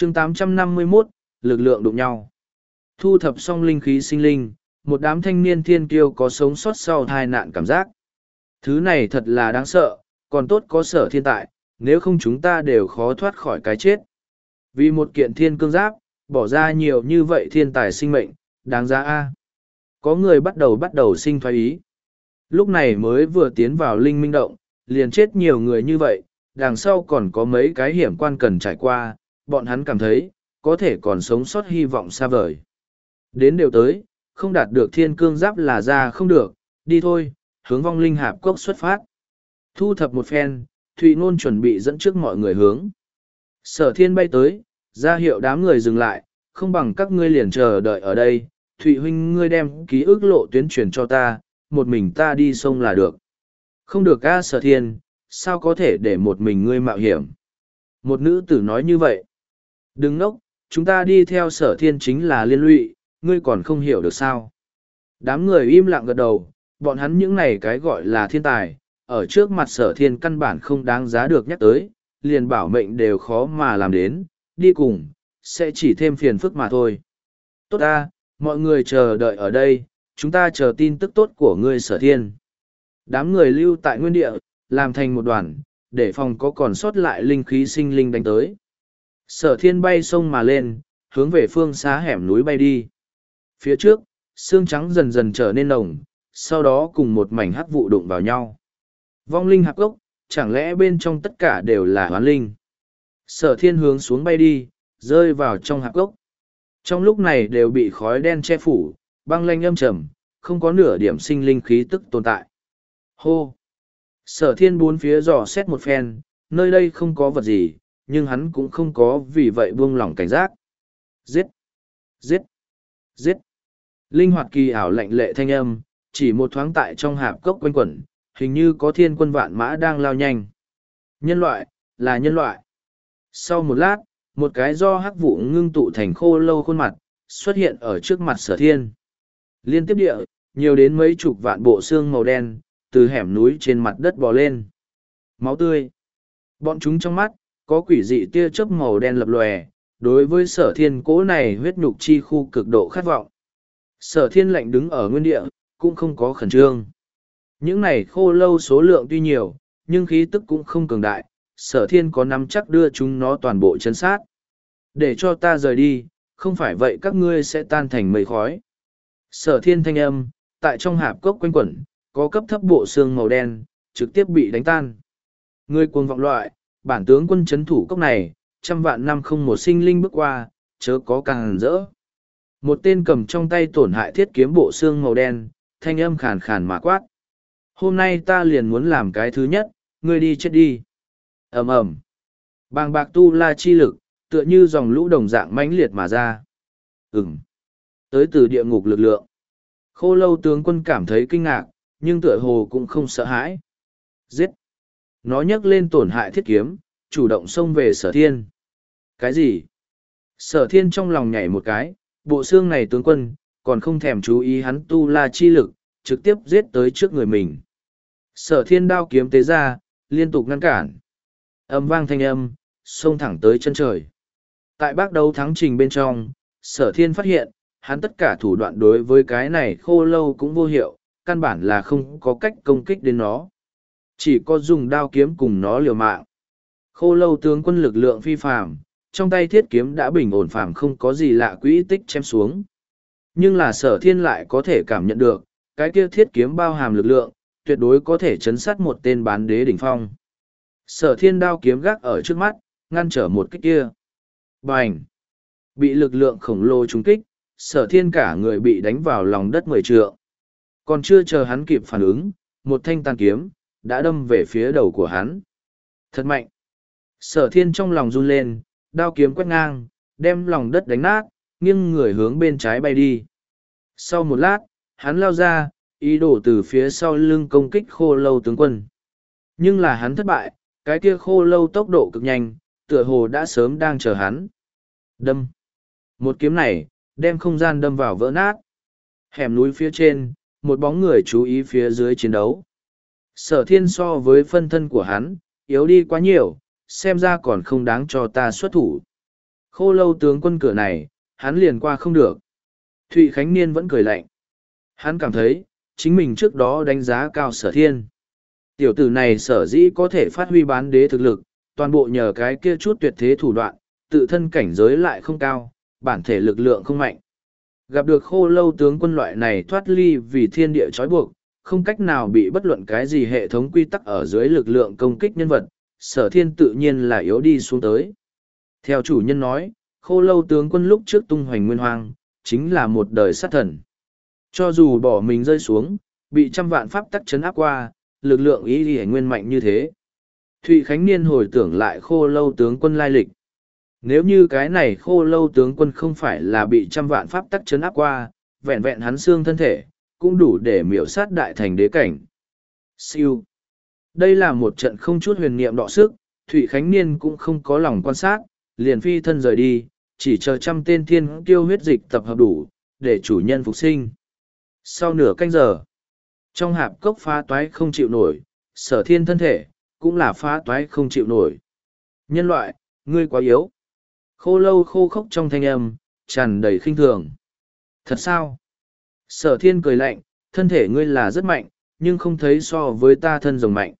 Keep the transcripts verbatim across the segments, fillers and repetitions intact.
chương tám trăm năm mươi mốt, lực lượng đụng nhau. Thu thập xong linh khí sinh linh, một đám thanh niên thiên kiêu có sống sót sau tai nạn cảm giác. Thứ này thật là đáng sợ, còn tốt có Sở Thiên tại, nếu không chúng ta đều khó thoát khỏi cái chết. Vì một kiện thiên cương giáp, bỏ ra nhiều như vậy thiên tài sinh mệnh, đáng giá a. Có người bắt đầu bắt đầu sinh thoái ý. Lúc này mới vừa tiến vào linh minh động, liền chết nhiều người như vậy, đằng sau còn có mấy cái hiểm quan cần trải qua, bọn hắn cảm thấy, có thể còn sống sót hy vọng xa vời. Đến đều tới, không đạt được thiên cương giáp là ra không được, đi thôi, hướng vong linh hạp cốc xuất phát. Thu thập một phen, Thụy Nôn chuẩn bị dẫn trước mọi người hướng. Sở Thiên bay tới, ra hiệu đám người dừng lại, không bằng các ngươi liền chờ đợi ở đây, Thụy huynh ngươi đem ký ức lộ tuyến truyền cho ta, một mình ta đi sông là được. Không được a Sở Thiên, sao có thể để một mình ngươi mạo hiểm? Một nữ tử nói như vậy. Đừng nốc, chúng ta đi theo Sở Thiên chính là liên lụy, ngươi còn không hiểu được sao. Đám người im lặng gật đầu, bọn hắn những này cái gọi là thiên tài, ở trước mặt Sở Thiên căn bản không đáng giá được nhắc tới, liền bảo mệnh đều khó mà làm đến, đi cùng, sẽ chỉ thêm phiền phức mà thôi. Tốt ta, mọi người chờ đợi ở đây, chúng ta chờ tin tức tốt của ngươi Sở Thiên. Đám người lưu tại nguyên địa, làm thành một đoàn, để phòng có còn sót lại linh khí sinh linh đánh tới. Sở Thiên bay sông mà lên, hướng về phương xa hẻm núi bay đi. Phía trước, xương trắng dần dần trở nên nồng, sau đó cùng một mảnh hắc vụ đụng vào nhau. Vong linh hạp gốc, chẳng lẽ bên trong tất cả đều là hoán linh? Sở Thiên hướng xuống bay đi, rơi vào trong hạp gốc. Trong lúc này đều bị khói đen che phủ, băng lanh âm trầm, không có nửa điểm sinh linh khí tức tồn tại. Hô! Sở Thiên bốn phía dò xét một phen, nơi đây không có vật gì, nhưng hắn cũng không có vì vậy buông lỏng cảnh giác. Giết! Giết! Giết! Linh hoạt kỳ ảo lạnh lệ thanh âm, chỉ một thoáng tại trong hạp cốc quanh quẩn, hình như có thiên quân vạn mã đang lao nhanh. Nhân loại, là nhân loại. Sau một lát, một cái do hắc vụ ngưng tụ thành khô lâu khuôn mặt, xuất hiện ở trước mặt Sở Thiên. Liên tiếp địa, nhiều đến mấy chục vạn bộ xương màu đen, từ hẻm núi trên mặt đất bò lên. Máu tươi. Bọn chúng trong mắt, có quỷ dị tia chớp màu đen lập lòe, đối với Sở Thiên cố này huyết nhục chi khu cực độ khát vọng. Sở Thiên lạnh đứng ở nguyên địa, cũng không có khẩn trương. Những này khô lâu số lượng tuy nhiều, nhưng khí tức cũng không cường đại, Sở Thiên có nắm chắc đưa chúng nó toàn bộ chấn sát. Để cho ta rời đi, không phải vậy các ngươi sẽ tan thành mây khói. Sở Thiên thanh âm, tại trong hạp cốc quanh quẩn, có cấp thấp bộ xương màu đen, trực tiếp bị đánh tan. Ngươi cuồng vọng loại, bản tướng quân chấn thủ cốc này, trăm vạn năm không một sinh linh bước qua, chớ có càng rỡ. Một tên cầm trong tay tổn hại thiết kiếm bộ xương màu đen, thanh âm khàn khàn mà quát. Hôm nay ta liền muốn làm cái thứ nhất, ngươi đi chết đi. Ầm ầm. Bàng bạc tu la chi lực, tựa như dòng lũ đồng dạng mãnh liệt mà ra. Ừm. Tới từ địa ngục lực lượng. Khô lâu tướng quân cảm thấy kinh ngạc, nhưng tựa hồ cũng không sợ hãi. Giết. Nó nhấc lên tổn hại thiết kiếm, chủ động xông về Sở Thiên. Cái gì? Sở Thiên trong lòng nhảy một cái, bộ xương này tướng quân, còn không thèm chú ý hắn tu la chi lực, trực tiếp giết tới trước người mình. Sở Thiên đao kiếm tế ra, liên tục ngăn cản. Âm vang thanh âm, xông thẳng tới chân trời. Tại bác đấu thắng trình bên trong, Sở Thiên phát hiện, hắn tất cả thủ đoạn đối với cái này khô lâu cũng vô hiệu, căn bản là không có cách công kích đến nó. Chỉ có dùng đao kiếm cùng nó liều mạng. Khô lâu tướng quân lực lượng phi phàm, trong tay thiết kiếm đã bình ổn phàm không có gì lạ quỹ tích chém xuống. Nhưng là Sở Thiên lại có thể cảm nhận được, cái kia thiết kiếm bao hàm lực lượng, tuyệt đối có thể chấn sát một tên bán đế đỉnh phong. Sở Thiên đao kiếm gác ở trước mắt, ngăn trở một kích kia. Bành! Bị lực lượng khổng lồ trúng kích, Sở Thiên cả người bị đánh vào lòng đất mười trượng. Còn chưa chờ hắn kịp phản ứng, một thanh tàn kiếm, đã đâm về phía đầu của hắn. Thật mạnh! Sở Thiên trong lòng run lên, đao kiếm quét ngang, đem lòng đất đánh nát, nghiêng người hướng bên trái bay đi. Sau một lát, hắn lao ra, ý đồ từ phía sau lưng công kích khô lâu tướng quân. Nhưng là hắn thất bại, cái kia khô lâu tốc độ cực nhanh, tựa hồ đã sớm đang chờ hắn. Đâm. Một kiếm này, đem không gian đâm vào vỡ nát. Hẻm núi phía trên, một bóng người chú ý phía dưới chiến đấu. Sở Thiên so với phân thân của hắn, yếu đi quá nhiều, xem ra còn không đáng cho ta xuất thủ. Khô lâu tướng quân cửa này, hắn liền qua không được. Thụy Khánh Niên vẫn cười lạnh. Hắn cảm thấy, chính mình trước đó đánh giá cao Sở Thiên. Tiểu tử này sở dĩ có thể phát huy bán đế thực lực, toàn bộ nhờ cái kia chút tuyệt thế thủ đoạn, tự thân cảnh giới lại không cao, bản thể lực lượng không mạnh. Gặp được khô lâu tướng quân loại này thoát ly vì thiên địa trói buộc, không cách nào bị bất luận cái gì hệ thống quy tắc ở dưới lực lượng công kích nhân vật, Sở Thiên tự nhiên là yếu đi xuống tới. Theo chủ nhân nói, khô lâu tướng quân lúc trước tung hoành nguyên hoang, chính là một đời sát thần. Cho dù bỏ mình rơi xuống, bị trăm vạn pháp tắc chấn áp qua, lực lượng ý ghi nguyên mạnh như thế. Thụy Khánh Niên hồi tưởng lại khô lâu tướng quân lai lịch. Nếu như cái này khô lâu tướng quân không phải là bị trăm vạn pháp tắc chấn áp qua, vẹn vẹn hắn xương thân thể, cũng đủ để miểu sát đại thành đế cảnh. Siêu. Đây là một trận không chút huyền niệm đọ sức, Thụy Khánh Niên cũng không có lòng quan sát, liền phi thân rời đi, chỉ chờ trăm tên thiên kiêu huyết dịch tập hợp đủ, để chủ nhân phục sinh. Sau nửa canh giờ, trong hạp cốc phá toái không chịu nổi, Sở Thiên thân thể, cũng là phá toái không chịu nổi. Nhân loại, ngươi quá yếu. Khô lâu khô khốc trong thanh âm, tràn đầy khinh thường. Thật sao? Sở Thiên cười lạnh, thân thể ngươi là rất mạnh, nhưng không thấy so với ta thân rồng mạnh.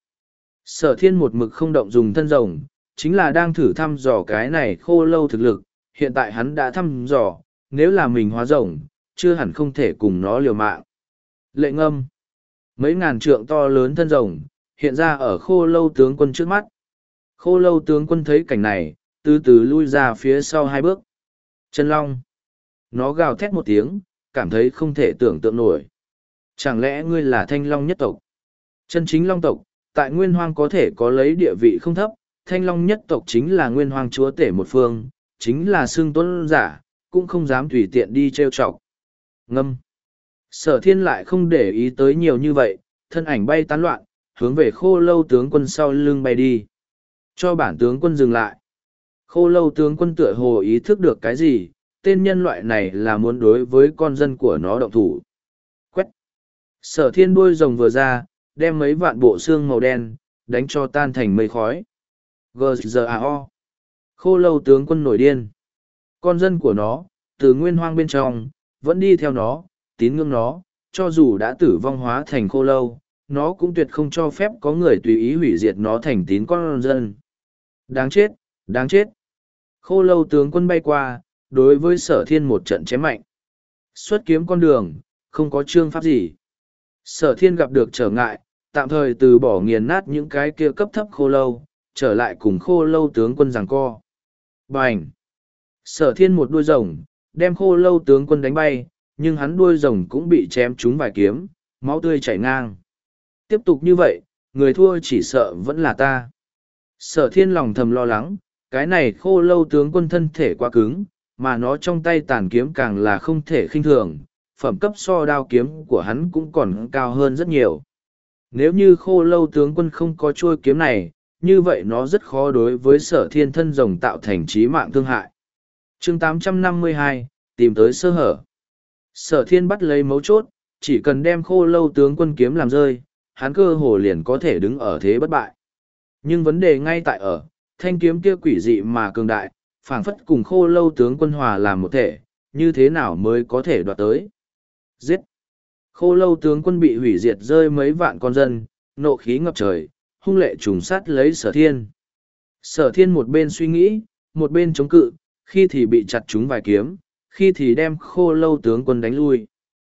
Sở Thiên một mực không động dùng thân rồng, chính là đang thử thăm dò cái này khô lâu thực lực. Hiện tại hắn đã thăm dò, nếu là mình hóa rồng, chưa hẳn không thể cùng nó liều mạng. Lệ ngâm. Mấy ngàn trượng to lớn thân rồng, hiện ra ở khô lâu tướng quân trước mắt. Khô lâu tướng quân thấy cảnh này, từ từ lui ra phía sau hai bước. Chân long. Nó gào thét một tiếng, cảm thấy không thể tưởng tượng nổi. Chẳng lẽ ngươi là thanh long nhất tộc? Chân chính long tộc, tại nguyên hoang có thể có lấy địa vị không thấp, thanh long nhất tộc chính là nguyên hoang chúa tể một phương, chính là xương tuấn giả, cũng không dám tùy tiện đi trêu chọc. Ngâm. Sở Thiên lại không để ý tới nhiều như vậy, thân ảnh bay tán loạn, hướng về khô lâu tướng quân sau lưng bay đi. Cho bản tướng quân dừng lại. Khô lâu tướng quân tựa hồ ý thức được cái gì, tên nhân loại này là muốn đối với con dân của nó động thủ. Quét. Sở Thiên đuôi rồng vừa ra, đem mấy vạn bộ xương màu đen, đánh cho tan thành mây khói. giê giê a o. Khô lâu tướng quân nổi điên. Con dân của nó, từ nguyên hoang bên trong, vẫn đi theo nó, tín ngưỡng nó, cho dù đã tử vong hóa thành khô lâu, nó cũng tuyệt không cho phép có người tùy ý hủy diệt nó thành tín con dân. Đáng chết, đáng chết. Khô lâu tướng quân bay qua, đối với Sở Thiên một trận chém mạnh. Xuất kiếm con đường, không có chương pháp gì. Sở Thiên gặp được trở ngại, tạm thời từ bỏ nghiền nát những cái kia cấp thấp khô lâu, trở lại cùng khô lâu tướng quân giằng co. Bành! Sở Thiên một đuôi rồng, đem khô lâu tướng quân đánh bay, nhưng hắn đuôi rồng cũng bị chém trúng vài kiếm, máu tươi chảy ngang. Tiếp tục như vậy, người thua chỉ sợ vẫn là ta. Sở Thiên lòng thầm lo lắng, cái này khô lâu tướng quân thân thể quá cứng, mà nó trong tay tàn kiếm càng là không thể khinh thường, phẩm cấp so đao kiếm của hắn cũng còn cao hơn rất nhiều. Nếu như khô lâu tướng quân không có chuôi kiếm này, như vậy nó rất khó đối với Sở Thiên thân rồng tạo thành chí mạng thương hại. Chương tám trăm năm mươi hai, tìm tới sơ hở. Sở Thiên bắt lấy mấu chốt, chỉ cần đem khô lâu tướng quân kiếm làm rơi, hắn cơ hồ liền có thể đứng ở thế bất bại. Nhưng vấn đề ngay tại ở, thanh kiếm kia quỷ dị mà cường đại, phảng phất cùng khô lâu tướng quân hòa làm một thể, như thế nào mới có thể đoạt tới. Giết! Khô lâu tướng quân bị hủy diệt rơi mấy vạn con dân, nộ khí ngập trời, hung lệ trùng sát lấy Sở Thiên. Sở Thiên một bên suy nghĩ, một bên chống cự, khi thì bị chặt trúng vài kiếm, khi thì đem khô lâu tướng quân đánh lui.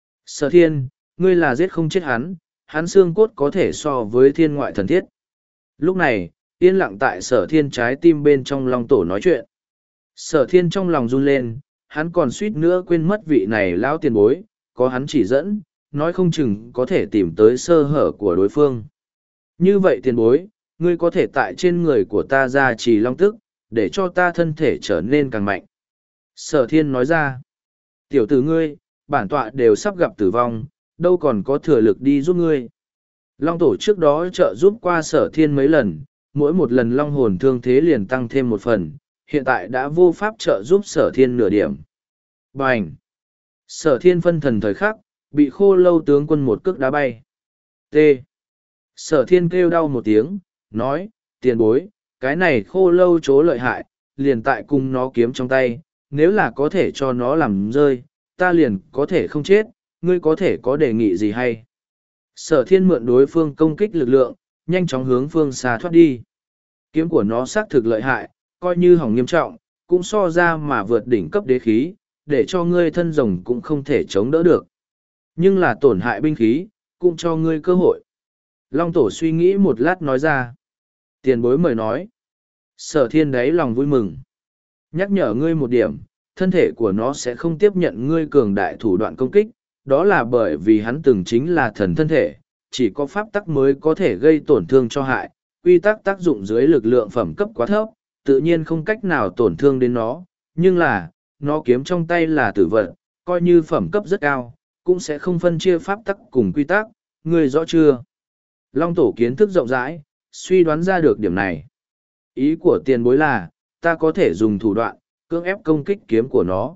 Sở Thiên, ngươi là giết không chết hắn, hắn xương cốt có thể so với thiên ngoại thần thiết. Lúc này, yên lặng tại Sở Thiên trái tim bên trong lòng tổ nói chuyện. Sở Thiên trong lòng run lên, hắn còn suýt nữa quên mất vị này lão tiền bối, có hắn chỉ dẫn, nói không chừng có thể tìm tới sơ hở của đối phương. Như vậy tiền bối, ngươi có thể tại trên người của ta ra trì long tức, để cho ta thân thể trở nên càng mạnh. Sở Thiên nói ra, tiểu tử ngươi, bản tọa đều sắp gặp tử vong, đâu còn có thừa lực đi giúp ngươi. Long tổ trước đó trợ giúp qua Sở Thiên mấy lần, mỗi một lần long hồn thương thế liền tăng thêm một phần, hiện tại đã vô pháp trợ giúp Sở Thiên nửa điểm. Bành! Sở Thiên phân thần thời khắc, bị khô lâu tướng quân một cước đá bay. T. Sở Thiên kêu đau một tiếng, nói, tiền bối, cái này khô lâu chố lợi hại, liền tại cùng nó kiếm trong tay, nếu là có thể cho nó làm rơi, ta liền có thể không chết, ngươi có thể có đề nghị gì hay? Sở thiên mượn đối phương công kích lực lượng, nhanh chóng hướng phương xa thoát đi. Kiếm của nó xác thực lợi hại, coi như hỏng nghiêm trọng, cũng so ra mà vượt đỉnh cấp đế khí, để cho ngươi thân rồng cũng không thể chống đỡ được. Nhưng là tổn hại binh khí, cũng cho ngươi cơ hội. Long tổ suy nghĩ một lát nói ra. Tiền bối mời nói. Sở thiên đáy lòng vui mừng. Nhắc nhở ngươi một điểm, thân thể của nó sẽ không tiếp nhận ngươi cường đại thủ đoạn công kích, đó là bởi vì hắn từng chính là thần thân thể, chỉ có pháp tắc mới có thể gây tổn thương cho hại, quy tắc tác dụng dưới lực lượng phẩm cấp quá thấp, tự nhiên không cách nào tổn thương đến nó, nhưng là, nó kiếm trong tay là tử vật, coi như phẩm cấp rất cao, cũng sẽ không phân chia pháp tắc cùng quy tắc, ngươi rõ chưa? Long tổ kiến thức rộng rãi, suy đoán ra được điểm này. Ý của tiền bối là, ta có thể dùng thủ đoạn, cưỡng ép công kích kiếm của nó.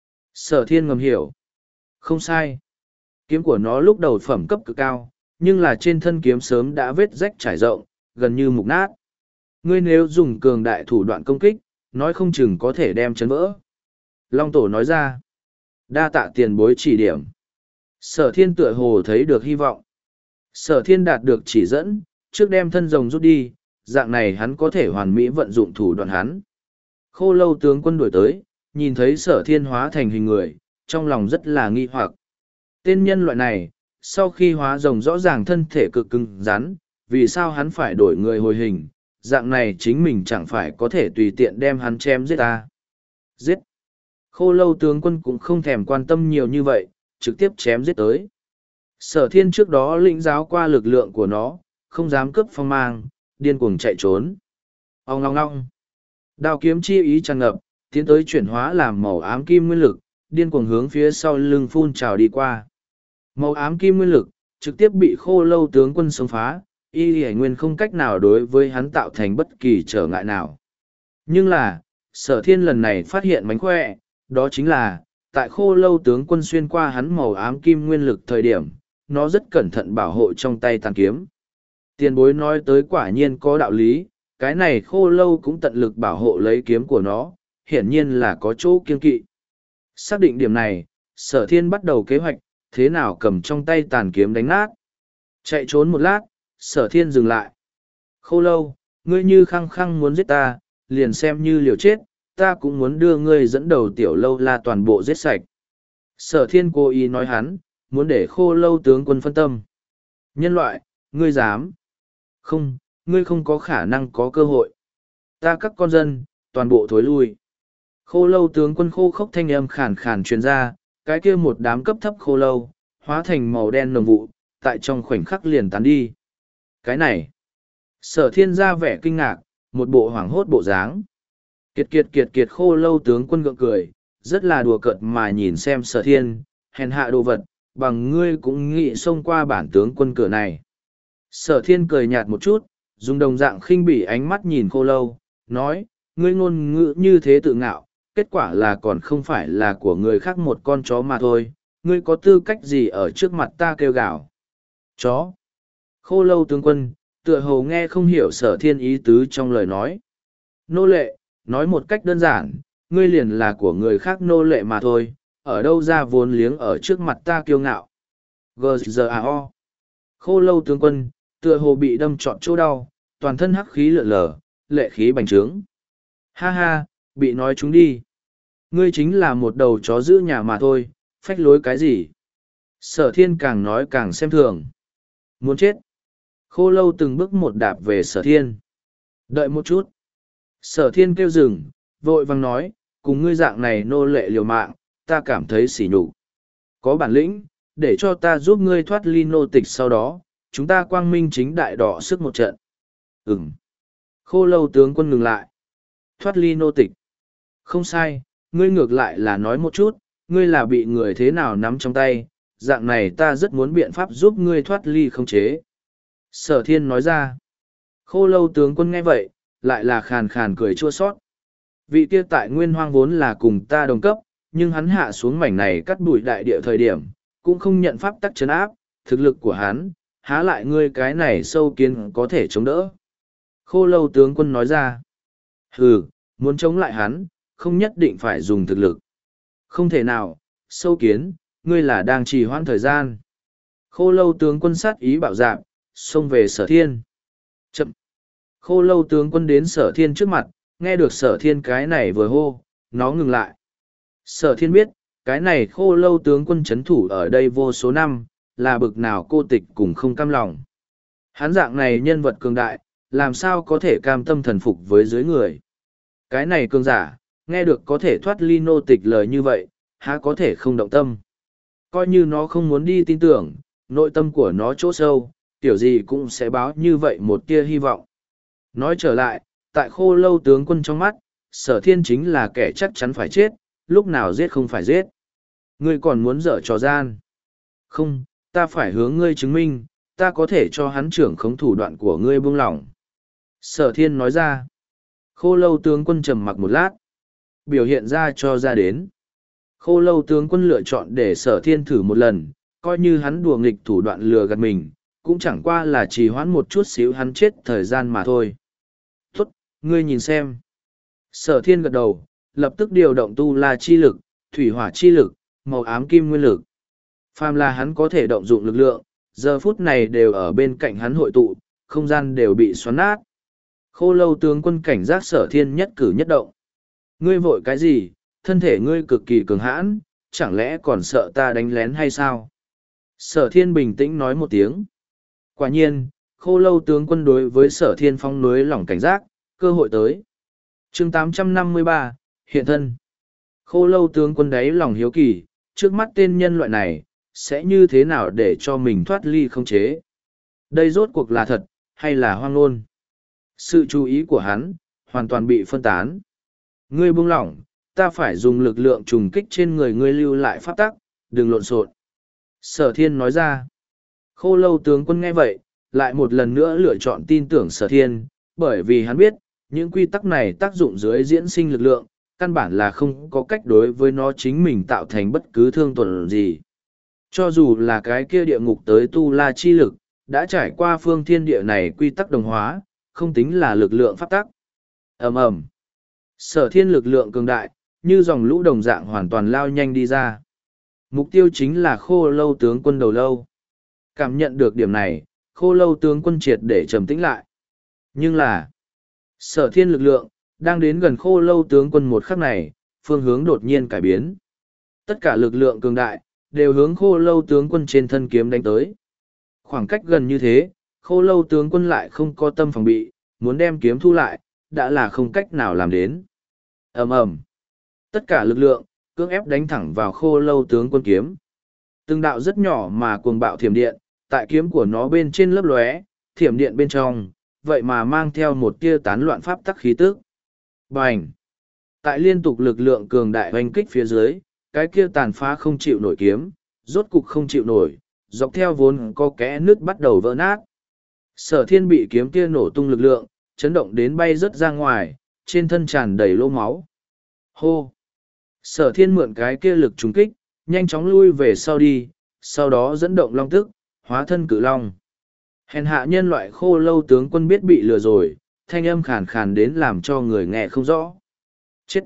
Sở thiên ngầm hiểu. Không sai. Kiếm của nó lúc đầu phẩm cấp cực cao, nhưng là trên thân kiếm sớm đã vết rách trải rộng, gần như mục nát. Ngươi nếu dùng cường đại thủ đoạn công kích, nói không chừng có thể đem chấn vỡ. Long tổ nói ra. Đa tạ tiền bối chỉ điểm. Sở thiên tựa hồ thấy được hy vọng. Sở thiên đạt được chỉ dẫn, trước đem thân rồng rút đi, dạng này hắn có thể hoàn mỹ vận dụng thủ đoạn hắn. Khô lâu tướng quân đuổi tới, nhìn thấy sở thiên hóa thành hình người, trong lòng rất là nghi hoặc. Tên nhân loại này, sau khi hóa rồng rõ ràng thân thể cực cứng rắn, vì sao hắn phải đổi người hồi hình, dạng này chính mình chẳng phải có thể tùy tiện đem hắn chém giết ta. Giết! Khô lâu tướng quân cũng không thèm quan tâm nhiều như vậy, trực tiếp chém giết tới. Sở thiên trước đó lĩnh giáo qua lực lượng của nó, không dám cướp phong mang, điên cuồng chạy trốn. Ông ngong ngong. Đao kiếm chi ý tràn ngập, tiến tới chuyển hóa làm màu ám kim nguyên lực, điên cuồng hướng phía sau lưng phun trào đi qua. Màu ám kim nguyên lực, trực tiếp bị khô lâu tướng quân xông phá, y hải nguyên không cách nào đối với hắn tạo thành bất kỳ trở ngại nào. Nhưng là, sở thiên lần này phát hiện mánh khỏe, đó chính là, tại khô lâu tướng quân xuyên qua hắn màu ám kim nguyên lực thời điểm, nó rất cẩn thận bảo hộ trong tay tàn kiếm. Tiền bối nói tới quả nhiên có đạo lý, cái này khô lâu cũng tận lực bảo hộ lấy kiếm của nó, hiển nhiên là có chỗ kiên kỵ. Xác định điểm này, sở thiên bắt đầu kế hoạch, thế nào cầm trong tay tàn kiếm đánh nát. Chạy trốn một lát, sở thiên dừng lại. Khô lâu, ngươi như khăng khăng muốn giết ta, liền xem như liều chết, ta cũng muốn đưa ngươi dẫn đầu tiểu lâu la toàn bộ giết sạch. Sở thiên cố ý nói hắn, muốn để khô lâu tướng quân phân tâm. Nhân loại, ngươi dám. Không, ngươi không có khả năng có cơ hội. Ta các con dân, toàn bộ thối lui. Khô lâu tướng quân khô khốc thanh âm khàn khàn truyền ra, cái kia một đám cấp thấp khô lâu, hóa thành màu đen nồng vụ, tại trong khoảnh khắc liền tán đi. Cái này, sở thiên ra vẻ kinh ngạc, một bộ hoảng hốt bộ dáng. Kiệt kiệt kiệt kiệt khô lâu tướng quân gượng cười, rất là đùa cợt mà nhìn xem sở thiên, hèn hạ đồ vật, bằng ngươi cũng nghĩ xông qua bản tướng quân cửa này. Sở thiên cười nhạt một chút, dùng đồng dạng khinh bỉ ánh mắt nhìn khô lâu, nói, ngươi ngôn ngữ như thế tự ngạo, kết quả là còn không phải là của người khác một con chó mà thôi, ngươi có tư cách gì ở trước mặt ta kêu gào. Chó. Khô lâu tướng quân, tựa hồ nghe không hiểu sở thiên ý tứ trong lời nói. Nô lệ, nói một cách đơn giản, ngươi liền là của người khác nô lệ mà thôi, ở đâu ra vốn liếng ở trước mặt ta kiêu ngạo. G G A O. Khô lâu tướng quân, tựa hồ bị đâm trọn chỗ đau, toàn thân hắc khí lượn lờ, lệ khí bành trướng. Ha ha, bị nói chúng đi. Ngươi chính là một đầu chó giữ nhà mà thôi, phách lối cái gì. Sở thiên càng nói càng xem thường. Muốn chết. Khô lâu từng bước một đạp về sở thiên. Đợi một chút. Sở thiên kêu dừng, vội vàng nói, cùng ngươi dạng này nô lệ liều mạng, ta cảm thấy sỉ nhục. Có bản lĩnh, để cho ta giúp ngươi thoát ly nô tịch sau đó, chúng ta quang minh chính đại đỏ sức một trận. Ừm. Khô lâu tướng quân ngừng lại. Thoát ly nô tịch. Không sai, ngươi ngược lại là nói một chút, ngươi là bị người thế nào nắm trong tay, dạng này ta rất muốn biện pháp giúp ngươi thoát ly không chế. Sở thiên nói ra. Khô lâu tướng quân nghe vậy, lại là khàn khàn cười chua sót. Vị kia tại nguyên hoang vốn là cùng ta đồng cấp, nhưng hắn hạ xuống mảnh này cắt đuổi đại địa thời điểm, cũng không nhận pháp tắc chấn áp, thực lực của hắn, há lại ngươi cái này sâu kiến có thể chống đỡ. Khô lâu tướng quân nói ra. Hừ, muốn chống lại hắn, không nhất định phải dùng thực lực. Không thể nào, sâu kiến, ngươi là đang trì hoãn thời gian. Khô lâu tướng quân sát ý bạo dạp, xông về sở thiên. Chậm. Khô lâu tướng quân đến sở thiên trước mặt, nghe được sở thiên cái này vừa hô, nó ngừng lại. Sở thiên biết, cái này khô lâu tướng quân chấn thủ ở đây vô số năm, là bực nào cô tịch cùng không cam lòng. Hắn dạng này nhân vật cường đại, làm sao có thể cam tâm thần phục với dưới người. Cái này cường giả, nghe được có thể thoát ly nô tịch lời như vậy, há có thể không động tâm. Coi như nó không muốn đi tin tưởng, nội tâm của nó chỗ sâu, tiểu gì cũng sẽ báo như vậy một tia hy vọng. Nói trở lại, tại khô lâu tướng quân trong mắt, sở thiên chính là kẻ chắc chắn phải chết, lúc nào giết không phải giết. Ngươi còn muốn dở trò gian. Không, ta phải hướng ngươi chứng minh, ta có thể cho hắn trưởng khống thủ đoạn của ngươi buông lỏng. Sở thiên nói ra. Khô lâu tướng quân trầm mặc một lát. Biểu hiện ra cho ra đến. Khô lâu tướng quân lựa chọn để sở thiên thử một lần, coi như hắn đùa nghịch thủ đoạn lừa gạt mình, cũng chẳng qua là trì hoãn một chút xíu hắn chết thời gian mà thôi. Tốt, ngươi nhìn xem. Sở thiên gật đầu, lập tức điều động tu la chi lực, thủy hỏa chi lực, màu ám kim nguyên lực. Phàm là hắn có thể động dụng lực lượng, giờ phút này đều ở bên cạnh hắn hội tụ, không gian đều bị xoắn nát. Khô lâu tướng quân cảnh giác sở thiên nhất cử nhất động. Ngươi vội cái gì, thân thể ngươi cực kỳ cường hãn, chẳng lẽ còn sợ ta đánh lén hay sao? Sở thiên bình tĩnh nói một tiếng. Quả nhiên, khô lâu tướng quân đối với sở thiên phong núi lỏng cảnh giác, cơ hội tới. chương tám trăm năm mươi ba, hiện thân. Khô lâu tướng quân đáy lòng hiếu kỳ, trước mắt tên nhân loại này, sẽ như thế nào để cho mình thoát ly không chế? Đây rốt cuộc là thật, hay là hoang ngôn? Sự chú ý của hắn, hoàn toàn bị phân tán. Ngươi buông lỏng, ta phải dùng lực lượng trùng kích trên người ngươi lưu lại pháp tắc, đừng lộn xộn. Sở thiên nói ra. Khô lâu tướng quân nghe vậy, lại một lần nữa lựa chọn tin tưởng sở thiên, bởi vì hắn biết, những quy tắc này tác dụng dưới diễn sinh lực lượng, căn bản là không có cách đối với nó chính mình tạo thành bất cứ thương tổn gì. Cho dù là cái kia địa ngục tới tu la chi lực, đã trải qua phương thiên địa này quy tắc đồng hóa, không tính là lực lượng pháp tắc. Ầm ầm. Sở thiên lực lượng cường đại, như dòng lũ đồng dạng hoàn toàn lao nhanh đi ra. Mục tiêu chính là khô lâu tướng quân đầu lâu. Cảm nhận được điểm này, khô lâu tướng quân triệt để trầm tĩnh lại. Nhưng là, sở thiên lực lượng, đang đến gần khô lâu tướng quân một khắc này, phương hướng đột nhiên cải biến. Tất cả lực lượng cường đại, đều hướng khô lâu tướng quân trên thân kiếm đánh tới. Khoảng cách gần như thế, khô lâu tướng quân lại không có tâm phòng bị, muốn đem kiếm thu lại, đã là không cách nào làm đến. Ầm ầm. Tất cả lực lượng, cưỡng ép đánh thẳng vào khô lâu tướng quân kiếm. Từng đạo rất nhỏ mà cuồng bạo thiểm điện, tại kiếm của nó bên trên lớp lóe, thiểm điện bên trong, vậy mà mang theo một tia tán loạn pháp tắc khí tức. Bành! Tại liên tục lực lượng cường đại hoành kích phía dưới, cái kia tàn phá không chịu nổi kiếm, rốt cục không chịu nổi, dọc theo vốn có kẽ nước bắt đầu vỡ nát. Sở thiên bị kiếm kia nổ tung lực lượng, chấn động đến bay rớt ra ngoài, trên thân tràn đầy lỗ máu. Hô! Sở thiên mượn cái kia lực trúng kích, nhanh chóng lui về sau đi, sau đó dẫn động long tức, hóa thân cự long. Hèn hạ nhân loại khô lâu tướng quân biết bị lừa rồi, thanh âm khàn khàn đến làm cho người nghe không rõ. Chết!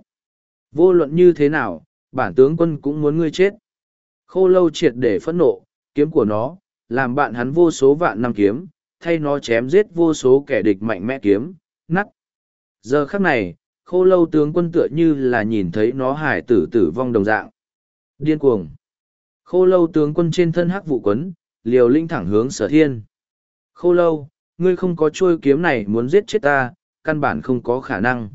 Vô luận như thế nào, bản tướng quân cũng muốn ngươi chết. Khô lâu triệt để phẫn nộ, kiếm của nó, làm bạn hắn vô số vạn năm kiếm, thay nó chém giết vô số kẻ địch mạnh mẽ kiếm, nắt. Giờ khắc này, khô lâu tướng quân tựa như là nhìn thấy nó hải tử tử vong đồng dạng. Điên cuồng. Khô lâu tướng quân trên thân hắc vụ quấn, liều linh thẳng hướng sở thiên. Khô lâu, ngươi không có chuôi kiếm này muốn giết chết ta, căn bản không có khả năng.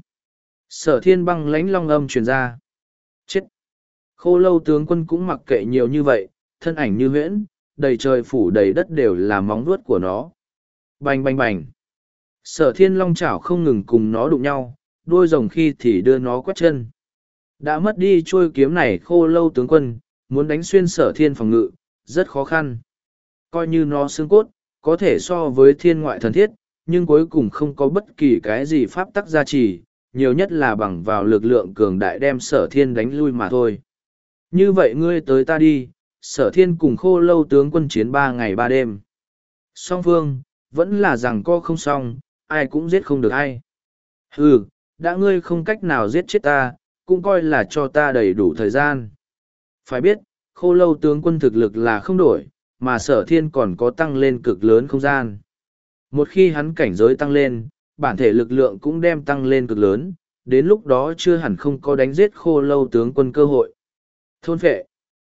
Sở thiên băng lãnh long âm truyền ra. Chết. Khô lâu tướng quân cũng mặc kệ nhiều như vậy, thân ảnh như huyễn, đầy trời phủ đầy đất đều là móng vuốt của nó. Bành bành bành. Sở thiên long chảo không ngừng cùng nó đụng nhau, đuôi rồng khi thì đưa nó quét chân. Đã mất đi chuôi kiếm này khô lâu tướng quân, muốn đánh xuyên sở thiên phòng ngự, rất khó khăn. Coi như nó xương cốt, có thể so với thiên ngoại thần thiết, nhưng cuối cùng không có bất kỳ cái gì pháp tắc gia trì, nhiều nhất là bằng vào lực lượng cường đại đem sở thiên đánh lui mà thôi. Như vậy ngươi tới ta đi, sở thiên cùng khô lâu tướng quân chiến ba ngày ba đêm. Song phương, vẫn là rằng co không xong, ai cũng giết không được ai. Hừ, đã ngươi không cách nào giết chết ta, cũng coi là cho ta đầy đủ thời gian. Phải biết, khô lâu tướng quân thực lực là không đổi, mà sở thiên còn có tăng lên cực lớn không gian. Một khi hắn cảnh giới tăng lên, bản thể lực lượng cũng đem tăng lên cực lớn, đến lúc đó chưa hẳn không có đánh giết khô lâu tướng quân cơ hội. Thôn phệ.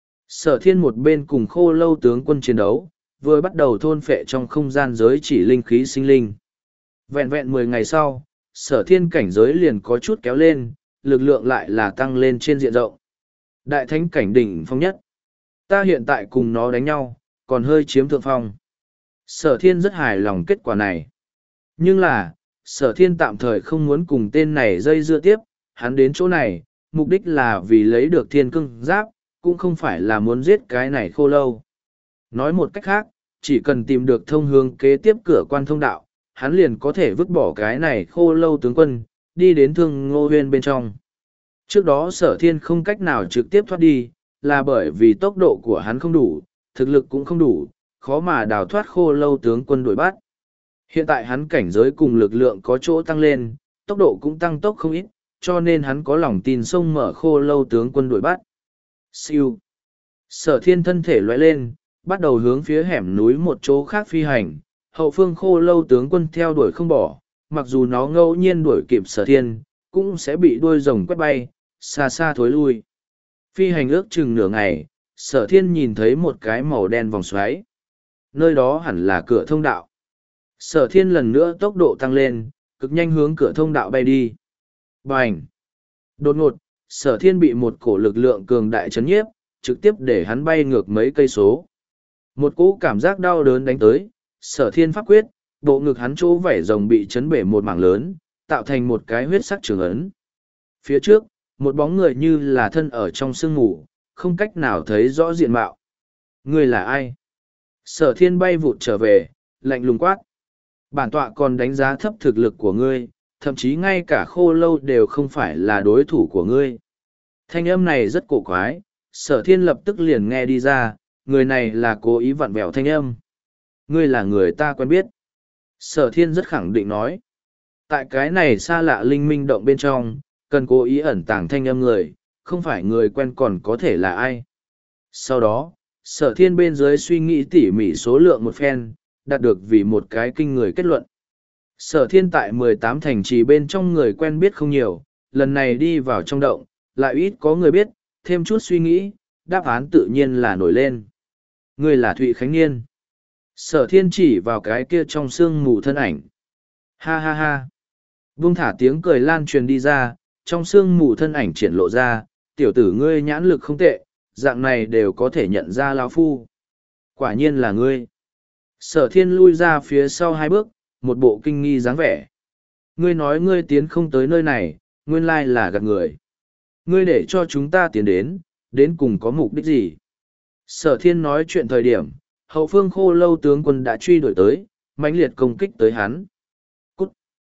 Sở thiên một bên cùng khô lâu tướng quân chiến đấu, vừa bắt đầu thôn phệ trong không gian giới chỉ linh khí sinh linh. Vẹn vẹn mười ngày sau, sở thiên cảnh giới liền có chút kéo lên, lực lượng lại là tăng lên trên diện rộng. Đại thánh cảnh đỉnh phong nhất. Ta hiện tại cùng nó đánh nhau, còn hơi chiếm thượng phong. Sở thiên rất hài lòng kết quả này. Nhưng là, sở thiên tạm thời không muốn cùng tên này dây dưa tiếp, hắn đến chỗ này, mục đích là vì lấy được thiên cương giáp, cũng không phải là muốn giết cái này khô lâu. Nói một cách khác, chỉ cần tìm được thông hướng kế tiếp cửa quan thông đạo, hắn liền có thể vứt bỏ cái này khô lâu tướng quân, đi đến thương ngô huyên bên trong. Trước đó sở thiên không cách nào trực tiếp thoát đi, là bởi vì tốc độ của hắn không đủ, thực lực cũng không đủ, khó mà đào thoát khô lâu tướng quân đuổi bắt. Hiện tại hắn cảnh giới cùng lực lượng có chỗ tăng lên, tốc độ cũng tăng tốc không ít, cho nên hắn có lòng tin xông mở khô lâu tướng quân đuổi bắt. Siêu. Sở thiên thân thể lóe lên, bắt đầu hướng phía hẻm núi một chỗ khác phi hành, hậu phương khô lâu tướng quân theo đuổi không bỏ, mặc dù nó ngẫu nhiên đuổi kịp sở thiên, cũng sẽ bị đuôi rồng quét bay, xa xa thối lui. Phi hành ước chừng nửa ngày, sở thiên nhìn thấy một cái màu đen vòng xoáy. Nơi đó hẳn là cửa thông đạo. Sở thiên lần nữa tốc độ tăng lên, cực nhanh hướng cửa thông đạo bay đi. Bành! Đột ngột, sở thiên bị một cổ lực lượng cường đại chấn nhiếp, trực tiếp để hắn bay ngược mấy cây số. Một cỗ cảm giác đau đớn đánh tới, sở thiên pháp quyết, bộ ngực hắn chỗ vảy rồng bị chấn bể một mảng lớn, tạo thành một cái huyết sắc trường ấn. Phía trước, một bóng người như là thân ở trong sương mù, không cách nào thấy rõ diện mạo. Người là ai? Sở thiên bay vụt trở về, lạnh lùng quát. Bản tọa còn đánh giá thấp thực lực của ngươi, thậm chí ngay cả khô lâu đều không phải là đối thủ của ngươi. Thanh âm này rất cổ quái, sở thiên lập tức liền nghe đi ra, người này là cố ý vặn vẹo thanh âm. Ngươi là người ta quen biết. Sở thiên rất khẳng định nói. Tại cái này xa lạ linh minh động bên trong, cần cố ý ẩn tàng thanh âm người, không phải người quen còn có thể là ai. Sau đó, sở thiên bên dưới suy nghĩ tỉ mỉ số lượng một phen, đạt được vì một cái kinh người kết luận. Sở thiên tại mười tám thành trì bên trong người quen biết không nhiều, lần này đi vào trong động, lại ít có người biết, thêm chút suy nghĩ, đáp án tự nhiên là nổi lên. Người là Thụy Khánh Niên. Sở thiên chỉ vào cái kia trong sương mù thân ảnh. Ha ha ha. Vung thả tiếng cười lan truyền đi ra, trong sương mù thân ảnh triển lộ ra, tiểu tử ngươi nhãn lực không tệ, dạng này đều có thể nhận ra lão phu. Quả nhiên là ngươi. Sở thiên lui ra phía sau hai bước, một bộ kinh nghi dáng vẻ. Ngươi nói ngươi tiến không tới nơi này, nguyên lai là gạt người. Ngươi để cho chúng ta tiến đến, đến cùng có mục đích gì? Sở thiên nói chuyện thời điểm, hậu phương khô lâu tướng quân đã truy đuổi tới, mãnh liệt công kích tới hắn. Cút!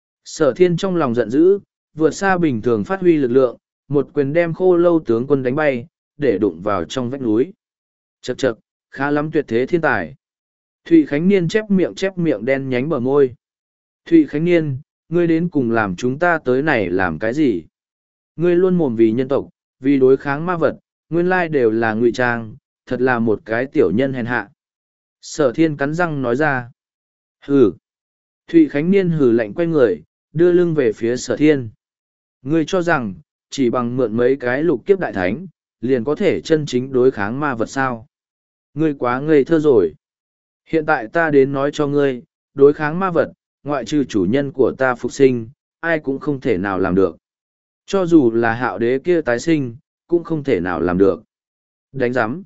Sở thiên trong lòng giận dữ, vượt xa bình thường phát huy lực lượng, một quyền đem khô lâu tướng quân đánh bay, để đụng vào trong vách núi. Chậc chậc, khá lắm tuyệt thế thiên tài. Thụy Khánh Niên chép miệng chép miệng đen nhánh bờ môi. Thụy Khánh Niên, ngươi đến cùng làm chúng ta tới này làm cái gì? Ngươi luôn mồm vì nhân tộc, vì đối kháng ma vật, nguyên lai đều là ngụy trang, thật là một cái tiểu nhân hèn hạ. Sở thiên cắn răng nói ra. Hừ. Thụy Khánh Niên hừ lạnh quay người, đưa lưng về phía sở thiên. Ngươi cho rằng, chỉ bằng mượn mấy cái lục kiếp đại thánh, liền có thể chân chính đối kháng ma vật sao? Ngươi quá ngây thơ rồi. Hiện tại ta đến nói cho ngươi, đối kháng ma vật, ngoại trừ chủ nhân của ta phục sinh, ai cũng không thể nào làm được. Cho dù là hạo đế kia tái sinh, cũng không thể nào làm được. Đánh giám.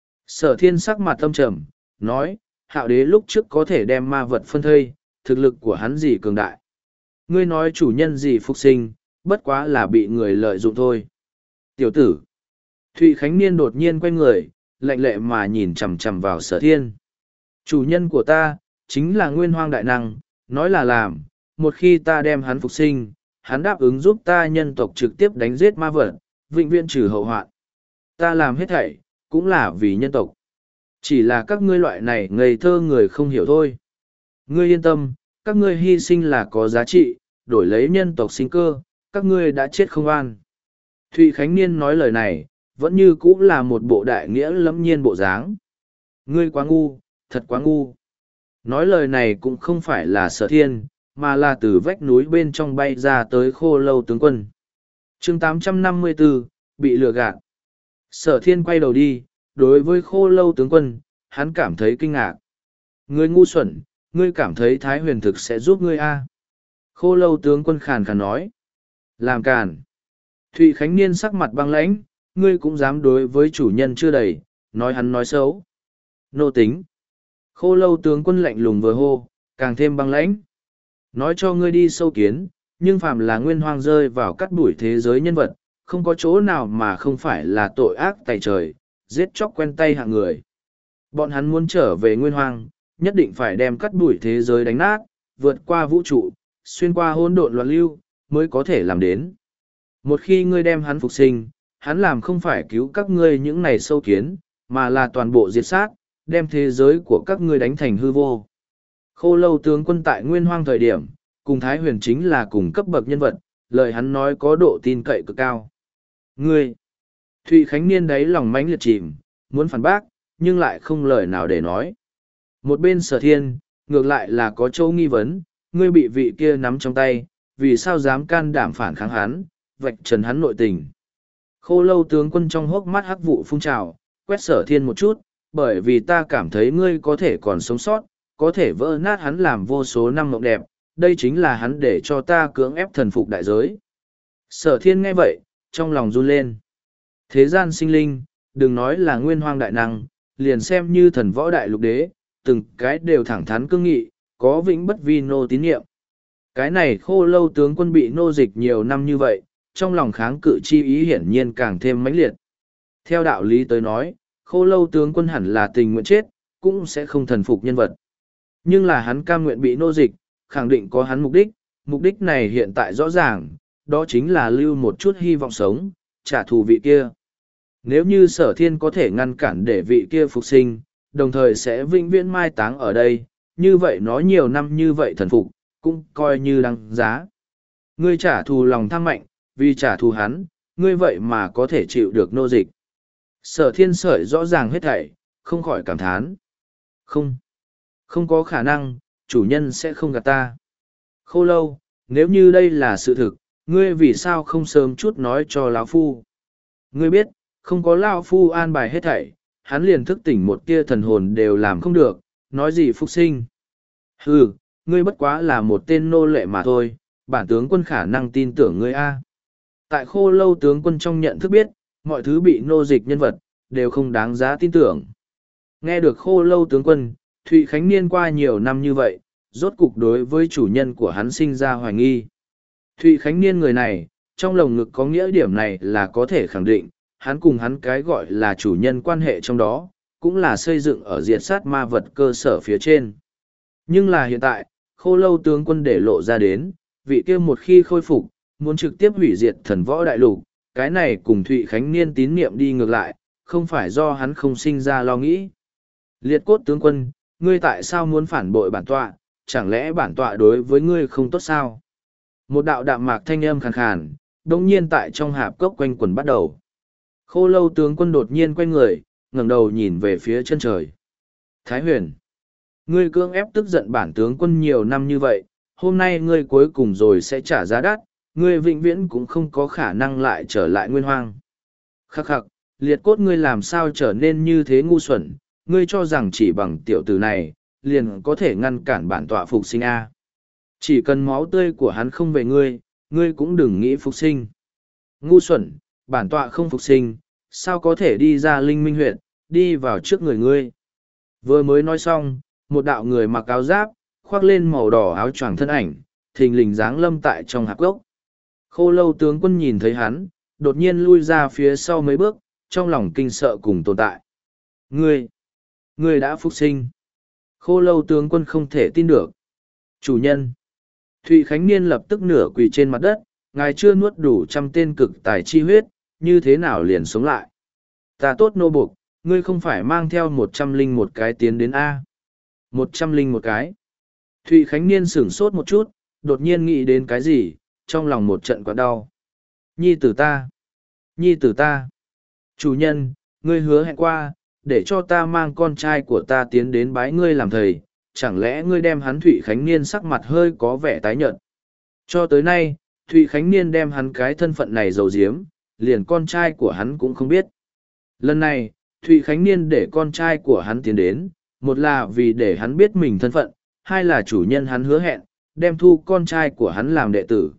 Sở thiên sắc mặt tâm trầm, nói, hạo đế lúc trước có thể đem ma vật phân thây, thực lực của hắn gì cường đại. Ngươi nói chủ nhân gì phục sinh, bất quá là bị người lợi dụng thôi. Tiểu tử. Thụy Khánh Niên đột nhiên quay người, lạnh lệ mà nhìn chằm chằm vào sở thiên. Chủ nhân của ta, chính là Nguyên Hoang Đại Năng, nói là làm, một khi ta đem hắn phục sinh, hắn đáp ứng giúp ta nhân tộc trực tiếp đánh giết ma vật, vĩnh viễn trừ hậu hoạn. Ta làm hết thảy, cũng là vì nhân tộc. Chỉ là các ngươi loại này ngây thơ người không hiểu thôi. Ngươi yên tâm, các ngươi hy sinh là có giá trị, đổi lấy nhân tộc sinh cơ, các ngươi đã chết không an. Thụy Khánh Niên nói lời này, vẫn như cũ là một bộ đại nghĩa lẫm nhiên bộ dáng. Ngươi quá ngu, thật quá ngu. Nói lời này cũng không phải là Sở Thiên, mà là từ vách núi bên trong bay ra tới Khô Lâu tướng quân. chương tám trăm năm mươi bốn, bị lừa gạt. Sở Thiên quay đầu đi, đối với Khô Lâu tướng quân, hắn cảm thấy kinh ngạc. Ngươi ngu xuẩn, ngươi cảm thấy Thái Huyền thực sẽ giúp ngươi a? À? Khô Lâu tướng quân khàn khàn nói. Làm càn. Thụy Khánh Niên sắc mặt băng lãnh, ngươi cũng dám đối với chủ nhân chưa đầy, nói hắn nói xấu. Nô tính. Khô Lâu tướng quân lạnh lùng vừa hô, càng thêm băng lãnh. Nói cho ngươi đi sâu kiến, nhưng phàm là nguyên hoang rơi vào cắt đuổi thế giới nhân vật, không có chỗ nào mà không phải là tội ác tày trời, giết chóc quen tay hạng người. Bọn hắn muốn trở về nguyên hoang, nhất định phải đem cắt đuổi thế giới đánh nát, vượt qua vũ trụ, xuyên qua hỗn độn loạn lưu, mới có thể làm đến. Một khi ngươi đem hắn phục sinh, hắn làm không phải cứu các ngươi những này sâu kiến, mà là toàn bộ diệt sát, đem thế giới của các ngươi đánh thành hư vô. Khô Lâu tướng quân tại nguyên hoang thời điểm, cùng Thái Huyền chính là cùng cấp bậc nhân vật, lời hắn nói có độ tin cậy cực cao. Ngươi! Thụy Khánh Niên đấy lòng mãnh liệt chìm, muốn phản bác, nhưng lại không lời nào để nói. Một bên Sở Thiên, ngược lại là có châu nghi vấn, ngươi bị vị kia nắm trong tay, vì sao dám can đảm phản kháng hắn, vạch trần hắn nội tình. Khô Lâu tướng quân trong hốc mắt hắc vụ phun trào, quét Sở Thiên một chút, bởi vì ta cảm thấy ngươi có thể còn sống sót, có thể vỡ nát hắn làm vô số năm mộng đẹp, đây chính là hắn để cho ta cưỡng ép thần phục đại giới. Sở Thiên nghe vậy, trong lòng run lên. Thế gian sinh linh, đừng nói là nguyên hoang đại năng, liền xem như thần võ đại lục đế, từng cái đều thẳng thắn cương nghị, có vĩnh bất vi nô tín nhiệm. Cái này Khô Lâu tướng quân bị nô dịch nhiều năm như vậy, trong lòng kháng cự chi ý hiển nhiên càng thêm mãnh liệt. Theo đạo lý tới nói, Khô Lâu tướng quân hẳn là tình nguyện chết, cũng sẽ không thần phục nhân vật. Nhưng là hắn cam nguyện bị nô dịch, khẳng định có hắn mục đích, mục đích này hiện tại rõ ràng, đó chính là lưu một chút hy vọng sống, trả thù vị kia. Nếu như Sở Thiên có thể ngăn cản để vị kia phục sinh, đồng thời sẽ vĩnh viễn mai táng ở đây, như vậy nó nhiều năm như vậy thần phục, cũng coi như đăng giá. Ngươi trả thù lòng tham mạnh, vì trả thù hắn, ngươi vậy mà có thể chịu được nô dịch. Sở Thiên sởi rõ ràng hết thảy, không khỏi cảm thán. Không, không có khả năng, chủ nhân sẽ không gạt ta. Khô Lâu, nếu như đây là sự thực, ngươi vì sao không sớm chút nói cho lão phu? Ngươi biết, không có lão phu an bài hết thảy, hắn liền thức tỉnh một tia thần hồn đều làm không được, nói gì phục sinh. Hừ, ngươi bất quá là một tên nô lệ mà thôi, bản tướng quân khả năng tin tưởng ngươi a. Tại Khô Lâu tướng quân trong nhận thức biết, mọi thứ bị nô dịch nhân vật, đều không đáng giá tin tưởng. Nghe được Khô Lâu tướng quân, Thụy Khánh Niên qua nhiều năm như vậy, rốt cục đối với chủ nhân của hắn sinh ra hoài nghi. Thụy Khánh Niên người này, trong lồng ngực có nghĩa điểm này là có thể khẳng định, hắn cùng hắn cái gọi là chủ nhân quan hệ trong đó, cũng là xây dựng ở diệt sát ma vật cơ sở phía trên. Nhưng là hiện tại, Khô Lâu tướng quân để lộ ra đến, vị kia một khi khôi phục, muốn trực tiếp hủy diệt thần võ đại lục, cái này cùng Thụy Khánh Niên tín niệm đi ngược lại, không phải do hắn không sinh ra lo nghĩ. Liệt Cốt tướng quân, ngươi tại sao muốn phản bội bản tọa, chẳng lẽ bản tọa đối với ngươi không tốt sao? Một đạo đạm mạc thanh âm khàn khàn, đồng nhiên tại trong hạp cốc quanh quần bắt đầu. Khô Lâu tướng quân đột nhiên quay người, ngẩng đầu nhìn về phía chân trời. Thái Huyền, ngươi cưỡng ép tức giận bản tướng quân nhiều năm như vậy, hôm nay ngươi cuối cùng rồi sẽ trả giá đắt, ngươi vĩnh viễn cũng không có khả năng lại trở lại nguyên hoang. Khắc khắc, Liệt Cốt ngươi làm sao trở nên như thế ngu xuẩn, ngươi cho rằng chỉ bằng tiểu tử này, liền có thể ngăn cản bản tọa phục sinh A. Chỉ cần máu tươi của hắn không về ngươi, ngươi cũng đừng nghĩ phục sinh. Ngu xuẩn, bản tọa không phục sinh, sao có thể đi ra Linh Minh huyện, đi vào trước người ngươi. Vừa mới nói xong, một đạo người mặc áo giáp, khoác lên màu đỏ áo choàng thân ảnh, thình lình dáng lâm tại trong hạp gốc. Khô Lâu tướng quân nhìn thấy hắn, đột nhiên lui ra phía sau mấy bước, trong lòng kinh sợ cùng tồn tại. Ngươi, ngươi đã phục sinh. Khô Lâu tướng quân không thể tin được. Chủ nhân. Thụy Khánh Niên lập tức nửa quỳ trên mặt đất, ngài chưa nuốt đủ trăm tên cực tài chi huyết, như thế nào liền sống lại. Ta tốt nô buộc, ngươi không phải mang theo một trăm linh một cái tiến đến A. Một trăm linh một cái. Thụy Khánh Niên sửng sốt một chút, đột nhiên nghĩ đến cái gì, trong lòng một trận quặn đau. Nhi tử ta! Nhi tử ta! Chủ nhân, ngươi hứa hẹn qua, để cho ta mang con trai của ta tiến đến bái ngươi làm thầy, chẳng lẽ ngươi đem hắn Thụy Khánh Niên sắc mặt hơi có vẻ tái nhợt. Cho tới nay, Thụy Khánh Niên đem hắn cái thân phận này giấu giếm, liền con trai của hắn cũng không biết. Lần này, Thụy Khánh Niên để con trai của hắn tiến đến, một là vì để hắn biết mình thân phận, hai là chủ nhân hắn hứa hẹn, đem thu con trai của hắn làm đệ tử.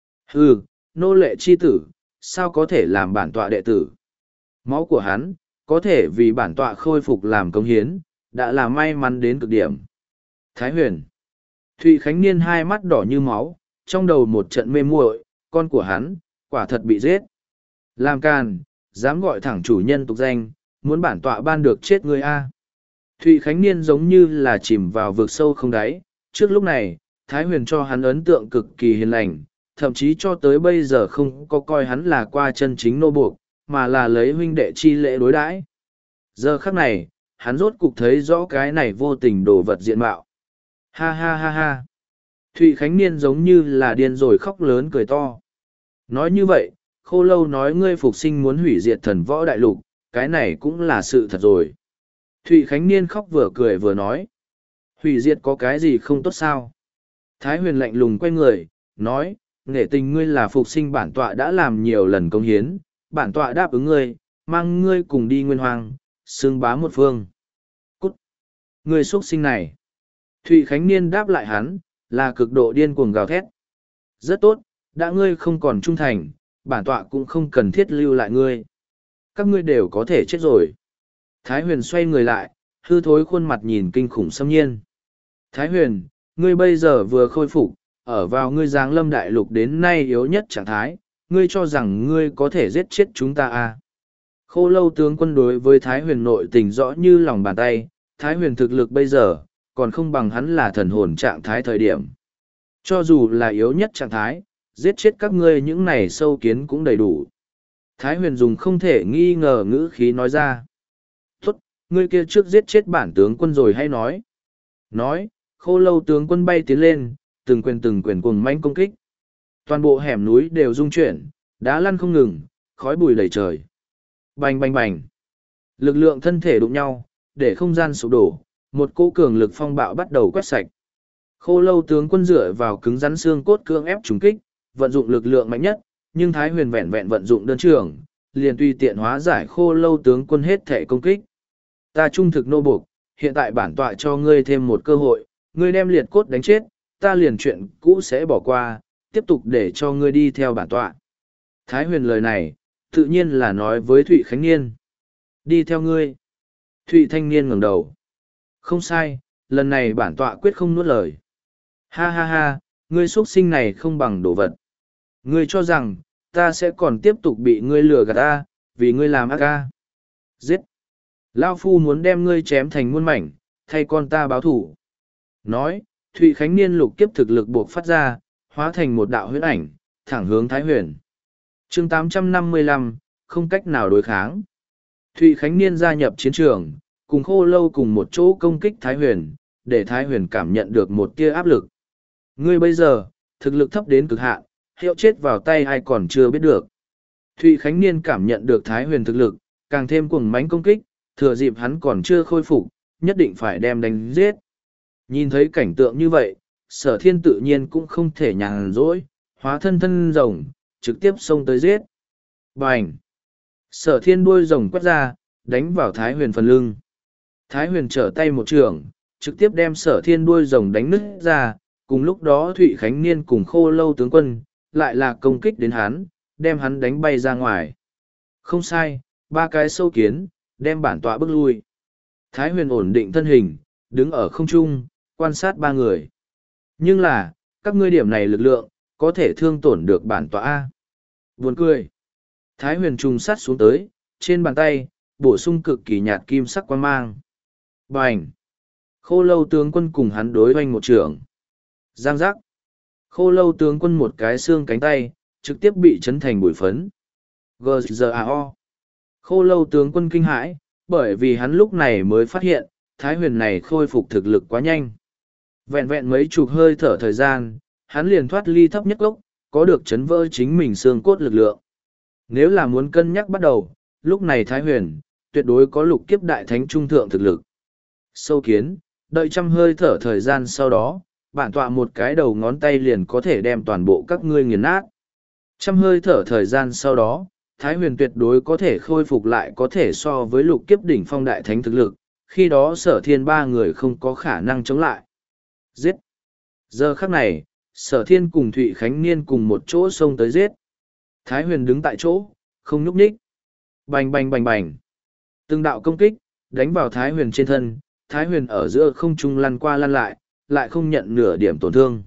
Hừ, nô lệ chi tử, sao có thể làm bản tọa đệ tử? Máu của hắn, có thể vì bản tọa khôi phục làm công hiến, đã là may mắn đến cực điểm. Thái Huyền. Thụy Khánh Niên hai mắt đỏ như máu, trong đầu một trận mê muội, con của hắn, quả thật bị giết. Làm càn, dám gọi thẳng chủ nhân tục danh, muốn bản tọa ban được chết người a. Thụy Khánh Niên giống như là chìm vào vực sâu không đáy, trước lúc này, Thái Huyền cho hắn ấn tượng cực kỳ hiền lành, thậm chí cho tới bây giờ không có coi hắn là qua chân chính nô buộc, mà là lấy huynh đệ chi lễ đối đãi. Giờ khắc này, hắn rốt cục thấy rõ cái này vô tình đồ vật diện mạo. Ha ha ha ha. Thụy Khánh Niên giống như là điên rồi khóc lớn cười to. Nói như vậy, Khô Lâu nói ngươi phục sinh muốn hủy diệt thần võ đại lục, cái này cũng là sự thật rồi. Thụy Khánh Niên khóc vừa cười vừa nói. Hủy diệt có cái gì không tốt sao? Thái Huyền lạnh lùng quay người, nói, nghệ tình ngươi là phục sinh bản tọa đã làm nhiều lần công hiến, bản tọa đáp ứng ngươi, mang ngươi cùng đi nguyên hoàng, xưng bá một phương. Cút! Ngươi xuất sinh này! Thụy Khánh Niên đáp lại hắn, là cực độ điên cuồng gào thét. Rất tốt, đã ngươi không còn trung thành, bản tọa cũng không cần thiết lưu lại ngươi. Các ngươi đều có thể chết rồi. Thái Huyền xoay người lại, hư thối khuôn mặt nhìn kinh khủng xâm nhiên. Thái Huyền, ngươi bây giờ vừa khôi phục, ở vào ngươi giáng lâm đại lục đến nay yếu nhất trạng thái, ngươi cho rằng ngươi có thể giết chết chúng ta à. Khô Lâu tướng quân đối với Thái Huyền nội tình rõ như lòng bàn tay, Thái Huyền thực lực bây giờ, còn không bằng hắn là thần hồn trạng thái thời điểm. Cho dù là yếu nhất trạng thái, giết chết các ngươi những này sâu kiến cũng đầy đủ. Thái Huyền dùng không thể nghi ngờ ngữ khí nói ra. Tốt, ngươi kia trước giết chết bản tướng quân rồi hay nói. Nói, Khô Lâu tướng quân bay tiến lên, từng quyền từng quyền cuồng mãnh công kích. Toàn bộ hẻm núi đều rung chuyển, đá lăn không ngừng, khói bụi đầy trời. Bành bành bành. Lực lượng thân thể đụng nhau, để không gian sụp đổ, một cỗ cường lực phong bạo bắt đầu quét sạch. Khô Lâu tướng quân dựa vào cứng rắn xương cốt cưỡng ép trùng kích, vận dụng lực lượng mạnh nhất, nhưng Thái Huyền vẹn vẹn vận dụng đơn trường, liền tùy tiện hóa giải Khô Lâu tướng quân hết thể công kích. Ta trung thực nô buộc, hiện tại bản tọa cho ngươi thêm một cơ hội, ngươi đem liệt cốt đánh chết, ta liền chuyện cũ sẽ bỏ qua, tiếp tục để cho ngươi đi theo bản tọa. Thái Huyền lời này, tự nhiên là nói với Thụy Khánh Niên. Đi theo ngươi. Thụy Thanh Niên ngẩng đầu. Không sai, lần này bản tọa quyết không nuốt lời. Ha ha ha, ngươi xuất sinh này không bằng đồ vật. Ngươi cho rằng, ta sẽ còn tiếp tục bị ngươi lừa gạt ta, vì ngươi làm ác ca. Giết. Lao Phu muốn đem ngươi chém thành muôn mảnh, thay con ta báo thủ. Nói, Thụy Khánh Niên lục kiếp thực lực buộc phát ra, hóa thành một đạo huyễn ảnh, thẳng hướng Thái Huyền. chương tám trăm năm mươi lăm, không cách nào đối kháng. Thụy Khánh Niên gia nhập chiến trường, cùng Khô Lâu cùng một chỗ công kích Thái Huyền, để Thái Huyền cảm nhận được một tia áp lực. Ngươi bây giờ, thực lực thấp đến cực hạn, hiệu chết vào tay ai còn chưa biết được. Thụy Khánh Niên cảm nhận được Thái Huyền thực lực, càng thêm cuồng mãnh công kích, thừa dịp hắn còn chưa khôi phục, nhất định phải đem đánh giết. Nhìn thấy cảnh tượng như vậy, Sở Thiên tự nhiên cũng không thể nhàn rỗi, hóa thân thân rồng, trực tiếp xông tới giết. Bành! Sở Thiên đuôi rồng quét ra, đánh vào Thái Huyền phần lưng. Thái Huyền trở tay một trường, trực tiếp đem Sở Thiên đuôi rồng đánh nứt ra, cùng lúc đó Thụy Khánh Niên cùng Khô Lâu tướng quân, lại là công kích đến hắn, đem hắn đánh bay ra ngoài. Không sai, ba cái sâu kiến, đem bản tọa bước lui. Thái Huyền ổn định thân hình, đứng ở không trung, quan sát ba người. Nhưng là, các ngươi điểm này lực lượng, có thể thương tổn được bản tọa A. Buồn cười. Thái Huyền trùng sát xuống tới, trên bàn tay, bổ sung cực kỳ nhạt kim sắc quang mang. Bành! Khô Lâu tướng quân cùng hắn đối hoành một trường. Giang giác! Khô Lâu tướng quân một cái xương cánh tay, trực tiếp bị chấn thành bụi phấn. giê giê a o. Khô Lâu tướng quân kinh hãi, bởi vì hắn lúc này mới phát hiện, Thái Huyền này khôi phục thực lực quá nhanh. Vẹn vẹn mấy chục hơi thở thời gian, hắn liền thoát ly thấp nhất gốc, có được chấn vỡ chính mình xương cốt lực lượng. Nếu là muốn cân nhắc bắt đầu, lúc này Thái Huyền, tuyệt đối có lục kiếp đại thánh trung thượng thực lực. Sâu kiến, đợi trăm hơi thở thời gian sau đó, bản tọa một cái đầu ngón tay liền có thể đem toàn bộ các ngươi nghiền nát. Trăm hơi thở thời gian sau đó, Thái Huyền tuyệt đối có thể khôi phục lại có thể so với lục kiếp đỉnh phong đại thánh thực lực, khi đó sở thiên ba người không có khả năng chống lại. Giết! Giờ khắc này, sở thiên cùng Thụy Khánh Niên cùng một chỗ xông tới giết. Thái Huyền đứng tại chỗ, không nhúc nhích. Bành bành bành bành. Từng đạo công kích, đánh vào Thái Huyền trên thân, Thái Huyền ở giữa không trung lăn qua lăn lại, lại không nhận nửa điểm tổn thương.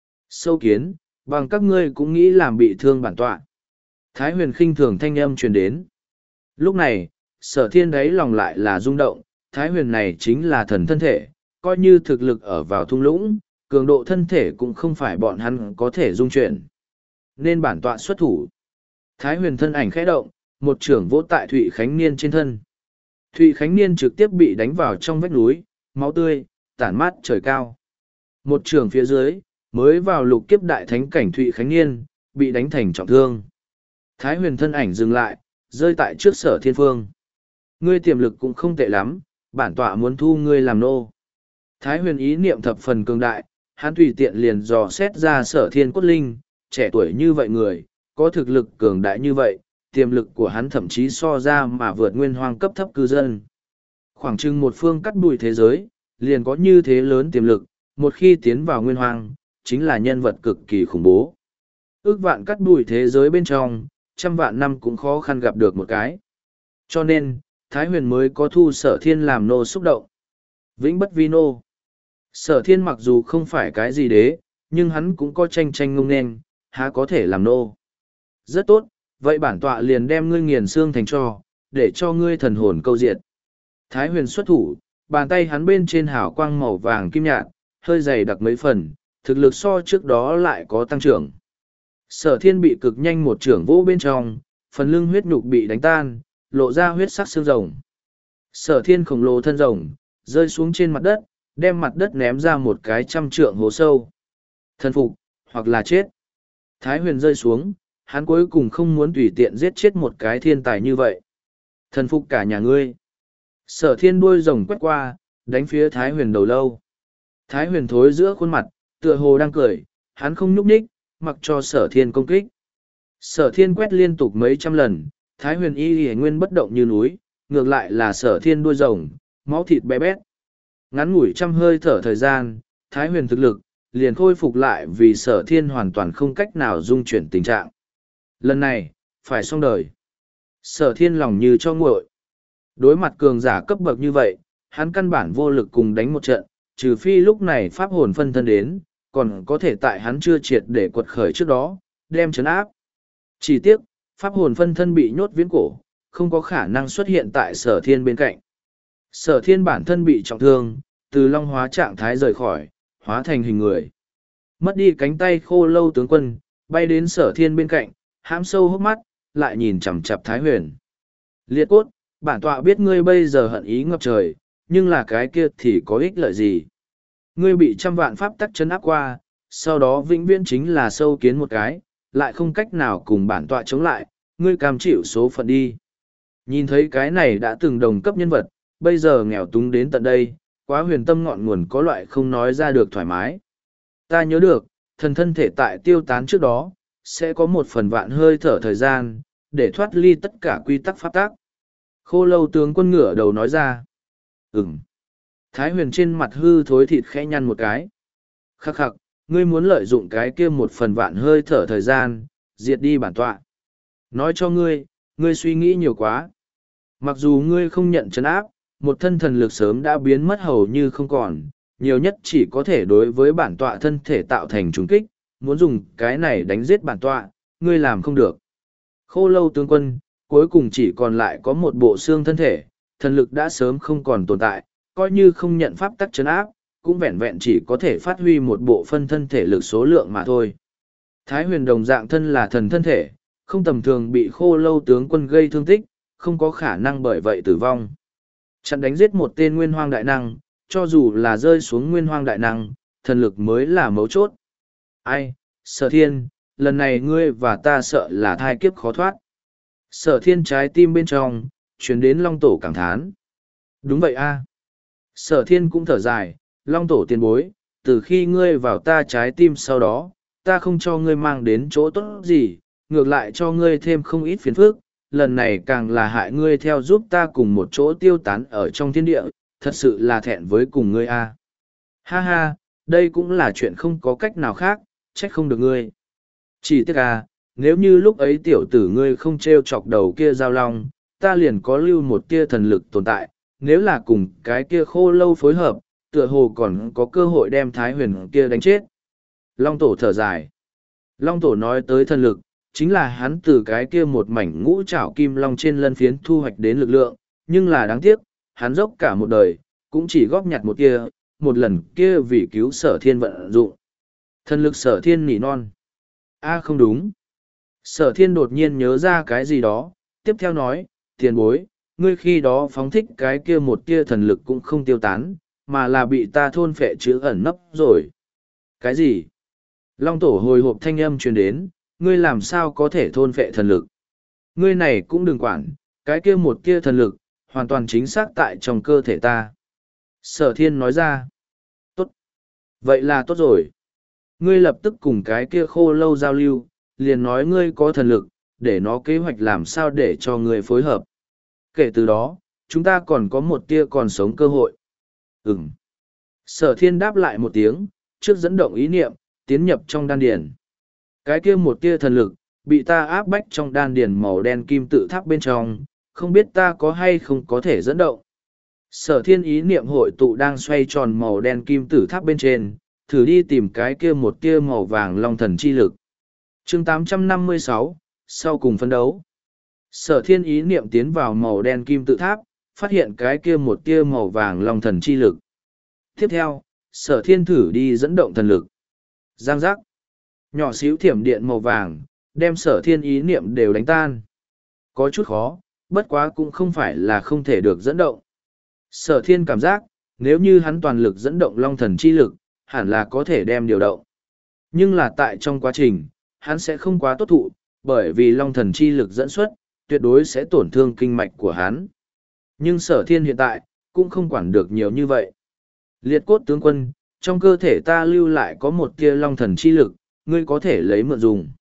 Sâu kiến, bằng các ngươi cũng nghĩ làm bị thương bản tọa. Thái Huyền khinh thường thanh âm truyền đến. Lúc này, sở thiên đấy lòng lại là rung động, Thái Huyền này chính là thần thân thể, coi như thực lực ở vào thung lũng, cường độ thân thể cũng không phải bọn hắn có thể dung chuyển. Nên bản tọa xuất thủ. Thái Huyền thân ảnh khẽ động, một trưởng vỗ tại Thụy Khánh Niên trên thân. Thụy Khánh Niên trực tiếp bị đánh vào trong vách núi, máu tươi, tản mát trời cao. Một trưởng phía dưới, mới vào lục kiếp đại thánh cảnh Thụy Khánh Niên, bị đánh thành trọng thương. Thái Huyền thân ảnh dừng lại, rơi tại trước sở thiên phương. Ngươi tiềm lực cũng không tệ lắm, bản tọa muốn thu ngươi làm nô. Thái Huyền ý niệm thập phần cường đại, hắn tùy tiện liền dò xét ra sở thiên cốt linh, trẻ tuổi như vậy người, có thực lực cường đại như vậy, tiềm lực của hắn thậm chí so ra mà vượt nguyên hoang cấp thấp cư dân. Khoảng chừng một phương cắt bụi thế giới, liền có như thế lớn tiềm lực, một khi tiến vào nguyên hoang, chính là nhân vật cực kỳ khủng bố. Ước vạn cắt bụi thế giới bên trong, trăm vạn năm cũng khó khăn gặp được một cái. Cho nên, Thái Huyền mới có thu sở thiên làm nô xúc động. Vĩnh bất vi nô. Sở thiên mặc dù không phải cái gì đế, nhưng hắn cũng có tranh tranh ngông nên, há có thể làm nô. Rất tốt, vậy bản tọa liền đem ngươi nghiền xương thành cho, để cho ngươi thần hồn câu diệt. Thái Huyền xuất thủ, bàn tay hắn bên trên hào quang màu vàng kim nhạt, hơi dày đặc mấy phần, thực lực so trước đó lại có tăng trưởng. Sở thiên bị cực nhanh một trưởng vỗ bên trong, phần lưng huyết nhục bị đánh tan, lộ ra huyết sắc xương rồng. Sở thiên khổng lồ thân rồng, rơi xuống trên mặt đất, đem mặt đất ném ra một cái trăm trượng hố sâu. Thần phục, hoặc là chết. Thái Huyền rơi xuống, hắn cuối cùng không muốn tùy tiện giết chết một cái thiên tài như vậy. Thần phục cả nhà ngươi. Sở thiên đuôi rồng quét qua, đánh phía Thái Huyền đầu lâu. Thái Huyền thối giữa khuôn mặt, tựa hồ đang cười, hắn không nhúc nhích, mặc cho sở thiên công kích. Sở thiên quét liên tục mấy trăm lần, Thái Huyền y y nguyên bất động như núi, ngược lại là sở thiên đuôi rồng, máu thịt bé bét. Ngắn ngủi trăm hơi thở thời gian, Thái Huyền thực lực, liền khôi phục lại vì sở thiên hoàn toàn không cách nào dung chuyển tình trạng. Lần này, phải xong đời. Sở thiên lòng như cho nguội. Đối mặt cường giả cấp bậc như vậy, hắn căn bản vô lực cùng đánh một trận, trừ phi lúc này pháp hồn phân thân đến, còn có thể tại hắn chưa triệt để quật khởi trước đó, đem chấn áp. Chỉ tiếc, pháp hồn phân thân bị nhốt viễn cổ, không có khả năng xuất hiện tại sở thiên bên cạnh. Sở thiên bản thân bị trọng thương, từ long hóa trạng thái rời khỏi, hóa thành hình người. Mất đi cánh tay khô lâu tướng quân, bay đến sở thiên bên cạnh, hãm sâu hốc mắt, lại nhìn chằm chặp Thái Huyền. Liệt cốt, bản tọa biết ngươi bây giờ hận ý ngập trời, nhưng là cái kia thì có ích lợi gì? Ngươi bị trăm vạn pháp tắc chấn áp qua, sau đó vĩnh viễn chính là sâu kiến một cái, lại không cách nào cùng bản tọa chống lại, ngươi cam chịu số phận đi. Nhìn thấy cái này đã từng đồng cấp nhân vật, bây giờ nghèo túng đến tận đây, quá huyền tâm ngọn nguồn có loại không nói ra được thoải mái. Ta nhớ được, thần thân thể tại tiêu tán trước đó, sẽ có một phần vạn hơi thở thời gian, để thoát ly tất cả quy tắc pháp tác. Khô lâu tướng quân ngửa đầu nói ra. Ừm. Thái Huyền trên mặt hư thối thịt khẽ nhăn một cái. Khắc khắc, ngươi muốn lợi dụng cái kia một phần vạn hơi thở thời gian, diệt đi bản tọa. Nói cho ngươi, ngươi suy nghĩ nhiều quá. Mặc dù ngươi không nhận trấn áp, một thân thần lực sớm đã biến mất hầu như không còn, nhiều nhất chỉ có thể đối với bản tọa thân thể tạo thành trùng kích, muốn dùng cái này đánh giết bản tọa, ngươi làm không được. Khô lâu tướng quân, cuối cùng chỉ còn lại có một bộ xương thân thể, thần lực đã sớm không còn tồn tại, coi như không nhận pháp tắc trấn áp, cũng vẹn vẹn chỉ có thể phát huy một bộ phân thân thể lực số lượng mà thôi. Thái Huyền đồng dạng thân là thần thân thể, không tầm thường bị khô lâu tướng quân gây thương tích, không có khả năng bởi vậy tử vong. Chặn đánh giết một tên nguyên hoang đại năng, cho dù là rơi xuống nguyên hoang đại năng, thần lực mới là mấu chốt. Ai, Sở Thiên, lần này ngươi và ta sợ là thai kiếp khó thoát. Sở thiên trái tim bên trong, chuyển đến Long Tổ cảm thán. Đúng vậy a. Sở thiên cũng thở dài, Long Tổ tiền bối, từ khi ngươi vào ta trái tim sau đó, ta không cho ngươi mang đến chỗ tốt gì, ngược lại cho ngươi thêm không ít phiền phức, lần này càng là hại ngươi theo giúp ta cùng một chỗ tiêu tán ở trong thiên địa, thật sự là thẹn với cùng ngươi a. Ha ha, đây cũng là chuyện không có cách nào khác, trách không được ngươi. Chỉ tiếc à, nếu như lúc ấy tiểu tử ngươi không t r e o chọc đầu kia giao long, ta liền có lưu một tia thần lực tồn tại, nếu là cùng cái kia khô lâu phối hợp, tựa hồ còn có cơ hội đem Thái Huyền kia đánh chết. Long Tổ thở dài. Long Tổ nói tới thần lực, chính là hắn từ cái kia một mảnh ngũ trảo kim long trên lân phiến thu hoạch đến lực lượng, nhưng là đáng tiếc, hắn dốc cả một đời, cũng chỉ góp nhặt một kia, một lần kia vì cứu sở thiên vận dụng. Thần lực sở thiên nỉ non. A không đúng. Sở thiên đột nhiên nhớ ra cái gì đó, tiếp theo nói, tiền bối, ngươi khi đó phóng thích cái kia một tia thần lực cũng không tiêu tán, mà là bị ta thôn phệ chữ ẩn nấp rồi. Cái gì? Long Tổ hồi hộp thanh âm truyền đến, ngươi làm sao có thể thôn phệ thần lực? Ngươi này cũng đừng quản, cái kia một tia thần lực, hoàn toàn chính xác tại trong cơ thể ta. Sở thiên nói ra. Tốt. Vậy là tốt rồi. Ngươi lập tức cùng cái kia khô lâu giao lưu, liền nói ngươi có thần lực, để nó kế hoạch làm sao để cho ngươi phối hợp. Kể từ đó, chúng ta còn có một tia còn sống cơ hội. Ừm. Sở thiên đáp lại một tiếng, trước dẫn động ý niệm, tiến nhập trong đan điền. Cái kia một tia thần lực, bị ta áp bách trong đan điền màu đen kim tự tháp bên trong, không biết ta có hay không có thể dẫn động. Sở thiên ý niệm hội tụ đang xoay tròn màu đen kim tự tháp bên trên, thử đi tìm cái kia một tia màu vàng long thần chi lực. Chương tám trăm năm mươi sáu, sau cùng phân đấu. Sở thiên ý niệm tiến vào màu đen kim tự tháp, phát hiện cái kia một tia màu vàng long thần chi lực. Tiếp theo, sở thiên thử đi dẫn động thần lực. Giang giác. Nhỏ xíu thiểm điện màu vàng, đem sở thiên ý niệm đều đánh tan. Có chút khó, bất quá cũng không phải là không thể được dẫn động. Sở thiên cảm giác, nếu như hắn toàn lực dẫn động long thần chi lực, hẳn là có thể đem điều động. Nhưng là tại trong quá trình, hắn sẽ không quá tốt thụ, bởi vì long thần chi lực dẫn xuất, tuyệt đối sẽ tổn thương kinh mạch của hắn. Nhưng sở thiên hiện tại, cũng không quản được nhiều như vậy. Liệt cốt tướng quân, trong cơ thể ta lưu lại có một tia long thần chi lực, ngươi có thể lấy mượn dùng.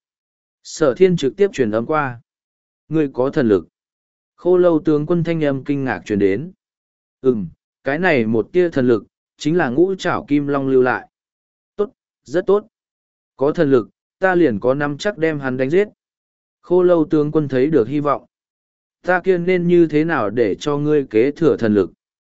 Sở thiên trực tiếp truyền âm qua. Ngươi có thần lực. Khô lâu tướng quân thanh âm kinh ngạc truyền đến. Ừm, cái này một tia thần lực, chính là ngũ trảo kim long lưu lại. Tốt, rất tốt. Có thần lực, ta liền có năm chắc đem hắn đánh giết. Khô lâu tướng quân thấy được hy vọng. Ta kia nên như thế nào để cho ngươi kế thừa thần lực?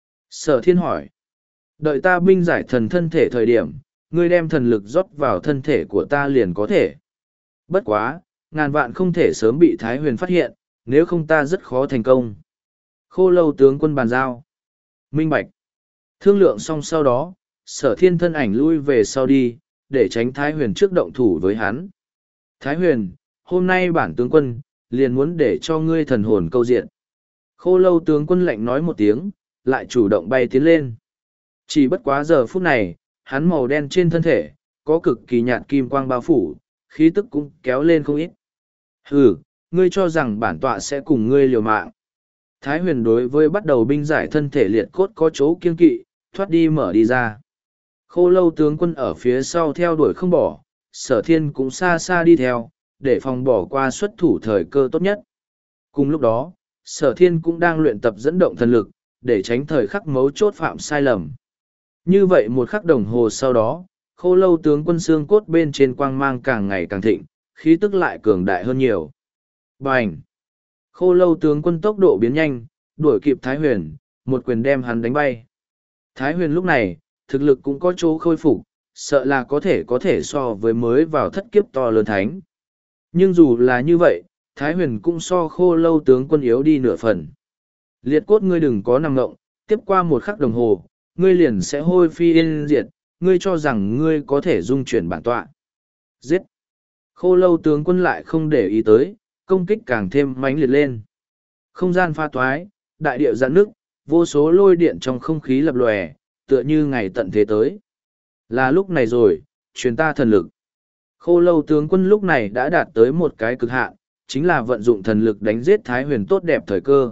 Sở thiên hỏi. Đợi ta binh giải thần thân thể thời điểm, ngươi đem thần lực rót vào thân thể của ta liền có thể. Bất quá, ngàn vạn không thể sớm bị Thái Huyền phát hiện, nếu không ta rất khó thành công. Khô lâu tướng quân bàn giao. Minh bạch. Thương lượng xong sau đó, sở thiên thân ảnh lui về sau đi, để tránh Thái Huyền trước động thủ với hắn. Thái Huyền, hôm nay bản tướng quân, liền muốn để cho ngươi thần hồn câu diện. Khô lâu tướng quân lạnh nói một tiếng, lại chủ động bay tiến lên. Chỉ bất quá giờ phút này, hắn màu đen trên thân thể, có cực kỳ nhạt kim quang bao phủ, khí tức cũng kéo lên không ít. Hừ, ngươi cho rằng bản tọa sẽ cùng ngươi liều mạng. Thái Huyền đối với bắt đầu binh giải thân thể liệt cốt có chỗ kiên kỵ, thoát đi mở đi ra. Khô lâu tướng quân ở phía sau theo đuổi không bỏ, sở thiên cũng xa xa đi theo, để phòng bỏ qua xuất thủ thời cơ tốt nhất. Cùng lúc đó, sở thiên cũng đang luyện tập dẫn động thần lực, để tránh thời khắc mấu chốt phạm sai lầm. Như vậy một khắc đồng hồ sau đó, khô lâu tướng quân xương cốt bên trên quang mang càng ngày càng thịnh, khí tức lại cường đại hơn nhiều. Bành! Khô lâu tướng quân tốc độ biến nhanh, đuổi kịp Thái Huyền, một quyền đem hắn đánh bay. Thái Huyền lúc này, thực lực cũng có chỗ khôi phục, sợ là có thể có thể so với mới vào thất kiếp to lớn thánh. Nhưng dù là như vậy, Thái Huyền cũng so khô lâu tướng quân yếu đi nửa phần. Liệt cốt ngươi đừng có nằm ngộng, tiếp qua một khắc đồng hồ, ngươi liền sẽ hôi phi yên diệt, ngươi cho rằng ngươi có thể dung chuyển bản tọa. Giết! Khô lâu tướng quân lại không để ý tới, công kích càng thêm mãnh liệt lên. Không gian pha toái, đại địa giãn nước, vô số lôi điện trong không khí lập lòe, tựa như ngày tận thế tới. Là lúc này rồi, truyền ta thần lực. Khô lâu tướng quân lúc này đã đạt tới một cái cực hạn, chính là vận dụng thần lực đánh giết Thái Huyền tốt đẹp thời cơ.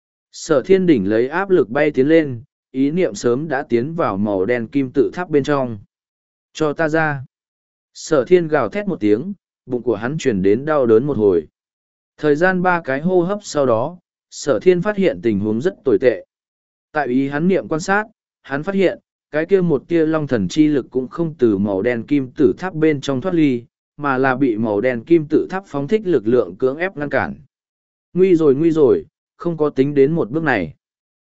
Sở Thiên đỉnh lấy áp lực bay tiến lên, ý niệm sớm đã tiến vào màu đen kim tự tháp bên trong. Cho ta ra. Sở Thiên gào thét một tiếng, bụng của hắn chuyển đến đau đớn một hồi. Thời gian ba cái hô hấp sau đó, Sở Thiên phát hiện tình huống rất tồi tệ. Tại ý hắn niệm quan sát, hắn phát hiện, cái kia một tia long thần chi lực cũng không từ màu đen kim tự tháp bên trong thoát ly, mà là bị màu đen kim tự tháp phóng thích lực lượng cưỡng ép ngăn cản. Nguy rồi nguy rồi, không có tính đến một bước này.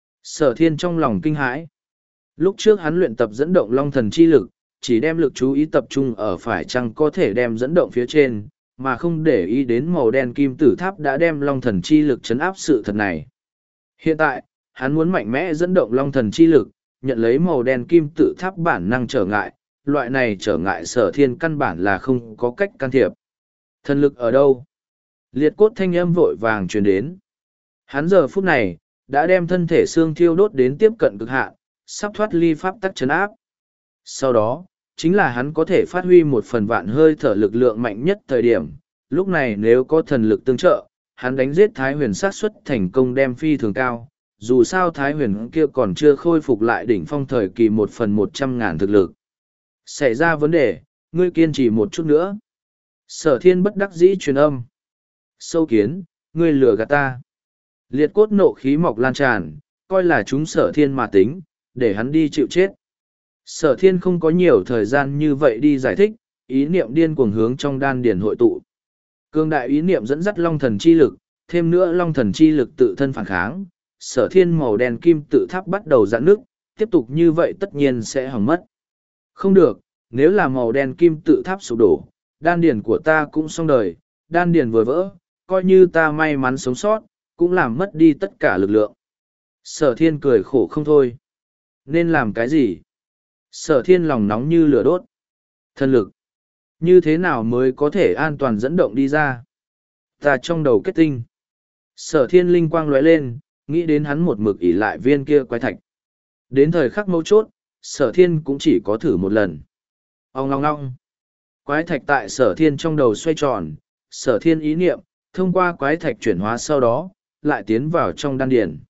Sở Thiên trong lòng kinh hãi. Lúc trước hắn luyện tập dẫn động long thần chi lực, chỉ đem lực chú ý tập trung ở phải chăng có thể đem dẫn động phía trên, mà không để ý đến màu đen kim tử tháp đã đem long thần chi lực chấn áp sự thật này. Hiện tại, hắn muốn mạnh mẽ dẫn động long thần chi lực, nhận lấy màu đen kim tự tháp bản năng trở ngại, loại này trở ngại Sở Thiên căn bản là không có cách can thiệp. Thần lực ở đâu? Liệt cốt thanh âm vội vàng truyền đến. Hắn giờ phút này, đã đem thân thể xương thiêu đốt đến tiếp cận cực hạn, sắp thoát ly pháp tắc chấn áp. Sau đó, chính là hắn có thể phát huy một phần vạn hơi thở lực lượng mạnh nhất thời điểm. Lúc này nếu có thần lực tương trợ, hắn đánh giết Thái Huyền sát suất thành công đem phi thường cao. Dù sao Thái Huyền kia còn chưa khôi phục lại đỉnh phong thời kỳ một phần một trăm ngàn thực lực. Xảy ra vấn đề, ngươi kiên trì một chút nữa. Sở Thiên bất đắc dĩ truyền âm. Sâu kiến, ngươi lừa gạt ta. Liệt cốt nộ khí mọc lan tràn, coi là chúng Sở Thiên mà tính, để hắn đi chịu chết. Sở Thiên không có nhiều thời gian như vậy đi giải thích, ý niệm điên cuồng hướng trong đan điển hội tụ. Cương đại ý niệm dẫn dắt long thần chi lực, thêm nữa long thần chi lực tự thân phản kháng. Sở Thiên màu đen kim tự tháp bắt đầu giãn nước, tiếp tục như vậy tất nhiên sẽ hỏng mất. Không được, nếu là màu đen kim tự tháp sụp đổ, đan điển của ta cũng xong đời, đan điển vừa vỡ, coi như ta may mắn sống sót, cũng làm mất đi tất cả lực lượng. Sở Thiên cười khổ không thôi. Nên làm cái gì? Sở Thiên lòng nóng như lửa đốt. Thần lực. Như thế nào mới có thể an toàn dẫn động đi ra? Ta trong đầu kết tinh. Sở Thiên linh quang lóe lên, nghĩ đến hắn một mực ỉ lại viên kia quái thạch. Đến thời khắc mấu chốt, Sở Thiên cũng chỉ có thử một lần. Ông ngong ngong. Quái thạch tại Sở Thiên trong đầu xoay tròn, Sở Thiên ý niệm, thông qua quái thạch chuyển hóa sau đó, lại tiến vào trong đan điển.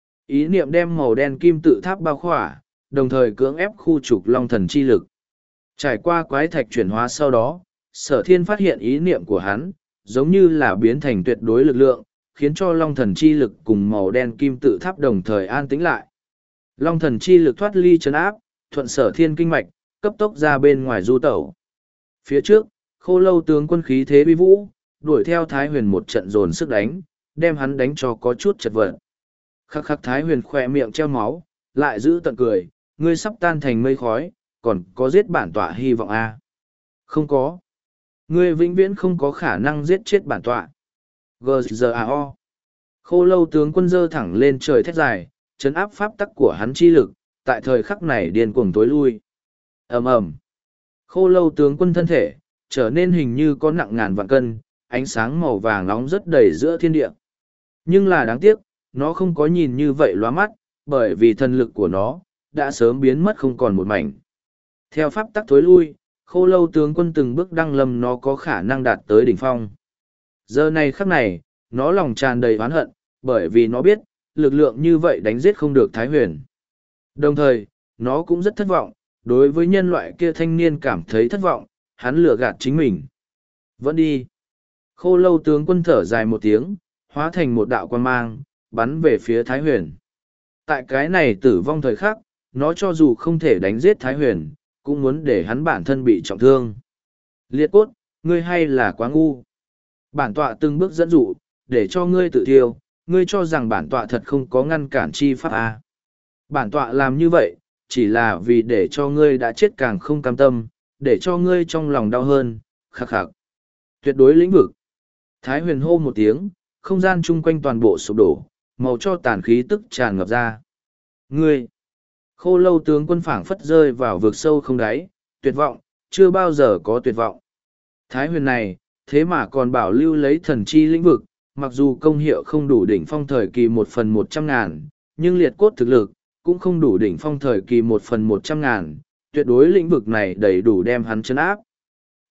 Ý niệm đem màu đen kim tự tháp bao khỏa, đồng thời cưỡng ép khu trục long thần chi lực. Trải qua quái thạch chuyển hóa sau đó, Sở Thiên phát hiện ý niệm của hắn, giống như là biến thành tuyệt đối lực lượng, khiến cho long thần chi lực cùng màu đen kim tự tháp đồng thời an tĩnh lại. Long thần chi lực thoát ly trấn áp, thuận Sở Thiên kinh mạch, cấp tốc ra bên ngoài du tẩu. Phía trước, Khô Lâu tướng quân khí thế uy vũ, đuổi theo Thái Huyền một trận dồn sức đánh, đem hắn đánh cho có chút chật vật. Khắc khắc Thái Huyền khỏe miệng treo máu, lại giữ tận cười, ngươi sắp tan thành mây khói, còn có giết bản tọa hy vọng à? Không có. Ngươi vĩnh viễn không có khả năng giết chết bản tọa. giê giê a o. Khô Lâu tướng quân dơ thẳng lên trời thét dài, chấn áp pháp tắc của hắn chi lực, tại thời khắc này điên cuồng tối lui. Ầm ầm. Khô Lâu tướng quân thân thể, trở nên hình như có nặng ngàn vạn cân, ánh sáng màu vàng nóng rất đầy giữa thiên địa. Nhưng là đáng tiếc, nó không có nhìn như vậy lóa mắt, bởi vì thần lực của nó, đã sớm biến mất không còn một mảnh. Theo pháp tắc thối lui, Khô Lâu tướng quân từng bước đăng lâm nó có khả năng đạt tới đỉnh phong. Giờ này khắc này, nó lòng tràn đầy oán hận, bởi vì nó biết, lực lượng như vậy đánh giết không được Thái Huyền. Đồng thời, nó cũng rất thất vọng, đối với nhân loại kia thanh niên cảm thấy thất vọng, hắn lừa gạt chính mình. Vẫn đi. Khô Lâu tướng quân thở dài một tiếng, hóa thành một đạo quan mang, bắn về phía Thái Huyền. Tại cái này tử vong thời khắc, nó cho dù không thể đánh giết Thái Huyền, cũng muốn để hắn bản thân bị trọng thương. Liệt cốt, ngươi hay là quá ngu. Bản tọa từng bước dẫn dụ, để cho ngươi tự thiêu, ngươi cho rằng bản tọa thật không có ngăn cản chi pháp à. Bản tọa làm như vậy, chỉ là vì để cho ngươi đã chết càng không cam tâm, để cho ngươi trong lòng đau hơn, khắc khắc. Tuyệt đối lĩnh vực. Thái Huyền hô một tiếng, không gian chung quanh toàn bộ sụp đổ, màu cho tàn khí tức tràn ngập ra. Ngươi! Khô Lâu tướng quân phảng phất rơi vào vực sâu không đáy, tuyệt vọng, chưa bao giờ có tuyệt vọng. Thái Huyền này, thế mà còn bảo lưu lấy thần chi lĩnh vực, mặc dù công hiệu không đủ đỉnh phong thời kỳ một phần một trăm ngàn, nhưng liệt cốt thực lực, cũng không đủ đỉnh phong thời kỳ một phần một trăm ngàn, tuyệt đối lĩnh vực này đầy đủ đem hắn chấn áp.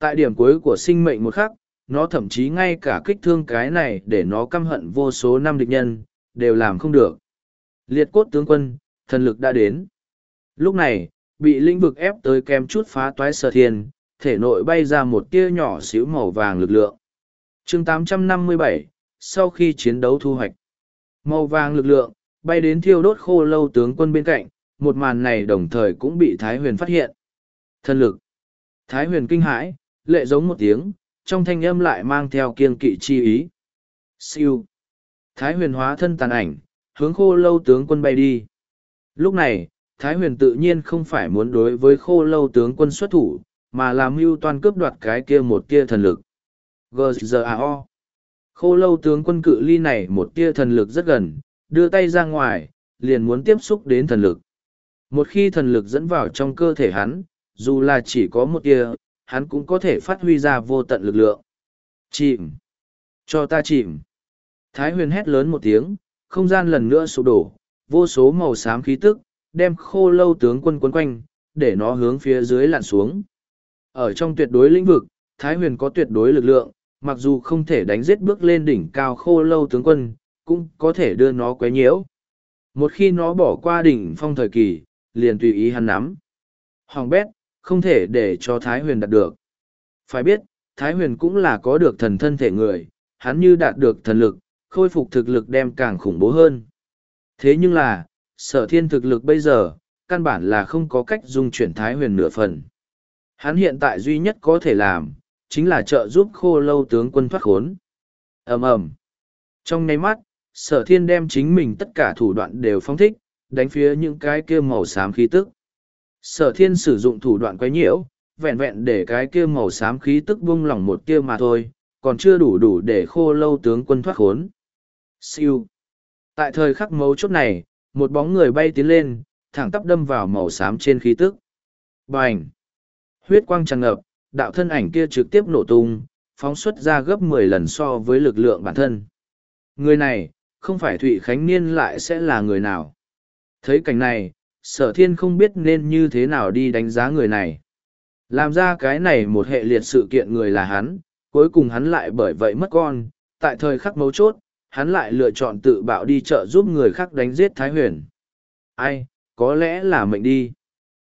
Tại điểm cuối của sinh mệnh một khắc, nó thậm chí ngay cả kích thương cái này để nó căm hận vô số năm địch nhân, đều làm không được. Liệt cốt tướng quân, thần lực đã đến. Lúc này, bị lĩnh vực ép tới kém chút phá toái Sở Thiên, thể nội bay ra một tia nhỏ xíu màu vàng lực lượng. chương tám trăm năm mươi bảy, sau khi chiến đấu thu hoạch. Màu vàng lực lượng, bay đến thiêu đốt khô lâu tướng quân bên cạnh, một màn này đồng thời cũng bị Thái Huyền phát hiện. Thần lực. Thái Huyền kinh hãi, lệ giống một tiếng, trong thanh âm lại mang theo kiên kỵ chi ý. Siêu. Thái Huyền hóa thân tàn ảnh, hướng khô lâu tướng quân bay đi. Lúc này, Thái Huyền tự nhiên không phải muốn đối với khô lâu tướng quân xuất thủ, mà làm mưu toan cướp đoạt cái kia một tia thần lực. giê giê a o. Khô lâu tướng quân cự ly này một tia thần lực rất gần, đưa tay ra ngoài, liền muốn tiếp xúc đến thần lực. Một khi thần lực dẫn vào trong cơ thể hắn, dù là chỉ có một tia, hắn cũng có thể phát huy ra vô tận lực lượng. Chìm! Cho ta chìm! Thái Huyền hét lớn một tiếng, không gian lần nữa sụp đổ, vô số màu xám khí tức, đem khô lâu tướng quân quấn quanh, để nó hướng phía dưới lặn xuống. Ở trong tuyệt đối lĩnh vực, Thái Huyền có tuyệt đối lực lượng, mặc dù không thể đánh giết bước lên đỉnh cao khô lâu tướng quân, cũng có thể đưa nó quấy nhiễu. Một khi nó bỏ qua đỉnh phong thời kỳ, liền tùy ý hắn nắm. Hoàng bét, không thể để cho Thái Huyền đạt được. Phải biết, Thái Huyền cũng là có được thần thân thể người, hắn như đạt được thần lực, khôi phục thực lực đem càng khủng bố hơn. Thế nhưng là, Sở Thiên thực lực bây giờ, căn bản là không có cách dung chuyển Thái Huyền nửa phần. Hắn hiện tại duy nhất có thể làm, chính là trợ giúp khô lâu tướng quân thoát khốn. ầm ầm. Trong nháy mắt, Sở Thiên đem chính mình tất cả thủ đoạn đều phóng thích, đánh phía những cái kia màu xám khí tức. Sở Thiên sử dụng thủ đoạn quấy nhiễu, vẹn vẹn để cái kia màu xám khí tức buông lỏng một kia mà thôi, còn chưa đủ đủ để khô lâu tướng quân thoát khốn. Siêu. Tại thời khắc mấu chốt này, một bóng người bay tiến lên, thẳng tắp đâm vào màu xám trên khí tức. Bành! Huyết quang tràn ngập, đạo thân ảnh kia trực tiếp nổ tung, phóng xuất ra gấp mười lần so với lực lượng bản thân. Người này, không phải Thụy Khánh Niên lại sẽ là người nào. Thấy cảnh này, Sở Thiên không biết nên như thế nào đi đánh giá người này. Làm ra cái này một hệ liệt sự kiện người là hắn, cuối cùng hắn lại bởi vậy mất con, tại thời khắc mấu chốt, hắn lại lựa chọn tự bạo đi trợ giúp người khác đánh giết Thái Huyền. Ai, có lẽ là mệnh đi.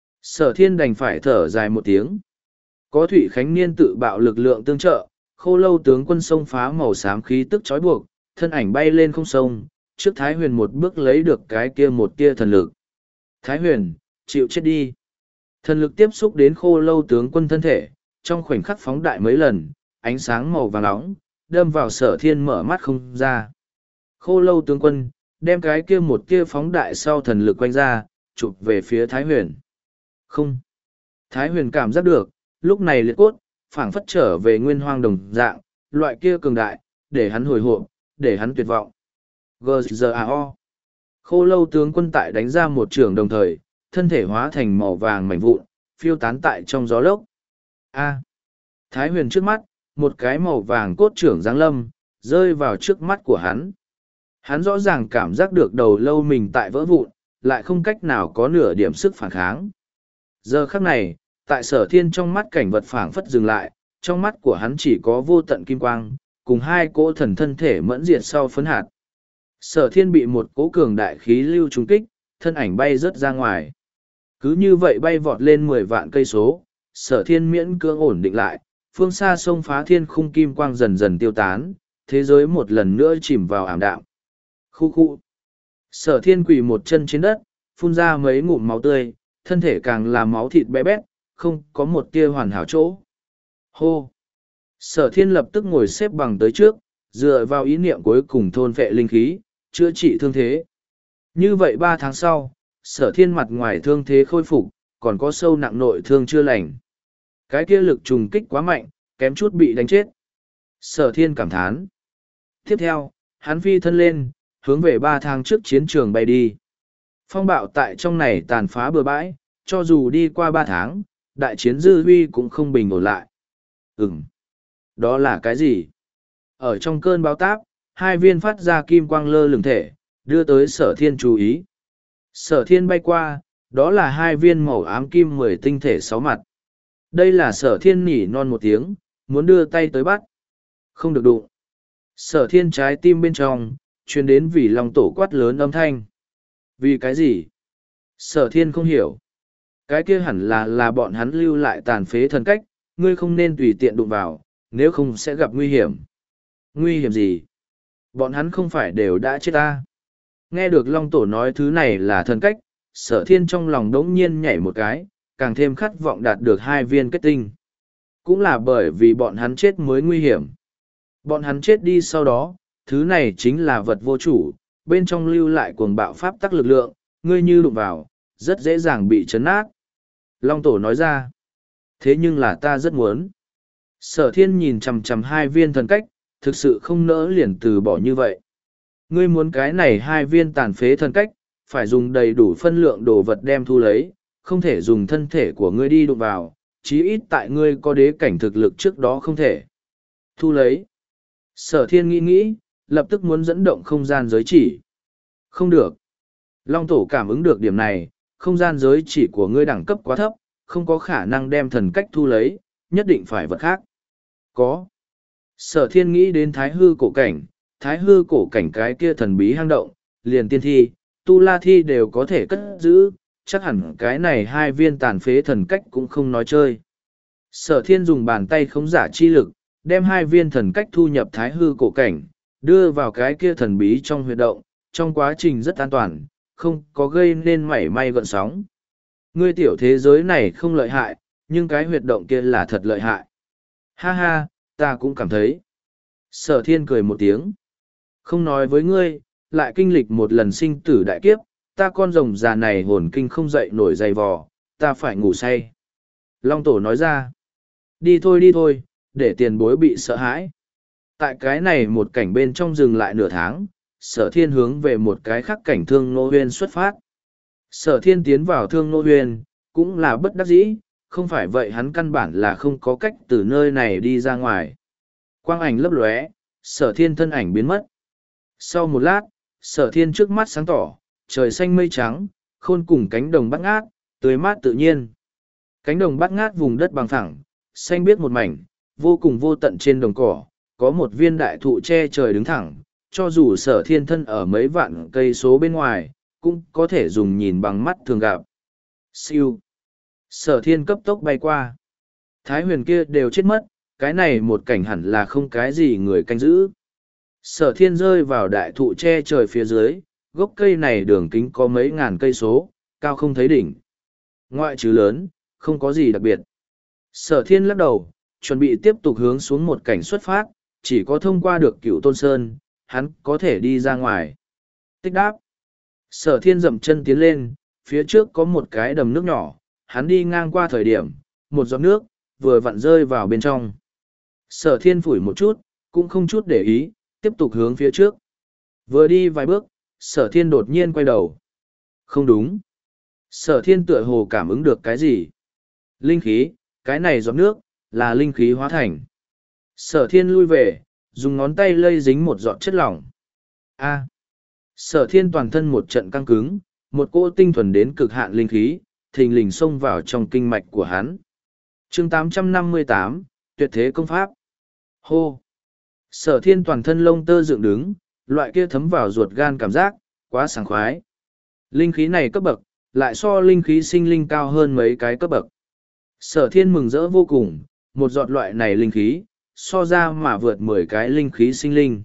Sở Thiên đành phải thở dài một tiếng. Có Thụy Khánh Niên tự bạo lực lượng tương trợ, khô lâu tướng quân sông phá màu xám khí tức trói buộc, thân ảnh bay lên không sông, trước Thái Huyền một bước lấy được cái kia một tia thần lực. Thái Huyền, chịu chết đi. Thần lực tiếp xúc đến khô lâu tướng quân thân thể, trong khoảnh khắc phóng đại mấy lần, ánh sáng màu vàng nóng, đâm vào Sở Thiên mở mắt không ra. Khô lâu tướng quân, đem cái kia một tia phóng đại sau thần lực quanh ra, chụp về phía Thái Huyền. Không. Thái Huyền cảm giác được, lúc này liệt cốt, phảng phất trở về nguyên hoang đồng dạng, loại kia cường đại, để hắn hồi hộp, để hắn tuyệt vọng. giê giê a o. Khô lâu tướng quân tại đánh ra một trường đồng thời, thân thể hóa thành màu vàng mảnh vụn, phiêu tán tại trong gió lốc. A. Thái Huyền trước mắt, một cái màu vàng cốt trưởng giáng lâm, rơi vào trước mắt của hắn. Hắn rõ ràng cảm giác được đầu lâu mình tại vỡ vụn, lại không cách nào có nửa điểm sức phản kháng. Giờ khắc này, tại Sở Thiên trong mắt cảnh vật phảng phất dừng lại, trong mắt của hắn chỉ có vô tận kim quang, cùng hai cỗ thần thân thể mẫn diệt sau phấn hạt. Sở Thiên bị một cỗ cường đại khí lưu trúng kích, thân ảnh bay rớt ra ngoài. Cứ như vậy bay vọt lên mười vạn cây số, Sở Thiên miễn cưỡng ổn định lại, phương xa sông phá thiên khung kim quang dần dần tiêu tán, thế giới một lần nữa chìm vào ảm đạm. Khu khu. Sở Thiên quỳ một chân trên đất, phun ra mấy ngụm máu tươi, thân thể càng là máu thịt bé bét, không có một tia hoàn hảo chỗ. Hô! Sở Thiên lập tức ngồi xếp bằng tới trước, dựa vào ý niệm cuối cùng thôn phệ linh khí, chữa trị thương thế. Như vậy ba tháng sau, Sở Thiên mặt ngoài thương thế khôi phục, còn có sâu nặng nội thương chưa lành. Cái kia lực trùng kích quá mạnh, kém chút bị đánh chết. Sở Thiên cảm thán. Tiếp theo, hắn phi thân lên, hướng về ba tháng trước chiến trường bay đi. Phong bạo tại trong này tàn phá bừa bãi, cho dù đi qua ba tháng, đại chiến dư huy cũng không bình ổn lại. Ừm. Đó là cái gì? Ở trong cơn bão táp, hai viên phát ra kim quang lơ lửng thể, đưa tới Sở Thiên chú ý. Sở Thiên bay qua, đó là hai viên màu ám kim mười tinh thể sáu mặt. Đây là sở thiên nỉ non một tiếng, muốn đưa tay tới bắt. Không được đụng. Sở thiên trái tim bên trong, truyền đến vì lòng tổ quát lớn âm thanh. Vì cái gì? Sở thiên không hiểu. Cái kia hẳn là là bọn hắn lưu lại tàn phế thần cách, ngươi không nên tùy tiện đụng vào, nếu không sẽ gặp nguy hiểm. Nguy hiểm gì? Bọn hắn không phải đều đã chết ta. Nghe được Long Tổ nói thứ này là thần cách, sở thiên trong lòng đống nhiên nhảy một cái, càng thêm khát vọng đạt được hai viên kết tinh. Cũng là bởi vì bọn hắn chết mới nguy hiểm. Bọn hắn chết đi sau đó, thứ này chính là vật vô chủ, bên trong lưu lại cuồng bạo pháp tắc lực lượng, ngươi như đụng vào, rất dễ dàng bị chấn nát. Long Tổ nói ra, thế nhưng là ta rất muốn. Sở thiên nhìn chằm chằm hai viên thần cách, thực sự không nỡ liền từ bỏ như vậy. Ngươi muốn cái này hai viên tàn phế thần cách, phải dùng đầy đủ phân lượng đồ vật đem thu lấy, không thể dùng thân thể của ngươi đi đụng vào, chí ít tại ngươi có đế cảnh thực lực trước đó không thể. Thu lấy. Sở thiên nghĩ nghĩ, lập tức muốn dẫn động không gian giới chỉ. Không được. Long Tổ cảm ứng được điểm này, không gian giới chỉ của ngươi đẳng cấp quá thấp, không có khả năng đem thần cách thu lấy, nhất định phải vật khác. Có. Sở thiên nghĩ đến thái hư cổ cảnh, thái hư cổ cảnh cái kia thần bí hang động, liền tiên thi, tu la thi đều có thể cất giữ, chắc hẳn cái này hai viên tàn phế thần cách cũng không nói chơi. Sở thiên dùng bàn tay khống giả chi lực, đem hai viên thần cách thu nhập thái hư cổ cảnh, đưa vào cái kia thần bí trong huyệt động, trong quá trình rất an toàn, không có gây nên mảy may gợn sóng. Ngươi tiểu thế giới này không lợi hại, nhưng cái huyệt động kia là thật lợi hại. Ha ha, ta cũng cảm thấy. Sở thiên cười một tiếng. Không nói với ngươi, lại kinh lịch một lần sinh tử đại kiếp, ta con rồng già này hồn kinh không dậy nổi dày vò, ta phải ngủ say. Long Tổ nói ra. Đi thôi đi thôi, để tiền bối bị sợ hãi. Tại cái này một cảnh bên trong dừng lại nửa tháng, sở thiên hướng về một cái khác cảnh thương nô huyên xuất phát. Sở thiên tiến vào thương nô huyên, cũng là bất đắc dĩ, không phải vậy hắn căn bản là không có cách từ nơi này đi ra ngoài. Quang ảnh lấp lóe, sở thiên thân ảnh biến mất. Sau một lát, sở thiên trước mắt sáng tỏ, trời xanh mây trắng, khôn cùng cánh đồng bát ngát, tươi mát tự nhiên. Cánh đồng bát ngát vùng đất bằng phẳng, xanh biếc một mảnh, vô cùng vô tận trên đồng cỏ, có một viên đại thụ che trời đứng thẳng, cho dù sở thiên thân ở mấy vạn cây số bên ngoài, cũng có thể dùng nhìn bằng mắt thường gặp. Siêu. Sở thiên cấp tốc bay qua. Thái huyền kia đều chết mất, cái này một cảnh hẳn là không cái gì người canh giữ. Sở thiên rơi vào đại thụ che trời phía dưới, gốc cây này đường kính có mấy ngàn cây số, cao không thấy đỉnh. Ngoại trừ lớn, không có gì đặc biệt. Sở thiên lắc đầu, chuẩn bị tiếp tục hướng xuống một cảnh xuất phát, chỉ có thông qua được cựu tôn sơn, hắn có thể đi ra ngoài. Tích đáp. Sở thiên dậm chân tiến lên, phía trước có một cái đầm nước nhỏ, hắn đi ngang qua thời điểm, một giọt nước, vừa vặn rơi vào bên trong. Sở thiên phủi một chút, cũng không chút để ý, tiếp tục hướng phía trước. Vừa đi vài bước, sở thiên đột nhiên quay đầu. Không đúng. Sở thiên tựa hồ cảm ứng được cái gì? Linh khí, cái này giọt nước, là linh khí hóa thành. Sở thiên lui về, dùng ngón tay lây dính một giọt chất lỏng. A. Sở thiên toàn thân một trận căng cứng, một cỗ tinh thuần đến cực hạn linh khí, thình lình xông vào trong kinh mạch của hắn. chương tám trăm năm mươi tám, tuyệt thế công pháp. Hô. Sở thiên toàn thân lông tơ dựng đứng, loại kia thấm vào ruột gan cảm giác, quá sảng khoái. Linh khí này cấp bậc, lại so linh khí sinh linh cao hơn mấy cái cấp bậc. Sở thiên mừng rỡ vô cùng, một giọt loại này linh khí, so ra mà vượt mười cái linh khí sinh linh.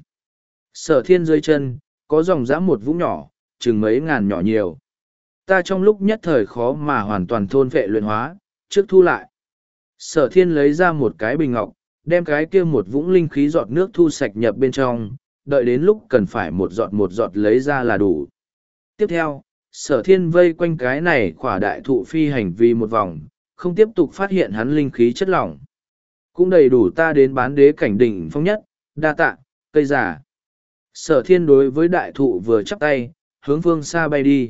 Sở thiên dưới chân, có dòng dã một vũng nhỏ, chừng mấy ngàn nhỏ nhiều. Ta trong lúc nhất thời khó mà hoàn toàn thôn vệ luyện hóa, trước thu lại. Sở thiên lấy ra một cái bình ngọc, đem cái kia một vũng linh khí giọt nước thu sạch nhập bên trong, đợi đến lúc cần phải một giọt một giọt lấy ra là đủ. Tiếp theo, sở thiên vây quanh cái này khỏa đại thụ phi hành vi một vòng, không tiếp tục phát hiện hắn linh khí chất lỏng. Cũng đầy đủ ta đến bán đế cảnh đỉnh phong nhất, đa tạ, cây giả. Sở thiên đối với đại thụ vừa chắp tay, hướng phương xa bay đi.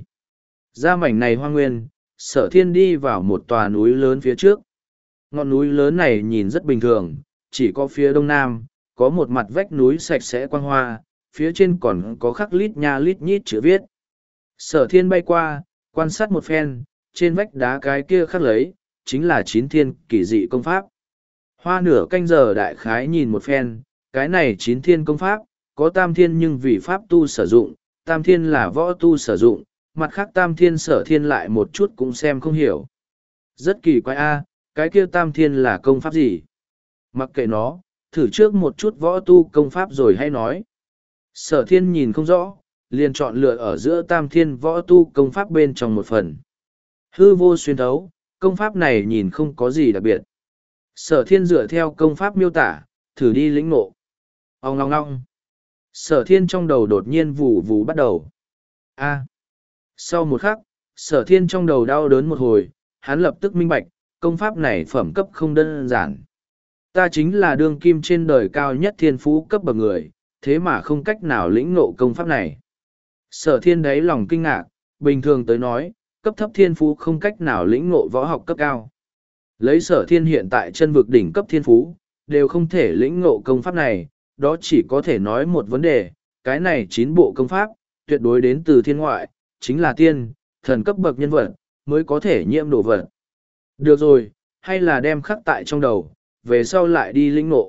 Ra mảnh này hoang nguyên, sở thiên đi vào một tòa núi lớn phía trước. Ngọn núi lớn này nhìn rất bình thường, chỉ có phía đông nam, có một mặt vách núi sạch sẽ quang hoa, phía trên còn có khắc lít nha lít nhít chữ viết. Sở thiên bay qua, quan sát một phen, trên vách đá cái kia khắc lấy, chính là chín thiên kỳ dị công pháp. Hoa nửa canh giờ đại khái nhìn một phen, cái này chín thiên công pháp, có tam thiên nhưng vì pháp tu sử dụng, tam thiên là võ tu sử dụng, mặt khác tam thiên sở thiên lại một chút cũng xem không hiểu. Rất kỳ quái a, cái kia tam thiên là công pháp gì? Mặc kệ nó, thử trước một chút võ tu công pháp rồi hay nói. Sở thiên nhìn không rõ, liền chọn lựa ở giữa tam thiên võ tu công pháp bên trong một phần. Hư vô xuyên thấu, công pháp này nhìn không có gì đặc biệt. Sở thiên dựa theo công pháp miêu tả, thử đi lĩnh ngộ. Ông ngong ngong. Sở thiên trong đầu đột nhiên vù vù bắt đầu. A. Sau một khắc, sở thiên trong đầu đau đớn một hồi, hắn lập tức minh bạch, công pháp này phẩm cấp không đơn giản. Ta chính là đương kim trên đời cao nhất thiên phú cấp bậc người, thế mà không cách nào lĩnh ngộ công pháp này. Sở thiên đáy lòng kinh ngạc, bình thường tới nói, cấp thấp thiên phú không cách nào lĩnh ngộ võ học cấp cao. Lấy sở thiên hiện tại chân vực đỉnh cấp thiên phú, đều không thể lĩnh ngộ công pháp này, đó chỉ có thể nói một vấn đề, cái này chín bộ công pháp, tuyệt đối đến từ thiên ngoại, chính là tiên, thần cấp bậc nhân vật, mới có thể nhiễm đồ vật. Được rồi, hay là đem khắc tại trong đầu, về sau lại đi lĩnh ngộ.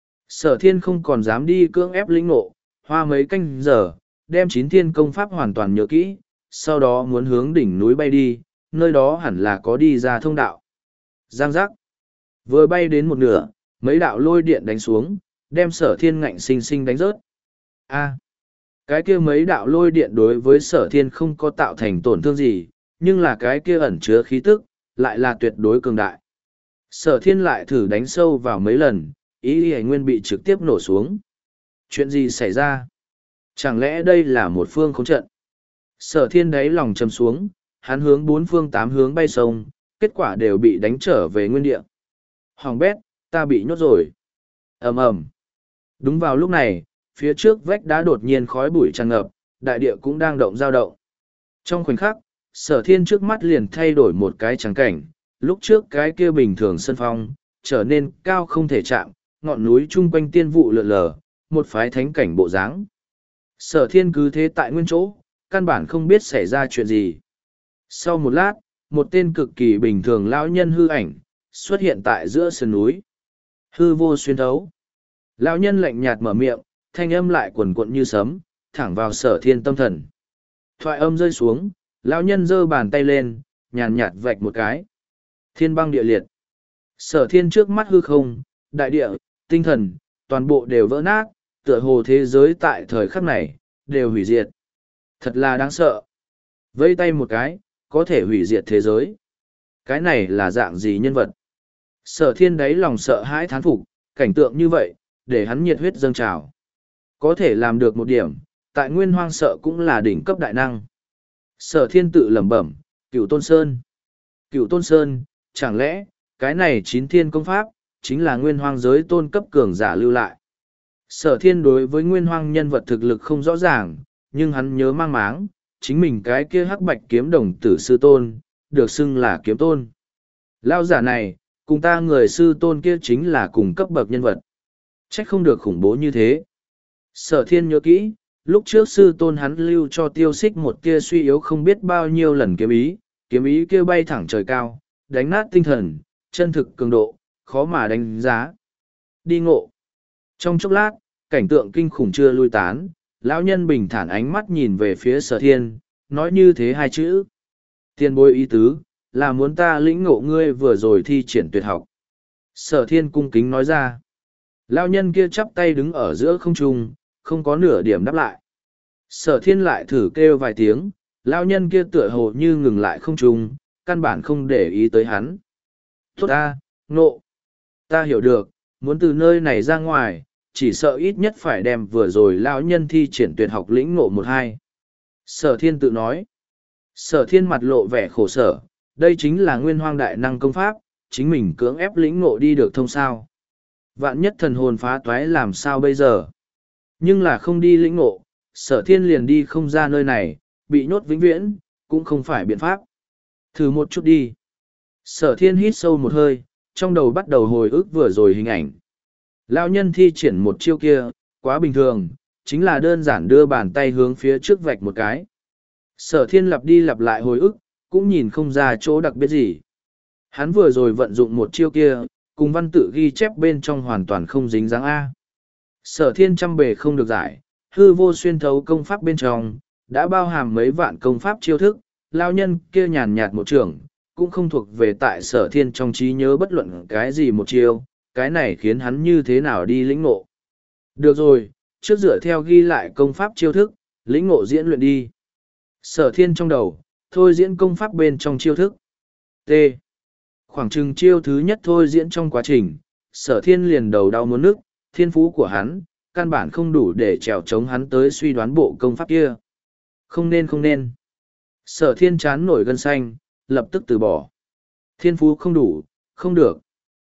Sở thiên không còn dám đi cưỡng ép lĩnh ngộ, hoa mấy canh giờ, đem chín thiên công pháp hoàn toàn nhớ kỹ, sau đó muốn hướng đỉnh núi bay đi, nơi đó hẳn là có đi ra thông đạo. Giang giác. Vừa bay đến một nửa, mấy đạo lôi điện đánh xuống, đem sở thiên ngạnh sinh sinh đánh rớt. A. Cái kia mấy đạo lôi điện đối với sở thiên không có tạo thành tổn thương gì, nhưng là cái kia ẩn chứa khí tức, lại là tuyệt đối cường đại. Sở thiên lại thử đánh sâu vào mấy lần, ý ý nguyên bị trực tiếp nổ xuống. Chuyện gì xảy ra? Chẳng lẽ đây là một phương khống trận? Sở thiên đáy lòng chầm xuống, hắn hướng bốn phương tám hướng bay sông, kết quả đều bị đánh trở về nguyên địa. Hoàng bét, ta bị nhốt rồi. Ầm ầm. Đúng vào lúc này, phía trước vách đá đột nhiên khói bụi tràn ngập, đại địa cũng đang động dao động. Trong khoảnh khắc, sở thiên trước mắt liền thay đổi một cái trắng cảnh, lúc trước cái kia bình thường sân phong, trở nên cao không thể chạm, ngọn núi chung quanh tiên vụ lượn lờ, một phái thánh cảnh bộ dáng. Sở thiên cứ thế tại nguyên chỗ, căn bản không biết xảy ra chuyện gì. Sau một lát, một tên cực kỳ bình thường lão nhân hư ảnh, xuất hiện tại giữa sườn núi. Hư vô xuyên thấu. Lão nhân lạnh nhạt mở miệng, thanh âm lại quần quận như sấm, thẳng vào sở thiên tâm thần. Thoại âm rơi xuống, lão nhân giơ bàn tay lên, nhàn nhạt vạch một cái. Thiên băng địa liệt. Sở thiên trước mắt hư không, đại địa, tinh thần, toàn bộ đều vỡ nát, tựa hồ thế giới tại thời khắc này, đều hủy diệt. Thật là đáng sợ. Vây tay một cái, có thể hủy diệt thế giới. Cái này là dạng gì nhân vật? Sở thiên đáy lòng sợ hãi thán phục, cảnh tượng như vậy, để hắn nhiệt huyết dâng trào. Có thể làm được một điểm, tại nguyên hoang sợ cũng là đỉnh cấp đại năng. Sở thiên tự lẩm bẩm, Cửu Tôn Sơn. Cửu Tôn Sơn, chẳng lẽ, cái này chín thiên công pháp, chính là nguyên hoang giới tôn cấp cường giả lưu lại. Sở thiên đối với nguyên hoang nhân vật thực lực không rõ ràng, nhưng hắn nhớ mang máng, chính mình cái kia hắc bạch kiếm đồng tử sư tôn, được xưng là kiếm tôn. Lao giả này, cùng ta người sư tôn kia chính là cùng cấp bậc nhân vật. Trách không được khủng bố như thế. Sở thiên nhớ kỹ, lúc trước sư tôn hắn lưu cho tiêu xích một tia suy yếu không biết bao nhiêu lần kiếm ý, kiếm ý kia bay thẳng trời cao, đánh nát tinh thần, chân thực cường độ, khó mà đánh giá. Đi ngộ. Trong chốc lát, cảnh tượng kinh khủng chưa lui tán, lão nhân bình thản ánh mắt nhìn về phía sở thiên, nói như thế hai chữ. Tiền bối ý tứ, là muốn ta lĩnh ngộ ngươi vừa rồi thi triển tuyệt học. Sở thiên cung kính nói ra. Lão nhân kia chắp tay đứng ở giữa không trung, không có nửa điểm đáp lại. Sở thiên lại thử kêu vài tiếng, lão nhân kia tựa hồ như ngừng lại không trung, căn bản không để ý tới hắn. Tốt ta, ngộ. Ta hiểu được, muốn từ nơi này ra ngoài, chỉ sợ ít nhất phải đem vừa rồi lão nhân thi triển tuyệt học lĩnh ngộ một hai. Sở thiên tự nói. Sở thiên mặt lộ vẻ khổ sở, đây chính là nguyên hoang đại năng công pháp, chính mình cưỡng ép lĩnh ngộ đi được thông sao. Vạn nhất thần hồn phá toái làm sao bây giờ. Nhưng là không đi lĩnh ngộ, sở thiên liền đi không ra nơi này, bị nhốt vĩnh viễn, cũng không phải biện pháp. Thử một chút đi. Sở thiên hít sâu một hơi, trong đầu bắt đầu hồi ức vừa rồi hình ảnh. Lão nhân thi triển một chiêu kia, quá bình thường, chính là đơn giản đưa bàn tay hướng phía trước vạch một cái. Sở thiên lặp đi lặp lại hồi ức, cũng nhìn không ra chỗ đặc biệt gì. Hắn vừa rồi vận dụng một chiêu kia, cùng văn tự ghi chép bên trong hoàn toàn không dính dáng A. Sở thiên trăm bề không được giải, hư vô xuyên thấu công pháp bên trong, đã bao hàm mấy vạn công pháp chiêu thức, lao nhân kia nhàn nhạt một trường, cũng không thuộc về tại sở thiên trong trí nhớ bất luận cái gì một chiêu, cái này khiến hắn như thế nào đi lĩnh ngộ. Được rồi, trước dựa theo ghi lại công pháp chiêu thức, lĩnh ngộ diễn luyện đi. Sở thiên trong đầu, thôi diễn công pháp bên trong chiêu thức. T. Khoảng chừng chiêu thứ nhất thôi diễn trong quá trình, sở thiên liền đầu đau muốn nức, thiên phú của hắn, căn bản không đủ để trèo chống hắn tới suy đoán bộ công pháp kia. Không nên không nên. Sở thiên chán nổi gân xanh, lập tức từ bỏ. Thiên phú không đủ, không được.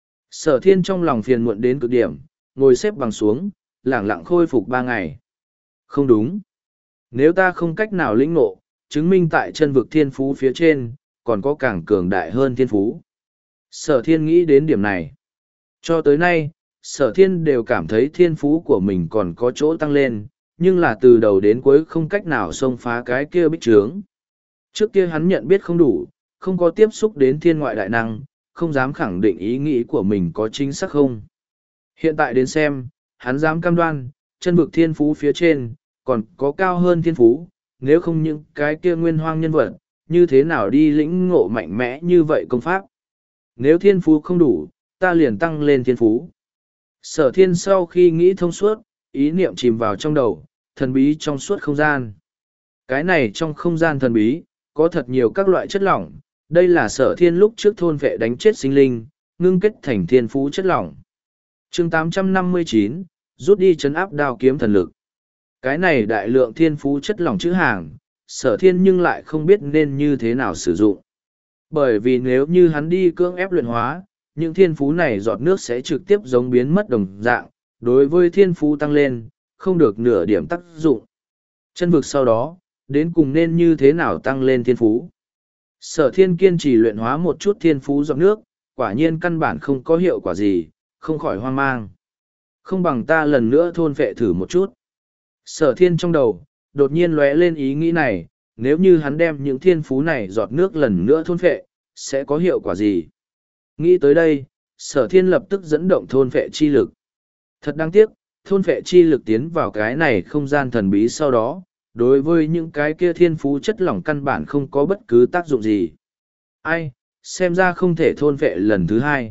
Sở thiên trong lòng phiền muộn đến cực điểm, ngồi xếp bằng xuống, lẳng lặng khôi phục ba ngày. Không đúng. Nếu ta không cách nào lĩnh ngộ, chứng minh tại chân vực thiên phú phía trên, còn có càng cường đại hơn thiên phú. Sở thiên nghĩ đến điểm này. Cho tới nay, sở thiên đều cảm thấy thiên phú của mình còn có chỗ tăng lên, nhưng là từ đầu đến cuối không cách nào xông phá cái kia bích trướng. Trước kia hắn nhận biết không đủ, không có tiếp xúc đến thiên ngoại đại năng, không dám khẳng định ý nghĩ của mình có chính xác không. Hiện tại đến xem, hắn dám cam đoan, chân vực thiên phú phía trên, còn có cao hơn thiên phú, nếu không những cái kia nguyên hoang nhân vật, như thế nào đi lĩnh ngộ mạnh mẽ như vậy công pháp. Nếu thiên phú không đủ, ta liền tăng lên thiên phú. Sở thiên sau khi nghĩ thông suốt, ý niệm chìm vào trong đầu, thần bí trong suốt không gian. Cái này trong không gian thần bí, có thật nhiều các loại chất lỏng, đây là sở thiên lúc trước thôn vệ đánh chết sinh linh, ngưng kết thành thiên phú chất lỏng. chương tám trăm năm mươi chín, rút đi chấn áp đao kiếm thần lực. Cái này đại lượng thiên phú chất lỏng chữ hàng, sở thiên nhưng lại không biết nên như thế nào sử dụng. Bởi vì nếu như hắn đi cưỡng ép luyện hóa, những thiên phú này giọt nước sẽ trực tiếp giống biến mất đồng dạng, đối với thiên phú tăng lên, không được nửa điểm tác dụng. Chân vực sau đó, đến cùng nên như thế nào tăng lên thiên phú. Sở thiên kiên trì luyện hóa một chút thiên phú giọt nước, quả nhiên căn bản không có hiệu quả gì, không khỏi hoang mang. Không bằng ta lần nữa thôn phệ thử một chút. Sở thiên trong đầu, đột nhiên lóe lên ý nghĩ này, nếu như hắn đem những thiên phú này giọt nước lần nữa thôn phệ, sẽ có hiệu quả gì? Nghĩ tới đây, sở thiên lập tức dẫn động thôn phệ chi lực. Thật đáng tiếc, thôn phệ chi lực tiến vào cái này không gian thần bí sau đó, đối với những cái kia thiên phú chất lỏng căn bản không có bất cứ tác dụng gì. Ai, xem ra không thể thôn phệ lần thứ hai.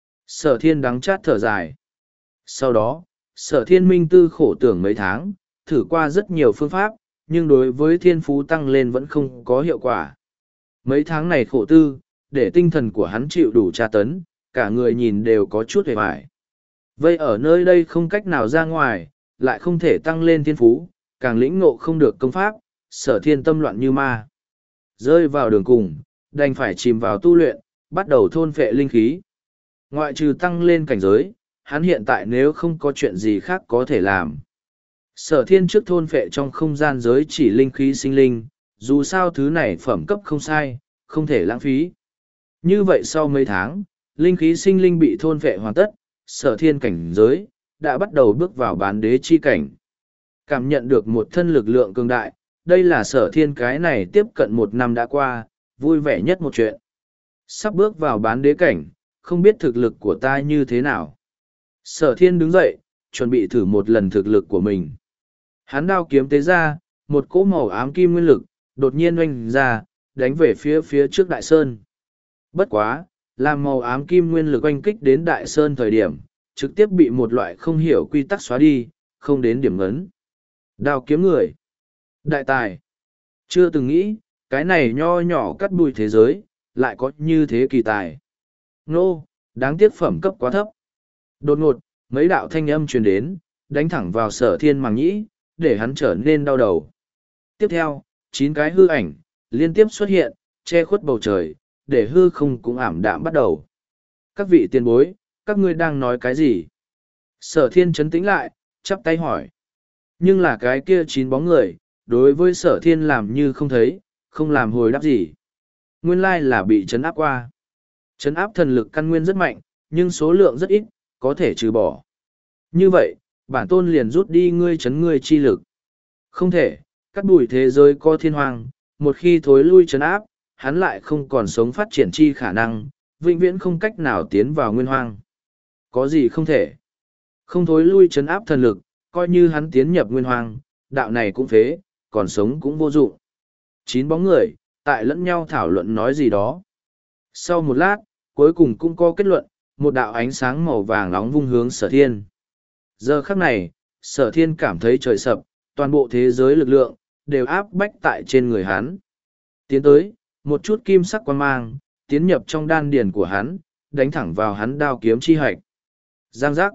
Sở thiên đắng chát thở dài. Sau đó, sở thiên minh tư khổ tưởng mấy tháng, thử qua rất nhiều phương pháp, nhưng đối với thiên phú tăng lên vẫn không có hiệu quả. Mấy tháng này khổ tư, để tinh thần của hắn chịu đủ tra tấn, cả người nhìn đều có chút hề vải. Vây ở nơi đây không cách nào ra ngoài, lại không thể tăng lên thiên phú, càng lĩnh ngộ không được công pháp, sở thiên tâm loạn như ma. Rơi vào đường cùng, đành phải chìm vào tu luyện, bắt đầu thôn phệ linh khí. Ngoại trừ tăng lên cảnh giới, hắn hiện tại nếu không có chuyện gì khác có thể làm. Sở thiên trước thôn phệ trong không gian giới chỉ linh khí sinh linh, dù sao thứ này phẩm cấp không sai, không thể lãng phí. Như vậy sau mấy tháng, linh khí sinh linh bị thôn phệ hoàn tất, sở thiên cảnh giới, đã bắt đầu bước vào bán đế chi cảnh. Cảm nhận được một thân lực lượng cường đại, đây là sở thiên cái này tiếp cận một năm đã qua, vui vẻ nhất một chuyện. Sắp bước vào bán đế cảnh, không biết thực lực của ta như thế nào. Sở thiên đứng dậy, chuẩn bị thử một lần thực lực của mình. Hắn đao kiếm tế ra, một cỗ màu ám kim nguyên lực, đột nhiên oanh ra, đánh về phía phía trước đại sơn. Bất quá, làm màu ám kim nguyên lực oanh kích đến đại sơn thời điểm, trực tiếp bị một loại không hiểu quy tắc xóa đi, không đến điểm ngấn. Đao kiếm người. Đại tài. Chưa từng nghĩ, cái này nho nhỏ cắt bụi thế giới, lại có như thế kỳ tài. Nô, đáng tiếc phẩm cấp quá thấp. Đột ngột, mấy đạo thanh âm truyền đến, đánh thẳng vào sở thiên màng nhĩ, để hắn trở nên đau đầu. Tiếp theo, chín cái hư ảnh, liên tiếp xuất hiện, che khuất bầu trời, để hư không cũng ảm đạm bắt đầu. Các vị tiền bối, các ngươi đang nói cái gì? Sở thiên trấn tĩnh lại, chắp tay hỏi. Nhưng là cái kia chín bóng người, đối với sở thiên làm như không thấy, không làm hồi đáp gì. Nguyên lai là bị trấn áp qua. Trấn áp thần lực căn nguyên rất mạnh, nhưng số lượng rất ít, có thể trừ bỏ. Như vậy, bản tôn liền rút đi ngươi trấn ngươi chi lực. Không thể, cắt đùi thế giới có thiên hoàng, một khi thối lui trấn áp, hắn lại không còn sống phát triển chi khả năng, vĩnh viễn không cách nào tiến vào nguyên hoang. Có gì không thể? Không thối lui chấn áp thần lực, coi như hắn tiến nhập nguyên hoang, đạo này cũng phế, còn sống cũng vô dụng. Chín bóng người, tại lẫn nhau thảo luận nói gì đó. Sau một lát, cuối cùng cũng có kết luận, một đạo ánh sáng màu vàng nóng vung hướng sở thiên. Giờ khắc này, sở thiên cảm thấy trời sập, toàn bộ thế giới lực lượng, đều áp bách tại trên người hắn. Tiến tới, một chút kim sắc quan mang, tiến nhập trong đan điền của hắn, đánh thẳng vào hắn đao kiếm chi hạch. Giang giác.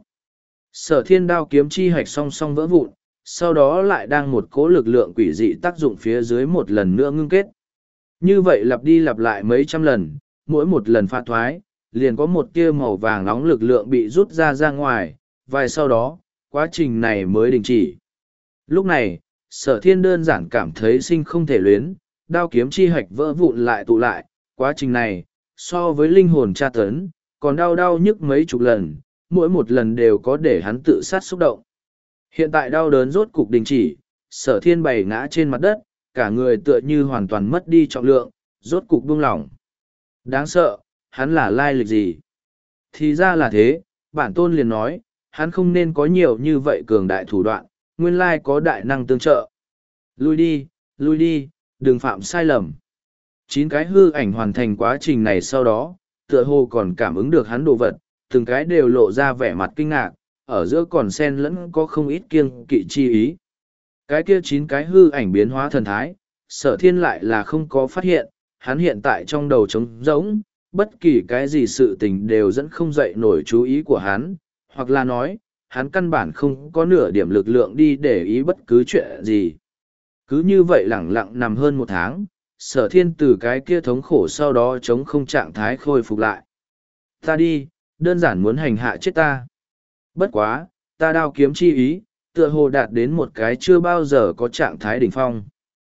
Sở thiên đao kiếm chi hạch song song vỡ vụn, sau đó lại đang một cỗ lực lượng quỷ dị tác dụng phía dưới một lần nữa ngưng kết. Như vậy lặp đi lặp lại mấy trăm lần, mỗi một lần phá thoái, liền có một tia màu vàng nóng lực lượng bị rút ra ra ngoài, vài sau đó, quá trình này mới đình chỉ. Lúc này, sở thiên đơn giản cảm thấy sinh không thể luyến, đao kiếm chi hạch vỡ vụn lại tụ lại, quá trình này, so với linh hồn tra tấn, còn đau đau nhức mấy chục lần, mỗi một lần đều có để hắn tự sát xúc động. Hiện tại đau đớn rốt cục đình chỉ, sở thiên bày ngã trên mặt đất, cả người tựa như hoàn toàn mất đi trọng lượng, rốt cục buông lỏng. Đáng sợ, hắn là lai lịch gì? Thì ra là thế, bản tôn liền nói, hắn không nên có nhiều như vậy cường đại thủ đoạn, nguyên lai có đại năng tương trợ. Lui đi, lui đi, đừng phạm sai lầm. Chín cái hư ảnh hoàn thành quá trình này sau đó, tựa hồ còn cảm ứng được hắn đồ vật, từng cái đều lộ ra vẻ mặt kinh ngạc, ở giữa còn xen lẫn có không ít kiêng kỵ chi ý. Cái kia chín cái hư ảnh biến hóa thần thái, sở thiên lại là không có phát hiện, hắn hiện tại trong đầu trống rỗng, bất kỳ cái gì sự tình đều dẫn không dậy nổi chú ý của hắn, hoặc là nói, hắn căn bản không có nửa điểm lực lượng đi để ý bất cứ chuyện gì. Cứ như vậy lẳng lặng nằm hơn một tháng, sở thiên từ cái kia thống khổ sau đó chống không trạng thái khôi phục lại. Ta đi, đơn giản muốn hành hạ chết ta. Bất quá, ta đao kiếm chi ý, tựa hồ đạt đến một cái chưa bao giờ có trạng thái đỉnh phong.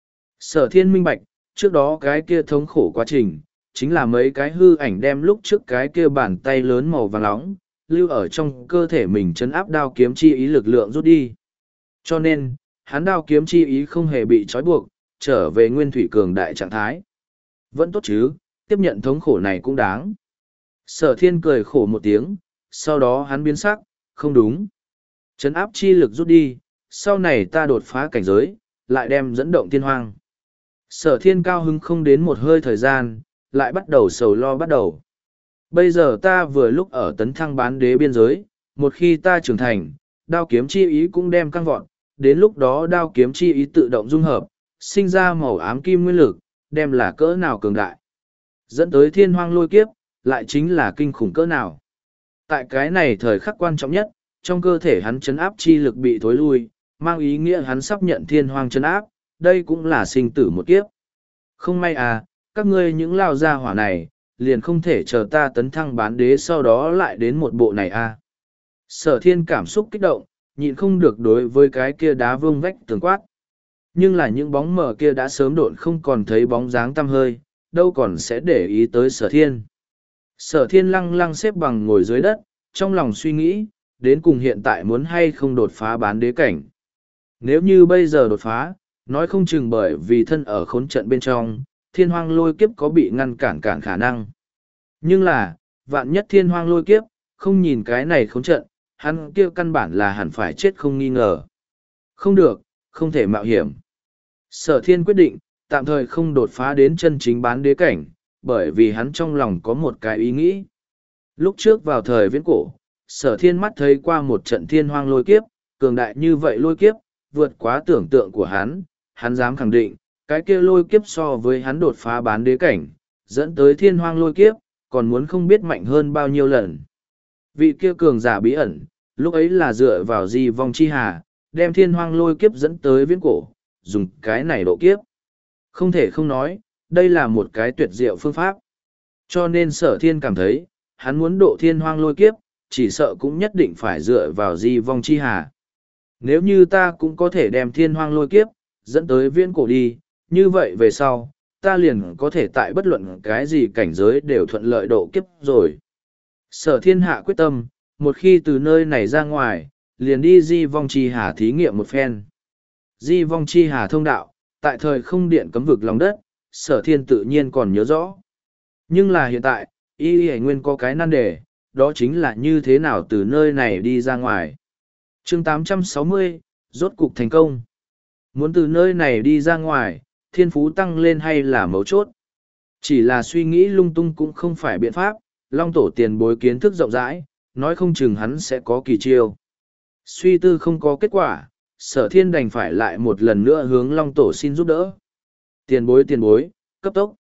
Sở thiên minh bạch, trước đó cái kia thống khổ quá trình, chính là mấy cái hư ảnh đem lúc trước cái kia bàn tay lớn màu vàng nóng, lưu ở trong cơ thể mình chấn áp đao kiếm chi ý lực lượng rút đi. Cho nên, hắn đao kiếm chi ý không hề bị trói buộc, trở về nguyên thủy cường đại trạng thái. Vẫn tốt chứ, tiếp nhận thống khổ này cũng đáng. Sở thiên cười khổ một tiếng, sau đó hắn biến sắc, không đúng. Chấn áp chi lực rút đi, sau này ta đột phá cảnh giới, lại đem dẫn động thiên hoang. Sở thiên cao hứng không đến một hơi thời gian, lại bắt đầu sầu lo bắt đầu. Bây giờ ta vừa lúc ở tấn thăng bán đế biên giới, một khi ta trưởng thành, đao kiếm chi ý cũng đem căng vọt, đến lúc đó đao kiếm chi ý tự động dung hợp, sinh ra màu ám kim nguyên lực, đem là cỡ nào cường đại. Dẫn tới thiên hoang lôi kiếp, lại chính là kinh khủng cỡ nào. Tại cái này thời khắc quan trọng nhất, trong cơ thể hắn chấn áp chi lực bị thối lui, mang ý nghĩa hắn sắp nhận thiên hoang chấn áp, đây cũng là sinh tử một kiếp. Không may à, các ngươi những lao gia hỏa này, liền không thể chờ ta tấn thăng bán đế sau đó lại đến một bộ này à. Sở thiên cảm xúc kích động, nhịn không được đối với cái kia đá vương vách tường quát. Nhưng là những bóng mờ kia đã sớm độn không còn thấy bóng dáng tăm hơi, đâu còn sẽ để ý tới sở thiên. Sở thiên lăng lăng xếp bằng ngồi dưới đất, trong lòng suy nghĩ, đến cùng hiện tại muốn hay không đột phá bán đế cảnh. Nếu như bây giờ đột phá, nói không chừng bởi vì thân ở khốn trận bên trong, thiên hoang lôi kiếp có bị ngăn cản cản khả năng. Nhưng là, vạn nhất thiên hoang lôi kiếp, không nhìn cái này khốn trận, hắn kia căn bản là hẳn phải chết không nghi ngờ. Không được, không thể mạo hiểm. Sở thiên quyết định, tạm thời không đột phá đến chân chính bán đế cảnh, bởi vì hắn trong lòng có một cái ý nghĩ. Lúc trước vào thời viễn cổ, sở thiên mắt thấy qua một trận thiên hoang lôi kiếp, cường đại như vậy lôi kiếp, vượt quá tưởng tượng của hắn, hắn dám khẳng định, cái kia lôi kiếp so với hắn đột phá bán đế cảnh, dẫn tới thiên hoang lôi kiếp, còn muốn không biết mạnh hơn bao nhiêu lần. Vị kia cường giả bí ẩn, lúc ấy là dựa vào di vong chi hà, đem thiên hoang lôi kiếp dẫn tới viễn cổ, dùng cái này độ kiếp. Không thể không nói, đây là một cái tuyệt diệu phương pháp. Cho nên sở thiên cảm thấy, hắn muốn độ thiên hoang lôi kiếp, chỉ sợ cũng nhất định phải dựa vào di vong chi hà. Nếu như ta cũng có thể đem thiên hoang lôi kiếp, dẫn tới viễn cổ đi, như vậy về sau, ta liền có thể tại bất luận cái gì cảnh giới đều thuận lợi độ kiếp rồi. Sở thiên hạ quyết tâm, một khi từ nơi này ra ngoài, liền đi di vong chi hà thí nghiệm một phen. Di vong chi hà thông đạo, tại thời không điện cấm vực lòng đất, sở thiên tự nhiên còn nhớ rõ. Nhưng là hiện tại, y y nguyên có cái nan đề, đó chính là như thế nào từ nơi này đi ra ngoài. chương tám trăm sáu mươi, rốt cục thành công. Muốn từ nơi này đi ra ngoài, thiên phú tăng lên hay là mấu chốt. Chỉ là suy nghĩ lung tung cũng không phải biện pháp, Long Tổ tiền bối kiến thức rộng rãi, nói không chừng hắn sẽ có kỳ chiêu. Suy tư không có kết quả, Sở Thiên đành phải lại một lần nữa hướng Long Tổ xin giúp đỡ. Tiền bối tiền bối, cấp tốc.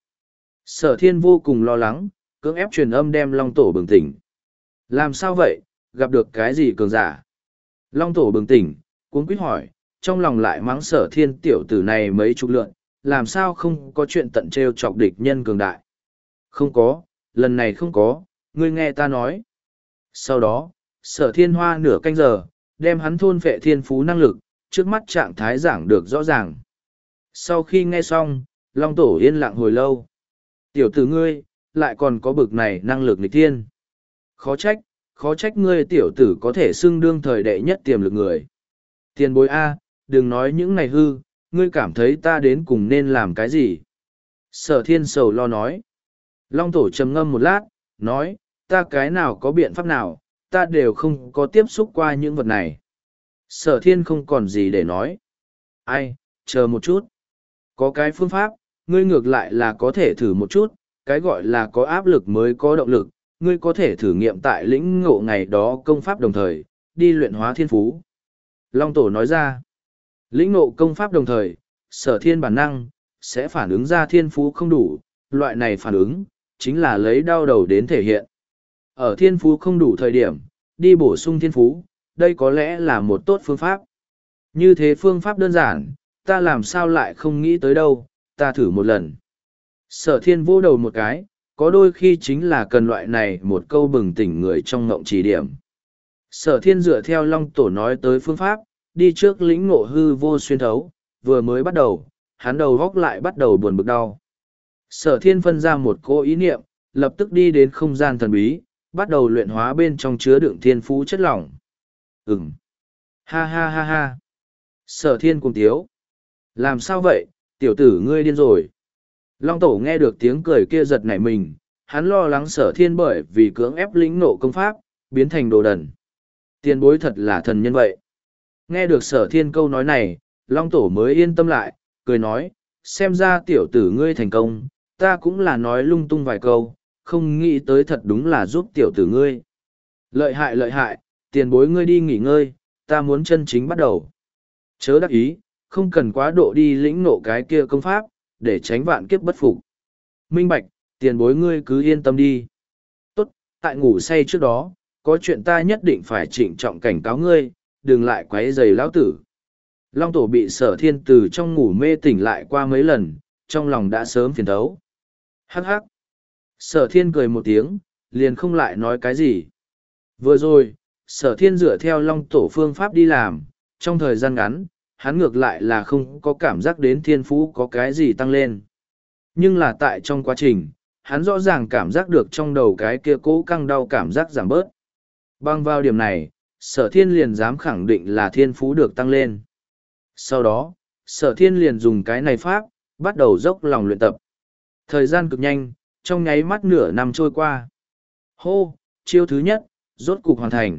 Sở Thiên vô cùng lo lắng, cưỡng ép truyền âm đem Long Tổ bừng tỉnh. Làm sao vậy, gặp được cái gì cường giả? Long Tổ bừng tỉnh, cuống quýt hỏi, trong lòng lại mắng Sở Thiên tiểu tử này mấy chục lượn, làm sao không có chuyện tận trêu chọc địch nhân cường đại. Không có, lần này không có, ngươi nghe ta nói. Sau đó, Sở Thiên hoa nửa canh giờ, đem hắn thôn vệ thiên phú năng lực, trước mắt trạng thái giảng được rõ ràng. Sau khi nghe xong, Long Tổ yên lặng hồi lâu. Tiểu tử ngươi, lại còn có bực này năng lực nghịch thiên. Khó trách, khó trách ngươi tiểu tử có thể xưng đương thời đệ nhất tiềm lực người. Tiền bối A, đừng nói những này hư, ngươi cảm thấy ta đến cùng nên làm cái gì? Sở Thiên sầu lo nói. Long Tổ trầm ngâm một lát, nói, ta cái nào có biện pháp nào, ta đều không có tiếp xúc qua những vật này. Sở Thiên không còn gì để nói. Ai, chờ một chút. Có cái phương pháp, ngươi ngược lại là có thể thử một chút, cái gọi là có áp lực mới có động lực, ngươi có thể thử nghiệm tại lĩnh ngộ ngày đó công pháp đồng thời, đi luyện hóa thiên phú. Long Tổ nói ra, lĩnh ngộ công pháp đồng thời, Sở Thiên bản năng, sẽ phản ứng ra thiên phú không đủ, loại này phản ứng, chính là lấy đau đầu đến thể hiện. Ở thiên phú không đủ thời điểm, đi bổ sung thiên phú, đây có lẽ là một tốt phương pháp. Như thế phương pháp đơn giản, ta làm sao lại không nghĩ tới đâu, ta thử một lần. Sở Thiên vô đầu một cái, có đôi khi chính là cần loại này một câu bừng tỉnh người trong ngộng chỉ điểm. Sở Thiên dựa theo Long Tổ nói tới phương pháp, đi trước lĩnh ngộ hư vô xuyên thấu, vừa mới bắt đầu, hắn đầu góc lại bắt đầu buồn bực đau. Sở Thiên phân ra một cô ý niệm, lập tức đi đến không gian thần bí, bắt đầu luyện hóa bên trong chứa đựng thiên phú chất lỏng. Ừm. Ha ha ha ha. Sở Thiên cùng tiếu. Làm sao vậy, tiểu tử ngươi điên rồi. Long Tổ nghe được tiếng cười kia giật nảy mình, hắn lo lắng Sở Thiên bởi vì cưỡng ép lĩnh nộ công pháp, biến thành đồ đần. Tiền bối thật là thần nhân vậy. Nghe được Sở Thiên câu nói này, Long Tổ mới yên tâm lại, cười nói, xem ra tiểu tử ngươi thành công, ta cũng là nói lung tung vài câu, không nghĩ tới thật đúng là giúp tiểu tử ngươi. Lợi hại lợi hại, tiền bối ngươi đi nghỉ ngơi, ta muốn chân chính bắt đầu. Chớ đắc ý, không cần quá độ đi lĩnh nộ cái kia công pháp, để tránh vạn kiếp bất phục. Minh bạch, tiền bối ngươi cứ yên tâm đi. Tốt, tại ngủ say trước đó, có chuyện ta nhất định phải trịnh trọng cảnh cáo ngươi, đừng lại quấy rầy lão tử. Long Tổ bị Sở Thiên từ trong ngủ mê tỉnh lại qua mấy lần, trong lòng đã sớm phiền thấu. Hắc hắc. Sở Thiên cười một tiếng, liền không lại nói cái gì. Vừa rồi, Sở Thiên dựa theo Long Tổ phương pháp đi làm, trong thời gian ngắn, hắn ngược lại là không có cảm giác đến thiên phú có cái gì tăng lên. Nhưng là tại trong quá trình, hắn rõ ràng cảm giác được trong đầu cái kia cố căng đau cảm giác giảm bớt. Bằng vào điểm này, Sở Thiên liền dám khẳng định là thiên phú được tăng lên. Sau đó, Sở Thiên liền dùng cái này pháp, bắt đầu dốc lòng luyện tập. Thời gian cực nhanh, trong nháy mắt nửa năm trôi qua. Hô, chiêu thứ nhất, rốt cục hoàn thành.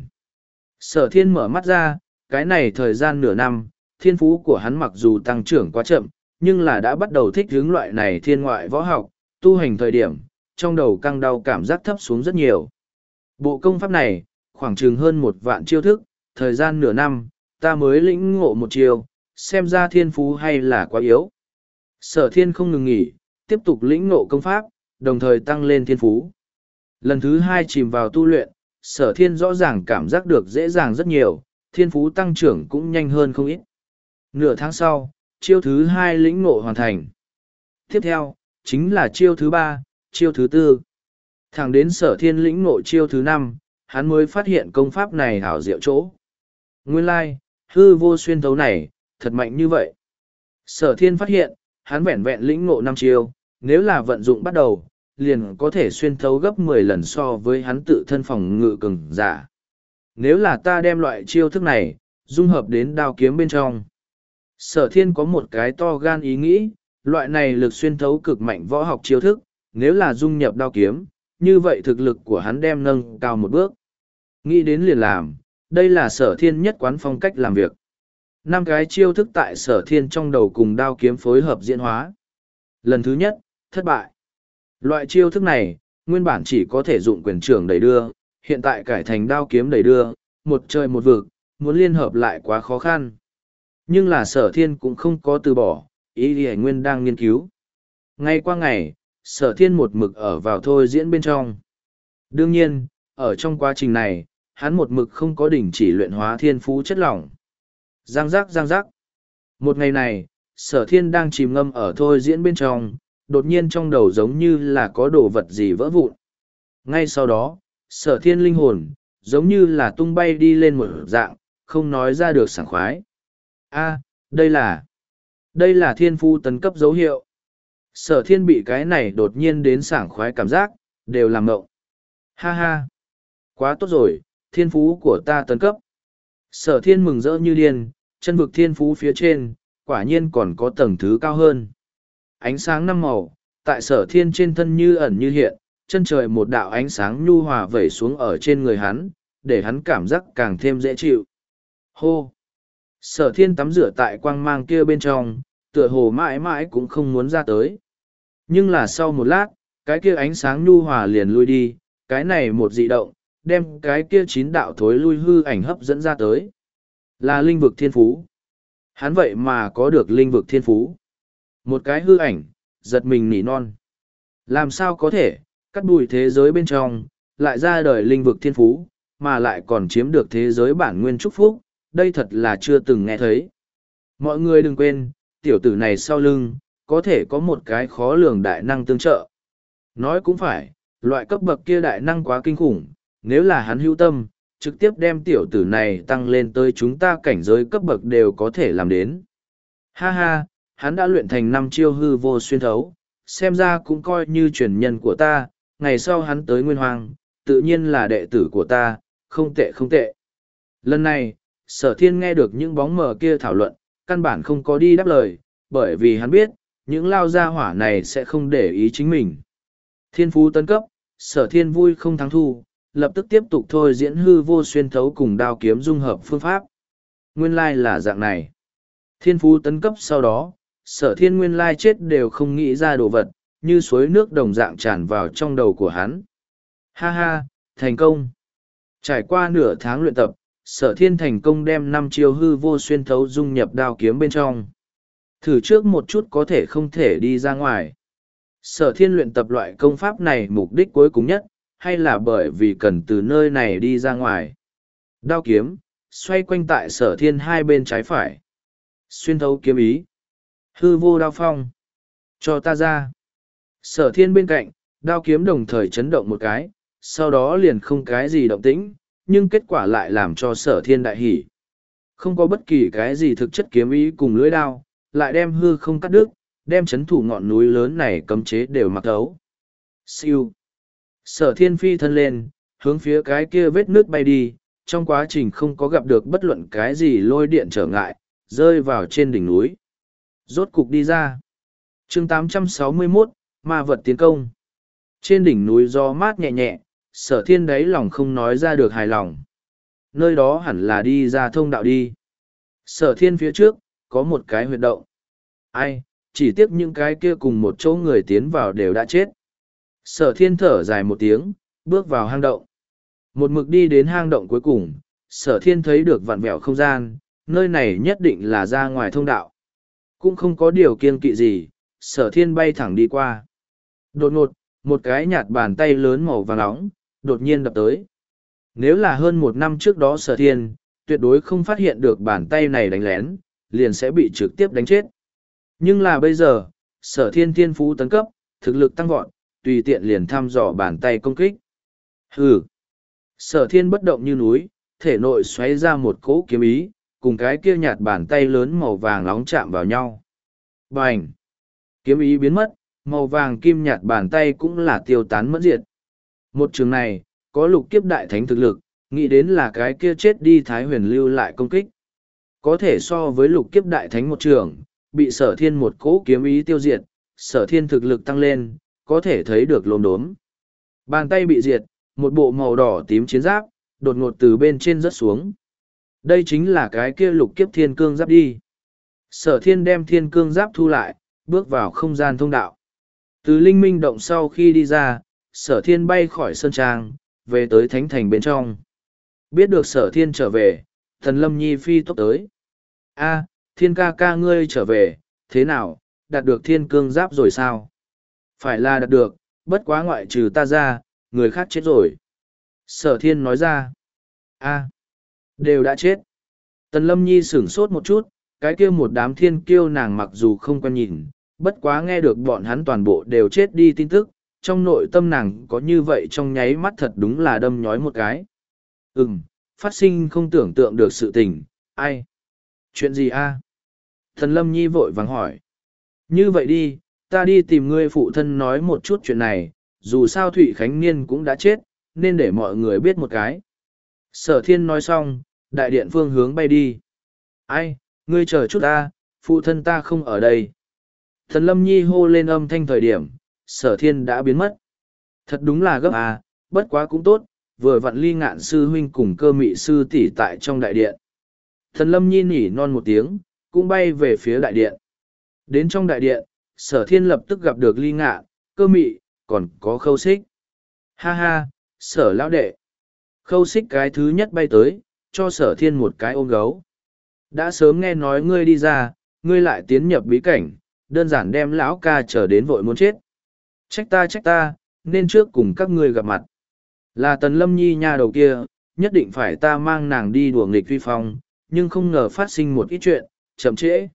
Sở Thiên mở mắt ra, cái này thời gian nửa năm, thiên phú của hắn mặc dù tăng trưởng quá chậm, nhưng là đã bắt đầu thích hướng loại này thiên ngoại võ học, tu hành thời điểm, trong đầu căng đau cảm giác thấp xuống rất nhiều. Bộ công pháp này, khoảng chừng hơn một vạn chiêu thức, thời gian nửa năm, ta mới lĩnh ngộ một chiêu, xem ra thiên phú hay là quá yếu. Sở Thiên không ngừng nghỉ, tiếp tục lĩnh ngộ công pháp, đồng thời tăng lên thiên phú. Lần thứ hai chìm vào tu luyện, Sở Thiên rõ ràng cảm giác được dễ dàng rất nhiều, thiên phú tăng trưởng cũng nhanh hơn không ít. Nửa tháng sau, chiêu thứ hai lĩnh ngộ hoàn thành. Tiếp theo, chính là chiêu thứ ba, chiêu thứ tư. Thẳng đến Sở Thiên lĩnh ngộ chiêu thứ năm, hắn mới phát hiện công pháp này hảo diệu chỗ. Nguyên lai, like, hư vô xuyên thấu này, thật mạnh như vậy. Sở Thiên phát hiện, hắn vẹn vẹn lĩnh ngộ năm chiêu, nếu là vận dụng bắt đầu, liền có thể xuyên thấu gấp mười lần so với hắn tự thân phòng ngự cường giả. Nếu là ta đem loại chiêu thức này, dung hợp đến đao kiếm bên trong. Sở Thiên có một cái to gan ý nghĩ, loại này lực xuyên thấu cực mạnh võ học chiêu thức, nếu là dung nhập đao kiếm, như vậy thực lực của hắn đem nâng cao một bước. Nghĩ đến liền làm, đây là sở thiên nhất quán phong cách làm việc. Năm cái chiêu thức tại sở thiên trong đầu cùng đao kiếm phối hợp diễn hóa. Lần thứ nhất, thất bại. Loại chiêu thức này, nguyên bản chỉ có thể dụng quyền trưởng đẩy đưa, hiện tại cải thành đao kiếm đẩy đưa, một trời một vực, muốn liên hợp lại quá khó khăn. Nhưng là sở thiên cũng không có từ bỏ, ý đi nguyên đang nghiên cứu. Ngay qua ngày, sở thiên một mực ở vào thôi diễn bên trong. Đương nhiên, ở trong quá trình này, hắn một mực không có đỉnh chỉ luyện hóa thiên phú chất lỏng. Giang giác giang giác. Một ngày này, sở thiên đang chìm ngâm ở thôi diễn bên trong, đột nhiên trong đầu giống như là có đồ vật gì vỡ vụn. Ngay sau đó, sở thiên linh hồn, giống như là tung bay đi lên một dạng, không nói ra được sảng khoái. A, đây là, đây là thiên phú tấn cấp dấu hiệu. Sở thiên bị cái này đột nhiên đến sảng khoái cảm giác, đều làm ngộng. Ha ha, quá tốt rồi, thiên phú của ta tấn cấp. Sở thiên mừng rỡ như điên, chân vực thiên phú phía trên, quả nhiên còn có tầng thứ cao hơn. Ánh sáng năm màu, tại sở thiên trên thân như ẩn như hiện, chân trời một đạo ánh sáng nhu hòa vẩy xuống ở trên người hắn, để hắn cảm giác càng thêm dễ chịu. Hô! Sở thiên tắm rửa tại quang mang kia bên trong, tựa hồ mãi mãi cũng không muốn ra tới. Nhưng là sau một lát, cái kia ánh sáng nhu hòa liền lui đi, cái này một dị động, đem cái kia chín đạo thối lui hư ảnh hấp dẫn ra tới. Là linh vực thiên phú. Hắn vậy mà có được linh vực thiên phú. Một cái hư ảnh, giật mình nỉ non. Làm sao có thể, cắt bụi thế giới bên trong, lại ra đời linh vực thiên phú, mà lại còn chiếm được thế giới bản nguyên chúc phúc, đây thật là chưa từng nghe thấy. Mọi người đừng quên, tiểu tử này sau lưng, có thể có một cái khó lường đại năng tương trợ. Nói cũng phải, loại cấp bậc kia đại năng quá kinh khủng, nếu là hắn hữu tâm, trực tiếp đem tiểu tử này tăng lên tới chúng ta cảnh giới cấp bậc đều có thể làm đến. Ha ha, hắn đã luyện thành năm chiêu hư vô xuyên thấu, xem ra cũng coi như truyền nhân của ta, ngày sau hắn tới Nguyên Hoàng, tự nhiên là đệ tử của ta, không tệ không tệ. Lần này, sở thiên nghe được những bóng mờ kia thảo luận, căn bản không có đi đáp lời, bởi vì hắn biết, những lao gia hỏa này sẽ không để ý chính mình. Thiên phú tấn cấp, sở thiên vui không thắng thu, lập tức tiếp tục thôi diễn hư vô xuyên thấu cùng đao kiếm dung hợp phương pháp. Nguyên lai là dạng này. Thiên phú tấn cấp sau đó, sở thiên nguyên lai chết đều không nghĩ ra đồ vật, như suối nước đồng dạng tràn vào trong đầu của hắn. Ha ha, thành công. Trải qua nửa tháng luyện tập, sở thiên thành công đem năm chiêu hư vô xuyên thấu dung nhập đao kiếm bên trong. Thử trước một chút có thể không thể đi ra ngoài. Sở thiên luyện tập loại công pháp này mục đích cuối cùng nhất, hay là bởi vì cần từ nơi này đi ra ngoài. Đao kiếm, xoay quanh tại sở thiên hai bên trái phải. Xuyên thấu kiếm ý. Hư vô đao phong. Cho ta ra. Sở thiên bên cạnh, đao kiếm đồng thời chấn động một cái, sau đó liền không cái gì động tĩnh, nhưng kết quả lại làm cho sở thiên đại hỉ. Không có bất kỳ cái gì thực chất kiếm ý cùng lưỡi đao, lại đem hư không cắt đứt, đem chấn thủ ngọn núi lớn này cấm chế đều mặc thấu. Siêu. Sở thiên phi thân lên, hướng phía cái kia vết nước bay đi, trong quá trình không có gặp được bất luận cái gì lôi điện trở ngại, rơi vào trên đỉnh núi. Rốt cục đi ra. chương tám trăm sáu mươi mốt, ma vật tiến công. Trên đỉnh núi gió mát nhẹ nhẹ, sở thiên đáy lòng không nói ra được hài lòng. Nơi đó hẳn là đi ra thông đạo đi. Sở thiên phía trước, có một cái huyệt động. Ai, chỉ tiếc những cái kia cùng một chỗ người tiến vào đều đã chết. Sở thiên thở dài một tiếng, bước vào hang động. Một mực đi đến hang động cuối cùng, sở thiên thấy được vặn vẹo không gian, nơi này nhất định là ra ngoài thông đạo. Cũng không có điều kiêng kỵ gì, sở thiên bay thẳng đi qua. Đột ngột, một cái nhạt bàn tay lớn màu vàng nóng, đột nhiên đập tới. Nếu là hơn một năm trước đó sở thiên, tuyệt đối không phát hiện được bàn tay này đánh lén, liền sẽ bị trực tiếp đánh chết. Nhưng là bây giờ, sở thiên thiên phú tấn cấp, thực lực tăng vọt, tùy tiện liền thăm dò bàn tay công kích. Hừ! Sở thiên bất động như núi, thể nội xoáy ra một cỗ kiếm ý, cùng cái kia nhạt bàn tay lớn màu vàng nóng chạm vào nhau. Bành! Kiếm ý biến mất, màu vàng kim nhạt bàn tay cũng là tiêu tán mất diệt. Một trường này, có lục kiếp đại thánh thực lực, nghĩ đến là cái kia chết đi Thái Huyền lưu lại công kích. Có thể so với lục kiếp đại thánh một trường, bị sở thiên một cỗ kiếm ý tiêu diệt, sở thiên thực lực tăng lên, có thể thấy được lồn đốm. Bàn tay bị diệt, một bộ màu đỏ tím chiến giáp, đột ngột từ bên trên rớt xuống. Đây chính là cái kia lục kiếp thiên cương giáp đi. Sở thiên đem thiên cương giáp thu lại, bước vào không gian thông đạo. Từ linh minh động sau khi đi ra, sở thiên bay khỏi sơn trang, về tới thánh thành bên trong. Biết được sở thiên trở về, thần lâm nhi phi tốc tới. A, thiên ca ca ngươi trở về, thế nào, đạt được thiên cương giáp rồi sao? Phải là đạt được, bất quá ngoại trừ ta ra, người khác chết rồi. Sở thiên nói ra. A, đều đã chết. Tần lâm nhi sửng sốt một chút, cái kia một đám thiên kiêu nàng mặc dù không quen nhìn, bất quá nghe được bọn hắn toàn bộ đều chết đi tin tức, trong nội tâm nàng có như vậy trong nháy mắt thật đúng là đâm nhói một cái. Ừm, phát sinh không tưởng tượng được sự tình, ai? Chuyện gì a? Thần Lâm Nhi vội vàng hỏi. Như vậy đi, ta đi tìm ngươi phụ thân nói một chút chuyện này, dù sao Thụy Khánh Niên cũng đã chết, nên để mọi người biết một cái. Sở thiên nói xong, đại điện phương hướng bay đi. Ai, ngươi chờ chút ta, phụ thân ta không ở đây. Thần Lâm Nhi hô lên âm thanh thời điểm, sở thiên đã biến mất. Thật đúng là gấp à, bất quá cũng tốt, vừa vặn ly ngạn sư huynh cùng cơ mị sư tỷ tại trong đại điện. Thần Lâm Nhi nỉ non một tiếng, cũng bay về phía đại điện. Đến trong đại điện, sở thiên lập tức gặp được ly ngạn, cơ mị, còn có khâu xích. Ha ha, sở lão đệ. Khâu xích cái thứ nhất bay tới, cho sở thiên một cái ôm gấu. Đã sớm nghe nói ngươi đi ra, ngươi lại tiến nhập bí cảnh, đơn giản đem lão ca trở đến vội muốn chết. Trách ta trách ta, nên trước cùng các ngươi gặp mặt. Là Tần Lâm Nhi nha đầu kia, nhất định phải ta mang nàng đi đùa nghịch vi phong, nhưng không ngờ phát sinh một ít chuyện, chậm trễ.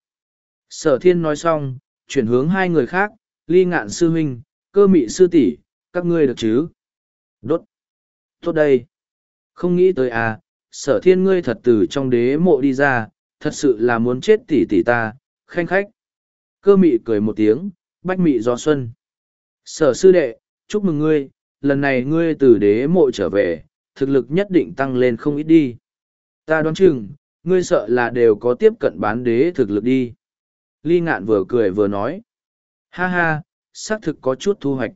Sở thiên nói xong, chuyển hướng hai người khác, ly ngạn sư huynh, cơ mị sư tỷ, các ngươi được chứ? Đốt. Tốt đây. Không nghĩ tới à, sở thiên ngươi thật từ trong đế mộ đi ra, thật sự là muốn chết tỷ tỷ ta, khanh khách. Cơ mị cười một tiếng, bách mị gió xuân. Sở sư đệ, chúc mừng ngươi, lần này ngươi từ đế mộ trở về, thực lực nhất định tăng lên không ít đi. Ta đoán chừng, ngươi sợ là đều có tiếp cận bán đế thực lực đi. Ly ngạn vừa cười vừa nói. Ha ha, xác thực có chút thu hoạch.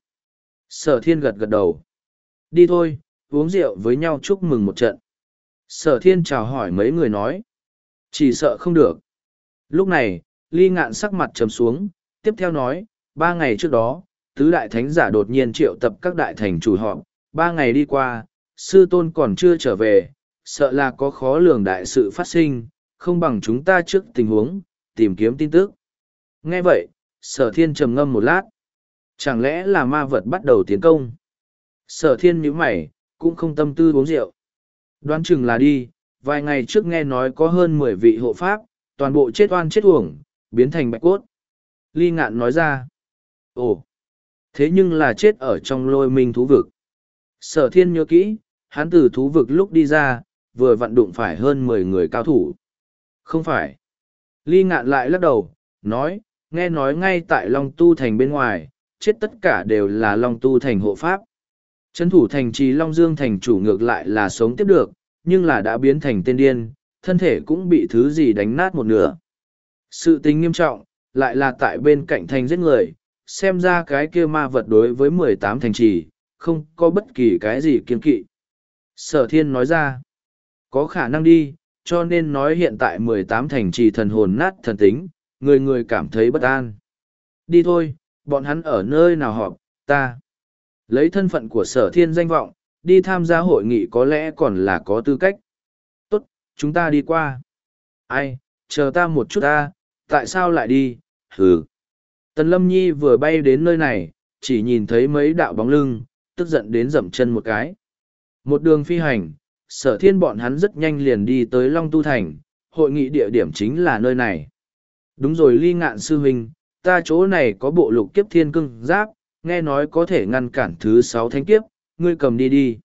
Sở thiên gật gật đầu. Đi thôi, uống rượu với nhau chúc mừng một trận. Sở thiên chào hỏi mấy người nói. Chỉ sợ không được. Lúc này, ly ngạn sắc mặt trầm xuống, tiếp theo nói, ba ngày trước đó, tứ đại thánh giả đột nhiên triệu tập các đại thành chủ họp, ba ngày đi qua, sư tôn còn chưa trở về, sợ là có khó lường đại sự phát sinh, không bằng chúng ta trước tình huống, tìm kiếm tin tức. Nghe vậy, sở thiên trầm ngâm một lát. Chẳng lẽ là ma vật bắt đầu tiến công? Sở thiên nhíu mày, cũng không tâm tư uống rượu. Đoán chừng là đi, vài ngày trước nghe nói có hơn mười vị hộ pháp, toàn bộ chết oan chết uổng, biến thành bạch cốt. Ly ngạn nói ra. Ồ, thế nhưng là chết ở trong lôi minh thú vực. Sở thiên nhớ kỹ, hắn từ thú vực lúc đi ra, vừa vặn đụng phải hơn mười người cao thủ. Không phải. Ly ngạn lại lắc đầu, nói, nghe nói ngay tại Long Tu Thành bên ngoài, chết tất cả đều là Long Tu Thành hộ pháp. Trấn thủ thành trì Long Dương Thành chủ ngược lại là sống tiếp được, nhưng là đã biến thành tên điên, thân thể cũng bị thứ gì đánh nát một nửa. Sự tình nghiêm trọng, lại là tại bên cạnh thành giết người, xem ra cái kia ma vật đối với mười tám thành trì, không có bất kỳ cái gì kiên kỵ. Sở thiên nói ra, có khả năng đi, cho nên nói hiện tại mười tám thành trì thần hồn nát thần tính, người người cảm thấy bất an. Đi thôi, bọn hắn ở nơi nào họp, ta. Lấy thân phận của sở thiên danh vọng, đi tham gia hội nghị có lẽ còn là có tư cách. Tốt, chúng ta đi qua. Ai, chờ ta một chút ta, tại sao lại đi, hừ. Tần Lâm Nhi vừa bay đến nơi này, chỉ nhìn thấy mấy đạo bóng lưng, tức giận đến dậm chân một cái. Một đường phi hành, sở thiên bọn hắn rất nhanh liền đi tới Long Tu Thành, hội nghị địa điểm chính là nơi này. Đúng rồi ly ngạn sư huynh, ta chỗ này có bộ lục kiếp thiên cương giáp, nghe nói có thể ngăn cản thứ sáu thánh kiếp, ngươi cầm đi đi.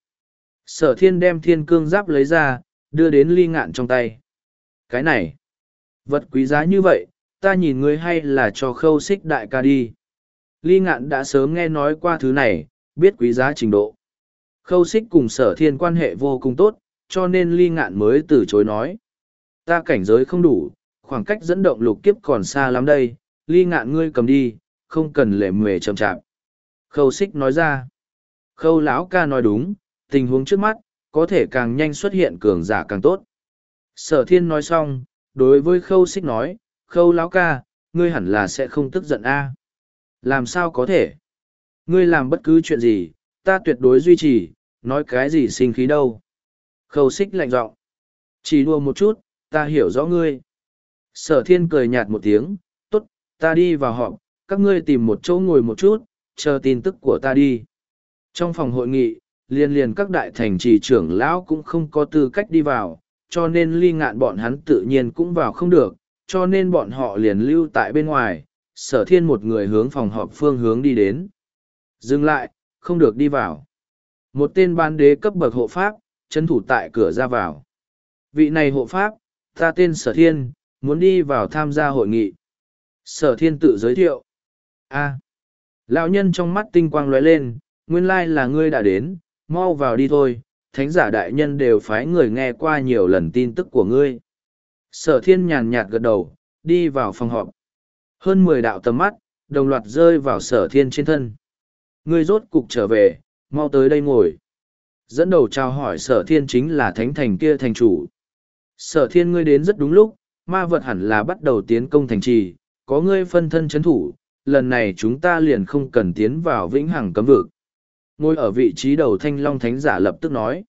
Sở thiên đem thiên cương giáp lấy ra, đưa đến ly ngạn trong tay. Cái này, vật quý giá như vậy, ta nhìn ngươi hay là cho khâu xích đại ca đi. Ly ngạn đã sớm nghe nói qua thứ này, biết quý giá trình độ. Khâu xích cùng sở thiên quan hệ vô cùng tốt, cho nên ly ngạn mới từ chối nói. Ta cảnh giới không đủ, khoảng cách dẫn động lục kiếp còn xa lắm đây, ly ngạn ngươi cầm đi, không cần lệ mề chậm chạp. Khâu xích nói ra. Khâu lão ca nói đúng, tình huống trước mắt, có thể càng nhanh xuất hiện cường giả càng tốt. Sở thiên nói xong, đối với khâu xích nói, khâu lão ca, ngươi hẳn là sẽ không tức giận a. Làm sao có thể? Ngươi làm bất cứ chuyện gì, ta tuyệt đối duy trì, nói cái gì sinh khí đâu. Khâu xích lạnh giọng. Chỉ đùa một chút, ta hiểu rõ ngươi. Sở thiên cười nhạt một tiếng, tốt, ta đi vào họp, các ngươi tìm một chỗ ngồi một chút, chờ tin tức của ta đi. Trong phòng hội nghị, liên liên các đại thành trì trưởng lão cũng không có tư cách đi vào, cho nên ly ngạn bọn hắn tự nhiên cũng vào không được, cho nên bọn họ liền lưu tại bên ngoài, sở thiên một người hướng phòng họp phương hướng đi đến. Dừng lại, không được đi vào. Một tên ban đế cấp bậc hộ pháp, trấn thủ tại cửa ra vào. Vị này hộ pháp, ta tên sở thiên, muốn đi vào tham gia hội nghị. Sở thiên tự giới thiệu. A. Lão nhân trong mắt tinh quang lóe lên, nguyên lai là ngươi đã đến, mau vào đi thôi, thánh giả đại nhân đều phái người nghe qua nhiều lần tin tức của ngươi. Sở thiên nhàn nhạt gật đầu, đi vào phòng họp. Hơn mười đạo tầm mắt, đồng loạt rơi vào sở thiên trên thân. Ngươi rốt cục trở về, mau tới đây ngồi. Dẫn đầu chào hỏi sở thiên chính là thánh thành kia thành chủ. Sở thiên ngươi đến rất đúng lúc, ma vật hẳn là bắt đầu tiến công thành trì, có ngươi phân thân chấn thủ, lần này chúng ta liền không cần tiến vào vĩnh hằng cấm vực. Ngồi ở vị trí đầu thanh long thánh giả lập tức nói.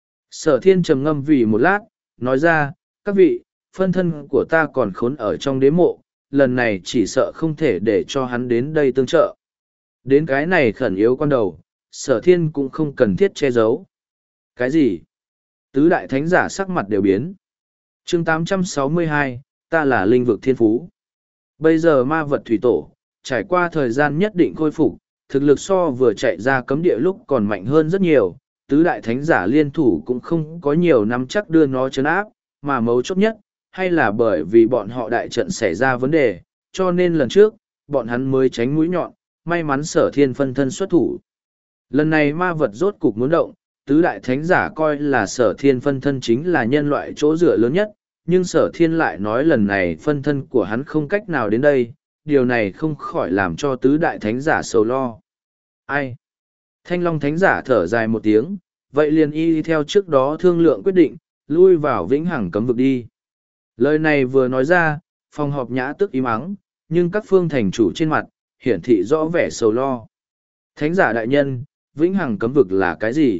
Sở thiên trầm ngâm vì một lát, nói ra, các vị, phân thân của ta còn khốn ở trong đế mộ, lần này chỉ sợ không thể để cho hắn đến đây tương trợ. Đến cái này khẩn yếu con đầu, sở thiên cũng không cần thiết che giấu. Cái gì? Tứ đại thánh giả sắc mặt đều biến. chương tám trăm sáu mươi hai, ta là linh vực thiên phú. Bây giờ ma vật thủy tổ, trải qua thời gian nhất định khôi phục, thực lực so vừa chạy ra cấm địa lúc còn mạnh hơn rất nhiều. Tứ đại thánh giả liên thủ cũng không có nhiều năm chắc đưa nó chấn áp, mà mấu chốt nhất, hay là bởi vì bọn họ đại trận xảy ra vấn đề, cho nên lần trước, bọn hắn mới tránh mũi nhọn, may mắn sở thiên phân thân xuất thủ. Lần này ma vật rốt cục muốn động, tứ đại thánh giả coi là sở thiên phân thân chính là nhân loại chỗ dựa lớn nhất, nhưng sở thiên lại nói lần này phân thân của hắn không cách nào đến đây, điều này không khỏi làm cho tứ đại thánh giả sầu lo. Ai? Thanh Long thánh giả thở dài một tiếng, vậy liền y theo trước đó thương lượng quyết định, lui vào vĩnh hằng cấm vực đi. Lời này vừa nói ra, phòng họp nhã tức im ắng, nhưng các phương thành chủ trên mặt, hiển thị rõ vẻ sầu lo. Thánh giả đại nhân, vĩnh hằng cấm vực là cái gì?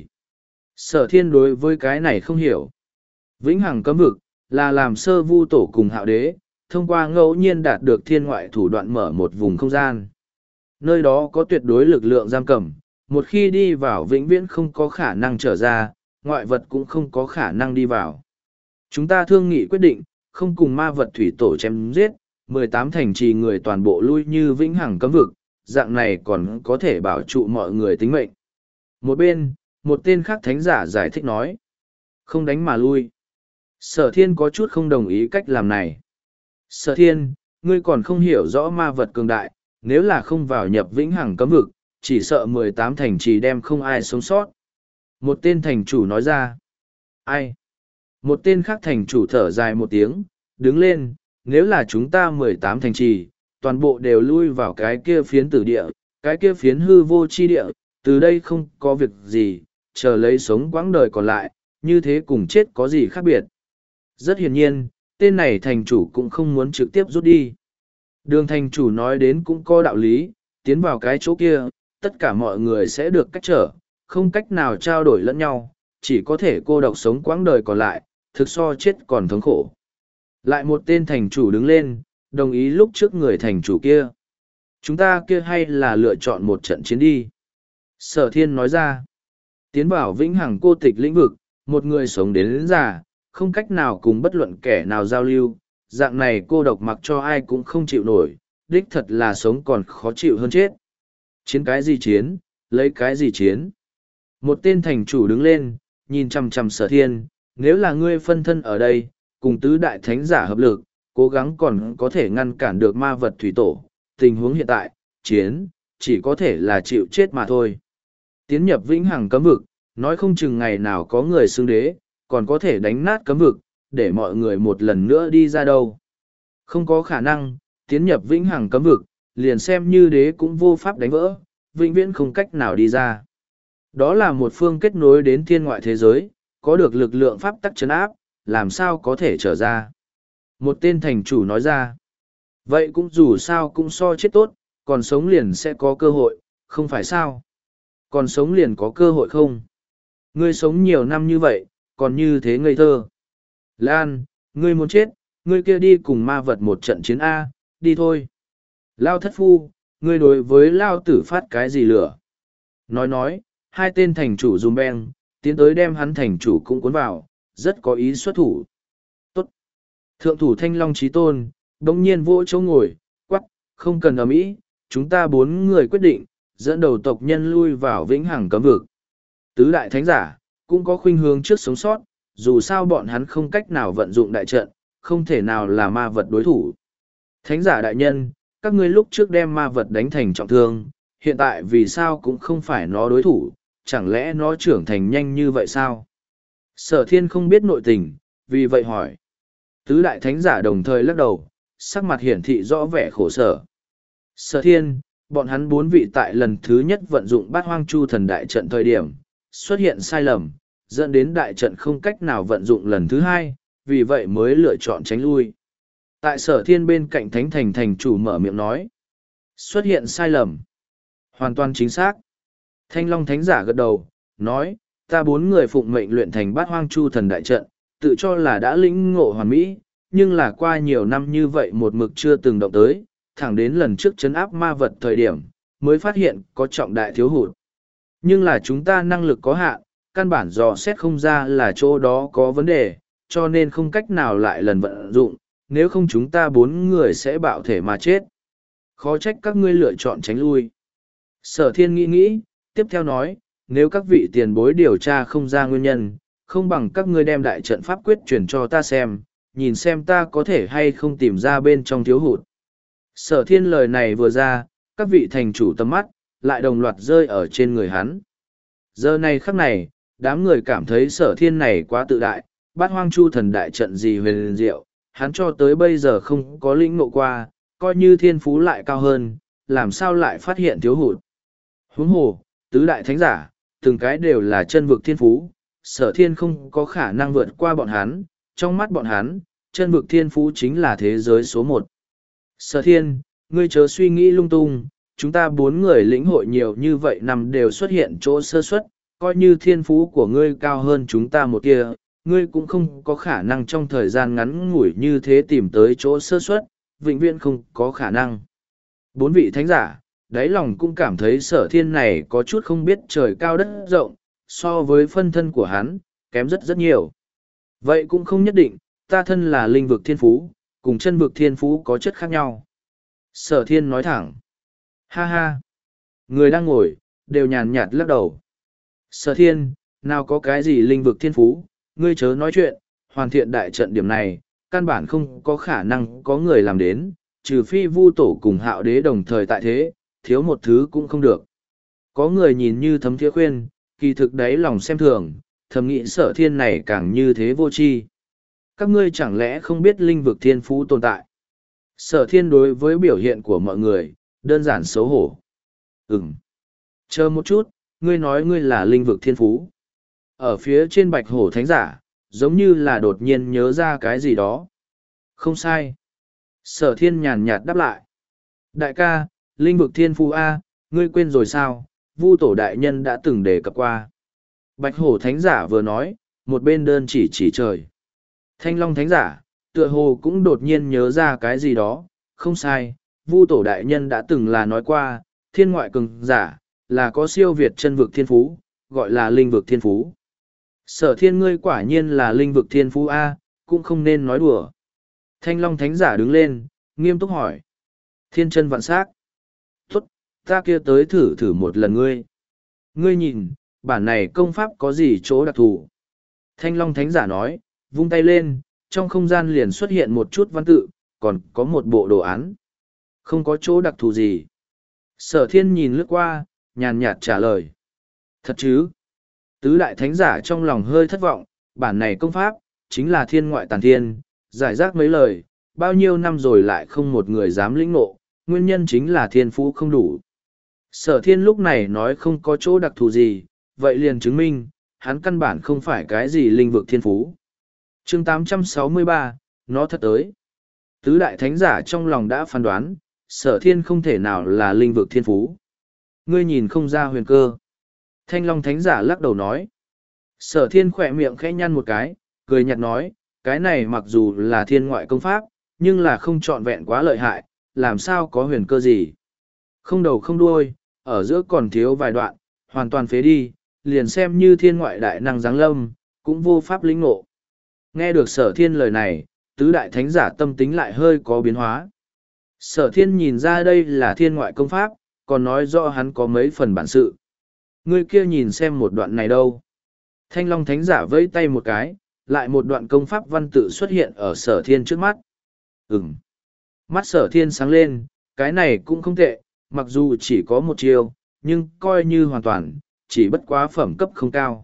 Sở thiên đối với cái này không hiểu. Vĩnh hằng cấm vực, là làm sơ vu tổ cùng hạo đế, thông qua ngẫu nhiên đạt được thiên ngoại thủ đoạn mở một vùng không gian. Nơi đó có tuyệt đối lực lượng giam cầm, một khi đi vào vĩnh viễn không có khả năng trở ra, ngoại vật cũng không có khả năng đi vào. Chúng ta thương nghị quyết định, không cùng ma vật thủy tổ chém giết, mười tám thành trì người toàn bộ lui như vĩnh hằng cấm vực, dạng này còn có thể bảo trụ mọi người tính mệnh. Một bên, một tên khác thánh giả giải thích nói, không đánh mà lui. Sở thiên có chút không đồng ý cách làm này. Sở thiên, ngươi còn không hiểu rõ ma vật cường đại, nếu là không vào nhập vĩnh hằng cấm vực, chỉ sợ mười tám thành trì đem không ai sống sót. Một tên thành chủ nói ra. Ai? Một tên khác thành chủ thở dài một tiếng, đứng lên, nếu là chúng ta mười tám thành trì, toàn bộ đều lui vào cái kia phiến tử địa, cái kia phiến hư vô chi địa, từ đây không có việc gì, chờ lấy sống quãng đời còn lại, như thế cùng chết có gì khác biệt. Rất hiển nhiên, tên này thành chủ cũng không muốn trực tiếp rút đi. Đường thành chủ nói đến cũng có đạo lý, tiến vào cái chỗ kia, tất cả mọi người sẽ được cách trở, không cách nào trao đổi lẫn nhau, chỉ có thể cô độc sống quãng đời còn lại, thực so chết còn thống khổ. Lại một tên thành chủ đứng lên, đồng ý lúc trước người thành chủ kia. Chúng ta kia hay là lựa chọn một trận chiến đi. Sở thiên nói ra, tiến vào vĩnh hằng cô tịch lĩnh vực, một người sống đến, đến già, không cách nào cùng bất luận kẻ nào giao lưu, dạng này cô độc mặc cho ai cũng không chịu nổi, đích thật là sống còn khó chịu hơn chết. Chiến cái gì chiến, lấy cái gì chiến. Một tên thành chủ đứng lên, nhìn chằm chằm sở thiên, nếu là ngươi phân thân ở đây, cùng tứ đại thánh giả hợp lực, cố gắng còn có thể ngăn cản được ma vật thủy tổ, tình huống hiện tại, chiến, chỉ có thể là chịu chết mà thôi. Tiến nhập vĩnh hằng cấm vực, nói không chừng ngày nào có người xưng đế, còn có thể đánh nát cấm vực, để mọi người một lần nữa đi ra đâu. Không có khả năng, tiến nhập vĩnh hằng cấm vực, liền xem như đế cũng vô pháp đánh vỡ, vĩnh viễn không cách nào đi ra. Đó là một phương kết nối đến thiên ngoại thế giới, có được lực lượng pháp tắc chấn áp, làm sao có thể trở ra. Một tên thành chủ nói ra. Vậy cũng dù sao cũng so chết tốt, còn sống liền sẽ có cơ hội, không phải sao? Còn sống liền có cơ hội không? Ngươi sống nhiều năm như vậy, còn như thế ngây thơ. Lan, ngươi muốn chết, ngươi kia đi cùng ma vật một trận chiến A, đi thôi. Lao thất phu, ngươi đối với Lao tử phát cái gì lửa? Nói nói, hai tên thành chủ dùm beng, tiến tới đem hắn thành chủ cũng cuốn vào, rất có ý xuất thủ. Tốt. Thượng thủ Thanh Long Chí Tôn, đống nhiên vỗ chỗ ngồi, quắc, không cần ầm ĩ, chúng ta bốn người quyết định, dẫn đầu tộc nhân lui vào vĩnh hằng cấm vực. Tứ đại thánh giả, cũng có khuynh hướng trước sống sót, dù sao bọn hắn không cách nào vận dụng đại trận, không thể nào là ma vật đối thủ. Thánh giả đại nhân, các ngươi lúc trước đem ma vật đánh thành trọng thương, hiện tại vì sao cũng không phải nó đối thủ, chẳng lẽ nó trưởng thành nhanh như vậy sao? Sở thiên không biết nội tình, vì vậy hỏi. Tứ đại thánh giả đồng thời lắc đầu, sắc mặt hiển thị rõ vẻ khổ sở. Sở thiên, bọn hắn bốn vị tại lần thứ nhất vận dụng bát hoang chu thần đại trận thời điểm, xuất hiện sai lầm, dẫn đến đại trận không cách nào vận dụng lần thứ hai, vì vậy mới lựa chọn tránh lui. Tại sở thiên bên cạnh thánh thành thành chủ mở miệng nói. Xuất hiện sai lầm. Hoàn toàn chính xác. Thanh Long thánh giả gật đầu, nói, ta bốn người phụng mệnh luyện thành bát hoang chu thần đại trận, tự cho là đã lĩnh ngộ hoàn mỹ, nhưng là qua nhiều năm như vậy một mực chưa từng động tới, thẳng đến lần trước chấn áp ma vật thời điểm, mới phát hiện có trọng đại thiếu hụt. Nhưng là chúng ta năng lực có hạn, căn bản dò xét không ra là chỗ đó có vấn đề, cho nên không cách nào lại lần vận dụng, nếu không chúng ta bốn người sẽ bạo thể mà chết. Khó trách các ngươi lựa chọn tránh lui. Sở thiên nghĩ nghĩ, tiếp theo nói, nếu các vị tiền bối điều tra không ra nguyên nhân, không bằng các ngươi đem đại trận pháp quyết truyền cho ta xem, nhìn xem ta có thể hay không tìm ra bên trong thiếu hụt. Sở thiên lời này vừa ra, các vị thành chủ tầm mắt, lại đồng loạt rơi ở trên người hắn. Giờ này khắc này, đám người cảm thấy sở thiên này quá tự đại, bát hoang chu thần đại trận gì huyền diệu, hắn cho tới bây giờ không có lĩnh ngộ qua, coi như thiên phú lại cao hơn, làm sao lại phát hiện thiếu hụt. Huống hồ, tứ đại thánh giả, từng cái đều là chân vực thiên phú, sở thiên không có khả năng vượt qua bọn hắn, trong mắt bọn hắn, chân vực thiên phú chính là thế giới số một. Sở thiên, ngươi chớ suy nghĩ lung tung, chúng ta bốn người lĩnh hội nhiều như vậy nằm đều xuất hiện chỗ sơ suất, coi như thiên phú của ngươi cao hơn chúng ta một kia, ngươi cũng không có khả năng trong thời gian ngắn ngủi như thế tìm tới chỗ sơ suất, vĩnh viễn không có khả năng. Bốn vị thánh giả, đáy lòng cũng cảm thấy sở thiên này có chút không biết trời cao đất rộng, so với phân thân của hắn, kém rất rất nhiều. Vậy cũng không nhất định, ta thân là linh vực thiên phú, cùng chân vực thiên phú có chất khác nhau. Sở thiên nói thẳng. Ha ha. Người đang ngồi, đều nhàn nhạt lắc đầu. Sở thiên, nào có cái gì linh vực thiên phú, ngươi chớ nói chuyện, hoàn thiện đại trận điểm này, căn bản không có khả năng có người làm đến, trừ phi vu tổ cùng hạo đế đồng thời tại thế, thiếu một thứ cũng không được. Có người nhìn như thấm thiế khuyên, kỳ thực đấy lòng xem thường, thầm nghĩ sở thiên này càng như thế vô tri. Các ngươi chẳng lẽ không biết linh vực thiên phú tồn tại? Sở thiên đối với biểu hiện của mọi người, đơn giản xấu hổ. Ừm. Chờ một chút, ngươi nói ngươi là linh vực thiên phú. Ở phía trên bạch hổ thánh giả, giống như là đột nhiên nhớ ra cái gì đó. Không sai. Sở thiên nhàn nhạt đáp lại. Đại ca, linh vực thiên phú A, ngươi quên rồi sao? Vu tổ đại nhân đã từng đề cập qua. Bạch hổ thánh giả vừa nói, một bên đơn chỉ chỉ trời. Thanh long thánh giả, tựa hồ cũng đột nhiên nhớ ra cái gì đó. Không sai, Vu tổ đại nhân đã từng là nói qua, thiên ngoại cường giả, là có siêu việt chân vực thiên phú, gọi là linh vực thiên phú. Sở thiên ngươi quả nhiên là linh vực thiên phú A, cũng không nên nói đùa. Thanh long thánh giả đứng lên, nghiêm túc hỏi. Thiên chân vạn sắc. Tốt, ta kia tới thử thử một lần ngươi. Ngươi nhìn, bản này công pháp có gì chỗ đặc thù. Thanh long thánh giả nói, vung tay lên, trong không gian liền xuất hiện một chút văn tự, còn có một bộ đồ án. Không có chỗ đặc thù gì. Sở thiên nhìn lướt qua, nhàn nhạt trả lời. Thật chứ? Tứ đại thánh giả trong lòng hơi thất vọng, bản này công pháp, chính là thiên ngoại tàn thiên, giải rác mấy lời, bao nhiêu năm rồi lại không một người dám lĩnh ngộ, nguyên nhân chính là thiên phú không đủ. Sở thiên lúc này nói không có chỗ đặc thù gì, vậy liền chứng minh, hắn căn bản không phải cái gì linh vực thiên phú. chương tám trăm sáu mươi ba, nó thật tới. Tứ đại thánh giả trong lòng đã phán đoán, sở thiên không thể nào là linh vực thiên phú. Ngươi nhìn không ra huyền cơ. Thanh Long thánh giả lắc đầu nói. Sở thiên khỏe miệng khẽ nhăn một cái, cười nhạt nói, cái này mặc dù là thiên ngoại công pháp, nhưng là không trọn vẹn quá lợi hại, làm sao có huyền cơ gì. Không đầu không đuôi, ở giữa còn thiếu vài đoạn, hoàn toàn phế đi, liền xem như thiên ngoại đại năng giáng lâm, cũng vô pháp lĩnh ngộ. Nghe được sở thiên lời này, tứ đại thánh giả tâm tính lại hơi có biến hóa. Sở thiên nhìn ra đây là thiên ngoại công pháp, còn nói rõ hắn có mấy phần bản sự. Người kia nhìn xem một đoạn này đâu. Thanh Long thánh giả vẫy tay một cái, lại một đoạn công pháp văn tự xuất hiện ở sở thiên trước mắt. Ừm. Mắt sở thiên sáng lên, cái này cũng không tệ, mặc dù chỉ có một chiêu, nhưng coi như hoàn toàn, chỉ bất quá phẩm cấp không cao.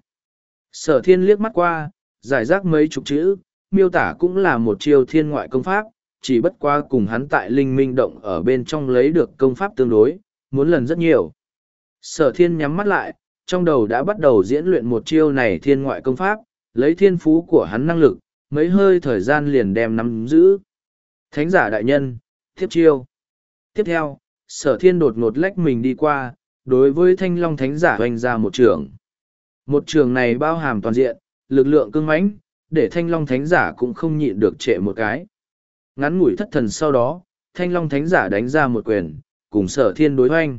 Sở thiên liếc mắt qua, giải rác mấy chục chữ, miêu tả cũng là một chiêu thiên ngoại công pháp, chỉ bất quá cùng hắn tại linh minh động ở bên trong lấy được công pháp tương đối, muốn lần rất nhiều. Sở thiên nhắm mắt lại, trong đầu đã bắt đầu diễn luyện một chiêu này thiên ngoại công pháp, lấy thiên phú của hắn năng lực, mấy hơi thời gian liền đem nắm giữ. Thánh giả đại nhân, tiếp chiêu. Tiếp theo, sở thiên đột ngột lách mình đi qua, đối với thanh long thánh giả hoành ra một trường. Một trường này bao hàm toàn diện, lực lượng cưng mãnh, để thanh long thánh giả cũng không nhịn được trệ một cái. Ngắn ngủi thất thần sau đó, thanh long thánh giả đánh ra một quyền, cùng sở thiên đối hoành.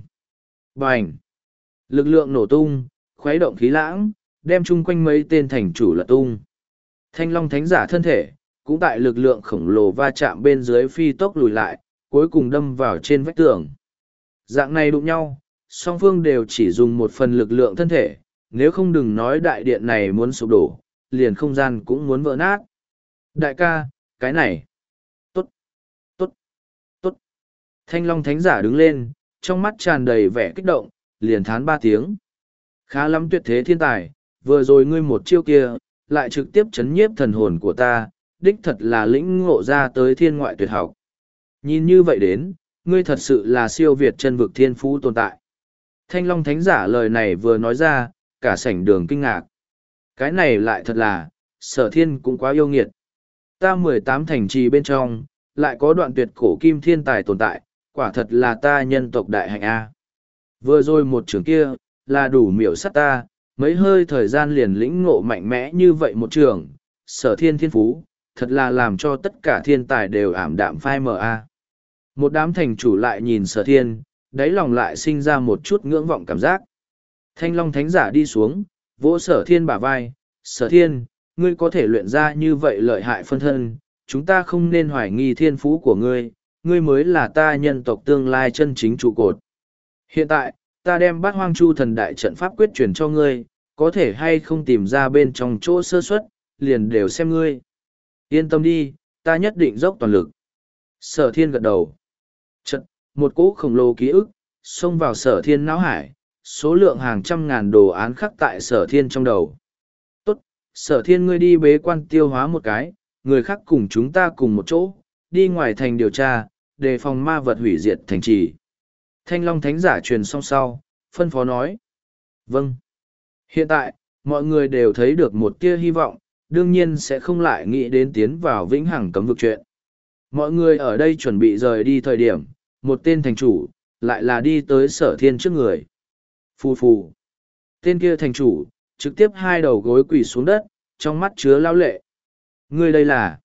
Bành! Lực lượng nổ tung, khuấy động khí lãng, đem chung quanh mấy tên thành chủ lật tung. Thanh long thánh giả thân thể, cũng tại lực lượng khổng lồ va chạm bên dưới phi tốc lùi lại, cuối cùng đâm vào trên vách tường. Dạng này đụng nhau, song phương đều chỉ dùng một phần lực lượng thân thể, nếu không đừng nói đại điện này muốn sụp đổ, liền không gian cũng muốn vỡ nát. Đại ca, cái này. Tốt, tốt, tốt. Thanh long thánh giả đứng lên, trong mắt tràn đầy vẻ kích động, liền thán ba tiếng. Khá lắm tuyệt thế thiên tài, vừa rồi ngươi một chiêu kia, lại trực tiếp chấn nhiếp thần hồn của ta, đích thật là lĩnh ngộ ra tới thiên ngoại tuyệt học. Nhìn như vậy đến, ngươi thật sự là siêu việt chân vực thiên phú tồn tại. Thanh Long Thánh giả lời này vừa nói ra, cả sảnh đường kinh ngạc. Cái này lại thật là, sở thiên cũng quá yêu nghiệt. Ta mười tám thành trì bên trong, lại có đoạn tuyệt cổ kim thiên tài tồn tại, quả thật là ta nhân tộc đại hạnh A. Vừa rồi một trường kia, là đủ miểu sát ta, mấy hơi thời gian liền lĩnh ngộ mạnh mẽ như vậy một trường, sở thiên thiên phú, thật là làm cho tất cả thiên tài đều ảm đạm phai mờ A. Một đám thành chủ lại nhìn sở thiên, đáy lòng lại sinh ra một chút ngưỡng vọng cảm giác. Thanh Long Thánh giả đi xuống, vỗ sở thiên bả vai, sở thiên, ngươi có thể luyện ra như vậy lợi hại phân thân, chúng ta không nên hoài nghi thiên phú của ngươi, ngươi mới là ta nhân tộc tương lai chân chính trụ cột. Hiện tại, ta đem bát hoang chu thần đại trận pháp quyết truyền cho ngươi, có thể hay không tìm ra bên trong chỗ sơ suất, liền đều xem ngươi. Yên tâm đi, ta nhất định dốc toàn lực. Sở thiên gật đầu. Trận, một cỗ khổng lồ ký ức, xông vào sở thiên não hải, số lượng hàng trăm ngàn đồ án khắc tại sở thiên trong đầu. Tốt, sở thiên ngươi đi bế quan tiêu hóa một cái, người khác cùng chúng ta cùng một chỗ, đi ngoài thành điều tra, đề phòng ma vật hủy diệt thành trì. Thanh Long Thánh giả truyền xong sau, phân phó nói. Vâng. Hiện tại, mọi người đều thấy được một tia hy vọng, đương nhiên sẽ không lại nghĩ đến tiến vào vĩnh hằng cấm vực chuyện. Mọi người ở đây chuẩn bị rời đi thời điểm, một tên thành chủ, lại là đi tới sở thiên trước người. Phù phù. Tên kia thành chủ, trực tiếp hai đầu gối quỳ xuống đất, trong mắt chứa lao lệ. Ngươi đây là...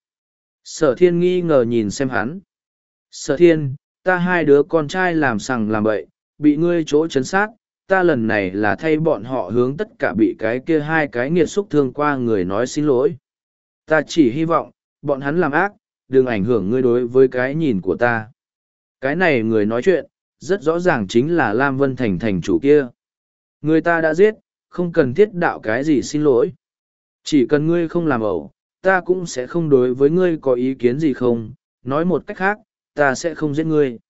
Sở thiên nghi ngờ nhìn xem hắn. Sở thiên, ta hai đứa con trai làm sằng làm bậy, bị ngươi chỗ chấn sát, ta lần này là thay bọn họ hướng tất cả bị cái kia hai cái nghiệt xúc thương qua người nói xin lỗi. Ta chỉ hy vọng, bọn hắn làm ác, đừng ảnh hưởng ngươi đối với cái nhìn của ta. Cái này người nói chuyện, rất rõ ràng chính là Lam Vân Thành thành chủ kia. Người ta đã giết, không cần thiết đạo cái gì xin lỗi. Chỉ cần ngươi không làm ẩu, ta cũng sẽ không đối với ngươi có ý kiến gì không, nói một cách khác, ta sẽ không giết ngươi.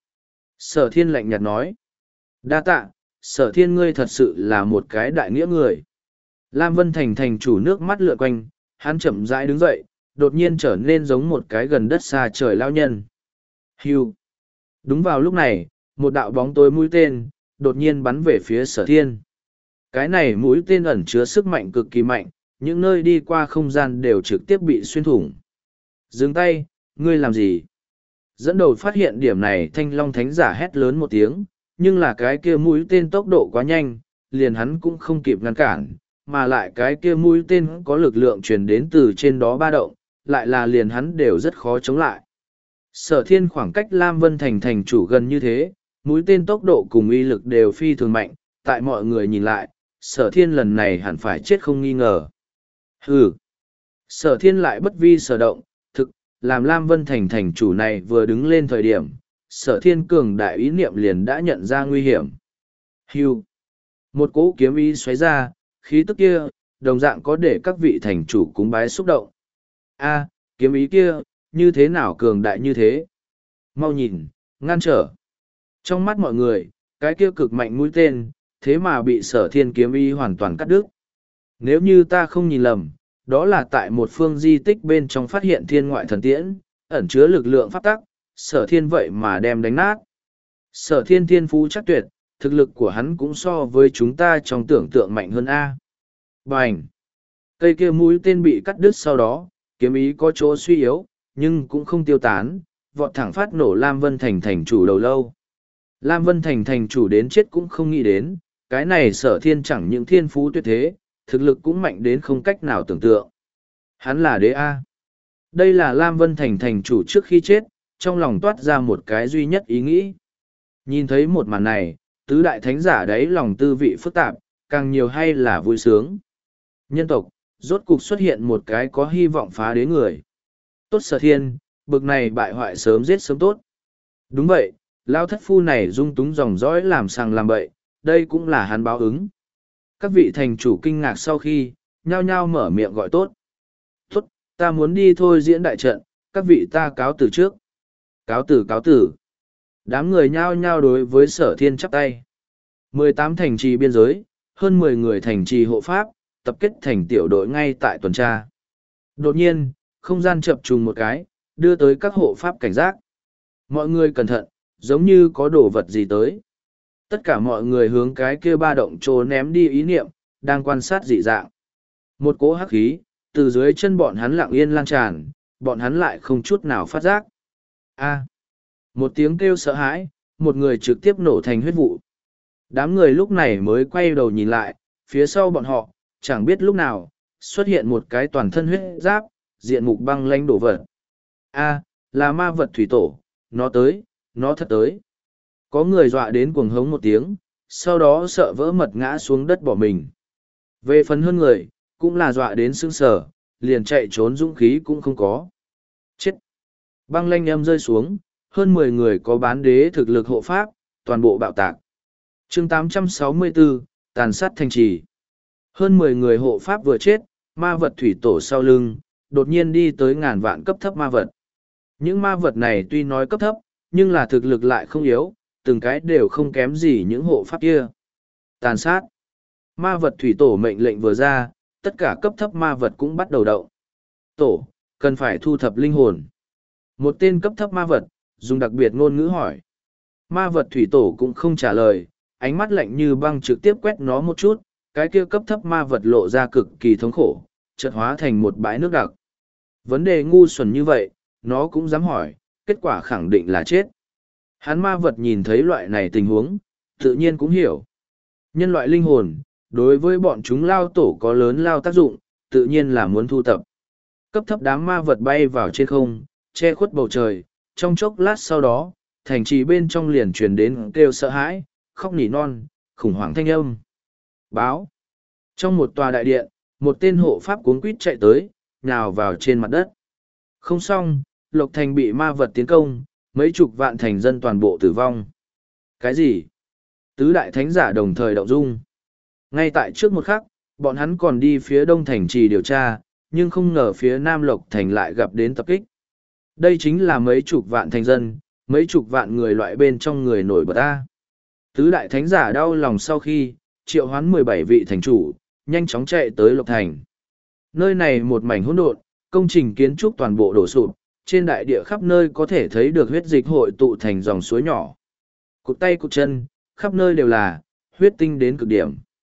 Sở thiên lạnh nhạt nói. Đa tạ, sở thiên ngươi thật sự là một cái đại nghĩa người. Lam Vân Thành thành chủ nước mắt lượn quanh, hắn chậm rãi đứng dậy, đột nhiên trở nên giống một cái gần đất xa trời lao nhân. Hưu. Đúng vào lúc này, một đạo bóng tối mũi tên, đột nhiên bắn về phía sở thiên. Cái này mũi tên ẩn chứa sức mạnh cực kỳ mạnh, những nơi đi qua không gian đều trực tiếp bị xuyên thủng. Dừng tay, ngươi làm gì? Dẫn đầu phát hiện điểm này thanh long thánh giả hét lớn một tiếng, nhưng là cái kia mũi tên tốc độ quá nhanh, liền hắn cũng không kịp ngăn cản, mà lại cái kia mũi tên có lực lượng truyền đến từ trên đó ba động, lại là liền hắn đều rất khó chống lại. Sở thiên khoảng cách Lam Vân Thành thành chủ gần như thế, mũi tên tốc độ cùng uy lực đều phi thường mạnh, tại mọi người nhìn lại, sở thiên lần này hẳn phải chết không nghi ngờ. Hừ! Sở thiên lại bất vi sở động, thực, làm Lam Vân Thành thành chủ này vừa đứng lên thời điểm, sở thiên cường đại ý niệm liền đã nhận ra nguy hiểm. Hưu! Một cỗ kiếm ý xoáy ra, khí tức kia, đồng dạng có để các vị thành chủ cúng bái xúc động. A, kiếm ý kia, như thế nào cường đại như thế? Mau nhìn, ngăn trở. Trong mắt mọi người, cái kia cực mạnh mũi tên, thế mà bị sở thiên kiếm ý hoàn toàn cắt đứt. Nếu như ta không nhìn lầm, đó là tại một phương di tích bên trong phát hiện thiên ngoại thần tiễn, ẩn chứa lực lượng pháp tắc, sở thiên vậy mà đem đánh nát. Sở thiên thiên phú chắc tuyệt, thực lực của hắn cũng so với chúng ta trong tưởng tượng mạnh hơn A. Bành! Cây kia mũi tên bị cắt đứt sau đó, kiếm ý có chỗ suy yếu, nhưng cũng không tiêu tán, vọt thẳng phát nổ Lam Vân Thành thành chủ đầu lâu. Lam Vân Thành thành chủ đến chết cũng không nghĩ đến, cái này sở thiên chẳng những thiên phú tuyệt thế, thực lực cũng mạnh đến không cách nào tưởng tượng. Hắn là đế A. Đây là Lam Vân Thành thành chủ trước khi chết, trong lòng toát ra một cái duy nhất ý nghĩ. Nhìn thấy một màn này, tứ đại thánh giả đấy lòng tư vị phức tạp, càng nhiều hay là vui sướng. Nhân tộc, rốt cục xuất hiện một cái có hy vọng phá đế người. Tốt sở thiên, bực này bại hoại sớm giết sớm tốt. Đúng vậy, lao thất phu này dung túng dòng dõi làm sàng làm bậy, đây cũng là hắn báo ứng. Các vị thành chủ kinh ngạc sau khi, nhao nhao mở miệng gọi tốt. Tốt, ta muốn đi thôi diễn đại trận, các vị ta cáo từ trước. Cáo tử cáo tử. Đám người nhao nhao đối với sở thiên chắp tay. mười tám thành trì biên giới, hơn mười người thành trì hộ pháp, tập kết thành tiểu đội ngay tại tuần tra. Đột nhiên, không gian chập trùng một cái, đưa tới các hộ pháp cảnh giác. Mọi người cẩn thận, giống như có đồ vật gì tới. Tất cả mọi người hướng cái kia ba động trồ ném đi ý niệm, đang quan sát dị dạng. Một cỗ hắc khí, từ dưới chân bọn hắn lặng yên lan tràn, bọn hắn lại không chút nào phát giác. A. Một tiếng kêu sợ hãi, một người trực tiếp nổ thành huyết vụ. Đám người lúc này mới quay đầu nhìn lại, phía sau bọn họ, chẳng biết lúc nào, xuất hiện một cái toàn thân huyết giáp, diện mục băng lanh đổ vật. A, là ma vật thủy tổ, nó tới, nó thật tới. Có người dọa đến cuồng hống một tiếng, sau đó sợ vỡ mật ngã xuống đất bỏ mình. Về phần hơn người, cũng là dọa đến sững sờ, liền chạy trốn dũng khí cũng không có. Chết! Băng lanh âm rơi xuống, hơn mười người có bán đế thực lực hộ pháp, toàn bộ bạo tạc. chương tám trăm sáu mươi bốn, tàn sát thành trì. Hơn mười người hộ pháp vừa chết, ma vật thủy tổ sau lưng, đột nhiên đi tới ngàn vạn cấp thấp ma vật. Những ma vật này tuy nói cấp thấp, nhưng là thực lực lại không yếu, từng cái đều không kém gì những hộ pháp kia. Tàn sát. Ma vật thủy tổ mệnh lệnh vừa ra, tất cả cấp thấp ma vật cũng bắt đầu động. Tổ, cần phải thu thập linh hồn. Một tên cấp thấp ma vật, dùng đặc biệt ngôn ngữ hỏi. Ma vật thủy tổ cũng không trả lời, ánh mắt lạnh như băng trực tiếp quét nó một chút, cái kia cấp thấp ma vật lộ ra cực kỳ thống khổ, chợt hóa thành một bãi nước đặc. Vấn đề ngu xuẩn như vậy, nó cũng dám hỏi, kết quả khẳng định là chết. Hắn ma vật nhìn thấy loại này tình huống, tự nhiên cũng hiểu. Nhân loại linh hồn, đối với bọn chúng lao tổ có lớn lao tác dụng, tự nhiên là muốn thu tập. Cấp thấp đám ma vật bay vào trên không, che khuất bầu trời, trong chốc lát sau đó, thành trì bên trong liền truyền đến kêu sợ hãi, khóc nỉ non, khủng hoảng thanh âm. Báo. Trong một tòa đại điện, một tên hộ pháp cuống quýt chạy tới, nhào vào trên mặt đất. Không xong, Lộc Thành bị ma vật tiến công, mấy chục vạn thành dân toàn bộ tử vong. Cái gì? Tứ đại thánh giả đồng thời động dung. Ngay tại trước một khắc, bọn hắn còn đi phía đông thành trì điều tra, nhưng không ngờ phía nam Lộc Thành lại gặp đến tập kích. Đây chính là mấy chục vạn thành dân, mấy chục vạn người loại bên trong người nổi bật ta. Tứ đại thánh giả đau lòng sau khi, triệu hoán mười bảy vị thành chủ, nhanh chóng chạy tới Lộc Thành. Nơi này một mảnh hỗn độn, công trình kiến trúc toàn bộ đổ sụp, trên đại địa khắp nơi có thể thấy được huyết dịch hội tụ thành dòng suối nhỏ. Cụt tay cụt chân, khắp nơi đều là, huyết tinh đến cực điểm.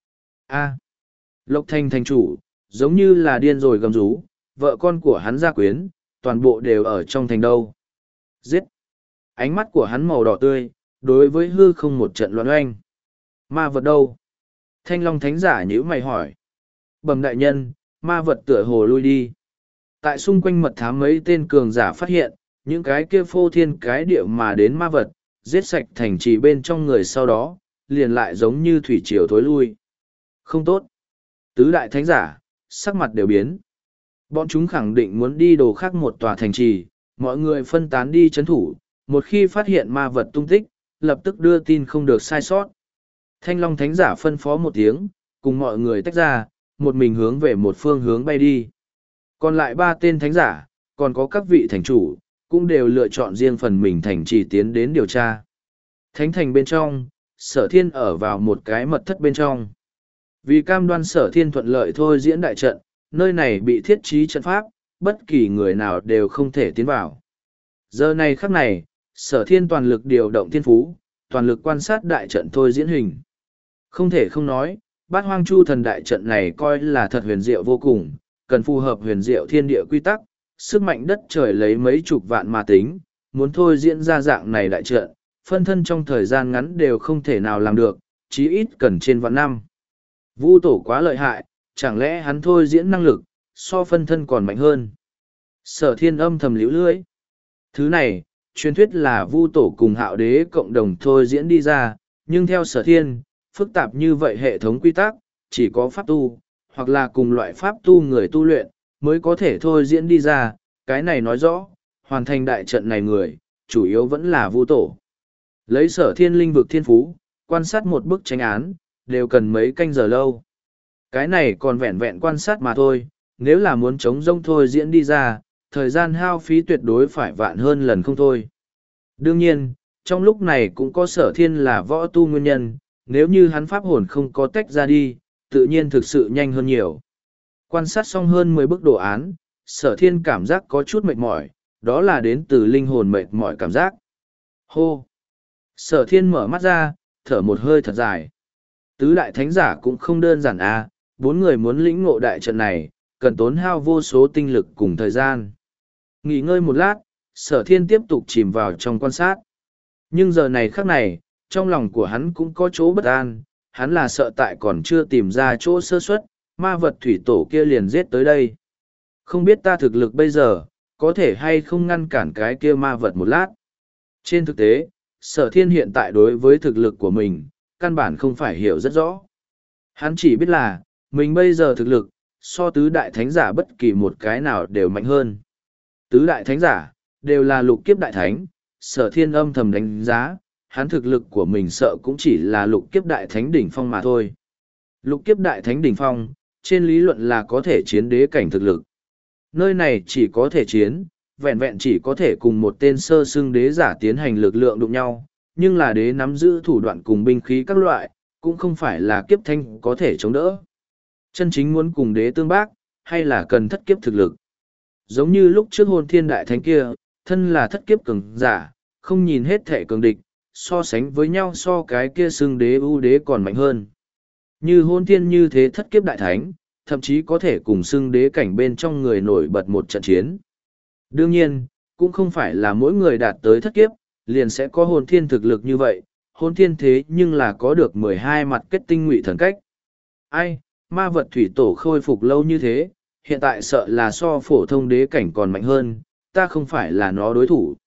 A. Lộc Thành thành chủ, giống như là điên rồi gầm rú, vợ con của hắn gia quyến, toàn bộ đều ở trong thành đâu. Giết! Ánh mắt của hắn màu đỏ tươi, đối với hư không một trận loạn oanh. Ma vật đâu? Thanh Long Thánh giả nhíu mày hỏi. Bẩm đại nhân, ma vật tựa hồ lui đi. Tại xung quanh mật thám mấy tên cường giả phát hiện, những cái kia phô thiên cái địa mà đến ma vật, giết sạch thành trì bên trong người sau đó, liền lại giống như thủy triều thối lui. Không tốt. Tứ đại thánh giả, sắc mặt đều biến. Bọn chúng khẳng định muốn đi đồ khác một tòa thành trì, mọi người phân tán đi chấn thủ, một khi phát hiện ma vật tung tích, lập tức đưa tin không được sai sót. Thanh Long Thánh giả phân phó một tiếng, cùng mọi người tách ra, một mình hướng về một phương hướng bay đi. Còn lại ba tên thánh giả, còn có các vị thành chủ, cũng đều lựa chọn riêng phần mình thành trì tiến đến điều tra. Thánh thành bên trong, Sở Thiên ở vào một cái mật thất bên trong. Vì cam đoan Sở Thiên thuận lợi thôi diễn đại trận, nơi này bị thiết trí trận pháp, bất kỳ người nào đều không thể tiến vào. Giờ này khắc này, Sở Thiên toàn lực điều động thiên phú, toàn lực quan sát đại trận thôi diễn hình. Không thể không nói, Bát Hoang Chu Thần đại trận này coi là thật huyền diệu vô cùng, cần phù hợp huyền diệu thiên địa quy tắc, sức mạnh đất trời lấy mấy chục vạn mà tính, muốn thôi diễn ra dạng này đại trận, phân thân trong thời gian ngắn đều không thể nào làm được, chí ít cần trên vạn năm. Vu tổ quá lợi hại, chẳng lẽ hắn thôi diễn năng lực, so phân thân còn mạnh hơn. Sở Thiên âm thầm liễu lưỡi. Thứ này, truyền thuyết là Vu tổ cùng Hạo đế cộng đồng thôi diễn đi ra, nhưng theo Sở Thiên, phức tạp như vậy hệ thống quy tắc, chỉ có pháp tu, hoặc là cùng loại pháp tu người tu luyện, mới có thể thôi diễn đi ra. Cái này nói rõ, hoàn thành đại trận này người, chủ yếu vẫn là Vu tổ. Lấy Sở Thiên linh vực thiên phú, quan sát một bức tranh án, đều cần mấy canh giờ lâu. Cái này còn vẹn vẹn quan sát mà thôi, nếu là muốn chống rông thôi diễn đi ra, thời gian hao phí tuyệt đối phải vạn hơn lần không thôi. Đương nhiên, trong lúc này cũng có Sở Thiên là võ tu nguyên nhân, nếu như hắn pháp hồn không có tách ra đi, tự nhiên thực sự nhanh hơn nhiều. Quan sát xong hơn mười bức đồ án, Sở Thiên cảm giác có chút mệt mỏi, đó là đến từ linh hồn mệt mỏi cảm giác. Hô! Sở Thiên mở mắt ra, thở một hơi thật dài. Tứ đại thánh giả cũng không đơn giản à, bốn người muốn lĩnh ngộ đại trận này, cần tốn hao vô số tinh lực cùng thời gian. Nghỉ ngơi một lát, Sở Thiên tiếp tục chìm vào trong quan sát. Nhưng giờ này khắc này, trong lòng của hắn cũng có chỗ bất an, hắn là sợ tại còn chưa tìm ra chỗ sơ suất, ma vật thủy tổ kia liền giết tới đây. Không biết ta thực lực bây giờ, có thể hay không ngăn cản cái kia ma vật một lát. Trên thực tế, Sở Thiên hiện tại đối với thực lực của mình, căn bản không phải hiểu rất rõ. Hắn chỉ biết là, mình bây giờ thực lực, so tứ đại thánh giả bất kỳ một cái nào đều mạnh hơn. Tứ đại thánh giả, đều là lục kiếp đại thánh, Sở Thiên âm thầm đánh giá, hắn thực lực của mình sợ cũng chỉ là lục kiếp đại thánh đỉnh phong mà thôi. Lục kiếp đại thánh đỉnh phong, trên lý luận là có thể chiến đế cảnh thực lực. Nơi này chỉ có thể chiến, vẹn vẹn chỉ có thể cùng một tên sơ xưng đế giả tiến hành lực lượng đụng nhau, nhưng là đế nắm giữ thủ đoạn cùng binh khí các loại, cũng không phải là kiếp thanh có thể chống đỡ. Chân chính muốn cùng đế tương bác, hay là cần thất kiếp thực lực. Giống như lúc trước hôn thiên đại thánh kia, thân là thất kiếp cường giả, không nhìn hết thể cường địch, so sánh với nhau so cái kia xưng đế ưu đế còn mạnh hơn. Như hôn thiên như thế thất kiếp đại thánh, thậm chí có thể cùng xưng đế cảnh bên trong người nổi bật một trận chiến. Đương nhiên, cũng không phải là mỗi người đạt tới thất kiếp, liền sẽ có hồn thiên thực lực như vậy, hồn thiên thế nhưng là có được mười hai mặt kết tinh ngụy thần cách. Ai, ma vật thủy tổ khôi phục lâu như thế, hiện tại sợ là so phổ thông đế cảnh còn mạnh hơn, ta không phải là nó đối thủ.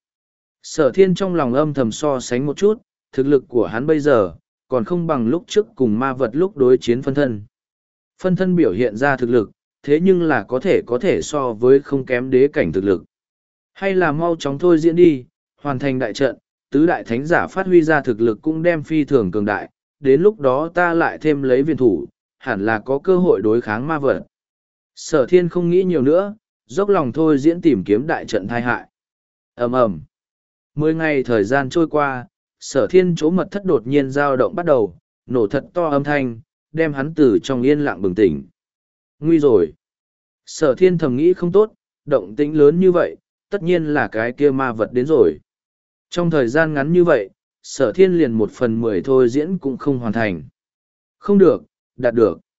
Sở Thiên trong lòng âm thầm so sánh một chút, thực lực của hắn bây giờ, còn không bằng lúc trước cùng ma vật lúc đối chiến phân thân. Phân thân biểu hiện ra thực lực, thế nhưng là có thể có thể so với không kém đế cảnh thực lực. Hay là mau chóng thôi diễn đi, hoàn thành đại trận, tứ đại thánh giả phát huy ra thực lực cũng đem phi thường cường đại, đến lúc đó ta lại thêm lấy viên thủ, hẳn là có cơ hội đối kháng ma vật. Sở Thiên không nghĩ nhiều nữa, dốc lòng thôi diễn tìm kiếm đại trận thai hại. Ầm ầm. Mười ngày thời gian trôi qua, Sở Thiên chỗ mật thất đột nhiên dao động bắt đầu, nổ thật to âm thanh, đem hắn từ trong yên lặng bừng tỉnh. Nguy rồi. Sở Thiên thầm nghĩ không tốt, động tĩnh lớn như vậy, tất nhiên là cái kia ma vật đến rồi. Trong thời gian ngắn như vậy, Sở Thiên liền một phần mười thôi diễn cũng không hoàn thành. Không được, đạt được.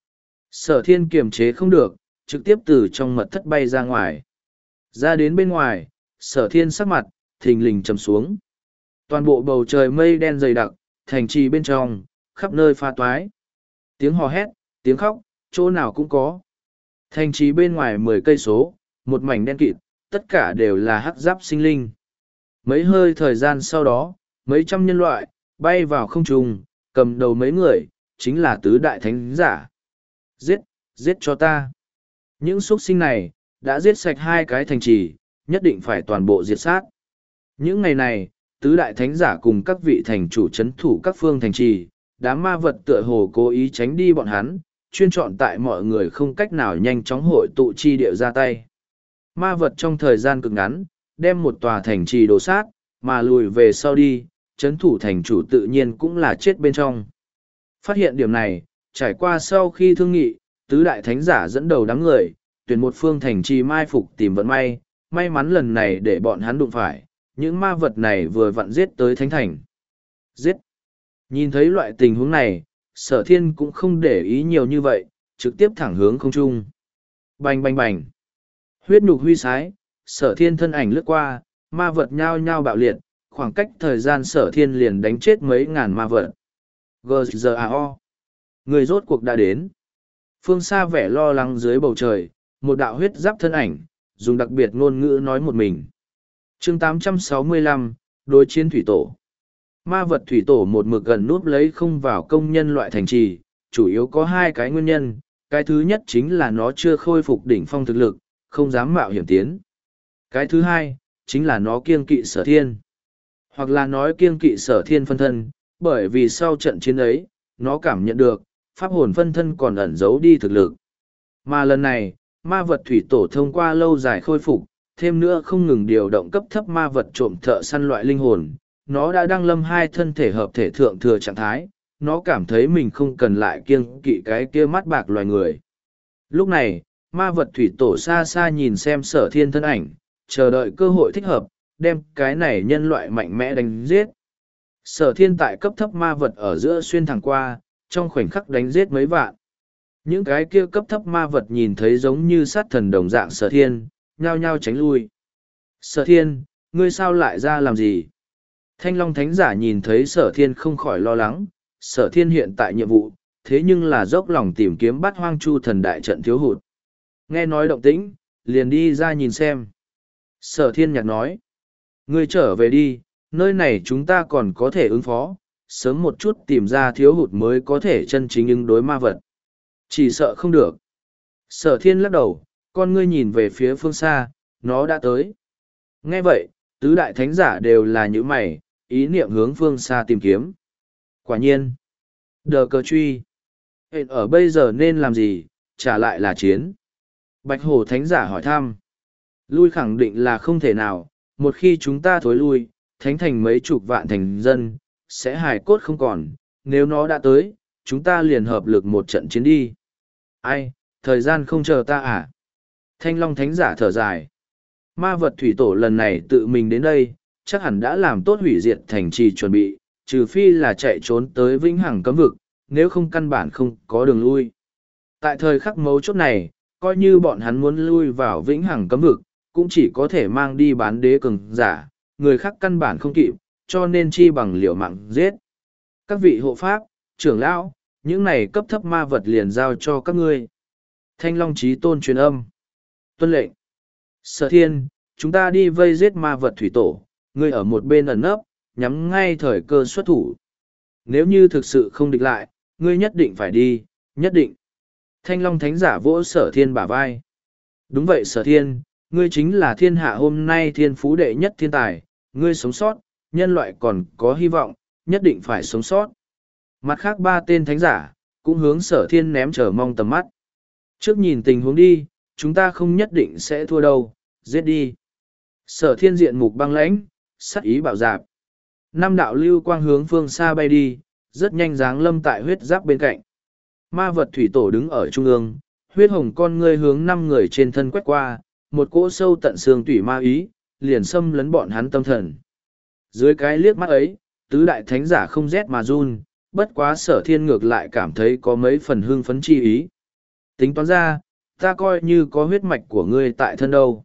Sở thiên kiềm chế không được, trực tiếp từ trong mật thất bay ra ngoài. Ra đến bên ngoài, sở thiên sắc mặt, thình lình trầm xuống. Toàn bộ bầu trời mây đen dày đặc, thành trì bên trong, khắp nơi pha toái. Tiếng hò hét, tiếng khóc, chỗ nào cũng có. Thành trì bên ngoài mười cây số, một mảnh đen kịt, tất cả đều là hắc giáp sinh linh. Mấy hơi thời gian sau đó, mấy trăm nhân loại, bay vào không trung, cầm đầu mấy người, chính là tứ đại thánh giả. Giết, giết cho ta. Những xuất sinh này, đã giết sạch hai cái thành trì, nhất định phải toàn bộ diệt sát. Những ngày này, tứ đại thánh giả cùng các vị thành chủ chấn thủ các phương thành trì, đám ma vật tựa hồ cố ý tránh đi bọn hắn, chuyên chọn tại mọi người không cách nào nhanh chóng hội tụ chi địa ra tay. Ma vật trong thời gian cực ngắn, đem một tòa thành trì đổ sát, mà lùi về sau đi, chấn thủ thành chủ tự nhiên cũng là chết bên trong. Phát hiện điểm này, trải qua sau khi thương nghị, tứ đại thánh giả dẫn đầu đám người, tuyển một phương thành trì mai phục tìm vận may, may mắn lần này để bọn hắn đụng phải, những ma vật này vừa vặn giết tới thánh thành. Giết! Nhìn thấy loại tình huống này, sở thiên cũng không để ý nhiều như vậy, trực tiếp thẳng hướng không trung. Bành bành bành! Huyết nhục huy sái, sở thiên thân ảnh lướt qua, ma vật nhao nhao bạo liệt, khoảng cách thời gian sở thiên liền đánh chết mấy ngàn ma vật. giê giê a o. Người rốt cuộc đã đến. Phương xa vẻ lo lắng dưới bầu trời, một đạo huyết giáp thân ảnh, dùng đặc biệt ngôn ngữ nói một mình. chương tám trăm sáu mươi lăm, đối chiến thủy tổ. Ma vật thủy tổ một mực gần núp lấy không vào công nhân loại thành trì, chủ yếu có hai cái nguyên nhân. Cái thứ nhất chính là nó chưa khôi phục đỉnh phong thực lực, không dám mạo hiểm tiến. Cái thứ hai, chính là nó kiêng kỵ sở thiên. Hoặc là nói kiêng kỵ sở thiên phân thân, bởi vì sau trận chiến ấy, nó cảm nhận được, pháp hồn phân thân còn ẩn giấu đi thực lực. Mà lần này, ma vật thủy tổ thông qua lâu dài khôi phục, thêm nữa không ngừng điều động cấp thấp ma vật trộm thợ săn loại linh hồn, nó đã đăng lâm hai thân thể hợp thể thượng thừa trạng thái, nó cảm thấy mình không cần lại kiêng kỵ cái kia mắt bạc loài người. Lúc này, ma vật thủy tổ xa xa nhìn xem sở thiên thân ảnh, chờ đợi cơ hội thích hợp, đem cái này nhân loại mạnh mẽ đánh giết. Sở thiên tại cấp thấp ma vật ở giữa xuyên thẳng qua, trong khoảnh khắc đánh giết mấy vạn. Những cái kia cấp thấp ma vật nhìn thấy giống như sát thần đồng dạng sở thiên, nhao nhao tránh lui. Sở thiên, ngươi sao lại ra làm gì? Thanh Long Thánh Giả nhìn thấy sở thiên không khỏi lo lắng, sở thiên hiện tại nhiệm vụ, thế nhưng là dốc lòng tìm kiếm bắt hoang chu thần đại trận thiếu hụt. Nghe nói động tĩnh, liền đi ra nhìn xem. Sở thiên nhạc nói, ngươi trở về đi, nơi này chúng ta còn có thể ứng phó, sớm một chút tìm ra thiếu hụt mới có thể chân chính ứng đối ma vật. Chỉ sợ không được. Sở thiên lắc đầu, con ngươi nhìn về phía phương xa, nó đã tới. Nghe vậy, tứ đại thánh giả đều là những mày, ý niệm hướng phương xa tìm kiếm. Quả nhiên. Đờ cờ truy. Hệt ở bây giờ nên làm gì, trả lại là chiến. Bạch hổ thánh giả hỏi thăm. Lui khẳng định là không thể nào, một khi chúng ta thối lui, thánh thành mấy chục vạn thành dân, sẽ hài cốt không còn, nếu nó đã tới, chúng ta liền hợp lực một trận chiến đi. Ai, thời gian không chờ ta à? Thanh Long Thánh giả thở dài. Ma vật thủy tổ lần này tự mình đến đây, chắc hẳn đã làm tốt hủy diệt thành trì chuẩn bị, trừ phi là chạy trốn tới vĩnh hằng cấm vực, nếu không căn bản không có đường lui. Tại thời khắc mấu chốt này, coi như bọn hắn muốn lui vào vĩnh hằng cấm vực, cũng chỉ có thể mang đi bán đế cường giả, người khác căn bản không kịp, cho nên chi bằng liều mạng giết. Các vị hộ pháp, trưởng lão, những này cấp thấp ma vật liền giao cho các ngươi. Thanh Long Chí Tôn truyền âm. Tuân lệnh. Sở thiên, chúng ta đi vây giết ma vật thủy tổ, ngươi ở một bên ẩn nấp, nhắm ngay thời cơ xuất thủ. Nếu như thực sự không địch lại, ngươi nhất định phải đi, nhất định. Thanh Long Thánh giả vỗ sở thiên bả vai. Đúng vậy sở thiên, ngươi chính là thiên hạ hôm nay thiên phú đệ nhất thiên tài, ngươi sống sót, nhân loại còn có hy vọng, nhất định phải sống sót. Mặt khác ba tên thánh giả, cũng hướng sở thiên ném chờ mong tầm mắt. Trước nhìn tình huống đi, chúng ta không nhất định sẽ thua đâu, giết đi. Sở thiên diện mục băng lãnh, sắc ý bạo dạp. Năm đạo lưu quang hướng phương xa bay đi, rất nhanh dáng lâm tại huyết giáp bên cạnh. Ma vật thủy tổ đứng ở trung ương, huyết hồng con ngươi hướng năm người trên thân quét qua, một cỗ sâu tận xương tủy ma ý, liền xâm lấn bọn hắn tâm thần. Dưới cái liếc mắt ấy, tứ đại thánh giả không rét mà run, bất quá sở thiên ngược lại cảm thấy có mấy phần hương phấn chi ý. Tính toán ra, ta coi như có huyết mạch của ngươi tại thân đâu.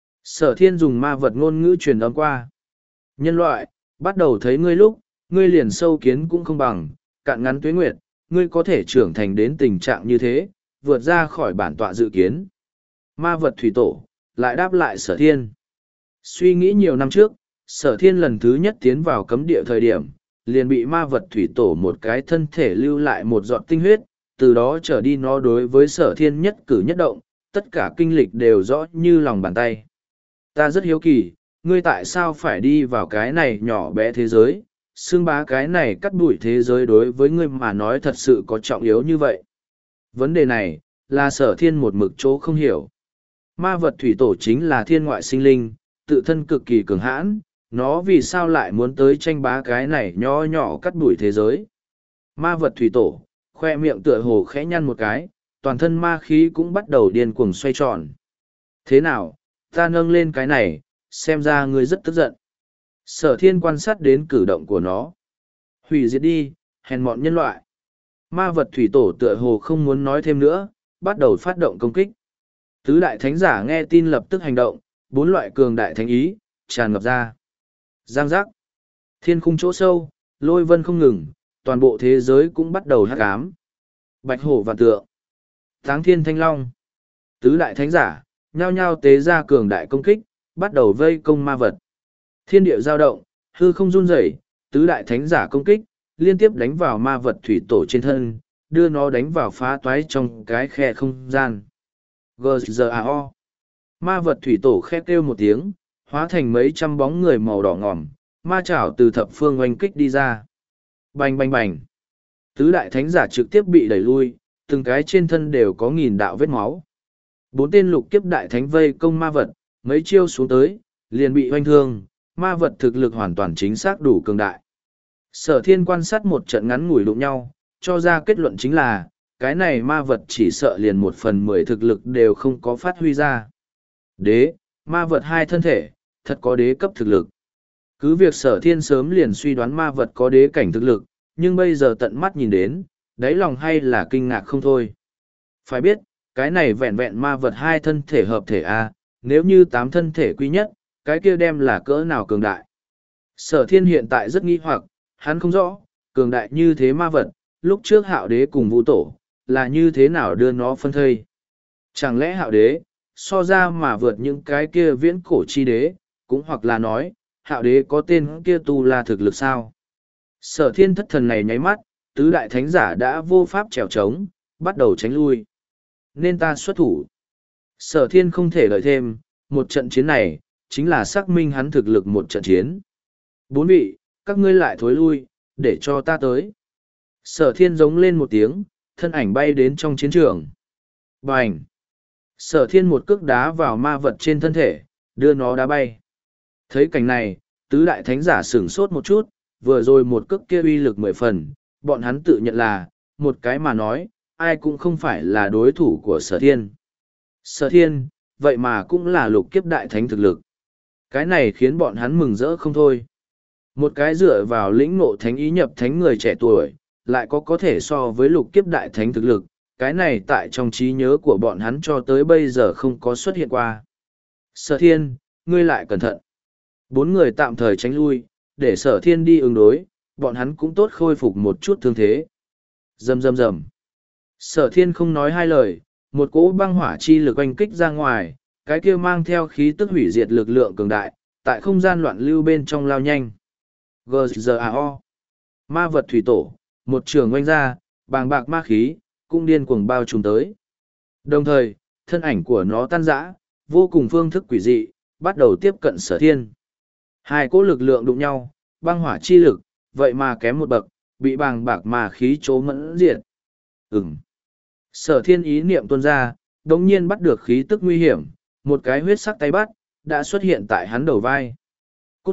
Sở thiên dùng ma vật ngôn ngữ truyền âm qua. Nhân loại, bắt đầu thấy ngươi lúc, ngươi liền sâu kiến cũng không bằng, cạn ngắn tuế nguyệt, ngươi có thể trưởng thành đến tình trạng như thế, vượt ra khỏi bản tọa dự kiến. Ma vật thủy tổ, lại đáp lại sở thiên. Suy nghĩ nhiều năm trước, sở thiên lần thứ nhất tiến vào cấm địa thời điểm, liền bị ma vật thủy tổ một cái thân thể lưu lại một giọt tinh huyết, từ đó trở đi nó đối với sở thiên nhất cử nhất động, tất cả kinh lịch đều rõ như lòng bàn tay. Ta rất hiếu kỳ, ngươi tại sao phải đi vào cái này nhỏ bé thế giới, xương bá cái này cắt đuổi thế giới đối với ngươi mà nói thật sự có trọng yếu như vậy. Vấn đề này, là sở thiên một mực chỗ không hiểu. Ma vật thủy tổ chính là thiên ngoại sinh linh, tự thân cực kỳ cường hãn, nó vì sao lại muốn tới tranh bá cái này nho nhỏ cắt đuổi thế giới. Ma vật thủy tổ, khoe miệng tựa hồ khẽ nhăn một cái, toàn thân ma khí cũng bắt đầu điên cuồng xoay tròn. Thế nào, ta nâng lên cái này, xem ra ngươi rất tức giận. Sở thiên quan sát đến cử động của nó. Hủy diệt đi, hèn mọn nhân loại. Ma vật thủy tổ tựa hồ không muốn nói thêm nữa, bắt đầu phát động công kích. Tứ đại thánh giả nghe tin lập tức hành động, bốn loại cường đại thánh ý, tràn ngập ra. Giang giác. Thiên khung chỗ sâu, lôi vân không ngừng, toàn bộ thế giới cũng bắt đầu hắc ám. Bạch hổ vạn tượng. Táng thiên thanh long. Tứ đại thánh giả, nhao nhao tế ra cường đại công kích, bắt đầu vây công ma vật. Thiên địa giao động, hư không run rẩy, tứ đại thánh giả công kích, liên tiếp đánh vào ma vật thủy tổ trên thân, đưa nó đánh vào phá toái trong cái khe không gian. giê giê a o. Ma vật thủy tổ khét kêu một tiếng, hóa thành mấy trăm bóng người màu đỏ ngòm, ma chảo từ thập phương oanh kích đi ra. Bành bành bành. Tứ đại thánh giả trực tiếp bị đẩy lui, từng cái trên thân đều có nghìn đạo vết máu. Bốn tên lục kiếp đại thánh vây công ma vật, mấy chiêu xuống tới, liền bị hoanh thương, ma vật thực lực hoàn toàn chính xác đủ cường đại. Sở thiên quan sát một trận ngắn ngủi đụng nhau, cho ra kết luận chính là, cái này ma vật chỉ sợ liền một phần mười thực lực đều không có phát huy ra. Đế, ma vật hai thân thể, thật có đế cấp thực lực. Cứ việc sở thiên sớm liền suy đoán ma vật có đế cảnh thực lực, nhưng bây giờ tận mắt nhìn đến, đáy lòng hay là kinh ngạc không thôi. Phải biết, cái này vẹn vẹn ma vật hai thân thể hợp thể A, nếu như tám thân thể quy nhất, cái kia đem là cỡ nào cường đại. Sở thiên hiện tại rất nghi hoặc, hắn không rõ, cường đại như thế ma vật, lúc trước hạo đế cùng vũ tổ, là như thế nào đưa nó phân thây. Chẳng lẽ hạo đế, so ra mà vượt những cái kia viễn cổ chi đế, cũng hoặc là nói, hạo đế có tên kia tu là thực lực sao? Sở thiên thất thần này nháy mắt, tứ đại thánh giả đã vô pháp trèo trống, bắt đầu tránh lui. Nên ta xuất thủ. Sở thiên không thể đợi thêm, một trận chiến này, chính là xác minh hắn thực lực một trận chiến. Bốn vị, các ngươi lại thối lui, để cho ta tới. Sở thiên giống lên một tiếng, thân ảnh bay đến trong chiến trường. Bành! Sở thiên một cước đá vào ma vật trên thân thể, đưa nó đá bay. Thấy cảnh này, tứ đại thánh giả sửng sốt một chút, vừa rồi một cước kia uy lực mười phần, bọn hắn tự nhận là, một cái mà nói, ai cũng không phải là đối thủ của sở thiên. Sở thiên, vậy mà cũng là lục kiếp đại thánh thực lực. Cái này khiến bọn hắn mừng rỡ không thôi. Một cái dựa vào lĩnh ngộ thánh ý nhập thánh người trẻ tuổi, lại có có thể so với lục kiếp đại thánh thực lực, cái này tại trong trí nhớ của bọn hắn cho tới bây giờ không có xuất hiện qua. Sở thiên, ngươi lại cẩn thận. Bốn người tạm thời tránh lui, để sở thiên đi ứng đối, bọn hắn cũng tốt khôi phục một chút thương thế. Rầm rầm rầm. Sở thiên không nói hai lời, một cỗ băng hỏa chi lực oanh kích ra ngoài, cái kia mang theo khí tức hủy diệt lực lượng cường đại, tại không gian loạn lưu bên trong lao nhanh. giê giê a o. Ma vật thủy tổ, một trường oanh ra, bàng bạc ma khí, cũng điên cuồng bao trùm tới. Đồng thời, thân ảnh của nó tan rã, vô cùng phương thức quỷ dị, bắt đầu tiếp cận sở thiên. Hai cỗ lực lượng đụng nhau, băng hỏa chi lực, vậy mà kém một bậc, bị bàng bạc ma khí chố mẫn diệt. Ừm. Sở thiên ý niệm tuôn ra, đồng nhiên bắt được khí tức nguy hiểm, một cái huyết sắc tay bắt, đã xuất hiện tại hắn đầu vai. Cút!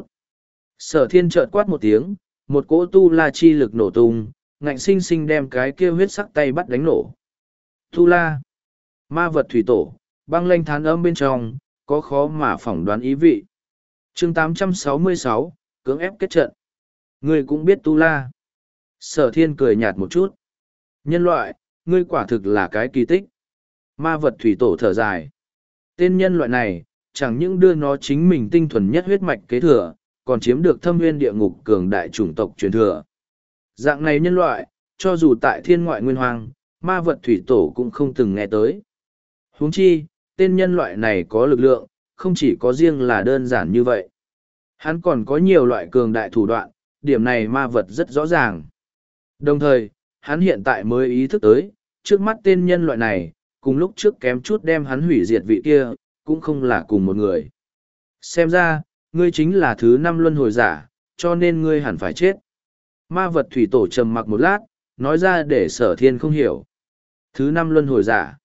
Sở thiên chợt quát một tiếng, một cỗ tu la chi lực nổ tung, ngạnh sinh sinh đem cái kia huyết sắc tay bắt đánh nổ. Tu la! Ma vật thủy tổ, băng lanh thán âm bên trong, có khó mà phỏng đoán ý vị. chương tám trăm sáu mươi sáu, cưỡng ép kết trận. Ngươi cũng biết tu la. Sở thiên cười nhạt một chút. Nhân loại, ngươi quả thực là cái kỳ tích. Ma vật thủy tổ thở dài. Tên nhân loại này, chẳng những đưa nó chính mình tinh thuần nhất huyết mạch kế thừa, còn chiếm được thâm nguyên địa ngục cường đại chủng tộc truyền thừa. Dạng này nhân loại, cho dù tại thiên ngoại nguyên hoang, ma vật thủy tổ cũng không từng nghe tới. Huống chi, tên nhân loại này có lực lượng, không chỉ có riêng là đơn giản như vậy. Hắn còn có nhiều loại cường đại thủ đoạn, điểm này ma vật rất rõ ràng. Đồng thời, hắn hiện tại mới ý thức tới, trước mắt tên nhân loại này, cùng lúc trước kém chút đem hắn hủy diệt vị kia, cũng không là cùng một người. Xem ra, ngươi chính là thứ năm luân hồi giả, cho nên ngươi hẳn phải chết. Ma vật thủy tổ trầm mặc một lát, nói ra để sở thiên không hiểu. Thứ năm luân hồi giả.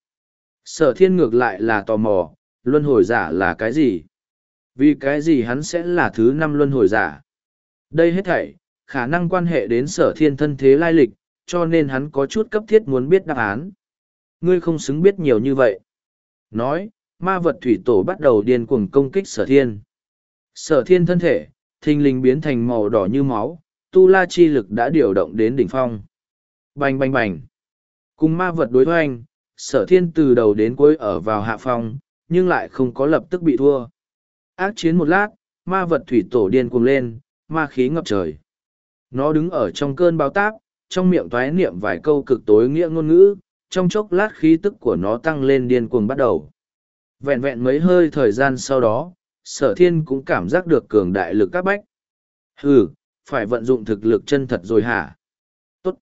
Sở thiên ngược lại là tò mò, luân hồi giả là cái gì? Vì cái gì hắn sẽ là thứ năm luân hồi giả? Đây hết thảy, khả năng quan hệ đến sở thiên thân thế lai lịch, cho nên hắn có chút cấp thiết muốn biết đáp án. Ngươi không xứng biết nhiều như vậy. Nói, ma vật thủy tổ bắt đầu điên cuồng công kích sở thiên. Sở thiên thân thể, thình lình biến thành màu đỏ như máu, tu la chi lực đã điều động đến đỉnh phong. Bành bành bành. Cùng ma vật đối hoành, sở thiên từ đầu đến cuối ở vào hạ phong, nhưng lại không có lập tức bị thua. Ác chiến một lát, ma vật thủy tổ điên cuồng lên, ma khí ngập trời. Nó đứng ở trong cơn bao táp, trong miệng toái niệm vài câu cực tối nghĩa ngôn ngữ, trong chốc lát khí tức của nó tăng lên điên cuồng bắt đầu. Vẹn vẹn mấy hơi thời gian sau đó, sở thiên cũng cảm giác được cường đại lực các bách. Hừ, phải vận dụng thực lực chân thật rồi hả? Tốt.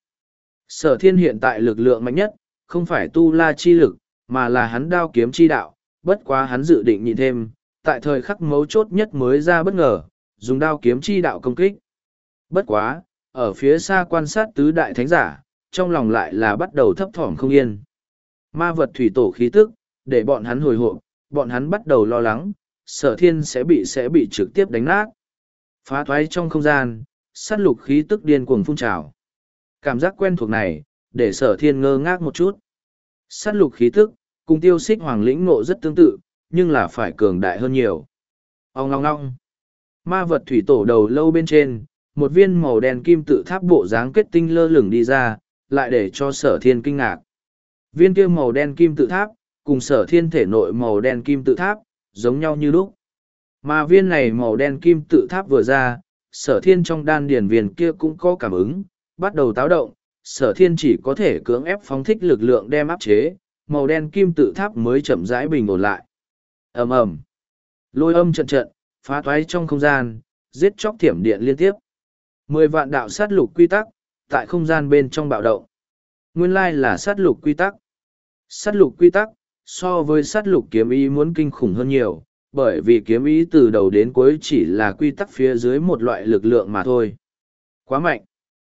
Sở thiên hiện tại lực lượng mạnh nhất, không phải tu la chi lực, mà là hắn đao kiếm chi đạo, bất quá hắn dự định nhịn thêm, tại thời khắc mấu chốt nhất mới ra bất ngờ, dùng đao kiếm chi đạo công kích. Bất quá, ở phía xa quan sát tứ đại thánh giả, trong lòng lại là bắt đầu thấp thỏm không yên. Ma vật thủy tổ khí tức, để bọn hắn hồi hộp, bọn hắn bắt đầu lo lắng, sở thiên sẽ bị sẽ bị trực tiếp đánh nát. Phá thoái trong không gian, sát lục khí tức điên cuồng phun trào. Cảm giác quen thuộc này, để sở thiên ngơ ngác một chút. Sát lục khí tức, cùng tiêu xích hoàng lĩnh ngộ rất tương tự, nhưng là phải cường đại hơn nhiều. Ông ngong ngong. Ma vật thủy tổ đầu lâu bên trên, một viên màu đen kim tự tháp bộ dáng kết tinh lơ lửng đi ra, lại để cho sở thiên kinh ngạc. Viên kia màu đen kim tự tháp, cùng sở thiên thể nội màu đen kim tự tháp, giống nhau như lúc. Mà viên này màu đen kim tự tháp vừa ra, sở thiên trong đan điển viên kia cũng có cảm ứng, bắt đầu táo động, sở thiên chỉ có thể cưỡng ép phóng thích lực lượng đem áp chế, màu đen kim tự tháp mới chậm rãi bình ổn lại. Ầm ầm, lôi âm trận trận, phá toái trong không gian, giết chóc thiểm điện liên tiếp. Mười vạn đạo sát lục quy tắc, tại không gian bên trong bạo động. Nguyên lai là sát lục quy tắc. Sát lục quy tắc, so với sát lục kiếm ý muốn kinh khủng hơn nhiều, bởi vì kiếm ý từ đầu đến cuối chỉ là quy tắc phía dưới một loại lực lượng mà thôi. Quá mạnh.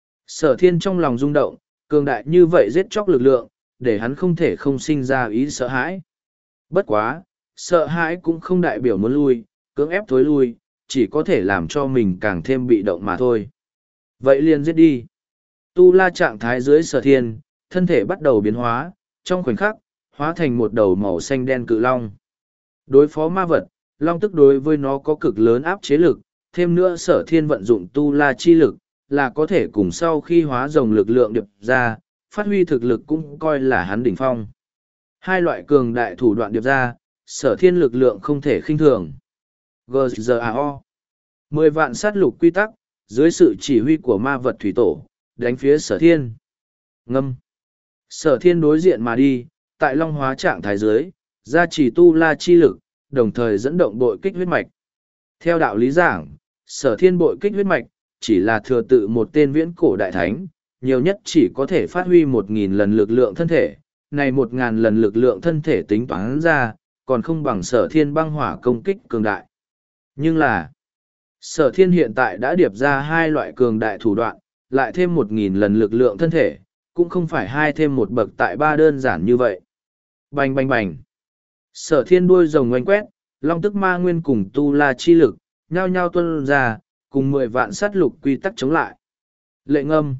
Sở thiên trong lòng rung động, cường đại như vậy giết chóc lực lượng, để hắn không thể không sinh ra ý sợ hãi. Bất quá, sợ hãi cũng không đại biểu muốn lui, cưỡng ép thối lui, chỉ có thể làm cho mình càng thêm bị động mà thôi. Vậy liền giết đi. Tu la trạng thái dưới sở thiên, thân thể bắt đầu biến hóa, trong khoảnh khắc, hóa thành một đầu màu xanh đen cự long. Đối phó ma vật, long tức đối với nó có cực lớn áp chế lực, thêm nữa sở thiên vận dụng tu la chi lực, là có thể cùng sau khi hóa rồng lực lượng điệp ra, phát huy thực lực cũng coi là hắn đỉnh phong. Hai loại cường đại thủ đoạn điệp ra, sở thiên lực lượng không thể khinh thường. giê giê a o Mười vạn sát lục quy tắc, dưới sự chỉ huy của ma vật thủy tổ, đánh phía sở thiên. Ngâm. Sở thiên đối diện mà đi, tại long hóa trạng thái dưới, gia trì tu la chi lực, đồng thời dẫn động bội kích huyết mạch. Theo đạo lý giảng, sở thiên bội kích huyết mạch, chỉ là thừa tự một tên viễn cổ đại thánh, nhiều nhất chỉ có thể phát huy một nghìn lần lực lượng thân thể, này một ngàn lần lực lượng thân thể tính toán ra, còn không bằng sở thiên băng hỏa công kích cường đại. Nhưng là, sở thiên hiện tại đã điệp ra hai loại cường đại thủ đoạn, lại thêm một nghìn lần lực lượng thân thể, cũng không phải hai thêm một bậc tại ba đơn giản như vậy. Bành bành bành. Sở thiên đuôi rồng ngoanh quét, long tức ma nguyên cùng tu la chi lực, nhao nhao tuân ra, cùng mười vạn sát lục quy tắc chống lại. Lệ ngâm.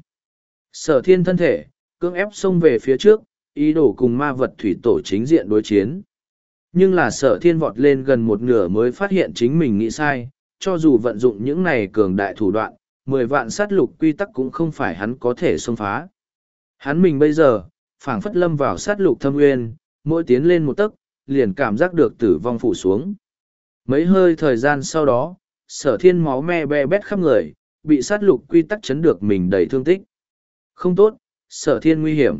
Sở thiên thân thể, cưỡng ép xông về phía trước, ý đồ cùng ma vật thủy tổ chính diện đối chiến. Nhưng là sở thiên vọt lên gần một nửa mới phát hiện chính mình nghĩ sai, cho dù vận dụng những này cường đại thủ đoạn, mười vạn sát lục quy tắc cũng không phải hắn có thể xông phá. Hắn mình bây giờ, phảng phất lâm vào sát lục thâm nguyên, mỗi tiến lên một tấc, liền cảm giác được tử vong phủ xuống. Mấy hơi thời gian sau đó, sở thiên máu me be bét khắp người, bị sát lục quy tắc chấn được mình đầy thương tích. Không tốt, sở thiên nguy hiểm.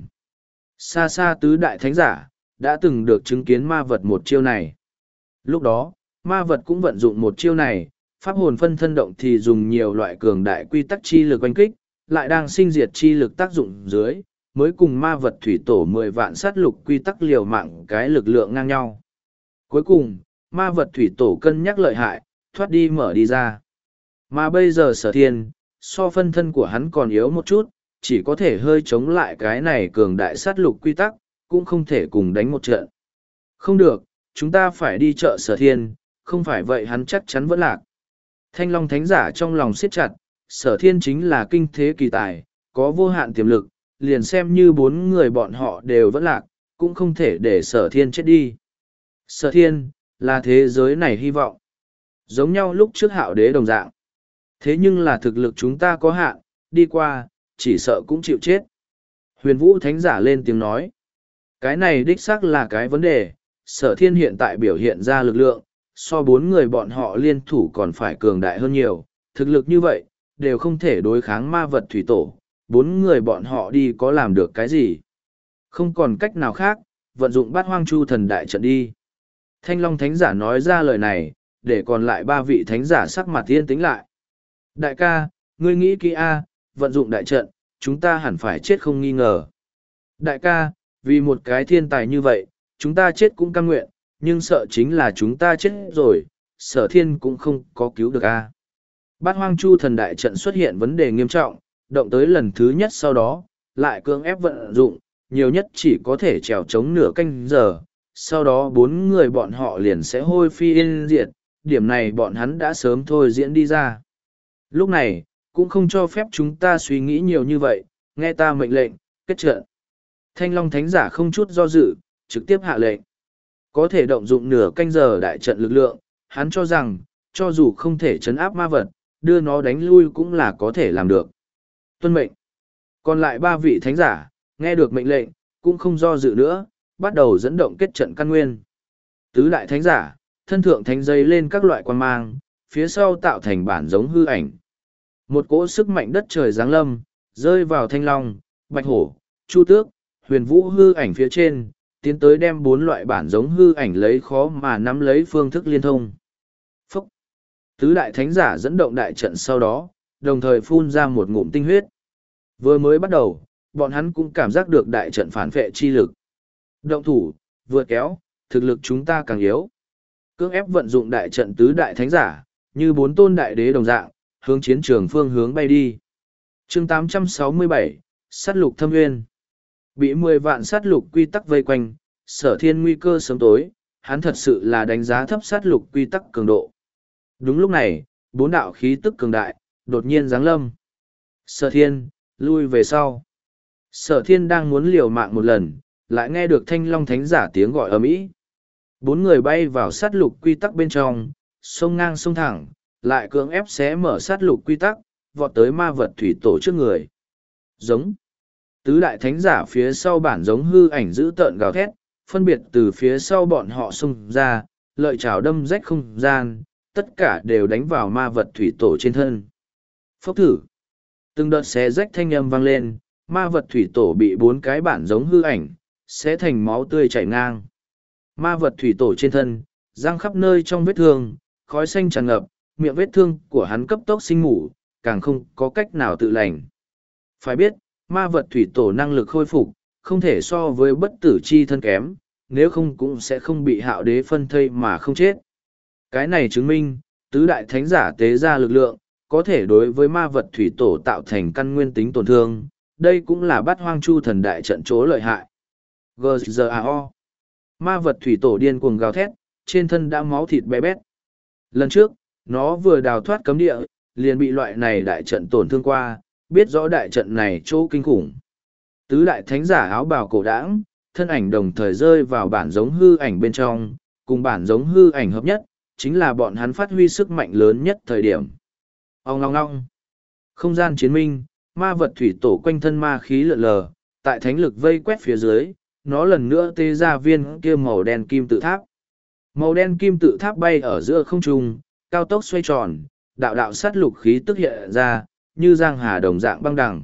Xa xa tứ đại thánh giả, đã từng được chứng kiến ma vật một chiêu này. Lúc đó, ma vật cũng vận dụng một chiêu này, pháp hồn phân thân động thì dùng nhiều loại cường đại quy tắc chi lực oanh kích, lại đang sinh diệt chi lực tác dụng dưới, mới cùng ma vật thủy tổ mười vạn sát lục quy tắc liều mạng cái lực lượng ngang nhau. Cuối cùng, ma vật thủy tổ cân nhắc lợi hại, thoát đi mở đi ra. Mà bây giờ sở thiên, so phân thân của hắn còn yếu một chút, chỉ có thể hơi chống lại cái này cường đại sát lục quy tắc, cũng không thể cùng đánh một trận. Không được, chúng ta phải đi chợ sở thiên, không phải vậy hắn chắc chắn vẫn lạc. Thanh Long Thánh Giả trong lòng siết chặt, sở thiên chính là kinh thế kỳ tài, có vô hạn tiềm lực, liền xem như bốn người bọn họ đều vẫn lạc, cũng không thể để sở thiên chết đi. Sở thiên, là thế giới này hy vọng. Giống nhau lúc trước hạo đế đồng dạng. Thế nhưng là thực lực chúng ta có hạn, đi qua, chỉ sợ cũng chịu chết. Huyền Vũ Thánh Giả lên tiếng nói. Cái này đích xác là cái vấn đề, sở thiên hiện tại biểu hiện ra lực lượng, so bốn người bọn họ liên thủ còn phải cường đại hơn nhiều, thực lực như vậy, đều không thể đối kháng ma vật thủy tổ, bốn người bọn họ đi có làm được cái gì. Không còn cách nào khác, vận dụng bát hoang chu thần đại trận đi. Thanh Long Thánh Giả nói ra lời này, để còn lại ba vị thánh giả sắc mặt yên tĩnh lại. Đại ca, ngươi nghĩ kỹ a, vận dụng đại trận, chúng ta hẳn phải chết không nghi ngờ. Đại ca, vì một cái thiên tài như vậy, chúng ta chết cũng cam nguyện, nhưng sợ chính là chúng ta chết rồi, sở thiên cũng không có cứu được a. Bát hoang chu thần đại trận xuất hiện vấn đề nghiêm trọng, động tới lần thứ nhất sau đó, lại cưỡng ép vận dụng, nhiều nhất chỉ có thể trèo chống nửa canh giờ, sau đó bốn người bọn họ liền sẽ hôi phi yên diệt, điểm này bọn hắn đã sớm thôi diễn đi ra. Lúc này, cũng không cho phép chúng ta suy nghĩ nhiều như vậy, nghe ta mệnh lệnh, kết trận. Thanh Long Thánh Giả không chút do dự, trực tiếp hạ lệnh. Có thể động dụng nửa canh giờ đại trận lực lượng, hắn cho rằng, cho dù không thể chấn áp ma vật, đưa nó đánh lui cũng là có thể làm được. Tuân mệnh. Còn lại ba vị thánh giả, nghe được mệnh lệnh, cũng không do dự nữa, bắt đầu dẫn động kết trận căn nguyên. Tứ đại thánh giả, thân thượng thánh dây lên các loại quan mang, phía sau tạo thành bản giống hư ảnh. Một cỗ sức mạnh đất trời giáng lâm, rơi vào thanh long, bạch hổ, chu tước, huyền vũ hư ảnh phía trên, tiến tới đem bốn loại bản giống hư ảnh lấy khó mà nắm lấy phương thức liên thông. Phúc! Tứ đại thánh giả dẫn động đại trận sau đó, đồng thời phun ra một ngụm tinh huyết. Vừa mới bắt đầu, bọn hắn cũng cảm giác được đại trận phản vệ chi lực. Động thủ, vượt kéo, thực lực chúng ta càng yếu. Cưỡng ép vận dụng đại trận tứ đại thánh giả, như bốn tôn đại đế đồng dạng, hướng chiến trường phương hướng bay đi. chương tám trăm sáu mươi bảy, sát lục thâm nguyên. Bị mười vạn sát lục quy tắc vây quanh, sở thiên nguy cơ sớm tối, hắn thật sự là đánh giá thấp sát lục quy tắc cường độ. Đúng lúc này, bốn đạo khí tức cường đại, đột nhiên giáng lâm. Sở thiên, lui về sau. Sở thiên đang muốn liều mạng một lần, lại nghe được thanh long thánh giả tiếng gọi ầm ĩ. Bốn người bay vào sát lục quy tắc bên trong, sông ngang sông thẳng, lại cưỡng ép xé mở sát lục quy tắc, vọt tới ma vật thủy tổ trước người. Giống. Tứ đại thánh giả phía sau bản giống hư ảnh dữ tợn gào thét, phân biệt từ phía sau bọn họ xông ra, lợi chảo đâm rách không gian, tất cả đều đánh vào ma vật thủy tổ trên thân. Phốc thử. Từng đợt xé rách thanh âm vang lên, ma vật thủy tổ bị bốn cái bản giống hư ảnh, xé thành máu tươi chảy ngang. Ma vật thủy tổ trên thân, răng khắp nơi trong vết thương, khói xanh tràn ngập, miệng vết thương của hắn cấp tốc sinh ngủ, càng không có cách nào tự lành. Phải biết, ma vật thủy tổ năng lực khôi phục, không thể so với bất tử chi thân kém, nếu không cũng sẽ không bị hạo đế phân thây mà không chết. Cái này chứng minh, tứ đại thánh giả tế ra lực lượng, có thể đối với ma vật thủy tổ tạo thành căn nguyên tính tổn thương, đây cũng là bát hoang chu thần đại trận chỗ lợi hại. giê giê a o. Ma vật thủy tổ điên cuồng gào thét, trên thân đã máu thịt bé bét. Lần trước, nó vừa đào thoát cấm địa, liền bị loại này đại trận tổn thương qua, biết rõ đại trận này chỗ kinh khủng. Tứ đại thánh giả áo bào cổ đãng, thân ảnh đồng thời rơi vào bản giống hư ảnh bên trong, cùng bản giống hư ảnh hợp nhất, chính là bọn hắn phát huy sức mạnh lớn nhất thời điểm. Ông ngong ngong. Không gian chiến minh, ma vật thủy tổ quanh thân ma khí lượn lờ, tại thánh lực vây quét phía dưới, nó lần nữa tê ra viên kia màu đen kim tự tháp. Màu đen kim tự tháp bay ở giữa không trung, cao tốc xoay tròn, đạo đạo sát lục khí tức hiện ra, như giang hà đồng dạng băng đằng.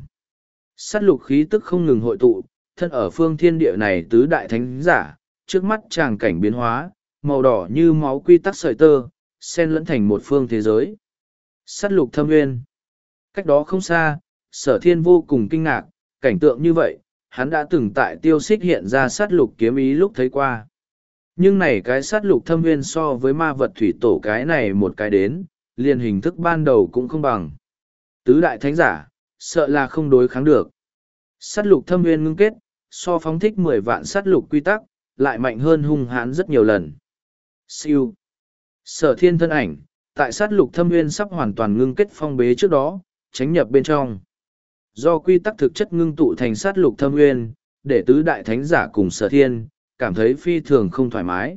Sát lục khí tức không ngừng hội tụ, thân ở phương thiên địa này tứ đại thánh giả, trước mắt tràng cảnh biến hóa, màu đỏ như máu quy tắc sợi tơ, xen lẫn thành một phương thế giới. Sát lục thâm nguyên. Cách đó không xa, Sở Thiên vô cùng kinh ngạc, cảnh tượng như vậy, hắn đã từng tại tiêu xích hiện ra sát lục kiếm ý lúc thấy qua. Nhưng này cái sát lục thâm nguyên so với ma vật thủy tổ cái này một cái đến, liền hình thức ban đầu cũng không bằng. Tứ đại thánh giả, sợ là không đối kháng được. Sát lục thâm nguyên ngưng kết, so phóng thích mười vạn sát lục quy tắc, lại mạnh hơn hung hãn rất nhiều lần. Siêu. Sở Thiên thân ảnh, tại sát lục thâm nguyên sắp hoàn toàn ngưng kết phong bế trước đó, tránh nhập bên trong. Do quy tắc thực chất ngưng tụ thành sát lục thâm nguyên, để tứ đại thánh giả cùng Sở Thiên, cảm thấy phi thường không thoải mái.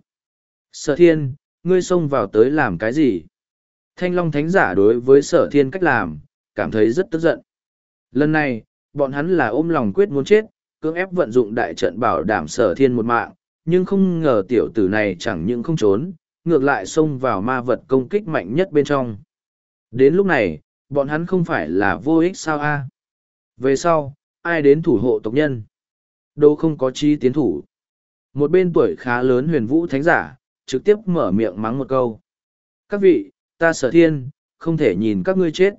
Sở Thiên, ngươi xông vào tới làm cái gì? Thanh Long thánh giả đối với Sở Thiên cách làm, cảm thấy rất tức giận. Lần này, bọn hắn là ôm lòng quyết muốn chết, cưỡng ép vận dụng đại trận bảo đảm Sở Thiên một mạng, nhưng không ngờ tiểu tử này chẳng những không trốn, ngược lại xông vào ma vật công kích mạnh nhất bên trong. Đến lúc này, bọn hắn không phải là vô ích sao a? Về sau, ai đến thủ hộ tộc nhân? Đâu không có chi tiến thủ. Một bên tuổi khá lớn huyền vũ thánh giả, trực tiếp mở miệng mắng một câu. Các vị, ta Sở Thiên, không thể nhìn các ngươi chết.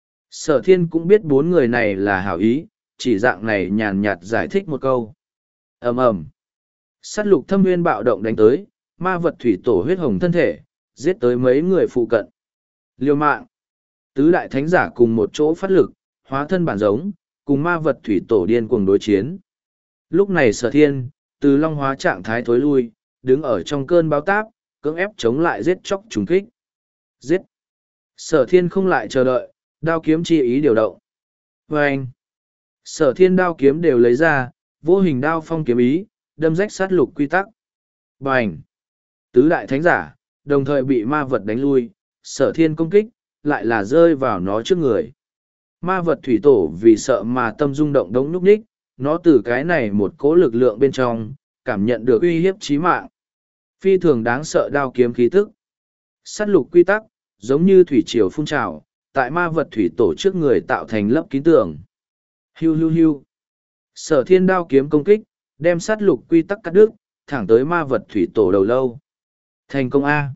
Sở Thiên cũng biết bốn người này là hảo ý, chỉ dạng này nhàn nhạt giải thích một câu. ầm ầm, sát lục thâm nguyên bạo động đánh tới, ma vật thủy tổ huyết hồng thân thể, giết tới mấy người phụ cận. Liêu mạng, tứ đại thánh giả cùng một chỗ phát lực, hóa thân bản giống, cùng ma vật thủy tổ điên cuồng đối chiến. Lúc này Sở Thiên, từ long hóa trạng thái thối lui, đứng ở trong cơn báo táp, cưỡng ép chống lại giết chóc trùng kích. Giết! Sở Thiên không lại chờ đợi, đao kiếm chi ý điều động. Và anh, Sở Thiên đao kiếm đều lấy ra, vô hình đao phong kiếm ý, đâm rách sát lục quy tắc. Bành! Tứ đại thánh giả, đồng thời bị ma vật đánh lui, Sở Thiên công kích, lại là rơi vào nó trước người. Ma vật thủy tổ vì sợ mà tâm rung động đống núp ních, nó từ cái này một cỗ lực lượng bên trong, cảm nhận được uy hiếp chí mạng. Phi thường đáng sợ đao kiếm khí tức. Sát lục quy tắc, giống như thủy triều phun trào, tại ma vật thủy tổ trước người tạo thành lớp kín tường. Hiu hiu hiu. Sở Thiên đao kiếm công kích, đem sát lục quy tắc cắt đứt, thẳng tới ma vật thủy tổ đầu lâu. Thành công A.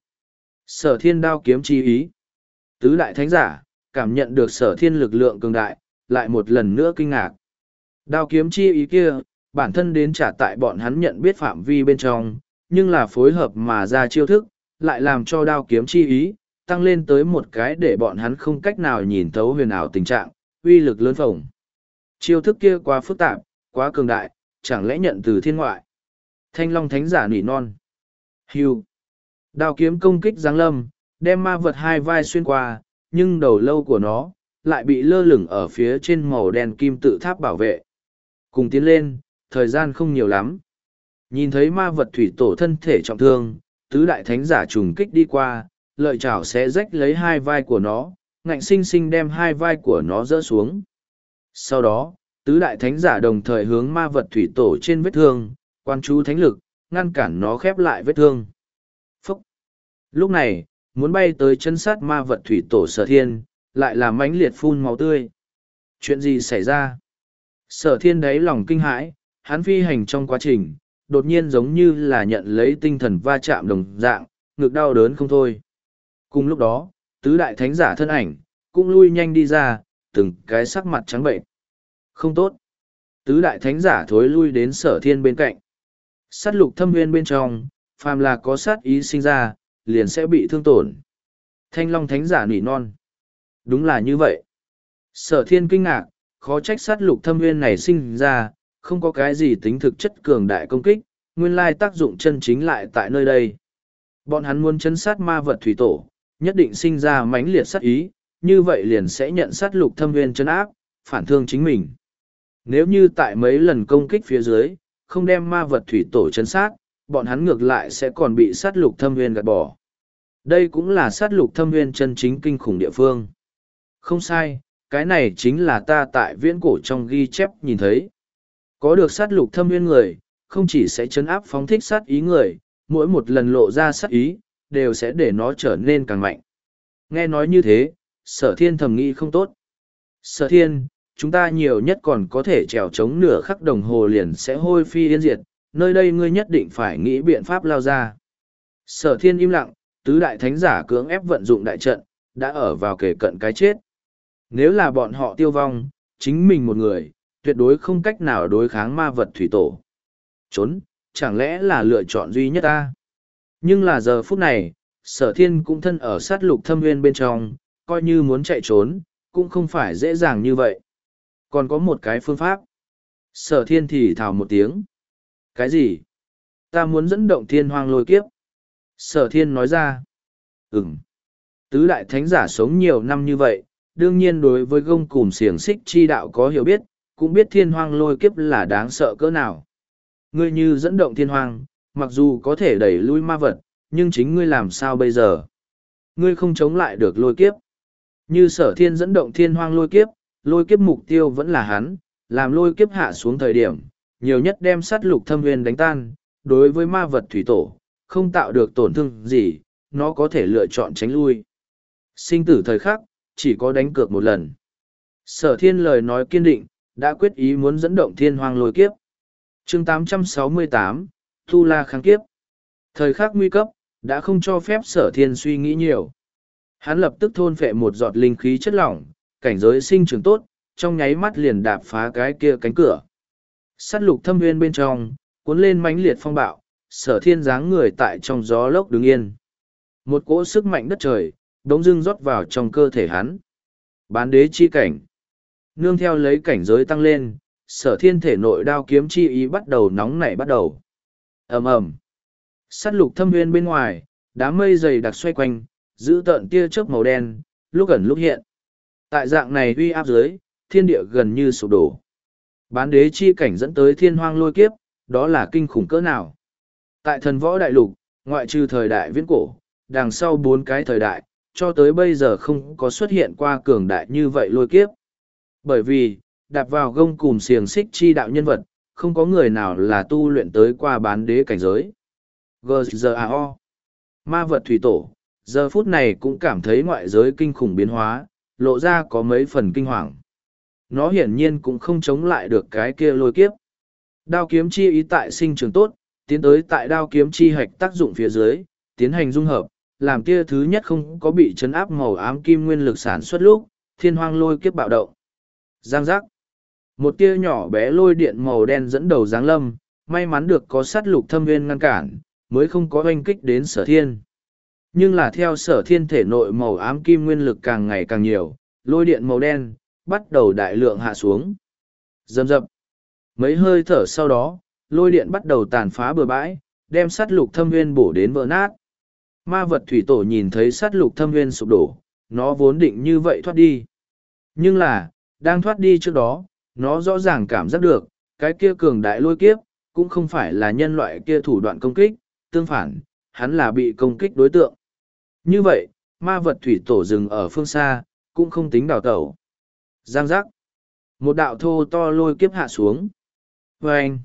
Sở Thiên đao kiếm chi ý. Tứ đại thánh giả, cảm nhận được Sở Thiên lực lượng cường đại, lại một lần nữa kinh ngạc. Đao kiếm chi ý kia, bản thân đến trả tại bọn hắn nhận biết phạm vi bên trong, nhưng là phối hợp mà ra chiêu thức, lại làm cho đao kiếm chi ý, tăng lên tới một cái để bọn hắn không cách nào nhìn thấu huyền ảo tình trạng, uy lực lớn phồng. Chiêu thức kia quá phức tạp, quá cường đại, chẳng lẽ nhận từ thiên ngoại. Thanh Long thánh giả nỉ non. Hưu. Đao kiếm công kích giáng lâm, đem ma vật hai vai xuyên qua, nhưng đầu lâu của nó, lại bị lơ lửng ở phía trên màu đen kim tự tháp bảo vệ. Cùng tiến lên, thời gian không nhiều lắm. Nhìn thấy ma vật thủy tổ thân thể trọng thương, tứ đại thánh giả trùng kích đi qua, lợi chảo sẽ rách lấy hai vai của nó, ngạnh sinh sinh đem hai vai của nó rỡ xuống. Sau đó, tứ đại thánh giả đồng thời hướng ma vật thủy tổ trên vết thương, quan chú thánh lực, ngăn cản nó khép lại vết thương. Phúc! Lúc này, muốn bay tới chân sát ma vật thủy tổ Sở Thiên, lại là mãnh liệt phun máu tươi. Chuyện gì xảy ra? Sở Thiên đáy lòng kinh hãi, hắn phi hành trong quá trình, đột nhiên giống như là nhận lấy tinh thần va chạm đồng dạng, ngực đau đớn không thôi. Cùng lúc đó, tứ đại thánh giả thân ảnh, cũng lui nhanh đi ra, từng cái sắc mặt trắng bệnh. Không tốt. Tứ đại thánh giả thối lui đến Sở Thiên bên cạnh. Sát lục thâm nguyên bên trong, phàm là có sát ý sinh ra, liền sẽ bị thương tổn. Thanh Long thánh giả nỉ non. Đúng là như vậy. Sở Thiên kinh ngạc, khó trách sát lục thâm nguyên này sinh ra, không có cái gì tính thực chất cường đại công kích, nguyên lai tác dụng chân chính lại tại nơi đây. Bọn hắn muốn chấn sát ma vật thủy tổ, nhất định sinh ra mãnh liệt sát ý, như vậy liền sẽ nhận sát lục thâm nguyên chấn áp, phản thương chính mình. Nếu như tại mấy lần công kích phía dưới, không đem ma vật thủy tổ chấn sát, bọn hắn ngược lại sẽ còn bị sát lục thâm nguyên gạt bỏ. Đây cũng là sát lục thâm nguyên chân chính kinh khủng địa phương. Không sai, cái này chính là ta tại viễn cổ trong ghi chép nhìn thấy. Có được sát lục thâm nguyên người, không chỉ sẽ chấn áp phóng thích sát ý người, mỗi một lần lộ ra sát ý, đều sẽ để nó trở nên càng mạnh. Nghe nói như thế, sở thiên thầm nghĩ không tốt. Sở thiên, chúng ta nhiều nhất còn có thể trèo chống nửa khắc đồng hồ liền sẽ hôi phi yên diệt, nơi đây ngươi nhất định phải nghĩ biện pháp lao ra. Sở thiên im lặng, tứ đại thánh giả cưỡng ép vận dụng đại trận, đã ở vào kề cận cái chết. Nếu là bọn họ tiêu vong, chính mình một người, tuyệt đối không cách nào đối kháng ma vật thủy tổ. Trốn, chẳng lẽ là lựa chọn duy nhất ta? Nhưng là giờ phút này, sở thiên cũng thân ở sát lục thâm nguyên bên trong, coi như muốn chạy trốn, cũng không phải dễ dàng như vậy. Còn có một cái phương pháp. Sở thiên thì thào một tiếng. Cái gì? Ta muốn dẫn động thiên hoang lôi kiếp. Sở thiên nói ra. Ừm. Tứ đại thánh giả sống nhiều năm như vậy, đương nhiên đối với gông cùm xiềng xích chi đạo có hiểu biết, cũng biết thiên hoang lôi kiếp là đáng sợ cỡ nào. Ngươi như dẫn động thiên hoang, mặc dù có thể đẩy lui ma vật, nhưng chính ngươi làm sao bây giờ? Ngươi không chống lại được lôi kiếp. Như sở thiên dẫn động thiên hoang lôi kiếp, lôi kiếp mục tiêu vẫn là hắn, làm lôi kiếp hạ xuống thời điểm, nhiều nhất đem sát lục thâm nguyên đánh tan, đối với ma vật thủy tổ, không tạo được tổn thương gì, nó có thể lựa chọn tránh lui. Sinh tử thời khắc, chỉ có đánh cược một lần. Sở thiên lời nói kiên định, đã quyết ý muốn dẫn động thiên hoang lôi kiếp. chương tám trăm sáu mươi tám, Tu La kháng kiếp. Thời khắc nguy cấp, đã không cho phép sở thiên suy nghĩ nhiều. Hắn lập tức thôn phệ một giọt linh khí chất lỏng, cảnh giới sinh trưởng tốt, trong nháy mắt liền đạp phá cái kia cánh cửa. Sát lục thâm nguyên bên trong, cuốn lên mãnh liệt phong bạo, sở thiên dáng người tại trong gió lốc đứng yên. Một cỗ sức mạnh đất trời, đống dưng rót vào trong cơ thể hắn. Bán đế chi cảnh. Nương theo lấy cảnh giới tăng lên, sở thiên thể nội đao kiếm chi ý bắt đầu nóng nảy bắt đầu. ầm ầm. Sát lục thâm nguyên bên ngoài, đám mây dày đặc xoay quanh, giữ tợn tia chớp màu đen, lúc ẩn lúc hiện. Tại dạng này uy áp dưới, thiên địa gần như sụp đổ. Bán đế chi cảnh dẫn tới thiên hoang lôi kiếp, đó là kinh khủng cỡ nào. Tại thần võ đại lục, ngoại trừ thời đại viễn cổ, đằng sau bốn cái thời đại, cho tới bây giờ không có xuất hiện qua cường đại như vậy lôi kiếp. Bởi vì, đạp vào gông cùm xiềng xích chi đạo nhân vật, không có người nào là tu luyện tới qua bán đế cảnh giới. giê giê a o. Ma vật thủy tổ, giờ phút này cũng cảm thấy ngoại giới kinh khủng biến hóa, lộ ra có mấy phần kinh hoàng. Nó hiển nhiên cũng không chống lại được cái kia lôi kiếp. Đao kiếm chi ý tại sinh trường tốt, tiến tới tại đao kiếm chi hạch tác dụng phía dưới, tiến hành dung hợp, làm tia thứ nhất không có bị chấn áp màu ám kim nguyên lực sản xuất lúc, thiên hoang lôi kiếp bạo động. Giang giác. Một tia nhỏ bé lôi điện màu đen dẫn đầu giáng lâm, may mắn được có sát lục thâm nguyên ngăn cản, mới không có oanh kích đến sở thiên. Nhưng là theo sở thiên thể nội màu ám kim nguyên lực càng ngày càng nhiều, lôi điện màu đen, bắt đầu đại lượng hạ xuống. Dầm dập. Mấy hơi thở sau đó, lôi điện bắt đầu tàn phá bừa bãi, đem sát lục thâm nguyên bổ đến vỡ nát. Ma vật thủy tổ nhìn thấy sát lục thâm nguyên sụp đổ, nó vốn định như vậy thoát đi. Nhưng là, đang thoát đi trước đó, nó rõ ràng cảm giác được, cái kia cường đại lôi kiếp, cũng không phải là nhân loại kia thủ đoạn công kích, tương phản, hắn là bị công kích đối tượng. Như vậy, ma vật thủy tổ dừng ở phương xa, cũng không tính đào tẩu. Giang giác. Một đạo thô to lôi kiếp hạ xuống. Và anh.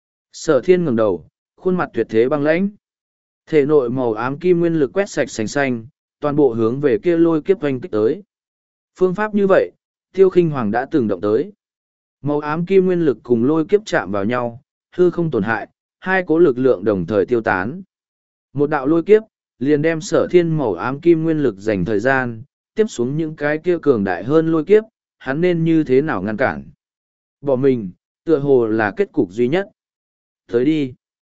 Sở thiên ngẩng đầu, khuôn mặt tuyệt thế băng lãnh. Thể nội màu ám kim nguyên lực quét sạch sành xanh, toàn bộ hướng về kia lôi kiếp oanh kích tới. Phương pháp như vậy, Tiêu Khinh Hoàng đã từng động tới. Màu ám kim nguyên lực cùng lôi kiếp chạm vào nhau, hư không tổn hại, hai cố lực lượng đồng thời tiêu tán. Một đạo lôi kiếp, liền đem sở thiên màu ám kim nguyên lực dành thời gian, tiếp xuống những cái kia cường đại hơn lôi kiếp, hắn nên như thế nào ngăn cản. Bỏ mình, tựa hồ là kết cục duy nhất. Tới đi.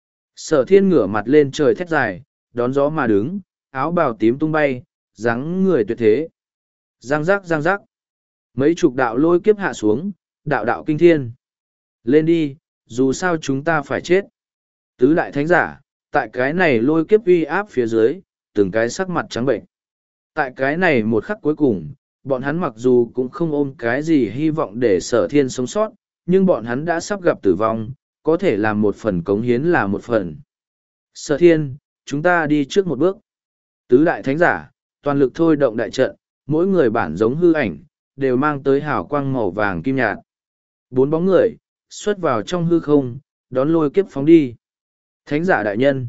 Sở thiên ngửa mặt lên trời thét dài, đón gió mà đứng, áo bào tím tung bay, dáng người tuyệt thế. Giang giác giang giác. Mấy chục đạo lôi kiếp hạ xuống, đạo đạo kinh thiên. Lên đi, dù sao chúng ta phải chết. Tứ đại thánh giả, tại cái này lôi kiếp uy áp phía dưới, từng cái sắc mặt trắng bệnh. Tại cái này một khắc cuối cùng, bọn hắn mặc dù cũng không ôm cái gì hy vọng để sở thiên sống sót, nhưng bọn hắn đã sắp gặp tử vong, có thể làm một phần cống hiến là một phần. Sở thiên, chúng ta đi trước một bước. Tứ đại thánh giả, toàn lực thôi động đại trận, mỗi người bản giống hư ảnh, đều mang tới hào quang màu vàng kim nhạt. Bốn bóng người, xuất vào trong hư không, đón lôi kiếp phóng đi. Thánh giả đại nhân.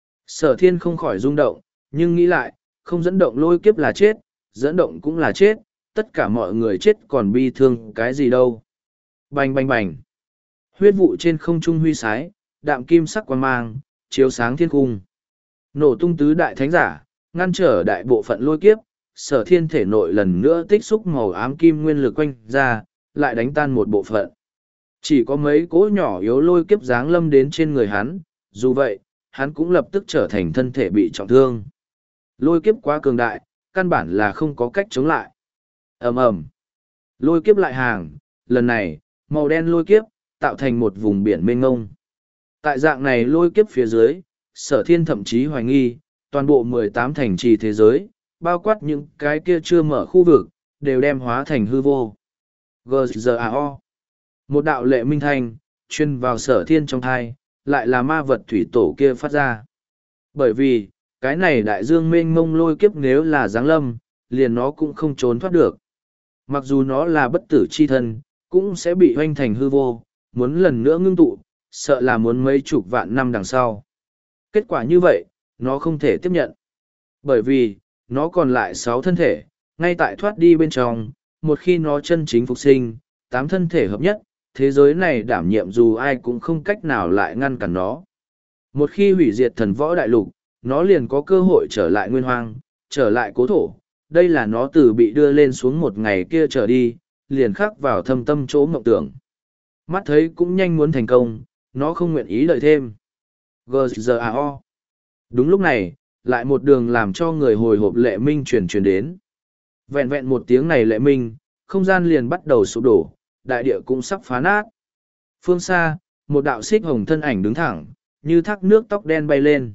Sở thiên không khỏi rung động, nhưng nghĩ lại, không dẫn động lôi kiếp là chết, dẫn động cũng là chết, tất cả mọi người chết còn bi thương cái gì đâu. Bành bành bành. Huyết vụ trên không trung huy sái, đạm kim sắc quang mang, chiếu sáng thiên cung. Nổ tung tứ đại thánh giả, ngăn trở đại bộ phận lôi kiếp, sở thiên thể nội lần nữa tích xúc màu ám kim nguyên lực quanh ra, lại đánh tan một bộ phận. Chỉ có mấy cỗ nhỏ yếu lôi kiếp giáng lâm đến trên người hắn, dù vậy, hắn cũng lập tức trở thành thân thể bị trọng thương. Lôi kiếp quá cường đại, căn bản là không có cách chống lại. Ầm ầm, lôi kiếp lại hàng, lần này, màu đen lôi kiếp, tạo thành một vùng biển mênh ngông. Tại dạng này lôi kiếp phía dưới, sở thiên thậm chí hoài nghi, toàn bộ mười tám thành trì thế giới, bao quát những cái kia chưa mở khu vực, đều đem hóa thành hư vô. giê giê a o. Một đạo lệ minh thanh, chuyên vào sở thiên trong thai, lại là ma vật thủy tổ kia phát ra. Bởi vì, cái này đại dương mênh mông lôi kiếp nếu là giáng lâm, liền nó cũng không trốn thoát được. Mặc dù nó là bất tử chi thân, cũng sẽ bị hoanh thành hư vô, muốn lần nữa ngưng tụ, sợ là muốn mấy chục vạn năm đằng sau. Kết quả như vậy, nó không thể tiếp nhận. Bởi vì, nó còn lại sáu thân thể, ngay tại thoát đi bên trong, một khi nó chân chính phục sinh, tám thân thể hợp nhất, thế giới này đảm nhiệm dù ai cũng không cách nào lại ngăn cản nó. Một khi hủy diệt thần võ đại lục, nó liền có cơ hội trở lại nguyên hoang, trở lại cố thổ. Đây là nó từ bị đưa lên xuống một ngày kia trở đi, liền khắc vào thâm tâm chỗ mộng tưởng. Mắt thấy cũng nhanh muốn thành công, nó không nguyện ý đợi thêm. giê giê a o. Đúng lúc này, lại một đường làm cho người hồi hộp lệ minh truyền truyền đến. Vẹn vẹn một tiếng này lệ minh, không gian liền bắt đầu sụp đổ, đại địa cũng sắp phá nát. Phương xa, một đạo xích hồng thân ảnh đứng thẳng, như thác nước tóc đen bay lên.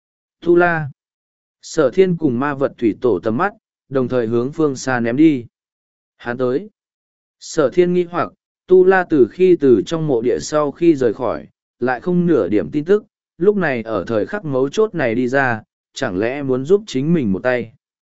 Tu La. Sở thiên cùng ma vật thủy tổ tầm mắt, đồng thời hướng phương xa ném đi. Hắn tới. Sở thiên nghi hoặc, Tu La từ khi từ trong mộ địa sau khi rời khỏi, lại không nửa điểm tin tức, lúc này ở thời khắc mấu chốt này đi ra, chẳng lẽ muốn giúp chính mình một tay.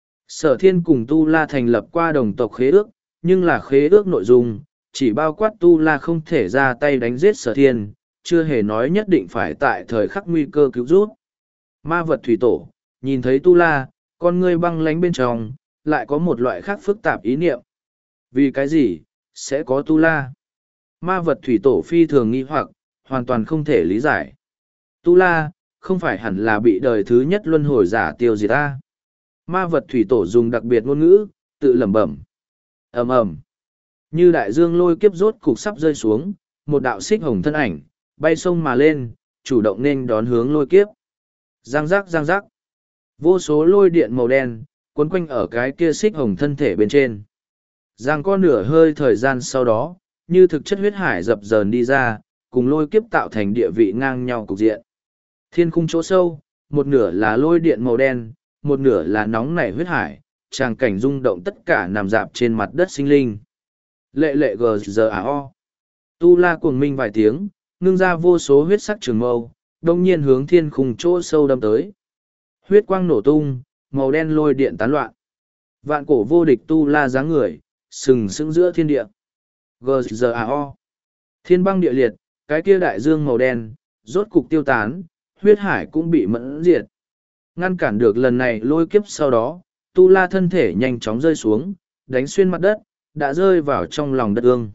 Sở thiên cùng Tu La thành lập qua đồng tộc khế ước, nhưng là khế ước nội dung, chỉ bao quát Tu La không thể ra tay đánh giết sở thiên, chưa hề nói nhất định phải tại thời khắc nguy cơ cứu rút. Ma vật thủy tổ, nhìn thấy Tu La, con ngươi băng lánh bên trong, lại có một loại khác phức tạp ý niệm. Vì cái gì, sẽ có Tu La? Ma vật thủy tổ phi thường nghi hoặc, hoàn toàn không thể lý giải. Tu La, không phải hẳn là bị đời thứ nhất luân hồi giả tiêu diệt ta. Ma vật thủy tổ dùng đặc biệt ngôn ngữ, tự lẩm bẩm. Ầm ầm. Như đại dương lôi kiếp rốt cục sắp rơi xuống, một đạo xích hồng thân ảnh, bay sông mà lên, chủ động nên đón hướng lôi kiếp. Giang giác giang giác. Vô số lôi điện màu đen, quấn quanh ở cái kia xích hồng thân thể bên trên. Giang có nửa hơi thời gian sau đó, như thực chất huyết hải dập dờn đi ra, cùng lôi kiếp tạo thành địa vị ngang nhau cục diện. Thiên khung chỗ sâu, một nửa là lôi điện màu đen, một nửa là nóng nảy huyết hải, tràng cảnh rung động tất cả nằm dạp trên mặt đất sinh linh. Lệ lệ gờ giờ à o. Tu La cuồng minh vài tiếng, ngưng ra vô số huyết sắc trường mâu, đông nhiên hướng thiên khung chỗ sâu đâm tới. Huyết quang nổ tung, màu đen lôi điện tán loạn. Vạn cổ vô địch Tu La dáng người, sừng sững giữa thiên địa. giê giê a o. Thiên băng địa liệt, cái kia đại dương màu đen, rốt cục tiêu tán, huyết hải cũng bị mẫn diệt. Ngăn cản được lần này lôi kiếp sau đó, Tu La thân thể nhanh chóng rơi xuống, đánh xuyên mặt đất, đã rơi vào trong lòng đất ương.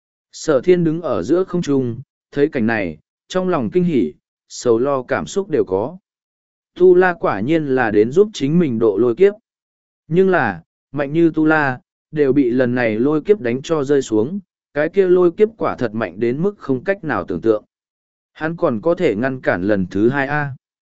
Sở thiên đứng ở giữa không trung, thấy cảnh này, trong lòng kinh hỉ, sầu lo cảm xúc đều có. Tu La quả nhiên là đến giúp chính mình độ lôi kiếp. Nhưng là, mạnh như Tu La, đều bị lần này lôi kiếp đánh cho rơi xuống, cái kia lôi kiếp quả thật mạnh đến mức không cách nào tưởng tượng. Hắn còn có thể ngăn cản lần thứ hai a.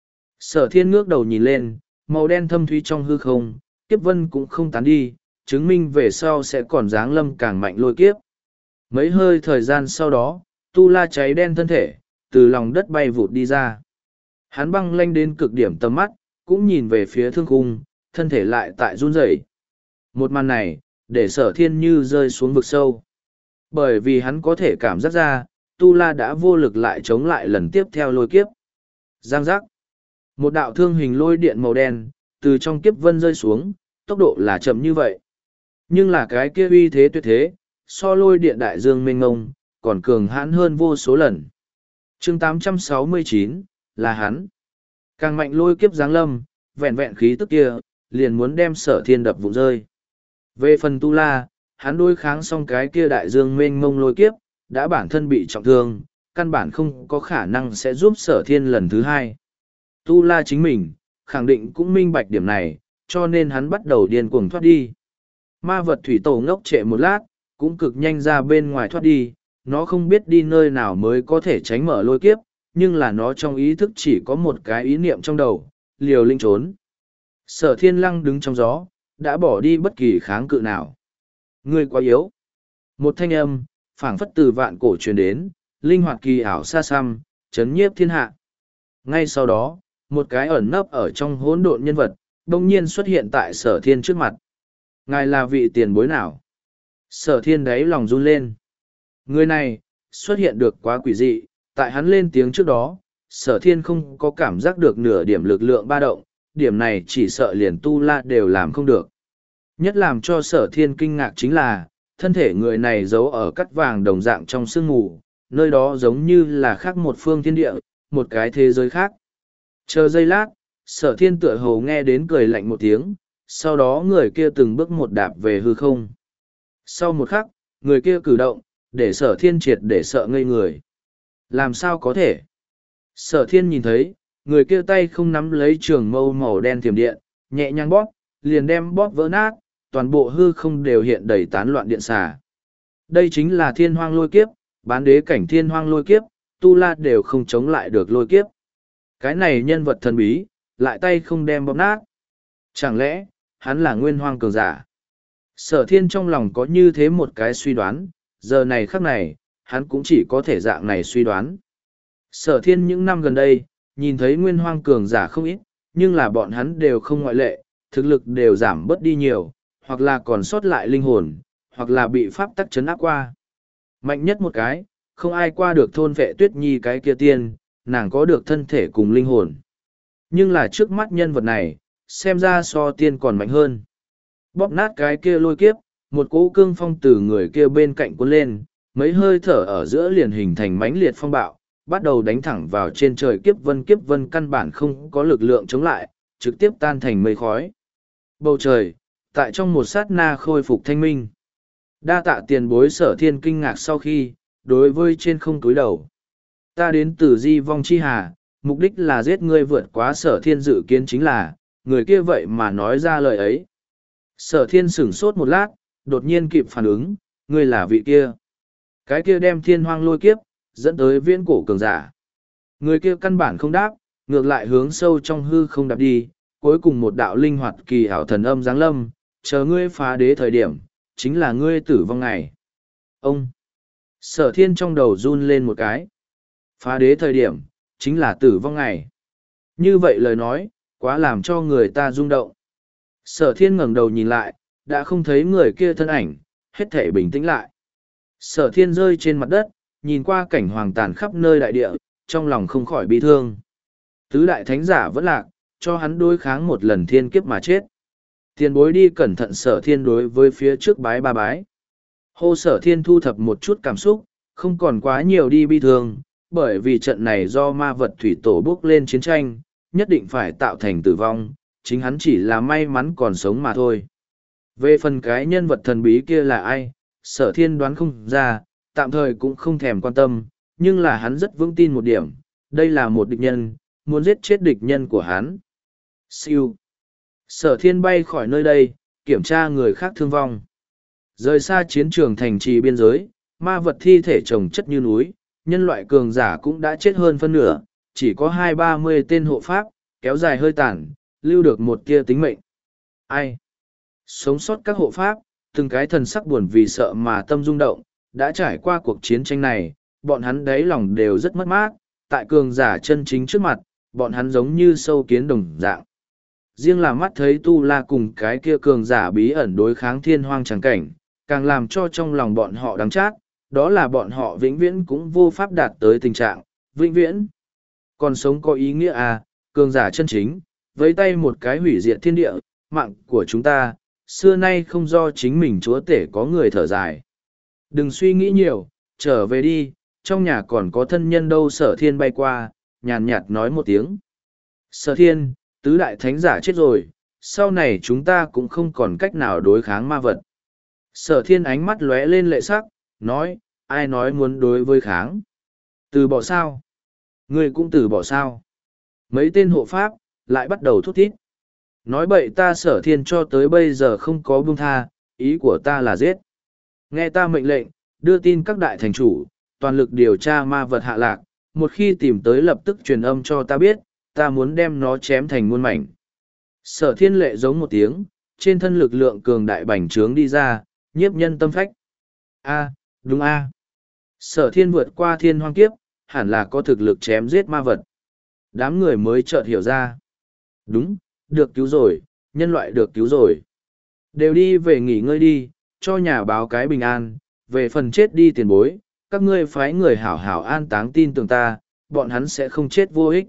Sở thiên ngước đầu nhìn lên, màu đen thâm thúy trong hư không, kiếp vân cũng không tán đi, chứng minh về sau sẽ còn giáng lâm càng mạnh lôi kiếp. Mấy hơi thời gian sau đó, Tu La cháy đen thân thể, từ lòng đất bay vụt đi ra. Hắn băng lanh đến cực điểm tầm mắt, cũng nhìn về phía thương khung, thân thể lại tại run rẩy. Một màn này, để sở thiên như rơi xuống vực sâu. Bởi vì hắn có thể cảm giác ra, Tu La đã vô lực lại chống lại lần tiếp theo lôi kiếp. Giang giác. Một đạo thương hình lôi điện màu đen, từ trong kiếp vân rơi xuống, tốc độ là chậm như vậy. Nhưng là cái kia uy thế tuyệt thế, so lôi điện đại dương mênh ngông, còn cường hãn hơn vô số lần. chương tám trăm sáu mươi chín, là hắn. Càng mạnh lôi kiếp giáng lâm, vẹn vẹn khí tức kia, liền muốn đem sở thiên đập vụn rơi. Về phần tu la, hắn đối kháng xong cái kia đại dương mênh mông lôi kiếp, đã bản thân bị trọng thương, căn bản không có khả năng sẽ giúp sở thiên lần thứ hai. Tu la chính mình, khẳng định cũng minh bạch điểm này, cho nên hắn bắt đầu điên cuồng thoát đi. Ma vật thủy tổ ngốc trệ một lát, cũng cực nhanh ra bên ngoài thoát đi, nó không biết đi nơi nào mới có thể tránh mở lôi kiếp, nhưng là nó trong ý thức chỉ có một cái ý niệm trong đầu, liều linh trốn. Sở thiên lăng đứng trong gió, đã bỏ đi bất kỳ kháng cự nào. Ngươi quá yếu. Một thanh âm, phảng phất từ vạn cổ truyền đến, linh hoạt kỳ ảo xa xăm, chấn nhiếp thiên hạ. Ngay sau đó, một cái ẩn nấp ở trong hỗn độn nhân vật, đông nhiên xuất hiện tại sở thiên trước mặt. Ngài là vị tiền bối nào? Sở thiên đáy lòng run lên. Người này, xuất hiện được quá quỷ dị, tại hắn lên tiếng trước đó, sở thiên không có cảm giác được nửa điểm lực lượng ba động, điểm này chỉ sợ liền tu la đều làm không được. Nhất làm cho sở thiên kinh ngạc chính là, thân thể người này giấu ở cắt vàng đồng dạng trong sương mù, nơi đó giống như là khác một phương thiên địa, một cái thế giới khác. Chờ giây lát, sở thiên tựa hồ nghe đến cười lạnh một tiếng, sau đó người kia từng bước một đạp về hư không. Sau một khắc, người kia cử động, để sở thiên triệt để sợ ngây người. Làm sao có thể? Sở thiên nhìn thấy, người kia tay không nắm lấy trường mâu màu đen thiểm điện, nhẹ nhàng bóp, liền đem bóp vỡ nát, toàn bộ hư không đều hiện đầy tán loạn điện xà. Đây chính là thiên hoang lôi kiếp, bán đế cảnh thiên hoang lôi kiếp, tu la đều không chống lại được lôi kiếp. Cái này nhân vật thần bí, lại tay không đem bóp nát. Chẳng lẽ, hắn là nguyên hoang cường giả? Sở thiên trong lòng có như thế một cái suy đoán, giờ này khắc này, hắn cũng chỉ có thể dạng này suy đoán. Sở thiên những năm gần đây, nhìn thấy nguyên hoang cường giả không ít, nhưng là bọn hắn đều không ngoại lệ, thực lực đều giảm bớt đi nhiều, hoặc là còn sót lại linh hồn, hoặc là bị pháp tắc chấn áp qua. Mạnh nhất một cái, không ai qua được thôn vệ tuyết nhi cái kia tiên, nàng có được thân thể cùng linh hồn. Nhưng là trước mắt nhân vật này, xem ra so tiên còn mạnh hơn. Bóp nát cái kia lôi kiếp, một cỗ cương phong từ người kia bên cạnh cuốn lên, mấy hơi thở ở giữa liền hình thành mãnh liệt phong bạo, bắt đầu đánh thẳng vào trên trời kiếp vân kiếp vân căn bản không có lực lượng chống lại, trực tiếp tan thành mây khói. Bầu trời, tại trong một sát na khôi phục thanh minh. Đa tạ tiền bối sở thiên kinh ngạc sau khi, đối với trên không túi đầu. Ta đến từ di vong chi hà, mục đích là giết ngươi vượt quá sở thiên dự kiến chính là, người kia vậy mà nói ra lời ấy. Sở thiên sửng sốt một lát, đột nhiên kịp phản ứng, ngươi là vị kia. Cái kia đem thiên hoang lôi kiếp, dẫn tới viễn cổ cường giả. Người kia căn bản không đáp, ngược lại hướng sâu trong hư không đạp đi, cuối cùng một đạo linh hoạt kỳ ảo thần âm giáng lâm, chờ ngươi phá đế thời điểm, chính là ngươi tử vong ngày. Ông! Sở thiên trong đầu run lên một cái. Phá đế thời điểm, chính là tử vong ngày. Như vậy lời nói, quá làm cho người ta rung động. Sở thiên ngẩng đầu nhìn lại, đã không thấy người kia thân ảnh, hết thể bình tĩnh lại. Sở thiên rơi trên mặt đất, nhìn qua cảnh hoàng tàn khắp nơi đại địa, trong lòng không khỏi bi thương. Tứ đại thánh giả vẫn lạc, cho hắn đối kháng một lần thiên kiếp mà chết. Tiền bối đi cẩn thận sở thiên đối với phía trước bái ba bái. Hô sở thiên thu thập một chút cảm xúc, không còn quá nhiều đi bi thương, bởi vì trận này do ma vật thủy tổ bước lên chiến tranh, nhất định phải tạo thành tử vong, chính hắn chỉ là may mắn còn sống mà thôi. Về phần cái nhân vật thần bí kia là ai, sở thiên đoán không ra, tạm thời cũng không thèm quan tâm, nhưng là hắn rất vững tin một điểm, đây là một địch nhân, muốn giết chết địch nhân của hắn. Siêu. Sở thiên bay khỏi nơi đây, kiểm tra người khác thương vong. Rời xa chiến trường thành trì biên giới, ma vật thi thể chồng chất như núi, nhân loại cường giả cũng đã chết hơn phân nửa, chỉ có hai ba mươi tên hộ pháp, kéo dài hơi tàn, lưu được một tia tính mệnh. Ai? Sống sót các hộ pháp, từng cái thần sắc buồn vì sợ mà tâm rung động, đã trải qua cuộc chiến tranh này, bọn hắn đáy lòng đều rất mất mát, tại cường giả chân chính trước mặt, bọn hắn giống như sâu kiến đồng dạng. Riêng là mắt thấy Tu La cùng cái kia cường giả bí ẩn đối kháng thiên hoang trắng cảnh, càng làm cho trong lòng bọn họ đắng chát, đó là bọn họ vĩnh viễn cũng vô pháp đạt tới tình trạng, vĩnh viễn. Còn sống có ý nghĩa à, cường giả chân chính, với tay một cái hủy diệt thiên địa, mạng của chúng ta, xưa nay không do chính mình chúa tể có người thở dài. Đừng suy nghĩ nhiều, trở về đi, trong nhà còn có thân nhân đâu. Sở thiên bay qua, nhàn nhạt nói một tiếng. Sở thiên, tứ đại thánh giả chết rồi, sau này chúng ta cũng không còn cách nào đối kháng ma vật. Sở thiên ánh mắt lóe lên lệ sắc, nói, ai nói muốn đối với kháng? Từ bỏ sao? Ngươi cũng từ bỏ sao? Mấy tên hộ pháp, lại bắt đầu thút thít. Nói bậy, ta sở thiên cho tới bây giờ không có buông tha, ý của ta là giết. Nghe ta mệnh lệnh, đưa tin các đại thành chủ, toàn lực điều tra ma vật hạ lạc, một khi tìm tới lập tức truyền âm cho ta biết, ta muốn đem nó chém thành muôn mảnh. Sở thiên lệ giống một tiếng, trên thân lực lượng cường đại bành trướng đi ra, nhiếp nhân tâm phách. A, đúng a. Sở thiên vượt qua thiên hoang kiếp, hẳn là có thực lực chém giết ma vật. Đám người mới chợt hiểu ra. Đúng, được cứu rồi, nhân loại được cứu rồi. Đều đi về nghỉ ngơi đi, cho nhà báo cái bình an, về phần chết đi tiền bối, các ngươi phái người hảo hảo an táng tin tưởng ta, bọn hắn sẽ không chết vô ích.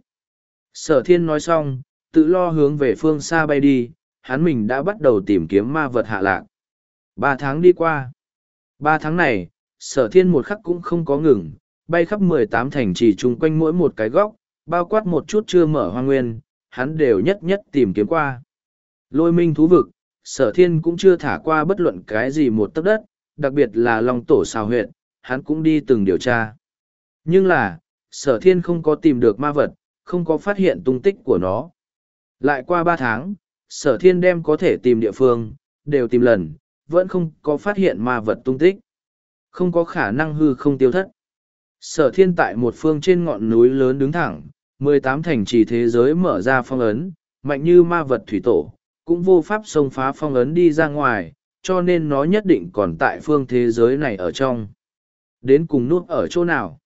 Sở thiên nói xong, tự lo hướng về phương xa bay đi, hắn mình đã bắt đầu tìm kiếm ma vật hạ lạc. Ba tháng đi qua. Ba tháng này, sở thiên một khắc cũng không có ngừng, bay khắp mười tám thành trì chung quanh mỗi một cái góc, bao quát một chút chưa mở hoang nguyên, hắn đều nhất nhất tìm kiếm qua. Lôi minh thú vực, sở thiên cũng chưa thả qua bất luận cái gì một tấc đất, đặc biệt là Long Tổ Xào Huyệt, hắn cũng đi từng điều tra. Nhưng là, sở thiên không có tìm được ma vật, không có phát hiện tung tích của nó. Lại qua ba tháng, sở thiên đem có thể tìm địa phương, đều tìm lần, vẫn không có phát hiện ma vật tung tích. Không có khả năng hư không tiêu thất. Sở thiên tại một phương trên ngọn núi lớn đứng thẳng, mười tám thành trì thế giới mở ra phong ấn, mạnh như ma vật thủy tổ, cũng vô pháp xông phá phong ấn đi ra ngoài, cho nên nó nhất định còn tại phương thế giới này ở trong. Đến cùng nút ở chỗ nào?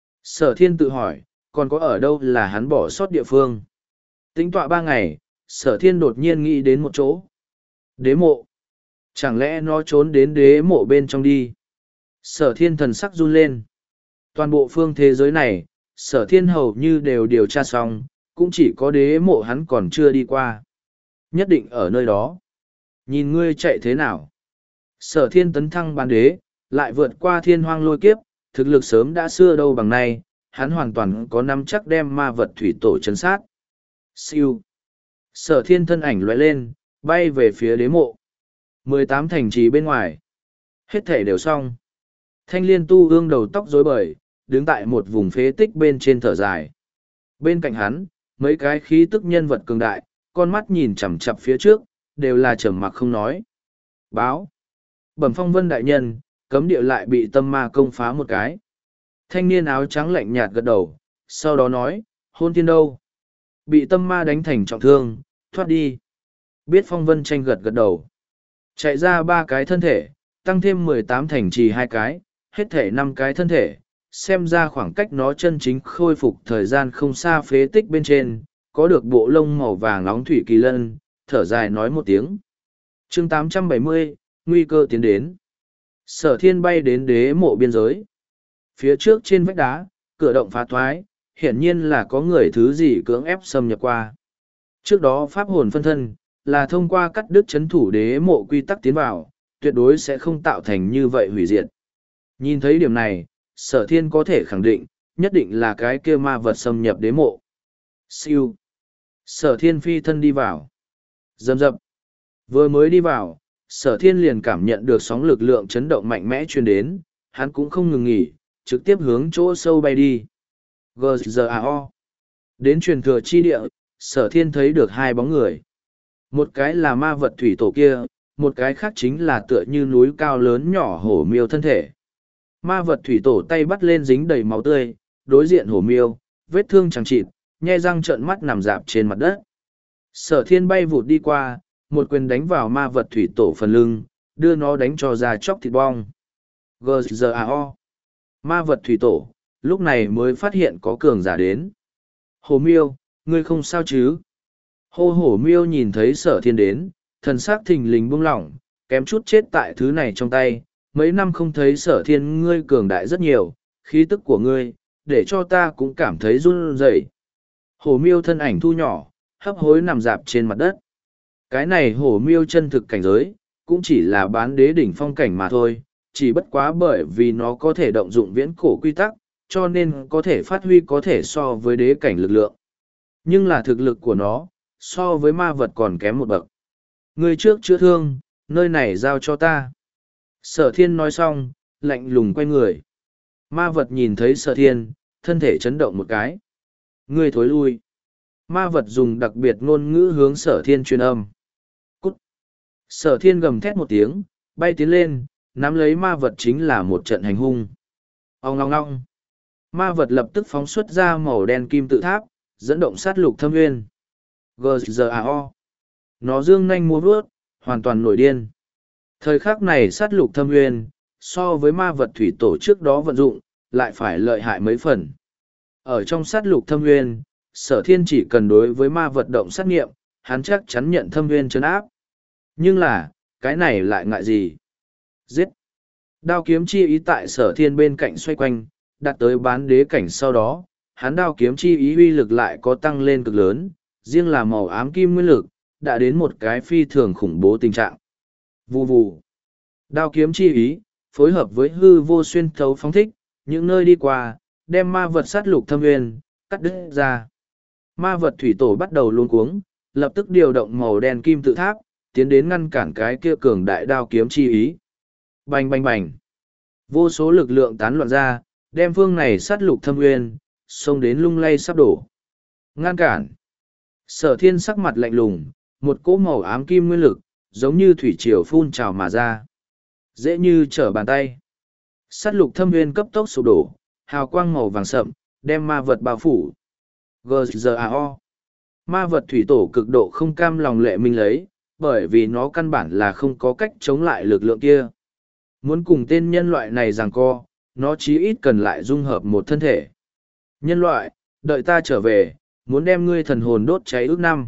Sở thiên tự hỏi, còn có ở đâu là hắn bỏ sót địa phương? Tính tọa ba ngày, sở thiên đột nhiên nghĩ đến một chỗ. Đế mộ. Chẳng lẽ nó trốn đến đế mộ bên trong đi? Sở thiên thần sắc run lên. Toàn bộ phương thế giới này, sở thiên hầu như đều điều tra xong, cũng chỉ có đế mộ hắn còn chưa đi qua. Nhất định ở nơi đó. Nhìn ngươi chạy thế nào? Sở thiên tấn thăng bán đế, lại vượt qua thiên hoang lôi kiếp, thực lực sớm đã xưa đâu bằng nay, hắn hoàn toàn có nắm chắc đem ma vật thủy tổ chấn sát. Siêu. Sở thiên thân ảnh lóe lên, bay về phía đế mộ. mười tám thành trì bên ngoài. Hết thể đều xong. Thanh liên tu ương đầu tóc rối bời, đứng tại một vùng phế tích bên trên thở dài. Bên cạnh hắn, mấy cái khí tức nhân vật cường đại, con mắt nhìn chằm chặp phía trước, đều là trầm mặc không nói. Báo. Bẩm phong vân đại nhân, cấm địa lại bị tâm ma công phá một cái. Thanh niên áo trắng lạnh nhạt gật đầu, sau đó nói, hôn tiên đâu? Bị tâm ma đánh thành trọng thương, thoát đi. Biết phong vân tranh gật gật đầu. Chạy ra ba cái thân thể, tăng thêm mười tám thành trì hai cái, hết thể năm cái thân thể. Xem ra khoảng cách nó chân chính khôi phục thời gian không xa phế tích bên trên, có được bộ lông màu vàng nóng thủy kỳ lân, thở dài nói một tiếng. chương tám trăm bảy mươi, nguy cơ tiến đến. Sở thiên bay đến đế mộ biên giới. Phía trước trên vách đá, cửa động phá thoái, hiển nhiên là có người thứ gì cưỡng ép xâm nhập qua. Trước đó pháp hồn phân thân, là thông qua cắt đứt chấn thủ đế mộ quy tắc tiến vào, tuyệt đối sẽ không tạo thành như vậy hủy diệt. Nhìn thấy điểm này, sở thiên có thể khẳng định, nhất định là cái kia ma vật xâm nhập đế mộ. Siêu. Sở thiên phi thân đi vào. Dầm dập. Vừa mới đi vào, sở thiên liền cảm nhận được sóng lực lượng chấn động mạnh mẽ truyền đến, hắn cũng không ngừng nghỉ, trực tiếp hướng chỗ sâu bay đi. giê giê a o. Đến truyền thừa chi địa, sở thiên thấy được hai bóng người. Một cái là ma vật thủy tổ kia, một cái khác chính là tựa như núi cao lớn nhỏ hổ miêu thân thể. Ma vật thủy tổ tay bắt lên dính đầy máu tươi, đối diện hổ miêu, vết thương chẳng chịt, nhe răng trợn mắt nằm dạp trên mặt đất. Sở thiên bay vụt đi qua, một quyền đánh vào ma vật thủy tổ phần lưng, đưa nó đánh cho ra chóc thịt bong. giê giê a o. Ma vật thủy tổ, lúc này mới phát hiện có cường giả đến. Hổ miêu, ngươi không sao chứ? Hô hổ miêu nhìn thấy sở thiên đến, thần sắc thình lình buông lỏng, kém chút chết tại thứ này trong tay. Mấy năm không thấy sở thiên ngươi cường đại rất nhiều, khí tức của ngươi, để cho ta cũng cảm thấy run rẩy. Hổ miêu thân ảnh thu nhỏ, hấp hối nằm dạp trên mặt đất. Cái này hổ miêu chân thực cảnh giới, cũng chỉ là bán đế đỉnh phong cảnh mà thôi, chỉ bất quá bởi vì nó có thể động dụng viễn cổ quy tắc, cho nên có thể phát huy có thể so với đế cảnh lực lượng. Nhưng là thực lực của nó, so với ma vật còn kém một bậc. Người trước chữa thương, nơi này giao cho ta. Sở thiên nói xong, lạnh lùng quay người. Ma vật nhìn thấy sở thiên, thân thể chấn động một cái. Ngươi thối lui. Ma vật dùng đặc biệt ngôn ngữ hướng sở thiên truyền âm. Cút. Sở thiên gầm thét một tiếng, bay tiến lên, nắm lấy ma vật chính là một trận hành hung. Ông ngong ngong. Ma vật lập tức phóng xuất ra màu đen kim tự tháp, dẫn động sát lục thâm nguyên. giê giê a o. Nó dương nanh múa vuốt, hoàn toàn nổi điên. Thời khắc này sát lục thâm nguyên, so với ma vật thủy tổ trước đó vận dụng, lại phải lợi hại mấy phần. Ở trong sát lục thâm nguyên, sở thiên chỉ cần đối với ma vật động sát nghiệm, hắn chắc chắn nhận thâm nguyên trấn áp. Nhưng là, cái này lại ngại gì? Giết! Đao kiếm chi ý tại sở thiên bên cạnh xoay quanh, đạt tới bán đế cảnh sau đó, hắn đao kiếm chi ý uy lực lại có tăng lên cực lớn, riêng là màu ám kim nguyên lực, đã đến một cái phi thường khủng bố tình trạng. Vù vù! Đao kiếm chi ý, phối hợp với hư vô xuyên thấu phóng thích, những nơi đi qua, đem ma vật sát lục thâm nguyên, cắt đứt ra. Ma vật thủy tổ bắt đầu luống cuống, lập tức điều động màu đen kim tự tháp, tiến đến ngăn cản cái kia cường đại đao kiếm chi ý. Bành bành bành! Vô số lực lượng tán loạn ra, đem phương này sát lục thâm nguyên, xông đến lung lay sắp đổ. Ngăn cản! Sở thiên sắc mặt lạnh lùng, một cỗ màu ám kim nguyên lực, giống như thủy triều phun trào mà ra. Dễ như trở bàn tay. Sát lục thâm nguyên cấp tốc sụp đổ, hào quang màu vàng sậm, đem ma vật bao phủ. giê giê a o. Ma vật thủy tổ cực độ không cam lòng lệ minh lấy, bởi vì nó căn bản là không có cách chống lại lực lượng kia. Muốn cùng tên nhân loại này giằng co, nó chí ít cần lại dung hợp một thân thể. Nhân loại, đợi ta trở về, muốn đem ngươi thần hồn đốt cháy ước năm.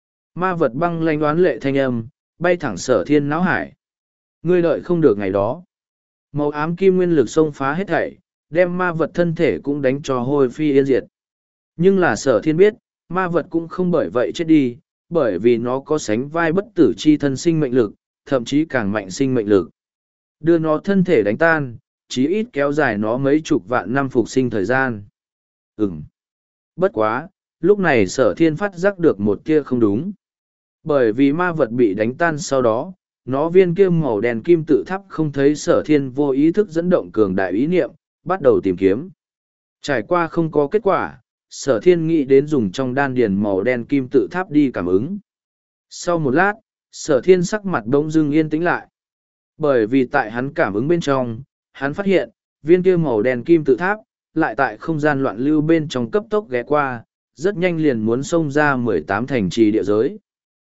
Ma vật băng lanh đoán lệ thanh âm, bay thẳng sở thiên não hải. Ngươi đợi không được ngày đó. Màu ám kim nguyên lực xông phá hết thảy, đem ma vật thân thể cũng đánh cho hôi phi yên diệt. Nhưng là sở thiên biết, ma vật cũng không bởi vậy chết đi, bởi vì nó có sánh vai bất tử chi thân sinh mệnh lực, thậm chí càng mạnh sinh mệnh lực. Đưa nó thân thể đánh tan, chí ít kéo dài nó mấy chục vạn năm phục sinh thời gian. Ừm. Bất quá, lúc này sở thiên phát giác được một kia không đúng. Bởi vì ma vật bị đánh tan sau đó, nó viên kia màu đen kim tự tháp không thấy sở thiên vô ý thức dẫn động cường đại ý niệm, bắt đầu tìm kiếm. Trải qua không có kết quả, sở thiên nghĩ đến dùng trong đan điền màu đen kim tự tháp đi cảm ứng. Sau một lát, sở thiên sắc mặt đông dưng yên tĩnh lại. Bởi vì tại hắn cảm ứng bên trong, hắn phát hiện, viên kia màu đen kim tự tháp, lại tại không gian loạn lưu bên trong cấp tốc ghé qua, rất nhanh liền muốn xông ra mười tám thành trì địa giới.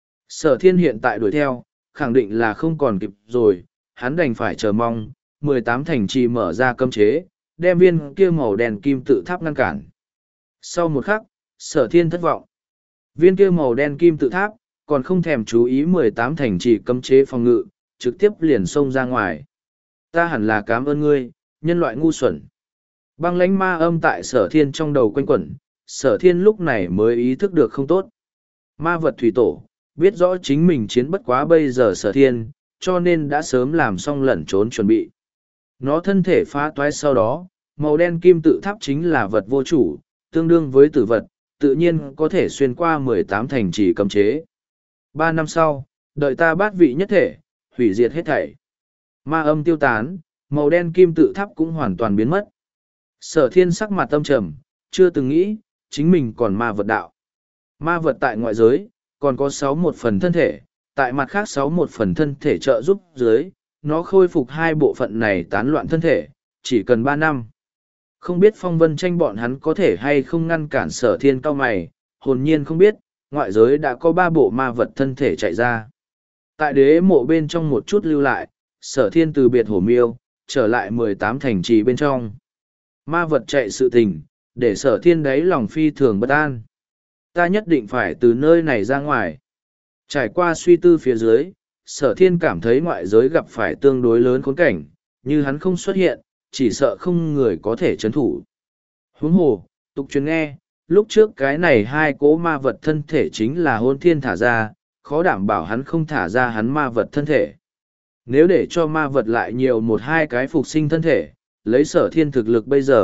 Sở thiên hiện tại đuổi theo, khẳng định là không còn kịp rồi, hắn đành phải chờ mong, mười tám thành trì mở ra cấm chế, đem viên kia màu đen kim tự tháp ngăn cản. Sau một khắc, sở thiên thất vọng. Viên kia màu đen kim tự tháp, còn không thèm chú ý mười tám thành trì cấm chế phòng ngự, trực tiếp liền xông ra ngoài. Ta hẳn là cảm ơn ngươi, nhân loại ngu xuẩn. Băng lãnh ma âm tại sở thiên trong đầu quanh quẩn, sở thiên lúc này mới ý thức được không tốt. Ma vật thủy tổ, biết rõ chính mình chiến bất quá bây giờ sở thiên, cho nên đã sớm làm xong lẩn trốn chuẩn bị. Nó thân thể phá toái sau đó, màu đen kim tự tháp chính là vật vô chủ, tương đương với tử vật, tự nhiên có thể xuyên qua mười tám thành trì cấm chế. Ba năm sau, đợi ta bát vị nhất thể, hủy diệt hết thảy. Ma âm tiêu tán, màu đen kim tự tháp cũng hoàn toàn biến mất. Sở thiên sắc mặt tâm trầm, chưa từng nghĩ, chính mình còn ma vật đạo. Ma vật tại ngoại giới, còn có sáu một phần thân thể, tại mặt khác sáu một phần thân thể trợ giúp dưới, nó khôi phục hai bộ phận này tán loạn thân thể, chỉ cần ba năm. Không biết phong vân tranh bọn hắn có thể hay không ngăn cản sở thiên cao mày, hồn nhiên không biết, ngoại giới đã có ba bộ ma vật thân thể chạy ra. Tại đế mộ bên trong một chút lưu lại, sở thiên từ biệt hổ miêu, trở lại mười tám thành trì bên trong. Ma vật chạy sự tình, để sở thiên đáy lòng phi thường bất an. Ta nhất định phải từ nơi này ra ngoài. Trải qua suy tư phía dưới, sở thiên cảm thấy ngoại giới gặp phải tương đối lớn khốn cảnh, như hắn không xuất hiện, chỉ sợ không người có thể chấn thủ. Huống hồ, tục truyền nghe, lúc trước cái này hai cỗ ma vật thân thể chính là hôn thiên thả ra, khó đảm bảo hắn không thả ra hắn ma vật thân thể. Nếu để cho ma vật lại nhiều một hai cái phục sinh thân thể, lấy sở thiên thực lực bây giờ,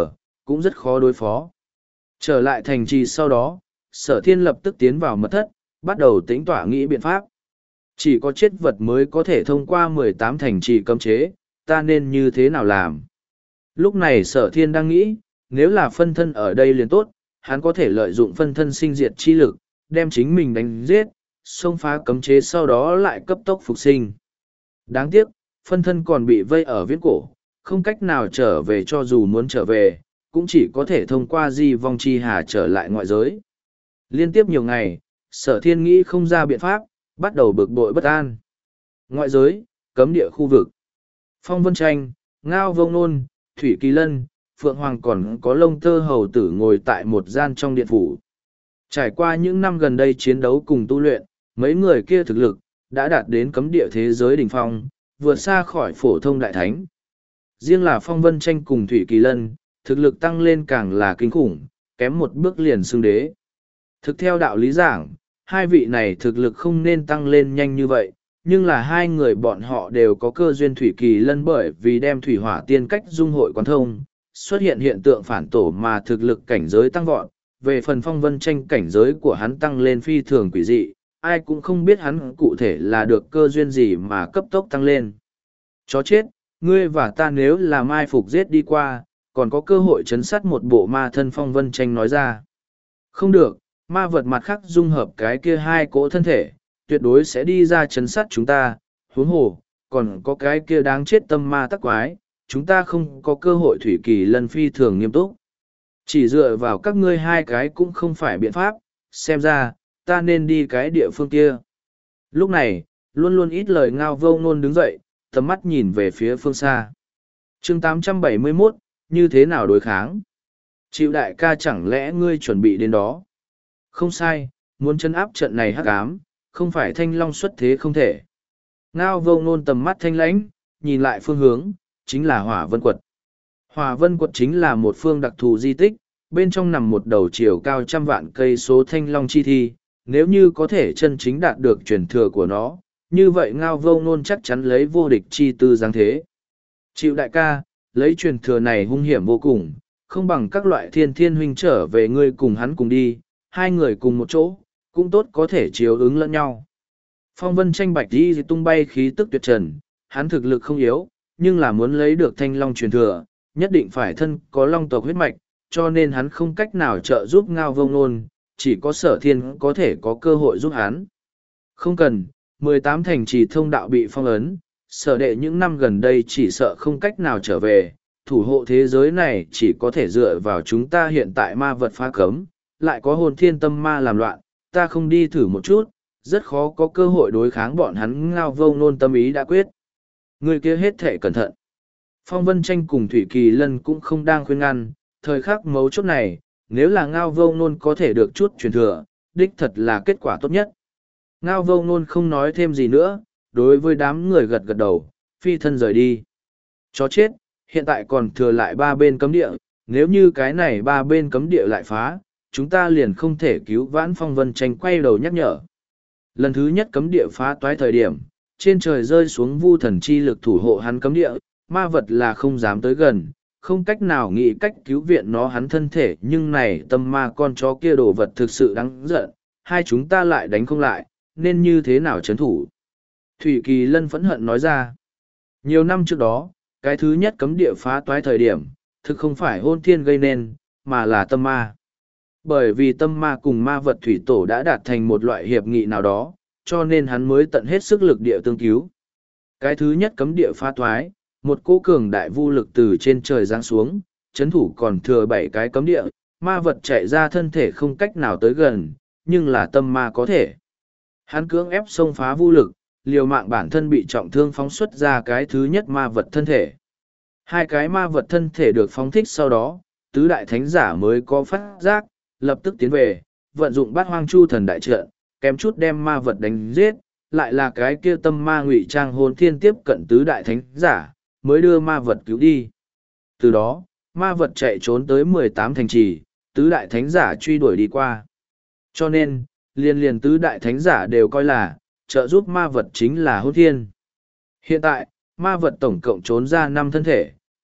cũng rất khó đối phó. Trở lại thành trì sau đó, Sở Thiên lập tức tiến vào mật thất, bắt đầu tính tỏa nghĩ biện pháp. Chỉ có chết vật mới có thể thông qua mười tám thành trì cấm chế, ta nên như thế nào làm? Lúc này Sở Thiên đang nghĩ, nếu là phân thân ở đây liền tốt, hắn có thể lợi dụng phân thân sinh diệt chi lực, đem chính mình đánh giết, xông phá cấm chế sau đó lại cấp tốc phục sinh. Đáng tiếc, phân thân còn bị vây ở viễn cổ, không cách nào trở về, cho dù muốn trở về, cũng chỉ có thể thông qua di vong chi hà trở lại ngoại giới. Liên tiếp nhiều ngày, Sở Thiên nghĩ không ra biện pháp, bắt đầu bực bội bất an. Ngoại giới, cấm địa khu vực. Phong Vân Tranh, Ngao Vông Nôn, Thủy Kỳ Lân, Phượng Hoàng còn có Lông Tơ Hầu Tử ngồi tại một gian trong điện phủ. Trải qua những năm gần đây chiến đấu cùng tu luyện, mấy người kia thực lực đã đạt đến cấm địa thế giới đỉnh phong, vượt xa khỏi phổ thông đại thánh. Riêng là Phong Vân Tranh cùng Thủy Kỳ Lân, thực lực tăng lên càng là kinh khủng, kém một bước liền xưng đế. Thực theo đạo lý giảng, hai vị này thực lực không nên tăng lên nhanh như vậy, nhưng là hai người bọn họ đều có cơ duyên Thủy Kỳ Lân bởi vì đem thủy hỏa tiên cách dung hội quán thông, xuất hiện hiện tượng phản tổ mà thực lực cảnh giới tăng vọt. Về phần Phong Vân Tranh, cảnh giới của hắn tăng lên phi thường quỷ dị, ai cũng không biết hắn cụ thể là được cơ duyên gì mà cấp tốc tăng lên. Chó chết, ngươi và ta nếu là mai phục giết đi qua, còn có cơ hội chấn sát một bộ ma thân. Phong Vân Tranh nói ra. Không được, ma vật mặt khác dung hợp cái kia hai cỗ thân thể, tuyệt đối sẽ đi ra chấn sát chúng ta, huống hồ, còn có cái kia đáng chết tâm ma tắc quái, chúng ta không có cơ hội. Thủy Kỳ Lân phi thường nghiêm túc. Chỉ dựa vào các ngươi hai cái cũng không phải biện pháp, xem ra, ta nên đi cái địa phương kia. Lúc này, luôn luôn ít lời Ngao Vô Ngôn đứng dậy, tầm mắt nhìn về phía phương xa. chương tám trăm bảy mươi mốt, như thế nào đối kháng? Chịu đại ca, chẳng lẽ ngươi chuẩn bị đến đó? Không sai, muốn chân áp trận này hắc ám, không phải Thanh Long xuất thế không thể. Ngao Vô Ngôn tầm mắt thanh lãnh, nhìn lại phương hướng, chính là Hỏa Vân Quật. Hỏa Vân Quật chính là một phương đặc thù di tích, bên trong nằm một đầu chiều cao trăm vạn cây số thanh long chi thi. Nếu như có thể chân chính đạt được truyền thừa của nó, như vậy Ngao Vô Ngôn chắc chắn lấy vô địch chi tư giáng thế. Chịu đại ca, lấy truyền thừa này hung hiểm vô cùng, không bằng các loại thiên thiên huynh trở về, ngươi cùng hắn cùng đi, hai người cùng một chỗ, cũng tốt có thể chiếu ứng lẫn nhau. Phong Vân Tranh bạch đi tung bay khí tức tuyệt trần, hắn thực lực không yếu, nhưng là muốn lấy được thanh long truyền thừa, nhất định phải thân có long tộc huyết mạch, cho nên hắn không cách nào trợ giúp Ngao Vô Ngôn, chỉ có Sở Thiên có thể có cơ hội giúp hắn. Không cần, mười tám thành trì thông đạo bị phong ấn, Sở đệ những năm gần đây chỉ sợ không cách nào trở về, thủ hộ thế giới này chỉ có thể dựa vào chúng ta. Hiện tại ma vật phá cấm, lại có hồn thiên tâm ma làm loạn, ta không đi thử một chút, rất khó có cơ hội đối kháng bọn hắn. Ngao Vô Ngôn tâm ý đã quyết. Người kia hết thể cẩn thận. Phong Vân Tranh cùng Thủy Kỳ Lân cũng không đang khuyên ngăn, thời khắc mấu chốt này, nếu là Ngao Vô Ngôn có thể được chút truyền thừa, đích thật là kết quả tốt nhất. Ngao Vô Ngôn không nói thêm gì nữa, đối với đám người gật gật đầu, phi thân rời đi. Chó chết, hiện tại còn thừa lại ba bên cấm địa, nếu như cái này ba bên cấm địa lại phá, chúng ta liền không thể cứu vãn. Phong Vân Tranh quay đầu nhắc nhở. Lần thứ nhất cấm địa phá toái thời điểm, trên trời rơi xuống vu thần chi lực thủ hộ hắn cấm địa, ma vật là không dám tới gần, không cách nào nghĩ cách cứu viện nó hắn thân thể. Nhưng này tâm ma con chó kia đồ vật thực sự đáng giận, hai chúng ta lại đánh không lại, nên như thế nào trấn thủ? Thủy Kỳ Lân phẫn hận nói ra. Nhiều năm trước đó, cái thứ nhất cấm địa phá toái thời điểm, thực không phải hôn thiên gây nên, mà là tâm ma. Bởi vì tâm ma cùng ma vật thủy tổ đã đạt thành một loại hiệp nghị nào đó, cho nên hắn mới tận hết sức lực địa tương cứu. Cái thứ nhất cấm địa phá toái, một cỗ cường đại vu lực từ trên trời giáng xuống, chấn thủ còn thừa bảy cái cấm địa, ma vật chạy ra thân thể không cách nào tới gần, nhưng là tâm ma có thể. Hắn cưỡng ép xông phá vu lực, liều mạng bản thân bị trọng thương phóng xuất ra cái thứ nhất ma vật thân thể. Hai cái ma vật thân thể được phóng thích sau đó, tứ đại thánh giả mới có phát giác, lập tức tiến về, vận dụng bát hoang chu thần đại trận, kém chút đem ma vật đánh giết, lại là cái kia tâm ma ngụy trang hồn thiên tiếp cận tứ đại thánh giả, mới đưa ma vật cứu đi. Từ đó, ma vật chạy trốn tới mười tám thành trì, tứ đại thánh giả truy đuổi đi qua. Cho nên, liên liên tứ đại thánh giả đều coi là, trợ giúp ma vật chính là hồn thiên. Hiện tại, ma vật tổng cộng trốn ra năm thân thể,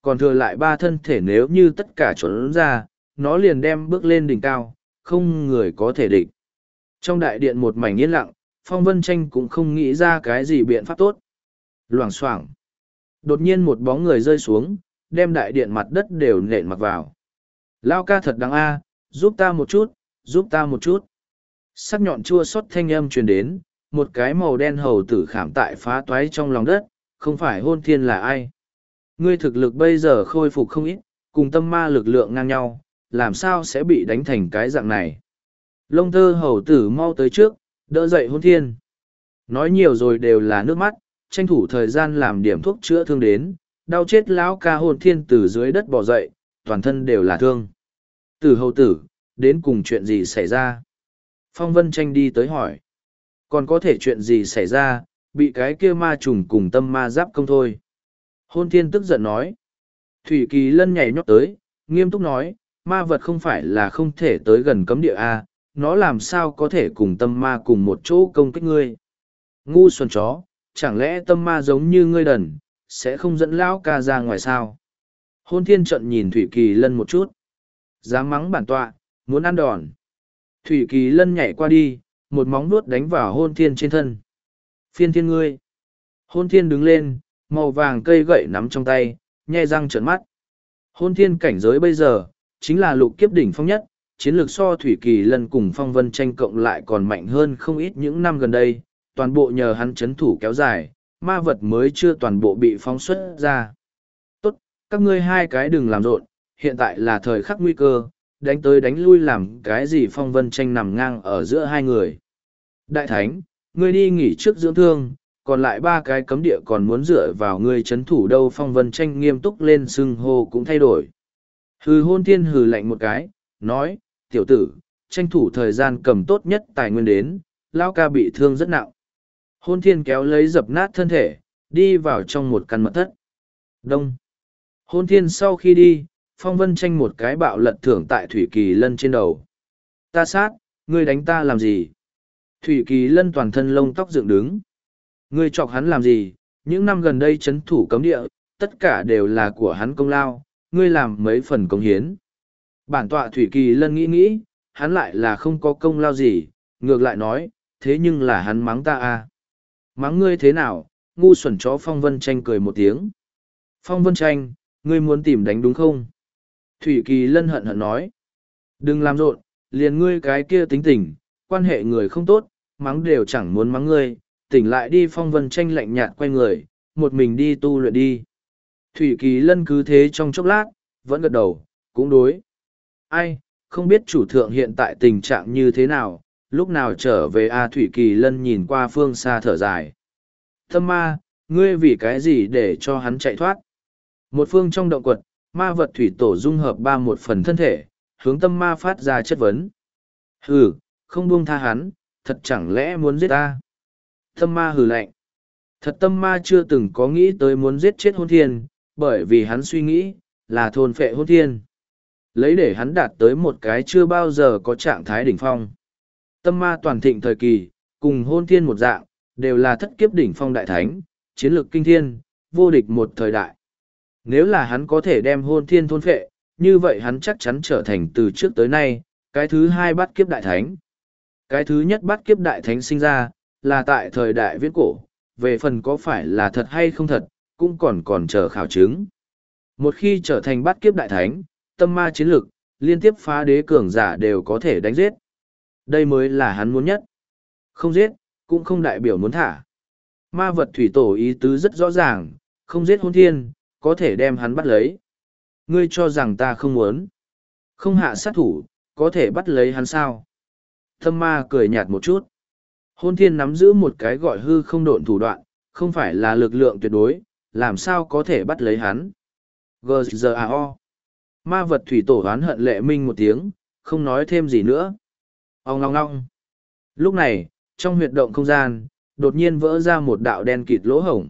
Còn thừa lại ba thân thể nếu như tất cả trốn ra, nó liền đem bước lên đỉnh cao, không người có thể địch. Trong đại điện một mảnh yên lặng, Phong Vân Tranh cũng không nghĩ ra cái gì biện pháp tốt. Loảng xoảng. Đột nhiên một bóng người rơi xuống, đem đại điện mặt đất đều nện mặc vào. Lao ca thật đáng a, giúp ta một chút, giúp ta một chút. Sắc nhọn chua xót thanh âm truyền đến, một cái màu đen hầu tử khảm tại phá toái trong lòng đất, không phải Hôn Thiên là ai. Ngươi thực lực bây giờ khôi phục không ít, cùng tâm ma lực lượng ngang nhau, làm sao sẽ bị đánh thành cái dạng này. Lông tơ hầu tử mau tới trước, đỡ dậy Hôn Thiên. Nói nhiều rồi đều là nước mắt, tranh thủ thời gian làm điểm thuốc chữa thương đến, đau chết lão ca Hôn Thiên từ dưới đất bò dậy, toàn thân đều là thương. Tử hầu tử, đến cùng chuyện gì xảy ra? Phong Vân Tranh đi tới hỏi. Còn có thể chuyện gì xảy ra, bị cái kia ma trùng cùng tâm ma giáp công thôi. Hôn Thiên tức giận nói. Thủy Kỳ Lân nhảy nhót tới, nghiêm túc nói, ma vật không phải là không thể tới gần cấm địa A, nó làm sao có thể cùng tâm ma cùng một chỗ công kích ngươi. Ngu xuẩn chó, chẳng lẽ tâm ma giống như ngươi đần, sẽ không dẫn lão ca ra ngoài sao? Hôn Thiên trận nhìn Thủy Kỳ Lân một chút. Dám mắng bản tọa, muốn ăn đòn. Thủy Kỳ Lân nhảy qua đi, một móng vuốt đánh vào Hôn Thiên trên thân. Phiên thiên ngươi. Hôn Thiên đứng lên, màu vàng cây gậy nắm trong tay, nhe răng trợn mắt. Hôn Thiên cảnh giới bây giờ, chính là lục kiếp đỉnh phong nhất, chiến lược so Thủy Kỳ Lân cùng Phong Vân Tranh cộng lại còn mạnh hơn không ít những năm gần đây, toàn bộ nhờ hắn chấn thủ kéo dài, ma vật mới chưa toàn bộ bị phóng xuất ra. Tốt, các ngươi hai cái đừng làm rộn, hiện tại là thời khắc nguy cơ, đánh tới đánh lui làm cái gì. Phong Vân Tranh nằm ngang ở giữa hai người. Đại Thánh, ngươi đi nghỉ trước dưỡng thương, còn lại ba cái cấm địa còn muốn dựa vào ngươi chấn thủ đâu. Phong Vân Tranh nghiêm túc lên, xưng hô cũng thay đổi. Hừ. Hôn Thiên hừ lạnh một cái, nói, tiểu tử, tranh thủ thời gian cầm tốt nhất tài nguyên đến, lão ca bị thương rất nặng. Hôn Thiên kéo lấy dập nát thân thể, đi vào trong một căn mật thất. Đông. Hôn Thiên sau khi đi, Phong Vân Tranh một cái bạo lật thưởng tại Thủy Kỳ Lân trên đầu. Ta sát, ngươi đánh ta làm gì? Thủy Kỳ Lân toàn thân lông tóc dựng đứng. Ngươi chọc hắn làm gì? Những năm gần đây chấn thủ cấm địa, tất cả đều là của hắn công lao, ngươi làm mấy phần công hiến. Bản tọa Thủy Kỳ Lân nghĩ nghĩ, hắn lại là không có công lao gì, ngược lại nói, thế nhưng là hắn mắng ta à. Mắng ngươi thế nào? Ngu xuẩn chó. Phong Vân Tranh cười một tiếng. Phong Vân Tranh, ngươi muốn tìm đánh đúng không? Thủy Kỳ Lân hận hận nói. Đừng làm rộn, liền ngươi cái kia tính tình, quan hệ người không tốt, mắng đều chẳng muốn mắng ngươi, tỉnh lại đi. Phong Vân Tranh lạnh nhạt quay người, một mình đi tu luyện đi. Thủy Kỳ Lân cứ thế trong chốc lát, vẫn gật đầu, cũng đối. Ai, không biết chủ thượng hiện tại tình trạng như thế nào, lúc nào trở về a? Thủy Kỳ Lân nhìn qua phương xa thở dài. Tâm ma, ngươi vì cái gì để cho hắn chạy thoát? Một phương trong động quật, ma vật thủy tổ dung hợp ba một phần thân thể, hướng tâm ma phát ra chất vấn. Hừ, không buông tha hắn, thật chẳng lẽ muốn giết ta? Tâm ma hừ lạnh. Thật tâm ma chưa từng có nghĩ tới muốn giết chết Hôn Thiên, bởi vì hắn suy nghĩ, là thôn phệ Hôn Thiên. Lấy để hắn đạt tới một cái chưa bao giờ có trạng thái đỉnh phong. Tâm ma toàn thịnh thời kỳ, cùng Hôn Thiên một dạng, đều là thất kiếp đỉnh phong đại thánh, chiến lược kinh thiên, vô địch một thời đại. Nếu là hắn có thể đem Hôn Thiên thôn phệ, như vậy hắn chắc chắn trở thành từ trước tới nay, cái thứ hai bát kiếp đại thánh. Cái thứ nhất bát kiếp đại thánh sinh ra, là tại thời đại viễn cổ, về phần có phải là thật hay không thật, cũng còn còn chờ khảo chứng. Một khi trở thành bát kiếp đại thánh, tâm ma chiến lực, liên tiếp phá đế cường giả đều có thể đánh giết. Đây mới là hắn muốn nhất. Không giết, cũng không đại biểu muốn thả. Ma vật thủy tổ ý tứ rất rõ ràng, không giết Hôn Thiên, có thể đem hắn bắt lấy. Ngươi cho rằng ta không muốn. Không hạ sát thủ, có thể bắt lấy hắn sao? Tâm ma cười nhạt một chút. Hôn Thiên nắm giữ một cái gọi hư không độn thủ đoạn, không phải là lực lượng tuyệt đối, làm sao có thể bắt lấy hắn. G G A O. Ma vật thủy tổ oán hận lệ minh một tiếng, không nói thêm gì nữa. Ông ngong ngong. Lúc này, trong huyệt động không gian, đột nhiên vỡ ra một đạo đen kịt lỗ hổng.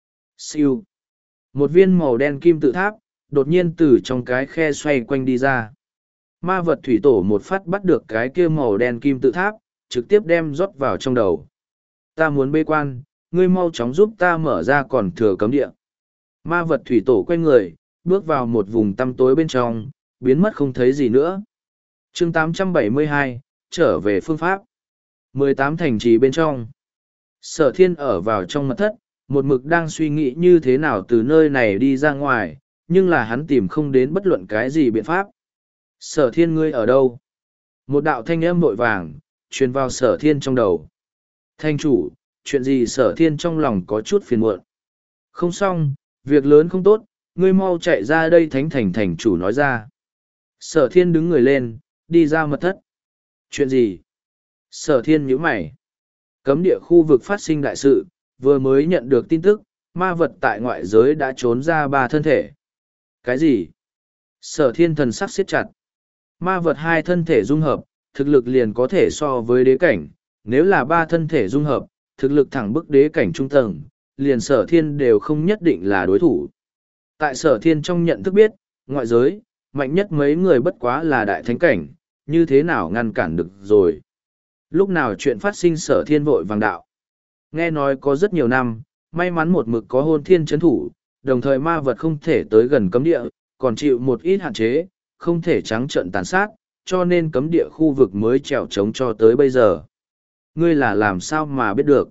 Siêu. Một viên màu đen kim tự tháp, đột nhiên từ trong cái khe xoay quanh đi ra. Ma vật thủy tổ một phát bắt được cái kia màu đen kim tự tháp, trực tiếp đem rót vào trong đầu. Ta muốn bế quan, ngươi mau chóng giúp ta mở ra còn thừa cấm địa. Ma vật thủy tổ quay người, bước vào một vùng tăm tối bên trong, biến mất không thấy gì nữa. chương tám trăm bảy mươi hai, trở về phương pháp. mười tám thành trì bên trong. Sở thiên ở vào trong mật thất, một mực đang suy nghĩ như thế nào từ nơi này đi ra ngoài, nhưng là hắn tìm không đến bất luận cái gì biện pháp. Sở thiên ngươi ở đâu? Một đạo thanh âm vội vàng, truyền vào sở thiên trong đầu. Thanh chủ, chuyện gì sở thiên trong lòng có chút phiền muộn. Không xong, việc lớn không tốt, ngươi mau chạy ra đây thánh thành thành chủ nói ra. Sở thiên đứng người lên, đi ra mật thất. Chuyện gì? Sở thiên nhíu mày. Cấm địa khu vực phát sinh đại sự, vừa mới nhận được tin tức, ma vật tại ngoại giới đã trốn ra ba thân thể. Cái gì? Sở thiên thần sắc siết chặt. Ma vật hai thân thể dung hợp, thực lực liền có thể so với đế cảnh, nếu là ba thân thể dung hợp, thực lực thẳng bức đế cảnh trung tầng, liền sở thiên đều không nhất định là đối thủ. Tại sở thiên trong nhận thức biết, ngoại giới, mạnh nhất mấy người bất quá là đại thánh cảnh, như thế nào ngăn cản được rồi. Lúc nào chuyện phát sinh sở thiên vội vàng đạo. Nghe nói có rất nhiều năm, may mắn một mực có hôn thiên chấn thủ, đồng thời ma vật không thể tới gần cấm địa, còn chịu một ít hạn chế, không thể trắng trợn tàn sát, cho nên cấm địa khu vực mới trèo trống cho tới bây giờ. Ngươi là làm sao mà biết được?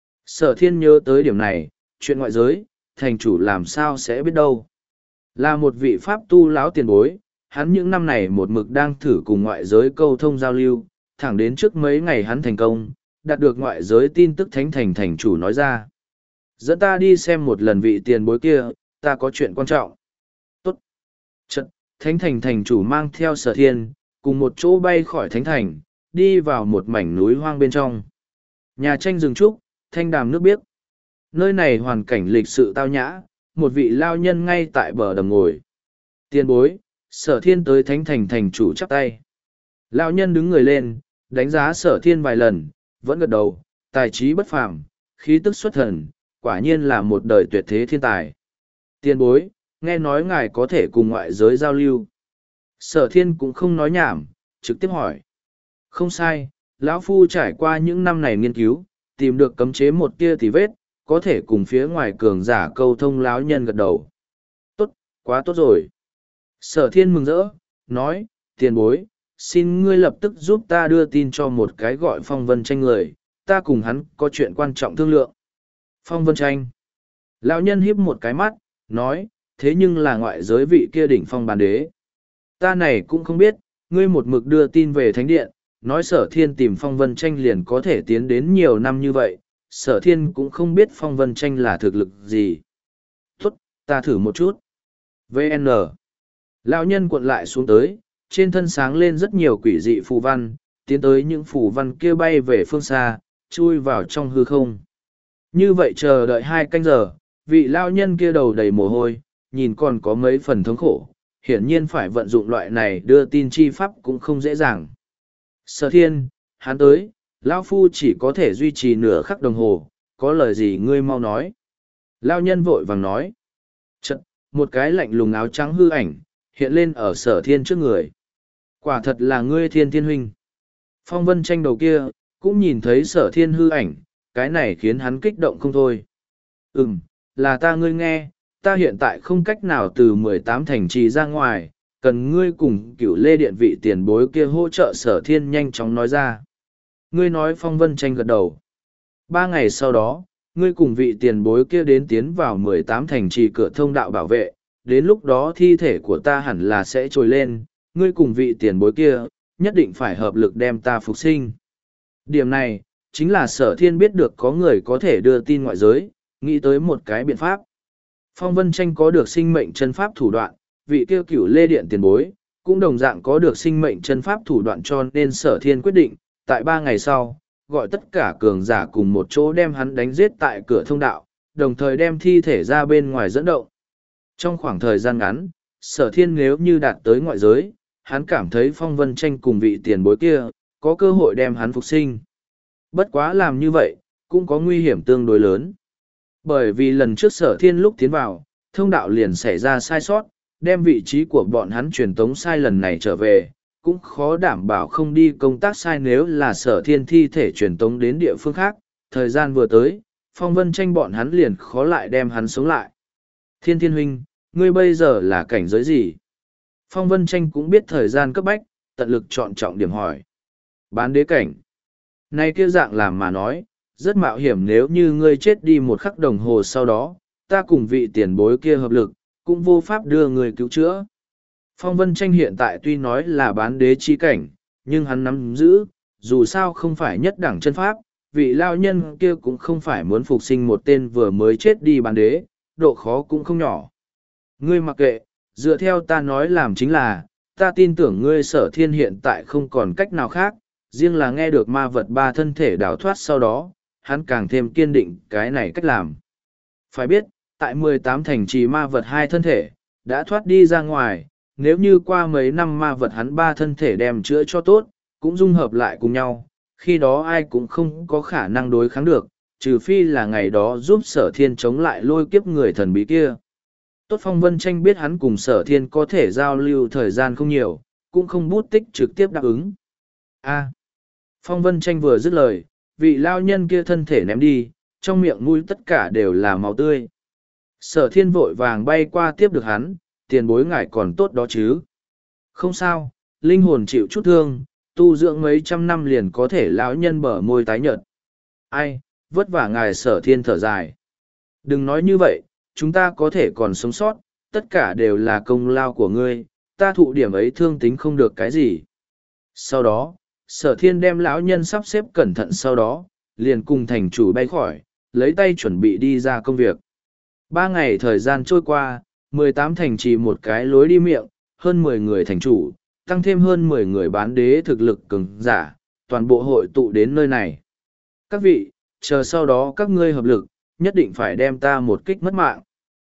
Sở thiên nhớ tới điểm này, chuyện ngoại giới, thành chủ làm sao sẽ biết đâu. Là một vị pháp tu lão tiền bối, hắn những năm này một mực đang thử cùng ngoại giới câu thông giao lưu, thẳng đến trước mấy ngày hắn thành công, đạt được ngoại giới tin tức thánh thành thành chủ nói ra. Dẫn ta đi xem một lần vị tiền bối kia, ta có chuyện quan trọng. Tốt. Trận, thánh thành thành chủ mang theo sở thiên, cùng một chỗ bay khỏi thánh thành, đi vào một mảnh núi hoang bên trong. Nhà tranh rừng trúc, thanh đàm nước biếc. Nơi này hoàn cảnh lịch sự tao nhã, một vị lao nhân ngay tại bờ đầm ngồi. Tiền bối, sở thiên tới thánh thành thành chủ chắp tay. Lao nhân đứng người lên, đánh giá sở thiên vài lần, vẫn gật đầu, tài trí bất phàm, khí tức xuất thần, quả nhiên là một đời tuyệt thế thiên tài. Tiền bối, nghe nói ngài có thể cùng ngoại giới giao lưu. Sở thiên cũng không nói nhảm, trực tiếp hỏi. Không sai, lão phu trải qua những năm này nghiên cứu, tìm được cấm chế một tia tì vết, có thể cùng phía ngoài cường giả câu thông lão nhân gật đầu. Tốt, quá tốt rồi. Sở thiên mừng rỡ, nói, tiền bối, xin ngươi lập tức giúp ta đưa tin cho một cái gọi Phong Vân Tranh người, ta cùng hắn có chuyện quan trọng thương lượng. Phong Vân Tranh. Lão nhân híp một cái mắt, nói, thế nhưng là ngoại giới vị kia đỉnh phong bàn đế. Ta này cũng không biết, ngươi một mực đưa tin về thánh điện, nói sở thiên tìm Phong Vân Tranh liền có thể tiến đến nhiều năm như vậy, sở thiên cũng không biết Phong Vân Tranh là thực lực gì. Tốt, ta thử một chút. vê en Lão nhân cuộn lại xuống tới, trên thân sáng lên rất nhiều quỷ dị phù văn, tiến tới những phù văn kia bay về phương xa, chui vào trong hư không. Như vậy chờ đợi hai canh giờ, vị lão nhân kia đầu đầy mồ hôi, nhìn còn có mấy phần thống khổ, hiển nhiên phải vận dụng loại này đưa tin chi pháp cũng không dễ dàng. Sở thiên, hắn tới, lão phu chỉ có thể duy trì nửa khắc đồng hồ, có lời gì ngươi mau nói. Lão nhân vội vàng nói. Chật, một cái lạnh lùng áo trắng hư ảnh, hiện lên ở sở thiên trước người. Quả thật là ngươi thiên thiên huynh. Phong Vân Tranh đầu kia, cũng nhìn thấy sở thiên hư ảnh, cái này khiến hắn kích động không thôi. Ừm, là ta ngươi nghe, ta hiện tại không cách nào từ mười tám thành trì ra ngoài, cần ngươi cùng cửu lê điện vị tiền bối kia hỗ trợ sở thiên nhanh chóng nói ra. Ngươi nói Phong Vân Tranh gật đầu. Ba ngày sau đó, ngươi cùng vị tiền bối kia đến tiến vào mười tám thành trì cửa thông đạo bảo vệ, đến lúc đó thi thể của ta hẳn là sẽ trồi lên, ngươi cùng vị tiền bối kia, nhất định phải hợp lực đem ta phục sinh. Điểm này, chính là sở thiên biết được có người có thể đưa tin ngoại giới, nghĩ tới một cái biện pháp. Phong Vân Tranh có được sinh mệnh chân pháp thủ đoạn, vị kia cửu lê điện tiền bối, cũng đồng dạng có được sinh mệnh chân pháp thủ đoạn cho nên sở thiên quyết định, tại ba ngày sau, gọi tất cả cường giả cùng một chỗ đem hắn đánh giết tại cửa thông đạo, đồng thời đem thi thể ra bên ngoài dẫn động. Trong khoảng thời gian ngắn, sở thiên nếu như đạt tới ngoại giới, hắn cảm thấy Phong Vân Tranh cùng vị tiền bối kia, có cơ hội đem hắn phục sinh. Bất quá làm như vậy, cũng có nguy hiểm tương đối lớn. Bởi vì lần trước sở thiên lúc tiến vào, thông đạo liền xảy ra sai sót, đem vị trí của bọn hắn truyền tống sai lần này trở về, cũng khó đảm bảo không đi công tác sai nếu là sở thiên thi thể truyền tống đến địa phương khác, thời gian vừa tới, Phong Vân Tranh bọn hắn liền khó lại đem hắn sống lại. Thiên Thiên huynh, Ngươi bây giờ là cảnh giới gì? Phong Vân Tranh cũng biết thời gian cấp bách, tận lực chọn trọng điểm hỏi. Bán đế cảnh. Nay kia dạng làm mà nói, rất mạo hiểm nếu như ngươi chết đi một khắc đồng hồ sau đó, ta cùng vị tiền bối kia hợp lực, cũng vô pháp đưa người cứu chữa. Phong Vân Tranh hiện tại tuy nói là bán đế chi cảnh, nhưng hắn nắm giữ, dù sao không phải nhất đẳng chân pháp, vị lao nhân kia cũng không phải muốn phục sinh một tên vừa mới chết đi bán đế, độ khó cũng không nhỏ. Ngươi mặc kệ, dựa theo ta nói làm chính là, ta tin tưởng ngươi Sở Thiên hiện tại không còn cách nào khác, riêng là nghe được ma vật ba thân thể đào thoát sau đó, hắn càng thêm kiên định cái này cách làm. Phải biết, tại mười tám thành trì ma vật hai thân thể, đã thoát đi ra ngoài, nếu như qua mấy năm ma vật hắn ba thân thể đem chữa cho tốt, cũng dung hợp lại cùng nhau, khi đó ai cũng không có khả năng đối kháng được, trừ phi là ngày đó giúp Sở Thiên chống lại lôi kiếp người thần bí kia. Tốt Phong Vân Tranh biết hắn cùng Sở Thiên có thể giao lưu thời gian không nhiều, cũng không bút tích trực tiếp đáp ứng. A. Phong Vân Tranh vừa dứt lời, vị lao nhân kia thân thể ném đi, trong miệng mũi tất cả đều là máu tươi. Sở Thiên vội vàng bay qua tiếp được hắn, tiền bối ngài còn tốt đó chứ. Không sao, linh hồn chịu chút thương, tu dưỡng mấy trăm năm liền có thể lão nhân bở môi tái nhợt. Ai, vất vả ngài Sở Thiên thở dài. Đừng nói như vậy, chúng ta có thể còn sống sót, tất cả đều là công lao của ngươi, ta thụ điểm ấy thương tính không được cái gì. Sau đó, Sở Thiên đem lão nhân sắp xếp cẩn thận sau đó, liền cùng thành chủ bay khỏi, lấy tay chuẩn bị đi ra công việc. Ba ngày thời gian trôi qua, mười tám thành trì một cái lối đi miệng, hơn mười người thành chủ, tăng thêm hơn mười người bán đế thực lực cường giả, toàn bộ hội tụ đến nơi này. Các vị, chờ sau đó các ngươi hợp lực, nhất định phải đem ta một kích mất mạng.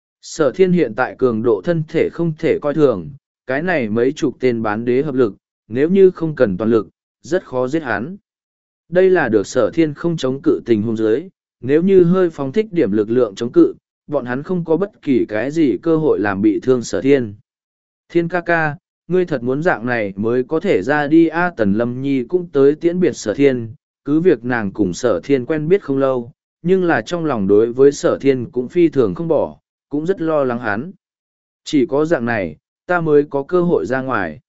Sở Thiên hiện tại cường độ thân thể không thể coi thường, cái này mấy chục tên bán đế hợp lực, nếu như không cần toàn lực, rất khó giết hắn. Đây là được Sở Thiên không chống cự tình huống dưới, nếu như hơi phóng thích điểm lực lượng chống cự, bọn hắn không có bất kỳ cái gì cơ hội làm bị thương Sở Thiên. Thiên ca ca, ngươi thật muốn dạng này mới có thể ra đi A Tần Lâm Nhi cũng tới tiễn biệt Sở Thiên, cứ việc nàng cùng Sở Thiên quen biết không lâu, nhưng là trong lòng đối với Sở Thiên cũng phi thường không bỏ, cũng rất lo lắng hắn. Chỉ có dạng này, ta mới có cơ hội ra ngoài.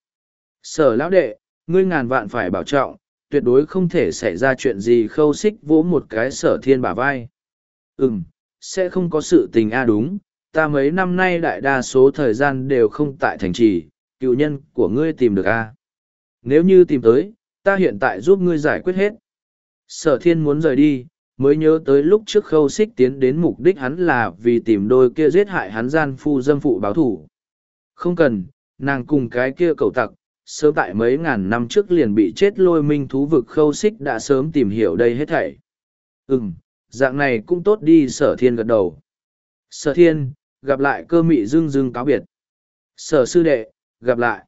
Sở lão đệ, ngươi ngàn vạn phải bảo trọng, tuyệt đối không thể xảy ra chuyện gì khâu xích vỗ một cái Sở Thiên bả vai. Ừm, sẽ không có sự tình a đúng, ta mấy năm nay đại đa số thời gian đều không tại thành trì, cựu nhân của ngươi tìm được a. Nếu như tìm tới, ta hiện tại giúp ngươi giải quyết hết. Sở Thiên muốn rời đi, mới nhớ tới lúc trước khâu xích tiến đến mục đích hắn là vì tìm đôi kia giết hại hắn gian phu dâm phụ báo thủ. Không cần, nàng cùng cái kia cầu tặc, sớm tại mấy ngàn năm trước liền bị chết lôi minh thú vực khâu xích đã sớm tìm hiểu đây hết thảy. Ừm, dạng này cũng tốt đi. Sở Thiên gật đầu. Sở Thiên, gặp lại. Cơ mị dưng dưng cáo biệt. Sở sư đệ, gặp lại.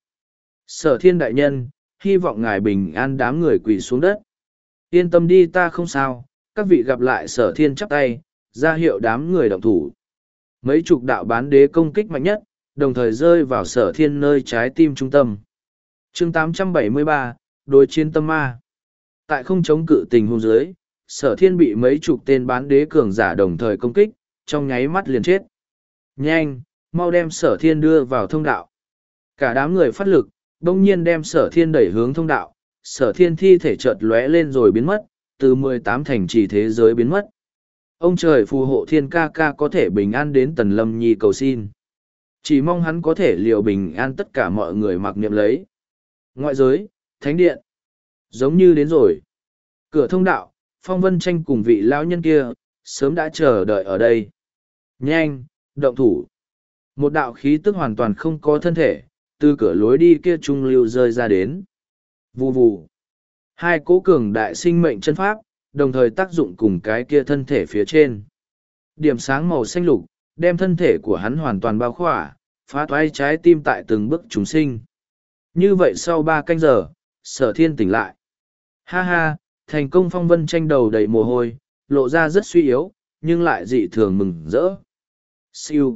Sở Thiên đại nhân, hy vọng ngài bình an. Đám người quỳ xuống đất. Yên tâm đi, ta không sao. Các vị gặp lại. Sở Thiên chắp tay, ra hiệu đám người động thủ. Mấy chục đạo bán đế công kích mạnh nhất, đồng thời rơi vào Sở Thiên nơi trái tim trung tâm. Chương tám trăm bảy mươi ba, đối chiến tâm ma. Tại không chống cự tình huống dưới, Sở Thiên bị mấy chục tên bán đế cường giả đồng thời công kích, trong nháy mắt liền chết. Nhanh, mau đem Sở Thiên đưa vào thông đạo. Cả đám người phát lực, đông nhiên đem Sở Thiên đẩy hướng thông đạo. Sở Thiên thi thể chợt lóe lên rồi biến mất, từ mười tám thành trì thế giới biến mất. Ông trời phù hộ Thiên ca ca có thể bình an đến Tần Lâm Nhi cầu xin. Chỉ mong hắn có thể liệu bình an tất cả mọi người mặc niệm lấy. Ngoại giới, thánh điện. Giống như đến rồi. Cửa thông đạo, Phong Vân Tranh cùng vị lão nhân kia, sớm đã chờ đợi ở đây. Nhanh, động thủ. Một đạo khí tức hoàn toàn không có thân thể, từ cửa lối đi kia trung lưu rơi ra đến. Vù vù. Hai cố cường đại sinh mệnh chân pháp, đồng thời tác dụng cùng cái kia thân thể phía trên. Điểm sáng màu xanh lục, đem thân thể của hắn hoàn toàn bao khỏa, phá toái trái tim tại từng bước chúng sinh. Như vậy sau ba canh giờ, Sở Thiên tỉnh lại. Ha ha, thành công. Phong Vân Tranh đầu đầy mồ hôi, lộ ra rất suy yếu, nhưng lại dị thường mừng rỡ. Siêu.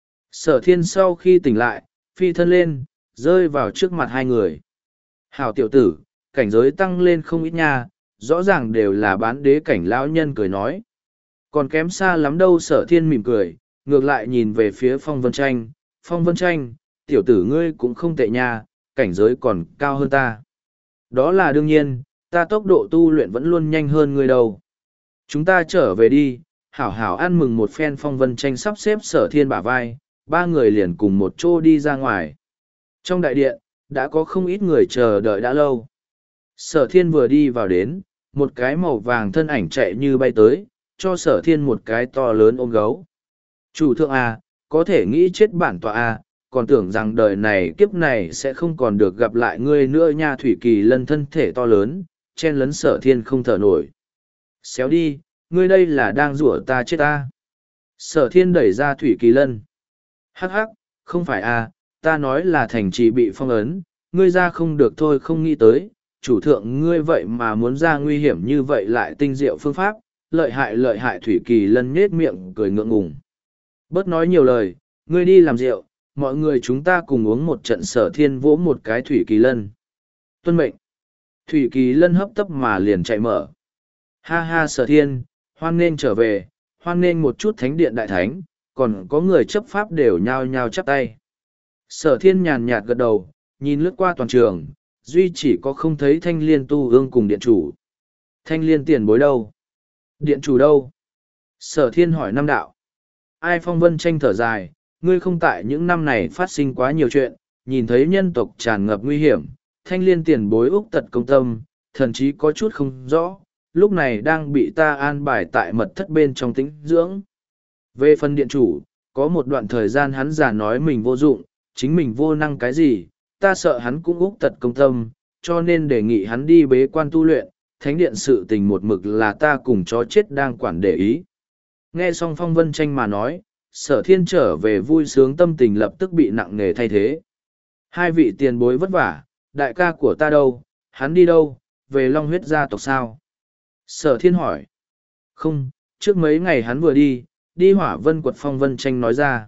Sở Thiên sau khi tỉnh lại, phi thân lên, rơi vào trước mặt hai người. Hảo tiểu tử, cảnh giới tăng lên không ít nha, rõ ràng đều là bán đế cảnh. Lão nhân cười nói. Còn kém xa lắm đâu. Sở Thiên mỉm cười, ngược lại nhìn về phía Phong Vân Tranh, Phong Vân Tranh, tiểu tử ngươi cũng không tệ nha, cảnh giới còn cao hơn ta. Đó là đương nhiên, ta tốc độ tu luyện vẫn luôn nhanh hơn ngươi đâu. Chúng ta trở về đi, hảo hảo ăn mừng một phen. Phong Vân Tranh sắp xếp Sở Thiên bả vai, ba người liền cùng một chỗ đi ra ngoài. Trong đại điện, đã có không ít người chờ đợi đã lâu. Sở Thiên vừa đi vào đến, một cái màu vàng thân ảnh chạy như bay tới, cho Sở Thiên một cái to lớn ôm gấu. Chủ thượng à, có thể nghĩ chết bản tọa à, còn tưởng rằng đời này kiếp này sẽ không còn được gặp lại ngươi nữa nha. Thủy Kỳ Lân thân thể to lớn, chen lấn Sở Thiên không thở nổi. Xéo đi, ngươi đây là đang rủa ta chết ta. Sở Thiên đẩy ra Thủy Kỳ Lân. Hắc hắc, không phải à, ta nói là thành trì bị phong ấn, ngươi ra không được thôi. Không nghĩ tới, chủ thượng ngươi vậy mà muốn ra nguy hiểm như vậy, lại tinh diệu phương pháp, lợi hại lợi hại. Thủy Kỳ Lân nhết miệng cười ngượng ngùng. Bớt nói nhiều lời, ngươi đi làm rượu, mọi người chúng ta cùng uống một trận. Sở Thiên vỗ một cái Thủy Kỳ Lân. Tuân mệnh. Thủy Kỳ Lân hấp tấp mà liền chạy mở. Ha ha Sở Thiên, hoan nghênh trở về, hoan nghênh một chút thánh điện đại thánh, còn có người chấp pháp đều nhao nhao chắp tay. Sở Thiên nhàn nhạt gật đầu, nhìn lướt qua toàn trường, duy chỉ có không thấy Thanh Liên tu ương cùng điện chủ. Thanh Liên tiền bối đâu? Điện chủ đâu? Sở Thiên hỏi năm đạo. Ai? Phong Vân Tranh thở dài, ngươi không tại những năm này phát sinh quá nhiều chuyện, nhìn thấy nhân tộc tràn ngập nguy hiểm, Thanh Liên tiền bối úc tật công tâm, thậm chí có chút không rõ, lúc này đang bị ta an bài tại mật thất bên trong tĩnh dưỡng. Về phần điện chủ, có một đoạn thời gian hắn già nói mình vô dụng, chính mình vô năng cái gì, ta sợ hắn cũng úc tật công tâm, cho nên đề nghị hắn đi bế quan tu luyện, thánh điện sự tình một mực là ta cùng chó chết đang quản để ý. Nghe xong Phong Vân Tranh mà nói, Sở Thiên trở về vui sướng, tâm tình lập tức bị nặng nề thay thế. Hai vị tiền bối vất vả, đại ca của ta đâu, hắn đi đâu, về Long Huyết gia tộc sao? Sở Thiên hỏi. Không, trước mấy ngày hắn vừa đi, đi Hỏa Vân quật. Phong Vân Tranh nói ra.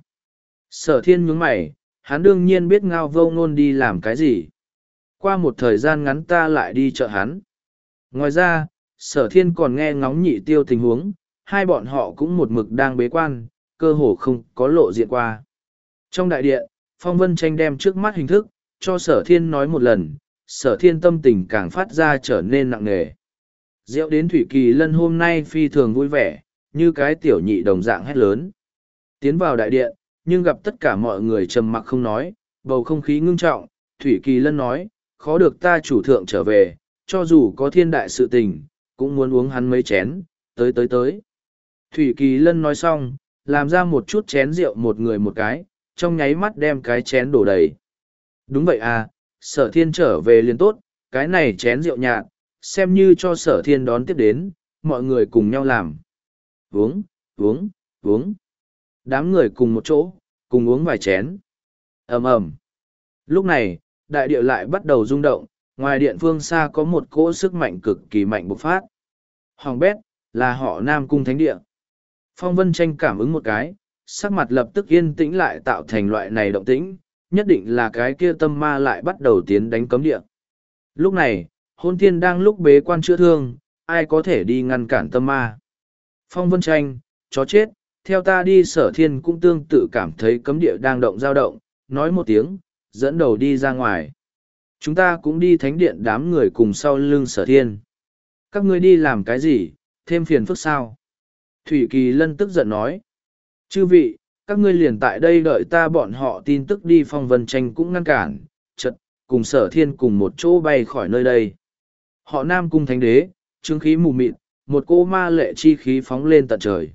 Sở Thiên nhướng mày, hắn đương nhiên biết Ngao Vô Ngôn đi làm cái gì. Qua một thời gian ngắn ta lại đi chợ hắn. Ngoài ra, Sở Thiên còn nghe ngóng Nhị Tiêu tình huống, hai bọn họ cũng một mực đang bế quan, cơ hồ không có lộ diện qua. Trong đại điện, Phong Vân Tranh đem trước mắt hình thức, cho Sở Thiên nói một lần, Sở Thiên tâm tình càng phát ra trở nên nặng nề. Rượu đến Thủy Kỳ Lân hôm nay phi thường vui vẻ, như cái tiểu nhị đồng dạng hét lớn. Tiến vào đại điện, nhưng gặp tất cả mọi người trầm mặc không nói, bầu không khí ngưng trọng. Thủy Kỳ Lân nói, khó được ta chủ thượng trở về, cho dù có thiên đại sự tình, cũng muốn uống hắn mấy chén, tới tới tới. Thủy Kỳ Lân nói xong, làm ra một chút chén rượu một người một cái, trong nháy mắt đem cái chén đổ đầy. Đúng vậy à, Sở Thiên trở về liền tốt, cái này chén rượu nhạt, xem như cho Sở Thiên đón tiếp đến, mọi người cùng nhau làm. Uống, uống, uống. Đám người cùng một chỗ, cùng uống vài chén. Ầm ầm. Lúc này, đại địa lại bắt đầu rung động, ngoài điện phương xa có một cỗ sức mạnh cực kỳ mạnh bộc phát. Hoàng bét, là họ Nam Cung Thánh Địa. Phong Vân Tranh cảm ứng một cái, sắc mặt lập tức yên tĩnh lại, tạo thành loại này động tĩnh, nhất định là cái kia tâm ma lại bắt đầu tiến đánh cấm địa. Lúc này, Hôn Thiên đang lúc bế quan chữa thương, ai có thể đi ngăn cản tâm ma. Phong Vân Tranh, chó chết, theo ta đi. Sở Thiên cũng tương tự cảm thấy cấm địa đang động dao động, nói một tiếng, dẫn đầu đi ra ngoài. Chúng ta cũng đi thánh điện. Đám người cùng sau lưng Sở Thiên. Các ngươi đi làm cái gì, thêm phiền phức sao? Thủy Kỳ Lân tức giận nói. Chư vị, các ngươi liền tại đây đợi ta, bọn họ tin tức đi. Phong Vân Tranh cũng ngăn cản, chật, cùng Sở Thiên cùng một chỗ bay khỏi nơi đây. Họ Nam Cung Thánh Đế, trương khí mù mịt, một cỗ ma lệ chi khí phóng lên tận trời.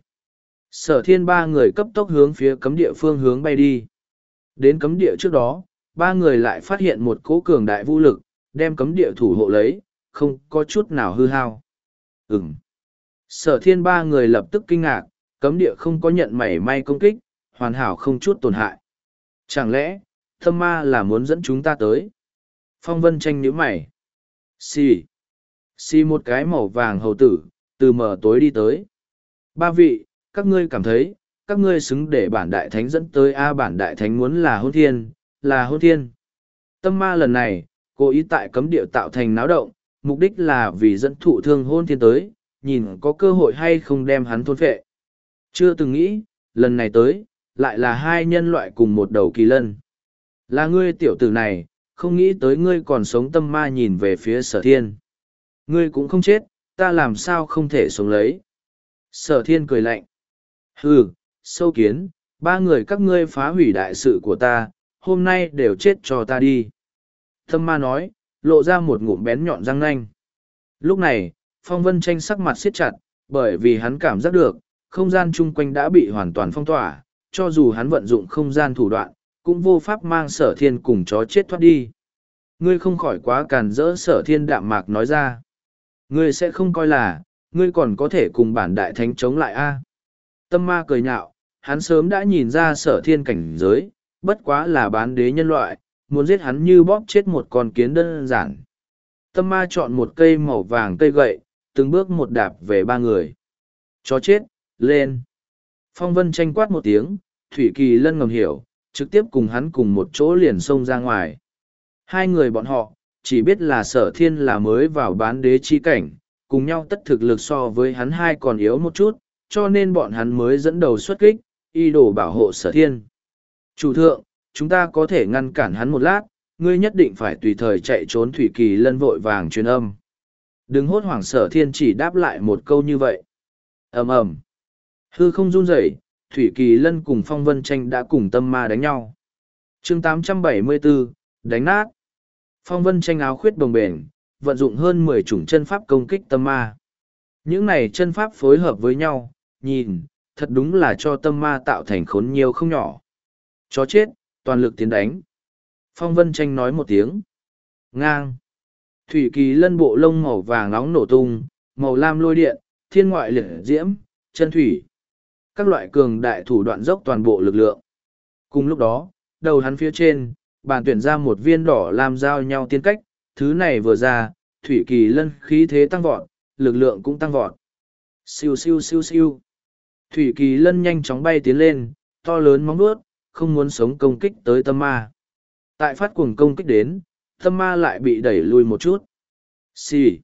Sở Thiên ba người cấp tốc hướng phía cấm địa phương hướng bay đi. Đến cấm địa trước đó, ba người lại phát hiện một cỗ cường đại vũ lực, đem cấm địa thủ hộ lấy, không có chút nào hư hao. Ừm. Sở Thiên ba người lập tức kinh ngạc, cấm địa không có nhận mảy may công kích, hoàn hảo không chút tổn hại. Chẳng lẽ, thâm ma là muốn dẫn chúng ta tới? Phong Vân Tranh nhíu mày. Xì. Xì một cái màu vàng hầu tử, từ mờ tối đi tới. Ba vị, các ngươi cảm thấy, các ngươi xứng để bản đại thánh dẫn tới. A bản đại thánh muốn là Hôn Thiên, là Hôn Thiên. Tâm ma lần này, cố ý tại cấm địa tạo thành náo động, mục đích là vì dẫn thụ thương Hôn Thiên tới, nhìn có cơ hội hay không đem hắn thôn phệ. Chưa từng nghĩ, lần này tới, lại là hai nhân loại cùng một đầu kỳ lân. Là ngươi tiểu tử này, không nghĩ tới ngươi còn sống. Tâm ma nhìn về phía sở thiên. Ngươi cũng không chết, ta làm sao không thể sống lấy. Sở thiên cười lạnh. Hừ, sâu kiến, ba người các ngươi phá hủy đại sự của ta, hôm nay đều chết cho ta đi. Tâm ma nói, lộ ra một ngụm bén nhọn răng nanh. Lúc này, Phong Vân Tranh sắc mặt siết chặt, bởi vì hắn cảm giác được, không gian chung quanh đã bị hoàn toàn phong tỏa, cho dù hắn vận dụng không gian thủ đoạn, cũng vô pháp mang sở thiên cùng chó chết thoát đi. Ngươi không khỏi quá càn rỡ. Sở thiên đạm mạc nói ra. Ngươi sẽ không coi là, ngươi còn có thể cùng bản đại thánh chống lại a? Tâm ma cười nhạo, hắn sớm đã nhìn ra sở thiên cảnh giới, bất quá là bán đế nhân loại, muốn giết hắn như bóp chết một con kiến đơn giản. Tâm ma chọn một cây màu vàng cây gậy, từng bước một đạp về ba người. Chó chết, lên. Phong Vân Tranh quát một tiếng, Thủy Kỳ Lân ngầm hiểu, trực tiếp cùng hắn cùng một chỗ liền xông ra ngoài. Hai người bọn họ, chỉ biết là sở thiên là mới vào bán đế chi cảnh, cùng nhau tất thực lực so với hắn hai còn yếu một chút, cho nên bọn hắn mới dẫn đầu xuất kích, y đồ bảo hộ sở thiên. Chủ thượng, chúng ta có thể ngăn cản hắn một lát, ngươi nhất định phải tùy thời chạy trốn. Thủy Kỳ Lân vội vàng truyền âm. Đừng hốt hoảng. Sở thiên chỉ đáp lại một câu như vậy. Ầm ầm, hư không run rẩy, Thủy Kỳ Lân cùng Phong Vân Tranh đã cùng Tâm ma đánh nhau. Chương tám trăm bảy mươi bốn, đánh nát. Phong Vân Tranh áo khuyết bồng bềnh, vận dụng hơn mười chủng chân pháp công kích Tâm ma. Những này chân pháp phối hợp với nhau, nhìn, thật đúng là cho Tâm ma tạo thành khốn nhiều không nhỏ. Chó chết, toàn lực tiến đánh. Phong Vân Tranh nói một tiếng. Ngang. Thủy Kỳ Lân bộ lông màu vàng nóng nổ tung, màu lam lôi điện, thiên ngoại liệt diễm, chân thủy. Các loại cường đại thủ đoạn dốc toàn bộ lực lượng. Cùng lúc đó, đầu hắn phía trên, bàn tuyển ra một viên đỏ làm giao nhau tiên cách, thứ này vừa ra, Thủy Kỳ Lân khí thế tăng vọt, lực lượng cũng tăng vọt. Siêu siêu siêu siêu. Thủy Kỳ Lân nhanh chóng bay tiến lên, to lớn móng vuốt, không muốn sống công kích tới Tâm ma. Tại phát cuồng công kích đến, Tâm ma lại bị đẩy lui một chút. Xì.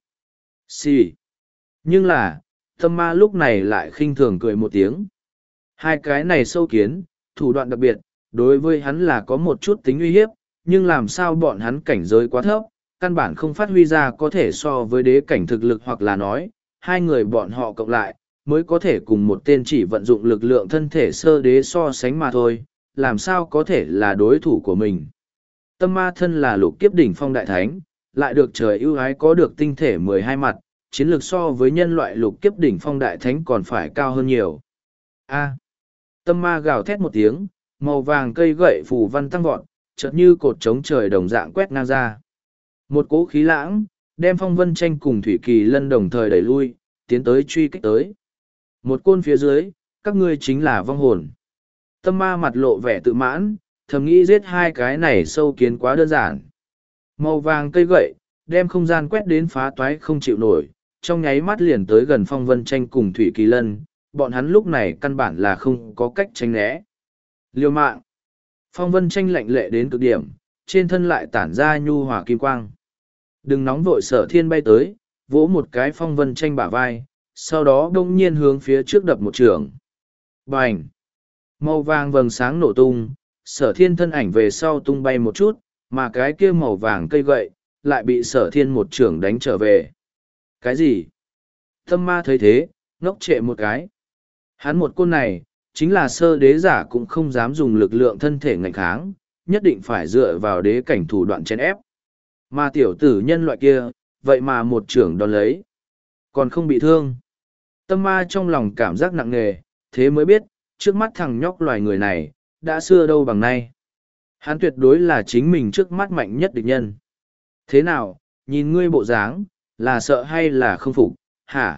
Xì. Nhưng là, Tâm ma lúc này lại khinh thường cười một tiếng. Hai cái này sâu kiến, thủ đoạn đặc biệt, đối với hắn là có một chút tính uy hiếp, nhưng làm sao bọn hắn cảnh giới quá thấp, căn bản không phát huy ra có thể so với đế cảnh thực lực, hoặc là nói, hai người bọn họ cộng lại, mới có thể cùng một tên chỉ vận dụng lực lượng thân thể sơ đế so sánh mà thôi, làm sao có thể là đối thủ của mình. Tâm ma thân là lục kiếp đỉnh phong đại thánh, lại được trời ưu ái có được tinh thể mười hai mặt, chiến lược so với nhân loại lục kiếp đỉnh phong đại thánh còn phải cao hơn nhiều. A. Tâm ma gào thét một tiếng, màu vàng cây gậy phù văn tăng vọt, chợt như cột trống trời đồng dạng quét ngang ra. Một cỗ khí lãng, đem Phong Vân Tranh cùng Thủy Kỳ Lân đồng thời đẩy lui, tiến tới truy kích tới. Một côn phía dưới, các ngươi chính là vong hồn. Tâm ma mặt lộ vẻ tự mãn, thầm nghĩ giết hai cái này sâu kiến quá đơn giản. Màu vàng cây gậy, đem không gian quét đến phá toái không chịu nổi, trong nháy mắt liền tới gần Phong Vân Tranh cùng Thủy Kỳ Lân, bọn hắn lúc này căn bản là không có cách tránh né. Liêu mạng. Phong Vân Tranh lạnh lệ đến cực điểm, trên thân lại tản ra nhu hòa kim quang. Đừng nóng vội. Sở thiên bay tới, vỗ một cái Phong Vân Tranh bả vai, sau đó đông nhiên hướng phía trước đập một trường. Bành! Màu vàng vầng sáng nổ tung, sở thiên thân ảnh về sau tung bay một chút, mà cái kia màu vàng cây gậy, lại bị sở thiên một trường đánh trở về. Cái gì? Tâm ma thấy thế, ngốc trệ một cái. Hắn một côn này, chính là sơ đế giả cũng không dám dùng lực lượng thân thể ngạnh kháng, nhất định phải dựa vào đế cảnh thủ đoạn chèn ép. Mà tiểu tử nhân loại kia, vậy mà một trưởng đón lấy, còn không bị thương. Tâm ma trong lòng cảm giác nặng nề, thế mới biết, trước mắt thằng nhóc loài người này, đã xưa đâu bằng nay. Hắn tuyệt đối là chính mình trước mắt mạnh nhất địch nhân. Thế nào, nhìn ngươi bộ dáng, là sợ hay là không phục, hả?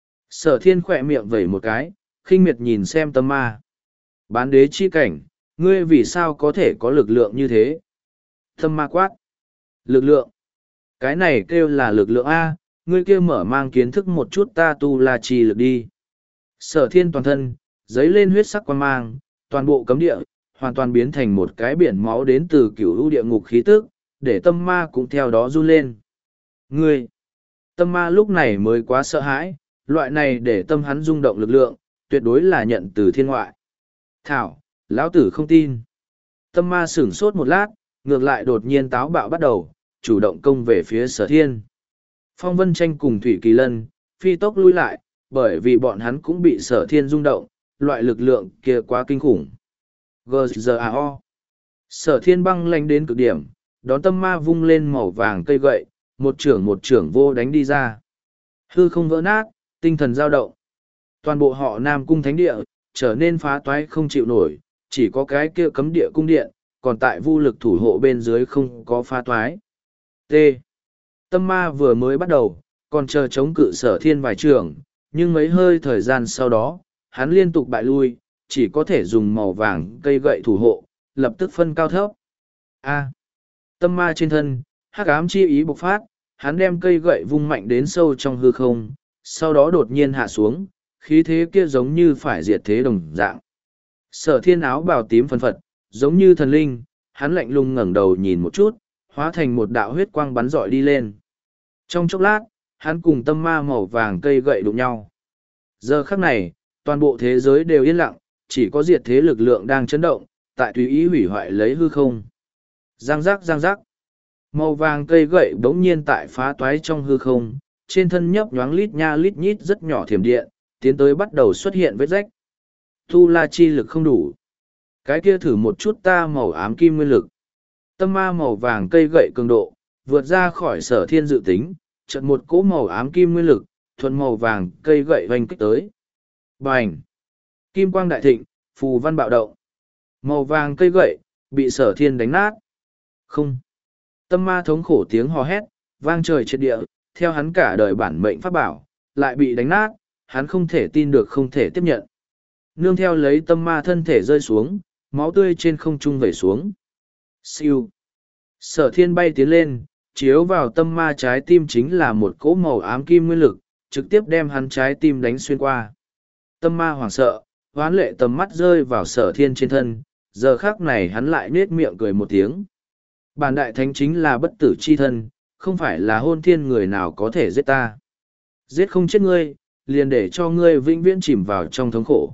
Sở thiên khỏe miệng vẩy một cái, khinh miệt nhìn xem tâm ma. Bán đế chi cảnh, ngươi vì sao có thể có lực lượng như thế? Tâm ma quát. Lực lượng? Cái này kêu là lực lượng A, ngươi kia mở mang kiến thức một chút ta tu la chi lực đi. Sở thiên toàn thân, giấy lên huyết sắc quan mang, toàn bộ cấm địa, hoàn toàn biến thành một cái biển máu đến từ cửu lũ địa ngục khí tức, để tâm ma cũng theo đó run lên. Ngươi! Tâm ma lúc này mới quá sợ hãi, loại này để tâm hắn rung động lực lượng, tuyệt đối là nhận từ thiên ngoại. Thảo, Lão tử không tin. Tâm ma sửng sốt một lát, ngược lại đột nhiên táo bạo bắt đầu, chủ động công về phía Sở Thiên. Phong Vân Tranh cùng Thủy Kỳ Lân, phi tốc lui lại, bởi vì bọn hắn cũng bị Sở Thiên rung động, loại lực lượng kia quá kinh khủng. giê giê a o. Sở Thiên băng lạnh đến cực điểm, đón tâm ma vung lên màu vàng cây gậy, một trưởng một trưởng vô đánh đi ra. Hư không vỡ nát, tinh thần dao động. Toàn bộ họ Nam Cung Thánh Địa, trở nên phá toái không chịu nổi, chỉ có cái kia cấm địa cung điện, còn tại vu lực thủ hộ bên dưới không có phá toái. T. Tâm ma vừa mới bắt đầu, còn chờ chống cự Sở Thiên vài trường, nhưng mấy hơi thời gian sau đó, hắn liên tục bại lui, chỉ có thể dùng màu vàng cây gậy thủ hộ, lập tức phân cao thấp. A. Tâm ma trên thân, hắc ám chi ý bộc phát, hắn đem cây gậy vung mạnh đến sâu trong hư không, sau đó đột nhiên hạ xuống, khí thế kia giống như phải diệt thế đồng dạng. Sở Thiên áo bào tím phân phật, giống như thần linh, hắn lạnh lùng ngẩng đầu nhìn một chút, hóa thành một đạo huyết quang bắn rọi đi lên. Trong chốc lát, hắn cùng tâm ma màu vàng cây gậy đụng nhau. Giờ khắc này, toàn bộ thế giới đều yên lặng, chỉ có diệt thế lực lượng đang chấn động, tại tùy ý hủy hoại lấy hư không. Giang giác giang giác. Màu vàng cây gậy bỗng nhiên tại phá toái trong hư không, trên thân nhấp nhoáng lít nha lít nhít rất nhỏ thiểm điện, tiến tới bắt đầu xuất hiện vết rách. Tu La chi lực không đủ. Cái kia thử một chút ta màu ám kim nguyên lực. Tâm ma màu vàng cây gậy cường độ, vượt ra khỏi Sở Thiên dự tính, chợt một cỗ màu ám kim nguyên lực, thuận màu vàng cây gậy vành kích tới. Bành! Kim quang đại thịnh, phù văn bạo động. Màu vàng cây gậy, bị Sở Thiên đánh nát. Không! Tâm ma thống khổ tiếng hò hét, vang trời trên địa, theo hắn cả đời bản mệnh pháp bảo, lại bị đánh nát, hắn không thể tin được không thể tiếp nhận. Nương theo lấy tâm ma thân thể rơi xuống, máu tươi trên không trung vẩy xuống. Siêu! Sở Thiên bay tiến lên, chiếu vào tâm ma trái tim chính là một cỗ màu ám kim nguyên lực, trực tiếp đem hắn trái tim đánh xuyên qua. Tâm ma hoảng sợ, hoán lệ tầm mắt rơi vào Sở Thiên trên thân, giờ khắc này hắn lại nết miệng cười một tiếng. Bản đại thánh chính là bất tử chi thân, không phải là hôn thiên người nào có thể giết ta. Giết không chết ngươi, liền để cho ngươi vĩnh viễn chìm vào trong thống khổ.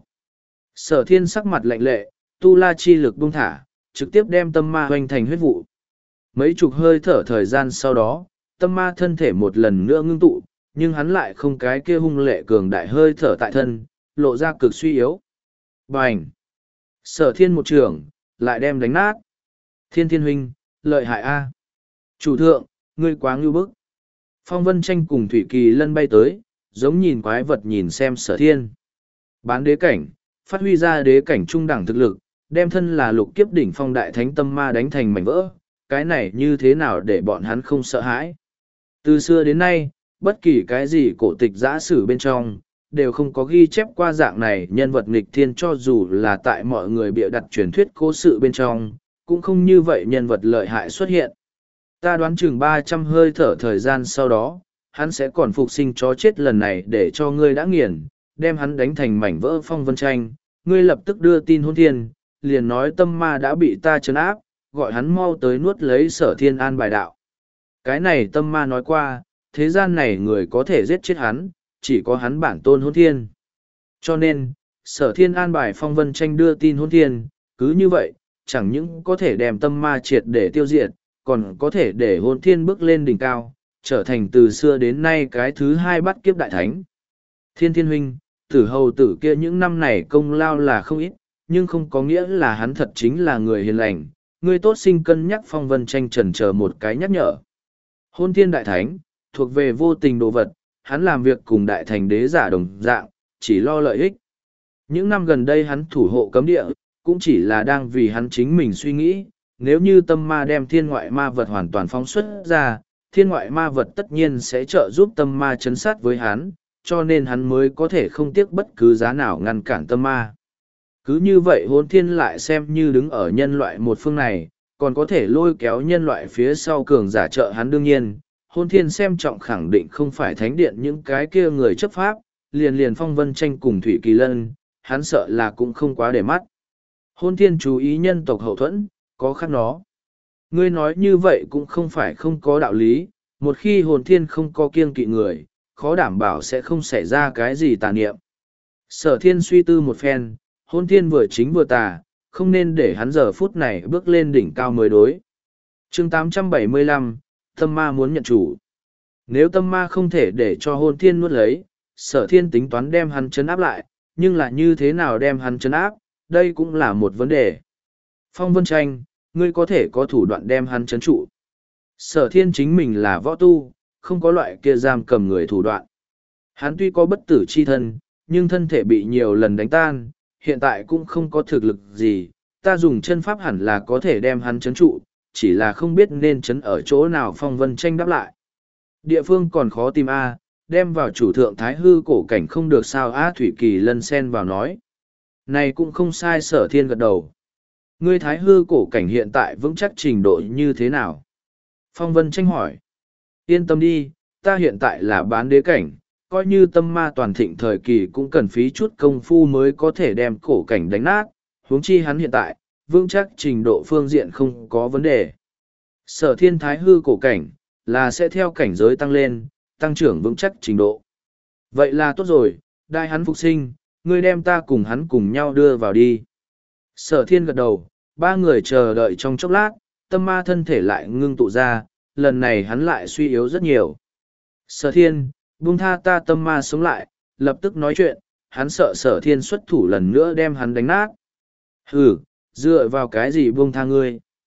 Sở Thiên sắc mặt lạnh lệ, tu la chi lực buông thả, trực tiếp đem tâm ma hoành thành huyết vụ. Mấy chục hơi thở thời gian sau đó, tâm ma thân thể một lần nữa ngưng tụ, nhưng hắn lại không cái kia hung lệ cường đại hơi thở tại thân, lộ ra cực suy yếu. Bành! Sở Thiên một trường, lại đem đánh nát. Thiên Thiên huynh, lợi hại a. Chủ thượng, ngươi quá ngưu bức. Phong Vân Tranh cùng Thủy Kỳ Lân bay tới, giống nhìn quái vật nhìn xem Sở Thiên. Bán đế cảnh, phát huy ra đế cảnh trung đẳng thực lực, đem thân là lục kiếp đỉnh phong đại thánh tâm ma đánh thành mảnh vỡ, cái này như thế nào để bọn hắn không sợ hãi. Từ xưa đến nay, bất kỳ cái gì cổ tịch giã sử bên trong, đều không có ghi chép qua dạng này nhân vật nghịch thiên, cho dù là tại mọi người bịa đặt truyền thuyết cố sự bên trong, cũng không như vậy nhân vật lợi hại xuất hiện. Ta đoán chừng ba trăm hơi thở thời gian sau đó, hắn sẽ còn phục sinh chó chết lần này để cho ngươi đã nghiền, đem hắn đánh thành mảnh vỡ. Phong Vân Tranh, ngươi lập tức đưa tin hôn thiên, liền nói tâm ma đã bị ta trấn áp, gọi hắn mau tới nuốt lấy Sở Thiên an bài đạo. Cái này tâm ma nói qua, thế gian này người có thể giết chết hắn, chỉ có hắn bản tôn hôn thiên. Cho nên, Sở Thiên an bài Phong Vân Tranh đưa tin hôn thiên, cứ như vậy, chẳng những có thể đem tâm ma triệt để tiêu diệt, còn có thể để hôn thiên bước lên đỉnh cao, trở thành từ xưa đến nay cái thứ hai bắt kiếp đại thánh. Thiên Thiên huynh, tử hầu tử kia những năm này công lao là không ít, nhưng không có nghĩa là hắn thật chính là người hiền lành. Ngươi tốt sinh cân nhắc. Phong Vân Tranh trần chờ một cái nhắc nhở. Hôn thiên đại thánh, thuộc về vô tình đồ vật, hắn làm việc cùng đại thành đế giả đồng dạng, chỉ lo lợi ích. Những năm gần đây hắn thủ hộ cấm địa, cũng chỉ là đang vì hắn chính mình suy nghĩ, nếu như tâm ma đem thiên ngoại ma vật hoàn toàn phóng xuất ra, thiên ngoại ma vật tất nhiên sẽ trợ giúp tâm ma chấn sát với hắn, cho nên hắn mới có thể không tiếc bất cứ giá nào ngăn cản tâm ma. Cứ như vậy hôn thiên lại xem như đứng ở nhân loại một phương này, còn có thể lôi kéo nhân loại phía sau cường giả trợ hắn. Đương nhiên, hôn thiên xem trọng khẳng định không phải thánh điện những cái kia người chấp pháp, liền liền Phong Vân Tranh cùng Thủy Kỳ Lân, hắn sợ là cũng không quá để mắt. Hôn thiên chú ý nhân tộc hậu thuẫn, có khác nó. Ngươi nói như vậy cũng không phải không có đạo lý, một khi hồn thiên không có kiêng kỵ người, khó đảm bảo sẽ không xảy ra cái gì tà niệm. Sở Thiên suy tư một phen, hôn thiên vừa chính vừa tà, không nên để hắn giờ phút này bước lên đỉnh cao mới đối. chương tám trăm bảy mươi lăm, tâm ma muốn nhận chủ. Nếu tâm ma không thể để cho hôn thiên nuốt lấy, sở thiên tính toán đem hắn chấn áp lại, nhưng là như thế nào đem hắn chấn áp, đây cũng là một vấn đề. Phong Vân Tranh, ngươi có thể có thủ đoạn đem hắn chấn trụ. Sở thiên chính mình là võ tu, không có loại kia giam cầm người thủ đoạn. Hắn tuy có bất tử chi thân, nhưng thân thể bị nhiều lần đánh tan, hiện tại cũng không có thực lực gì, ta dùng chân pháp hẳn là có thể đem hắn chấn trụ, chỉ là không biết nên chấn ở chỗ nào. Phong Vân Tranh đáp lại. Địa phương còn khó tìm A, đem vào chủ thượng thái hư cổ cảnh không được sao A. Thủy Kỳ Lân xen vào nói. Này cũng không sai. Sở thiên gật đầu. Ngươi thái hư cổ cảnh hiện tại vững chắc trình độ như thế nào? Phong Vân Tranh hỏi. Yên tâm đi, ta hiện tại là bán đế cảnh, coi như tâm ma toàn thịnh thời kỳ cũng cần phí chút công phu mới có thể đem cổ cảnh đánh nát, huống chi hắn hiện tại, vững chắc trình độ phương diện không có vấn đề. Sở thiên thái hư cổ cảnh, là sẽ theo cảnh giới tăng lên, tăng trưởng vững chắc trình độ. Vậy là tốt rồi, đại hắn phục sinh, ngươi đem ta cùng hắn cùng nhau đưa vào đi. Sở thiên gật đầu, ba người chờ đợi trong chốc lát, tâm ma thân thể lại ngưng tụ ra, lần này hắn lại suy yếu rất nhiều. Sở thiên, buông tha ta. Tâm ma sống lại, lập tức nói chuyện, hắn sợ sở thiên xuất thủ lần nữa đem hắn đánh nát. Hừ, dựa vào cái gì buông tha ngươi?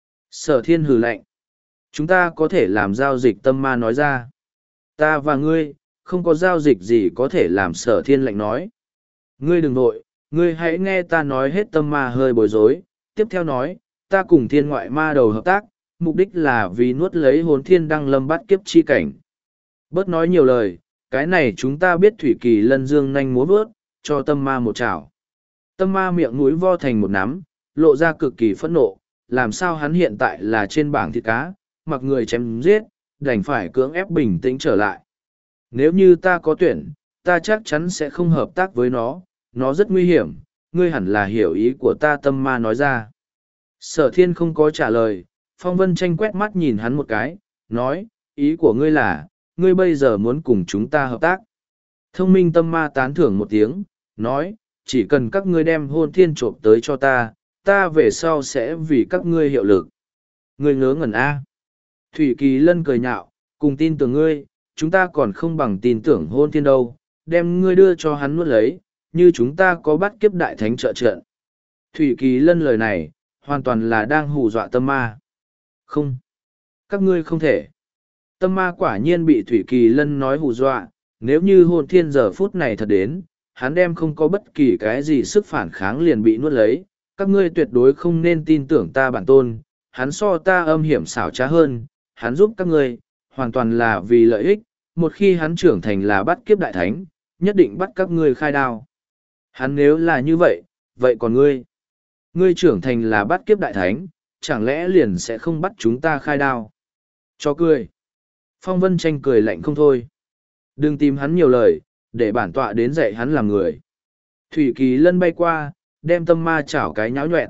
Sở thiên hừ lạnh. Chúng ta có thể làm giao dịch. Tâm ma nói ra. Ta và ngươi, không có giao dịch gì có thể làm. Sở thiên lạnh nói. Ngươi đừng nội, ngươi hãy nghe ta nói hết. Tâm ma hơi bối rối, tiếp theo nói, ta cùng thiên ngoại ma đầu hợp tác, mục đích là vì nuốt lấy hồn thiên đăng lâm bắt kiếp chi cảnh. Bớt nói nhiều lời, cái này chúng ta biết. Thủy Kỳ Lân dương nhanh múa vớt, cho tâm ma một chảo. Tâm ma miệng mũi vo thành một nắm, lộ ra cực kỳ phẫn nộ, làm sao hắn hiện tại là trên bảng thịt cá, mặc người chém giết, đành phải cưỡng ép bình tĩnh trở lại. Nếu như ta có tuyển, ta chắc chắn sẽ không hợp tác với nó, nó rất nguy hiểm, ngươi hẳn là hiểu ý của ta. Tâm ma nói ra. Sở thiên không có trả lời. Phong Vân Tranh quét mắt nhìn hắn một cái, nói, ý của ngươi là, ngươi bây giờ muốn cùng chúng ta hợp tác. Thông minh. Tâm ma tán thưởng một tiếng, nói, chỉ cần các ngươi đem hôn thiên trộm tới cho ta, ta về sau sẽ vì các ngươi hiệu lực. Ngươi ngớ ngẩn A. Thủy Kỳ Lân cười nhạo, cùng tin tưởng ngươi, chúng ta còn không bằng tin tưởng hôn thiên đâu, đem ngươi đưa cho hắn nuốt lấy, như chúng ta có bắt kiếp đại thánh trợ trận. Thủy Kỳ Lân lời này, hoàn toàn là đang hù dọa tâm ma. Không. Các ngươi không thể. Tâm ma quả nhiên bị Thủy Kỳ Lân nói hù dọa, nếu như hồn thiên giờ phút này thật đến, hắn đem không có bất kỳ cái gì sức phản kháng liền bị nuốt lấy. Các ngươi tuyệt đối không nên tin tưởng ta bản tôn, hắn so ta âm hiểm xảo trá hơn, hắn giúp các ngươi, hoàn toàn là vì lợi ích, một khi hắn trưởng thành là bắt kiếp đại thánh, nhất định bắt các ngươi khai đao. Hắn nếu là như vậy, vậy còn ngươi? Ngươi trưởng thành là bắt kiếp đại thánh, chẳng lẽ liền sẽ không bắt chúng ta khai đao? Cho cười. Phong Vân Tranh cười lạnh không thôi. Đừng tìm hắn nhiều lời, để bản tọa đến dạy hắn làm người. Thủy Kỳ Lân bay qua, đem tâm ma chảo cái nháo nhoẹn.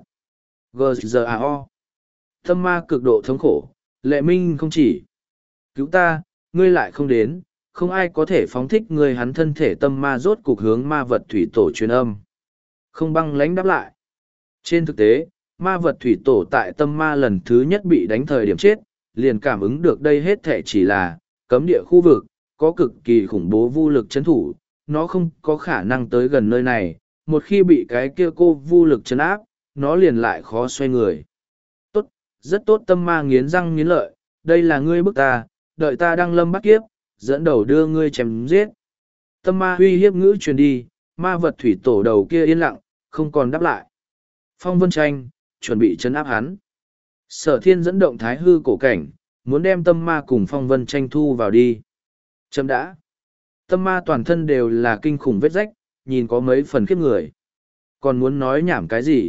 G G A O. Tâm ma cực độ thống khổ, lệ minh không chỉ. Cứu ta, ngươi lại không đến, không ai có thể phóng thích ngươi. Hắn thân thể. Tâm ma rốt cục hướng ma vật thủy tổ truyền âm. Không băng lãnh đáp lại. Trên thực tế, ma vật thủy tổ tại tâm ma lần thứ nhất bị đánh thời điểm chết, liền cảm ứng được đây hết thể chỉ là cấm địa khu vực, có cực kỳ khủng bố vu lực chấn thủ, nó không có khả năng tới gần nơi này, một khi bị cái kia cô vu lực chấn áp, nó liền lại khó xoay người. Tốt, rất tốt. Tâm ma nghiến răng nghiến lợi, đây là ngươi bức ta, đợi ta đăng lâm bắt kiếp, dẫn đầu đưa ngươi chém giết. Tâm ma uy hiếp ngữ truyền đi, ma vật thủy tổ đầu kia yên lặng, không còn đáp lại. Phong Vân Tranh, chuẩn bị chấn áp hắn. Sở thiên dẫn động thái hư cổ cảnh, muốn đem tâm ma cùng Phong Vân Tranh thu vào đi. Chấm đã. Tâm ma toàn thân đều là kinh khủng vết rách, nhìn có mấy phần khiếp người. Còn muốn nói nhảm cái gì?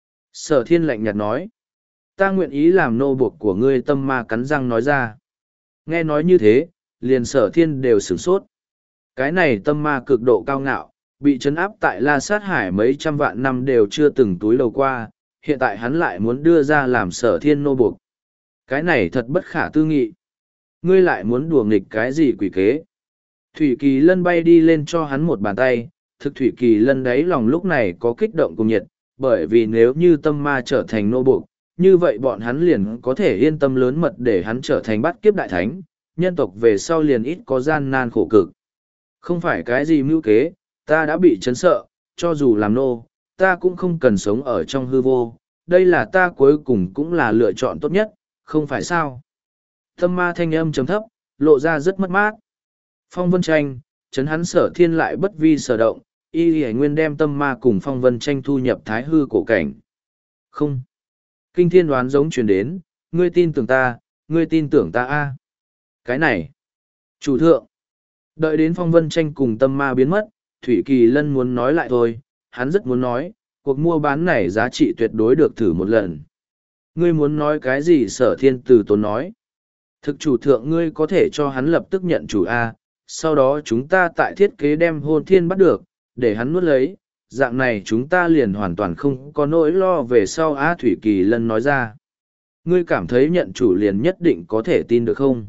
Sở thiên lạnh nhạt nói. Ta nguyện ý làm nô buộc của ngươi. Tâm ma cắn răng nói ra. Nghe nói như thế, liền sở thiên đều sửng sốt. Cái này tâm ma cực độ cao ngạo, bị trấn áp tại La Sát Hải mấy trăm vạn năm đều chưa từng túi lầu qua, hiện tại hắn lại muốn đưa ra làm sở thiên nô buộc. Cái này thật bất khả tư nghị. Ngươi lại muốn đùa nghịch cái gì quỷ kế? Thủy Kỳ Lân bay đi lên cho hắn một bàn tay, thực Thủy Kỳ Lân đấy lòng lúc này có kích động cùng nhiệt, bởi vì nếu như tâm ma trở thành nô buộc, như vậy bọn hắn liền có thể yên tâm lớn mật để hắn trở thành bát kiếp đại thánh, nhân tộc về sau liền ít có gian nan khổ cực. Không phải cái gì mưu kế, ta đã bị chấn sợ, cho dù làm nô, ta cũng không cần sống ở trong hư vô, đây là ta cuối cùng cũng là lựa chọn tốt nhất, không phải sao. Tâm ma thanh âm trầm thấp, lộ ra rất mất mát. Phong Vân Tranh, chấn hắn Sở Thiên lại bất vi sở động, y y nguyên đem tâm ma cùng Phong Vân Tranh thu nhập thái hư cổ cảnh. Không. Kinh thiên đoán giống truyền đến, ngươi tin tưởng ta, ngươi tin tưởng ta a. Cái này. Chủ thượng. Đợi đến Phong Vân Tranh cùng tâm ma biến mất, Thủy Kỳ Lân muốn nói lại thôi, hắn rất muốn nói, cuộc mua bán này giá trị tuyệt đối được thử một lần. Ngươi muốn nói cái gì? Sở Thiên từ tốn nói. Thực chủ thượng ngươi có thể cho hắn lập tức nhận chủ A, sau đó chúng ta tại thiết kế đem hôn thiên bắt được, để hắn nuốt lấy, dạng này chúng ta liền hoàn toàn không có nỗi lo về sau. A Thủy Kỳ Lân nói ra. Ngươi cảm thấy nhận chủ liền nhất định có thể tin được không?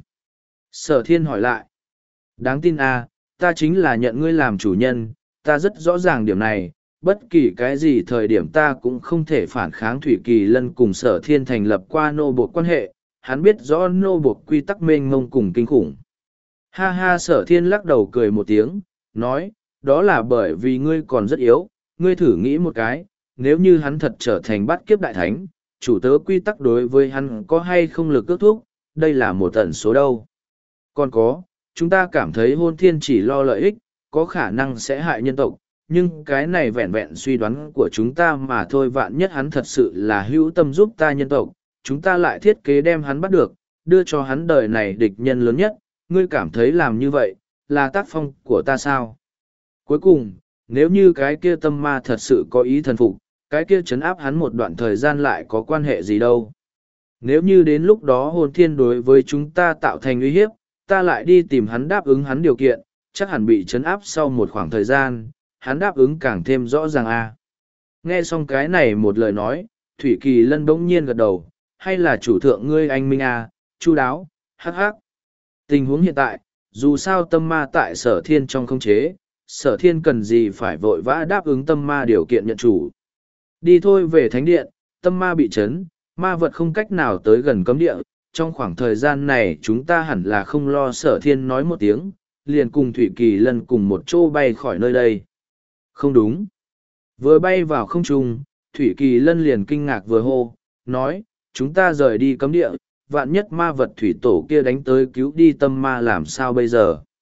Sở Thiên hỏi lại. Đáng tin A, ta chính là nhận ngươi làm chủ nhân, ta rất rõ ràng điểm này, bất kỳ cái gì thời điểm ta cũng không thể phản kháng. Thủy Kỳ Lân cùng Sở Thiên thành lập qua nô buộc quan hệ, hắn biết rõ nô buộc quy tắc mênh mông cùng kinh khủng. Ha ha, Sở Thiên lắc đầu cười một tiếng, nói, đó là bởi vì ngươi còn rất yếu, ngươi thử nghĩ một cái, nếu như hắn thật trở thành bát kiếp đại thánh, chủ tớ quy tắc đối với hắn có hay không lực ước thúc, đây là một tần số đâu. Còn có, chúng ta cảm thấy hôn thiên chỉ lo lợi ích, có khả năng sẽ hại nhân tộc, nhưng cái này vẹn vẹn suy đoán của chúng ta mà thôi. Vạn nhất hắn thật sự là hữu tâm giúp ta nhân tộc, chúng ta lại thiết kế đem hắn bắt được, đưa cho hắn đời này địch nhân lớn nhất, ngươi cảm thấy làm như vậy, là tác phong của ta sao? Cuối cùng, nếu như cái kia tâm ma thật sự có ý thần phục, cái kia trấn áp hắn một đoạn thời gian lại có quan hệ gì đâu. Nếu như đến lúc đó hồn thiên đối với chúng ta tạo thành uy hiếp, ta lại đi tìm hắn đáp ứng hắn điều kiện, chắc hẳn bị trấn áp sau một khoảng thời gian, hắn đáp ứng càng thêm rõ ràng a. Nghe xong cái này một lời nói, Thủy Kỳ Lân bỗng nhiên gật đầu, hay là chủ thượng ngươi anh minh a, chu đáo, hắc hắc. Tình huống hiện tại, dù sao tâm ma tại Sở Thiên trong khống chế, Sở Thiên cần gì phải vội vã đáp ứng tâm ma điều kiện nhận chủ. Đi thôi về thánh điện, tâm ma bị chấn, ma vật không cách nào tới gần cấm địa, trong khoảng thời gian này chúng ta hẳn là không lo. Sở Thiên nói một tiếng, liền cùng Thủy Kỳ Lân cùng một chỗ bay khỏi nơi đây. Không đúng. Vừa bay vào không trung, Thủy Kỳ Lân liền kinh ngạc vừa hô, nói, chúng ta rời đi cấm địa, vạn nhất ma vật thủy tổ kia đánh tới cứu đi tâm ma làm sao bây giờ?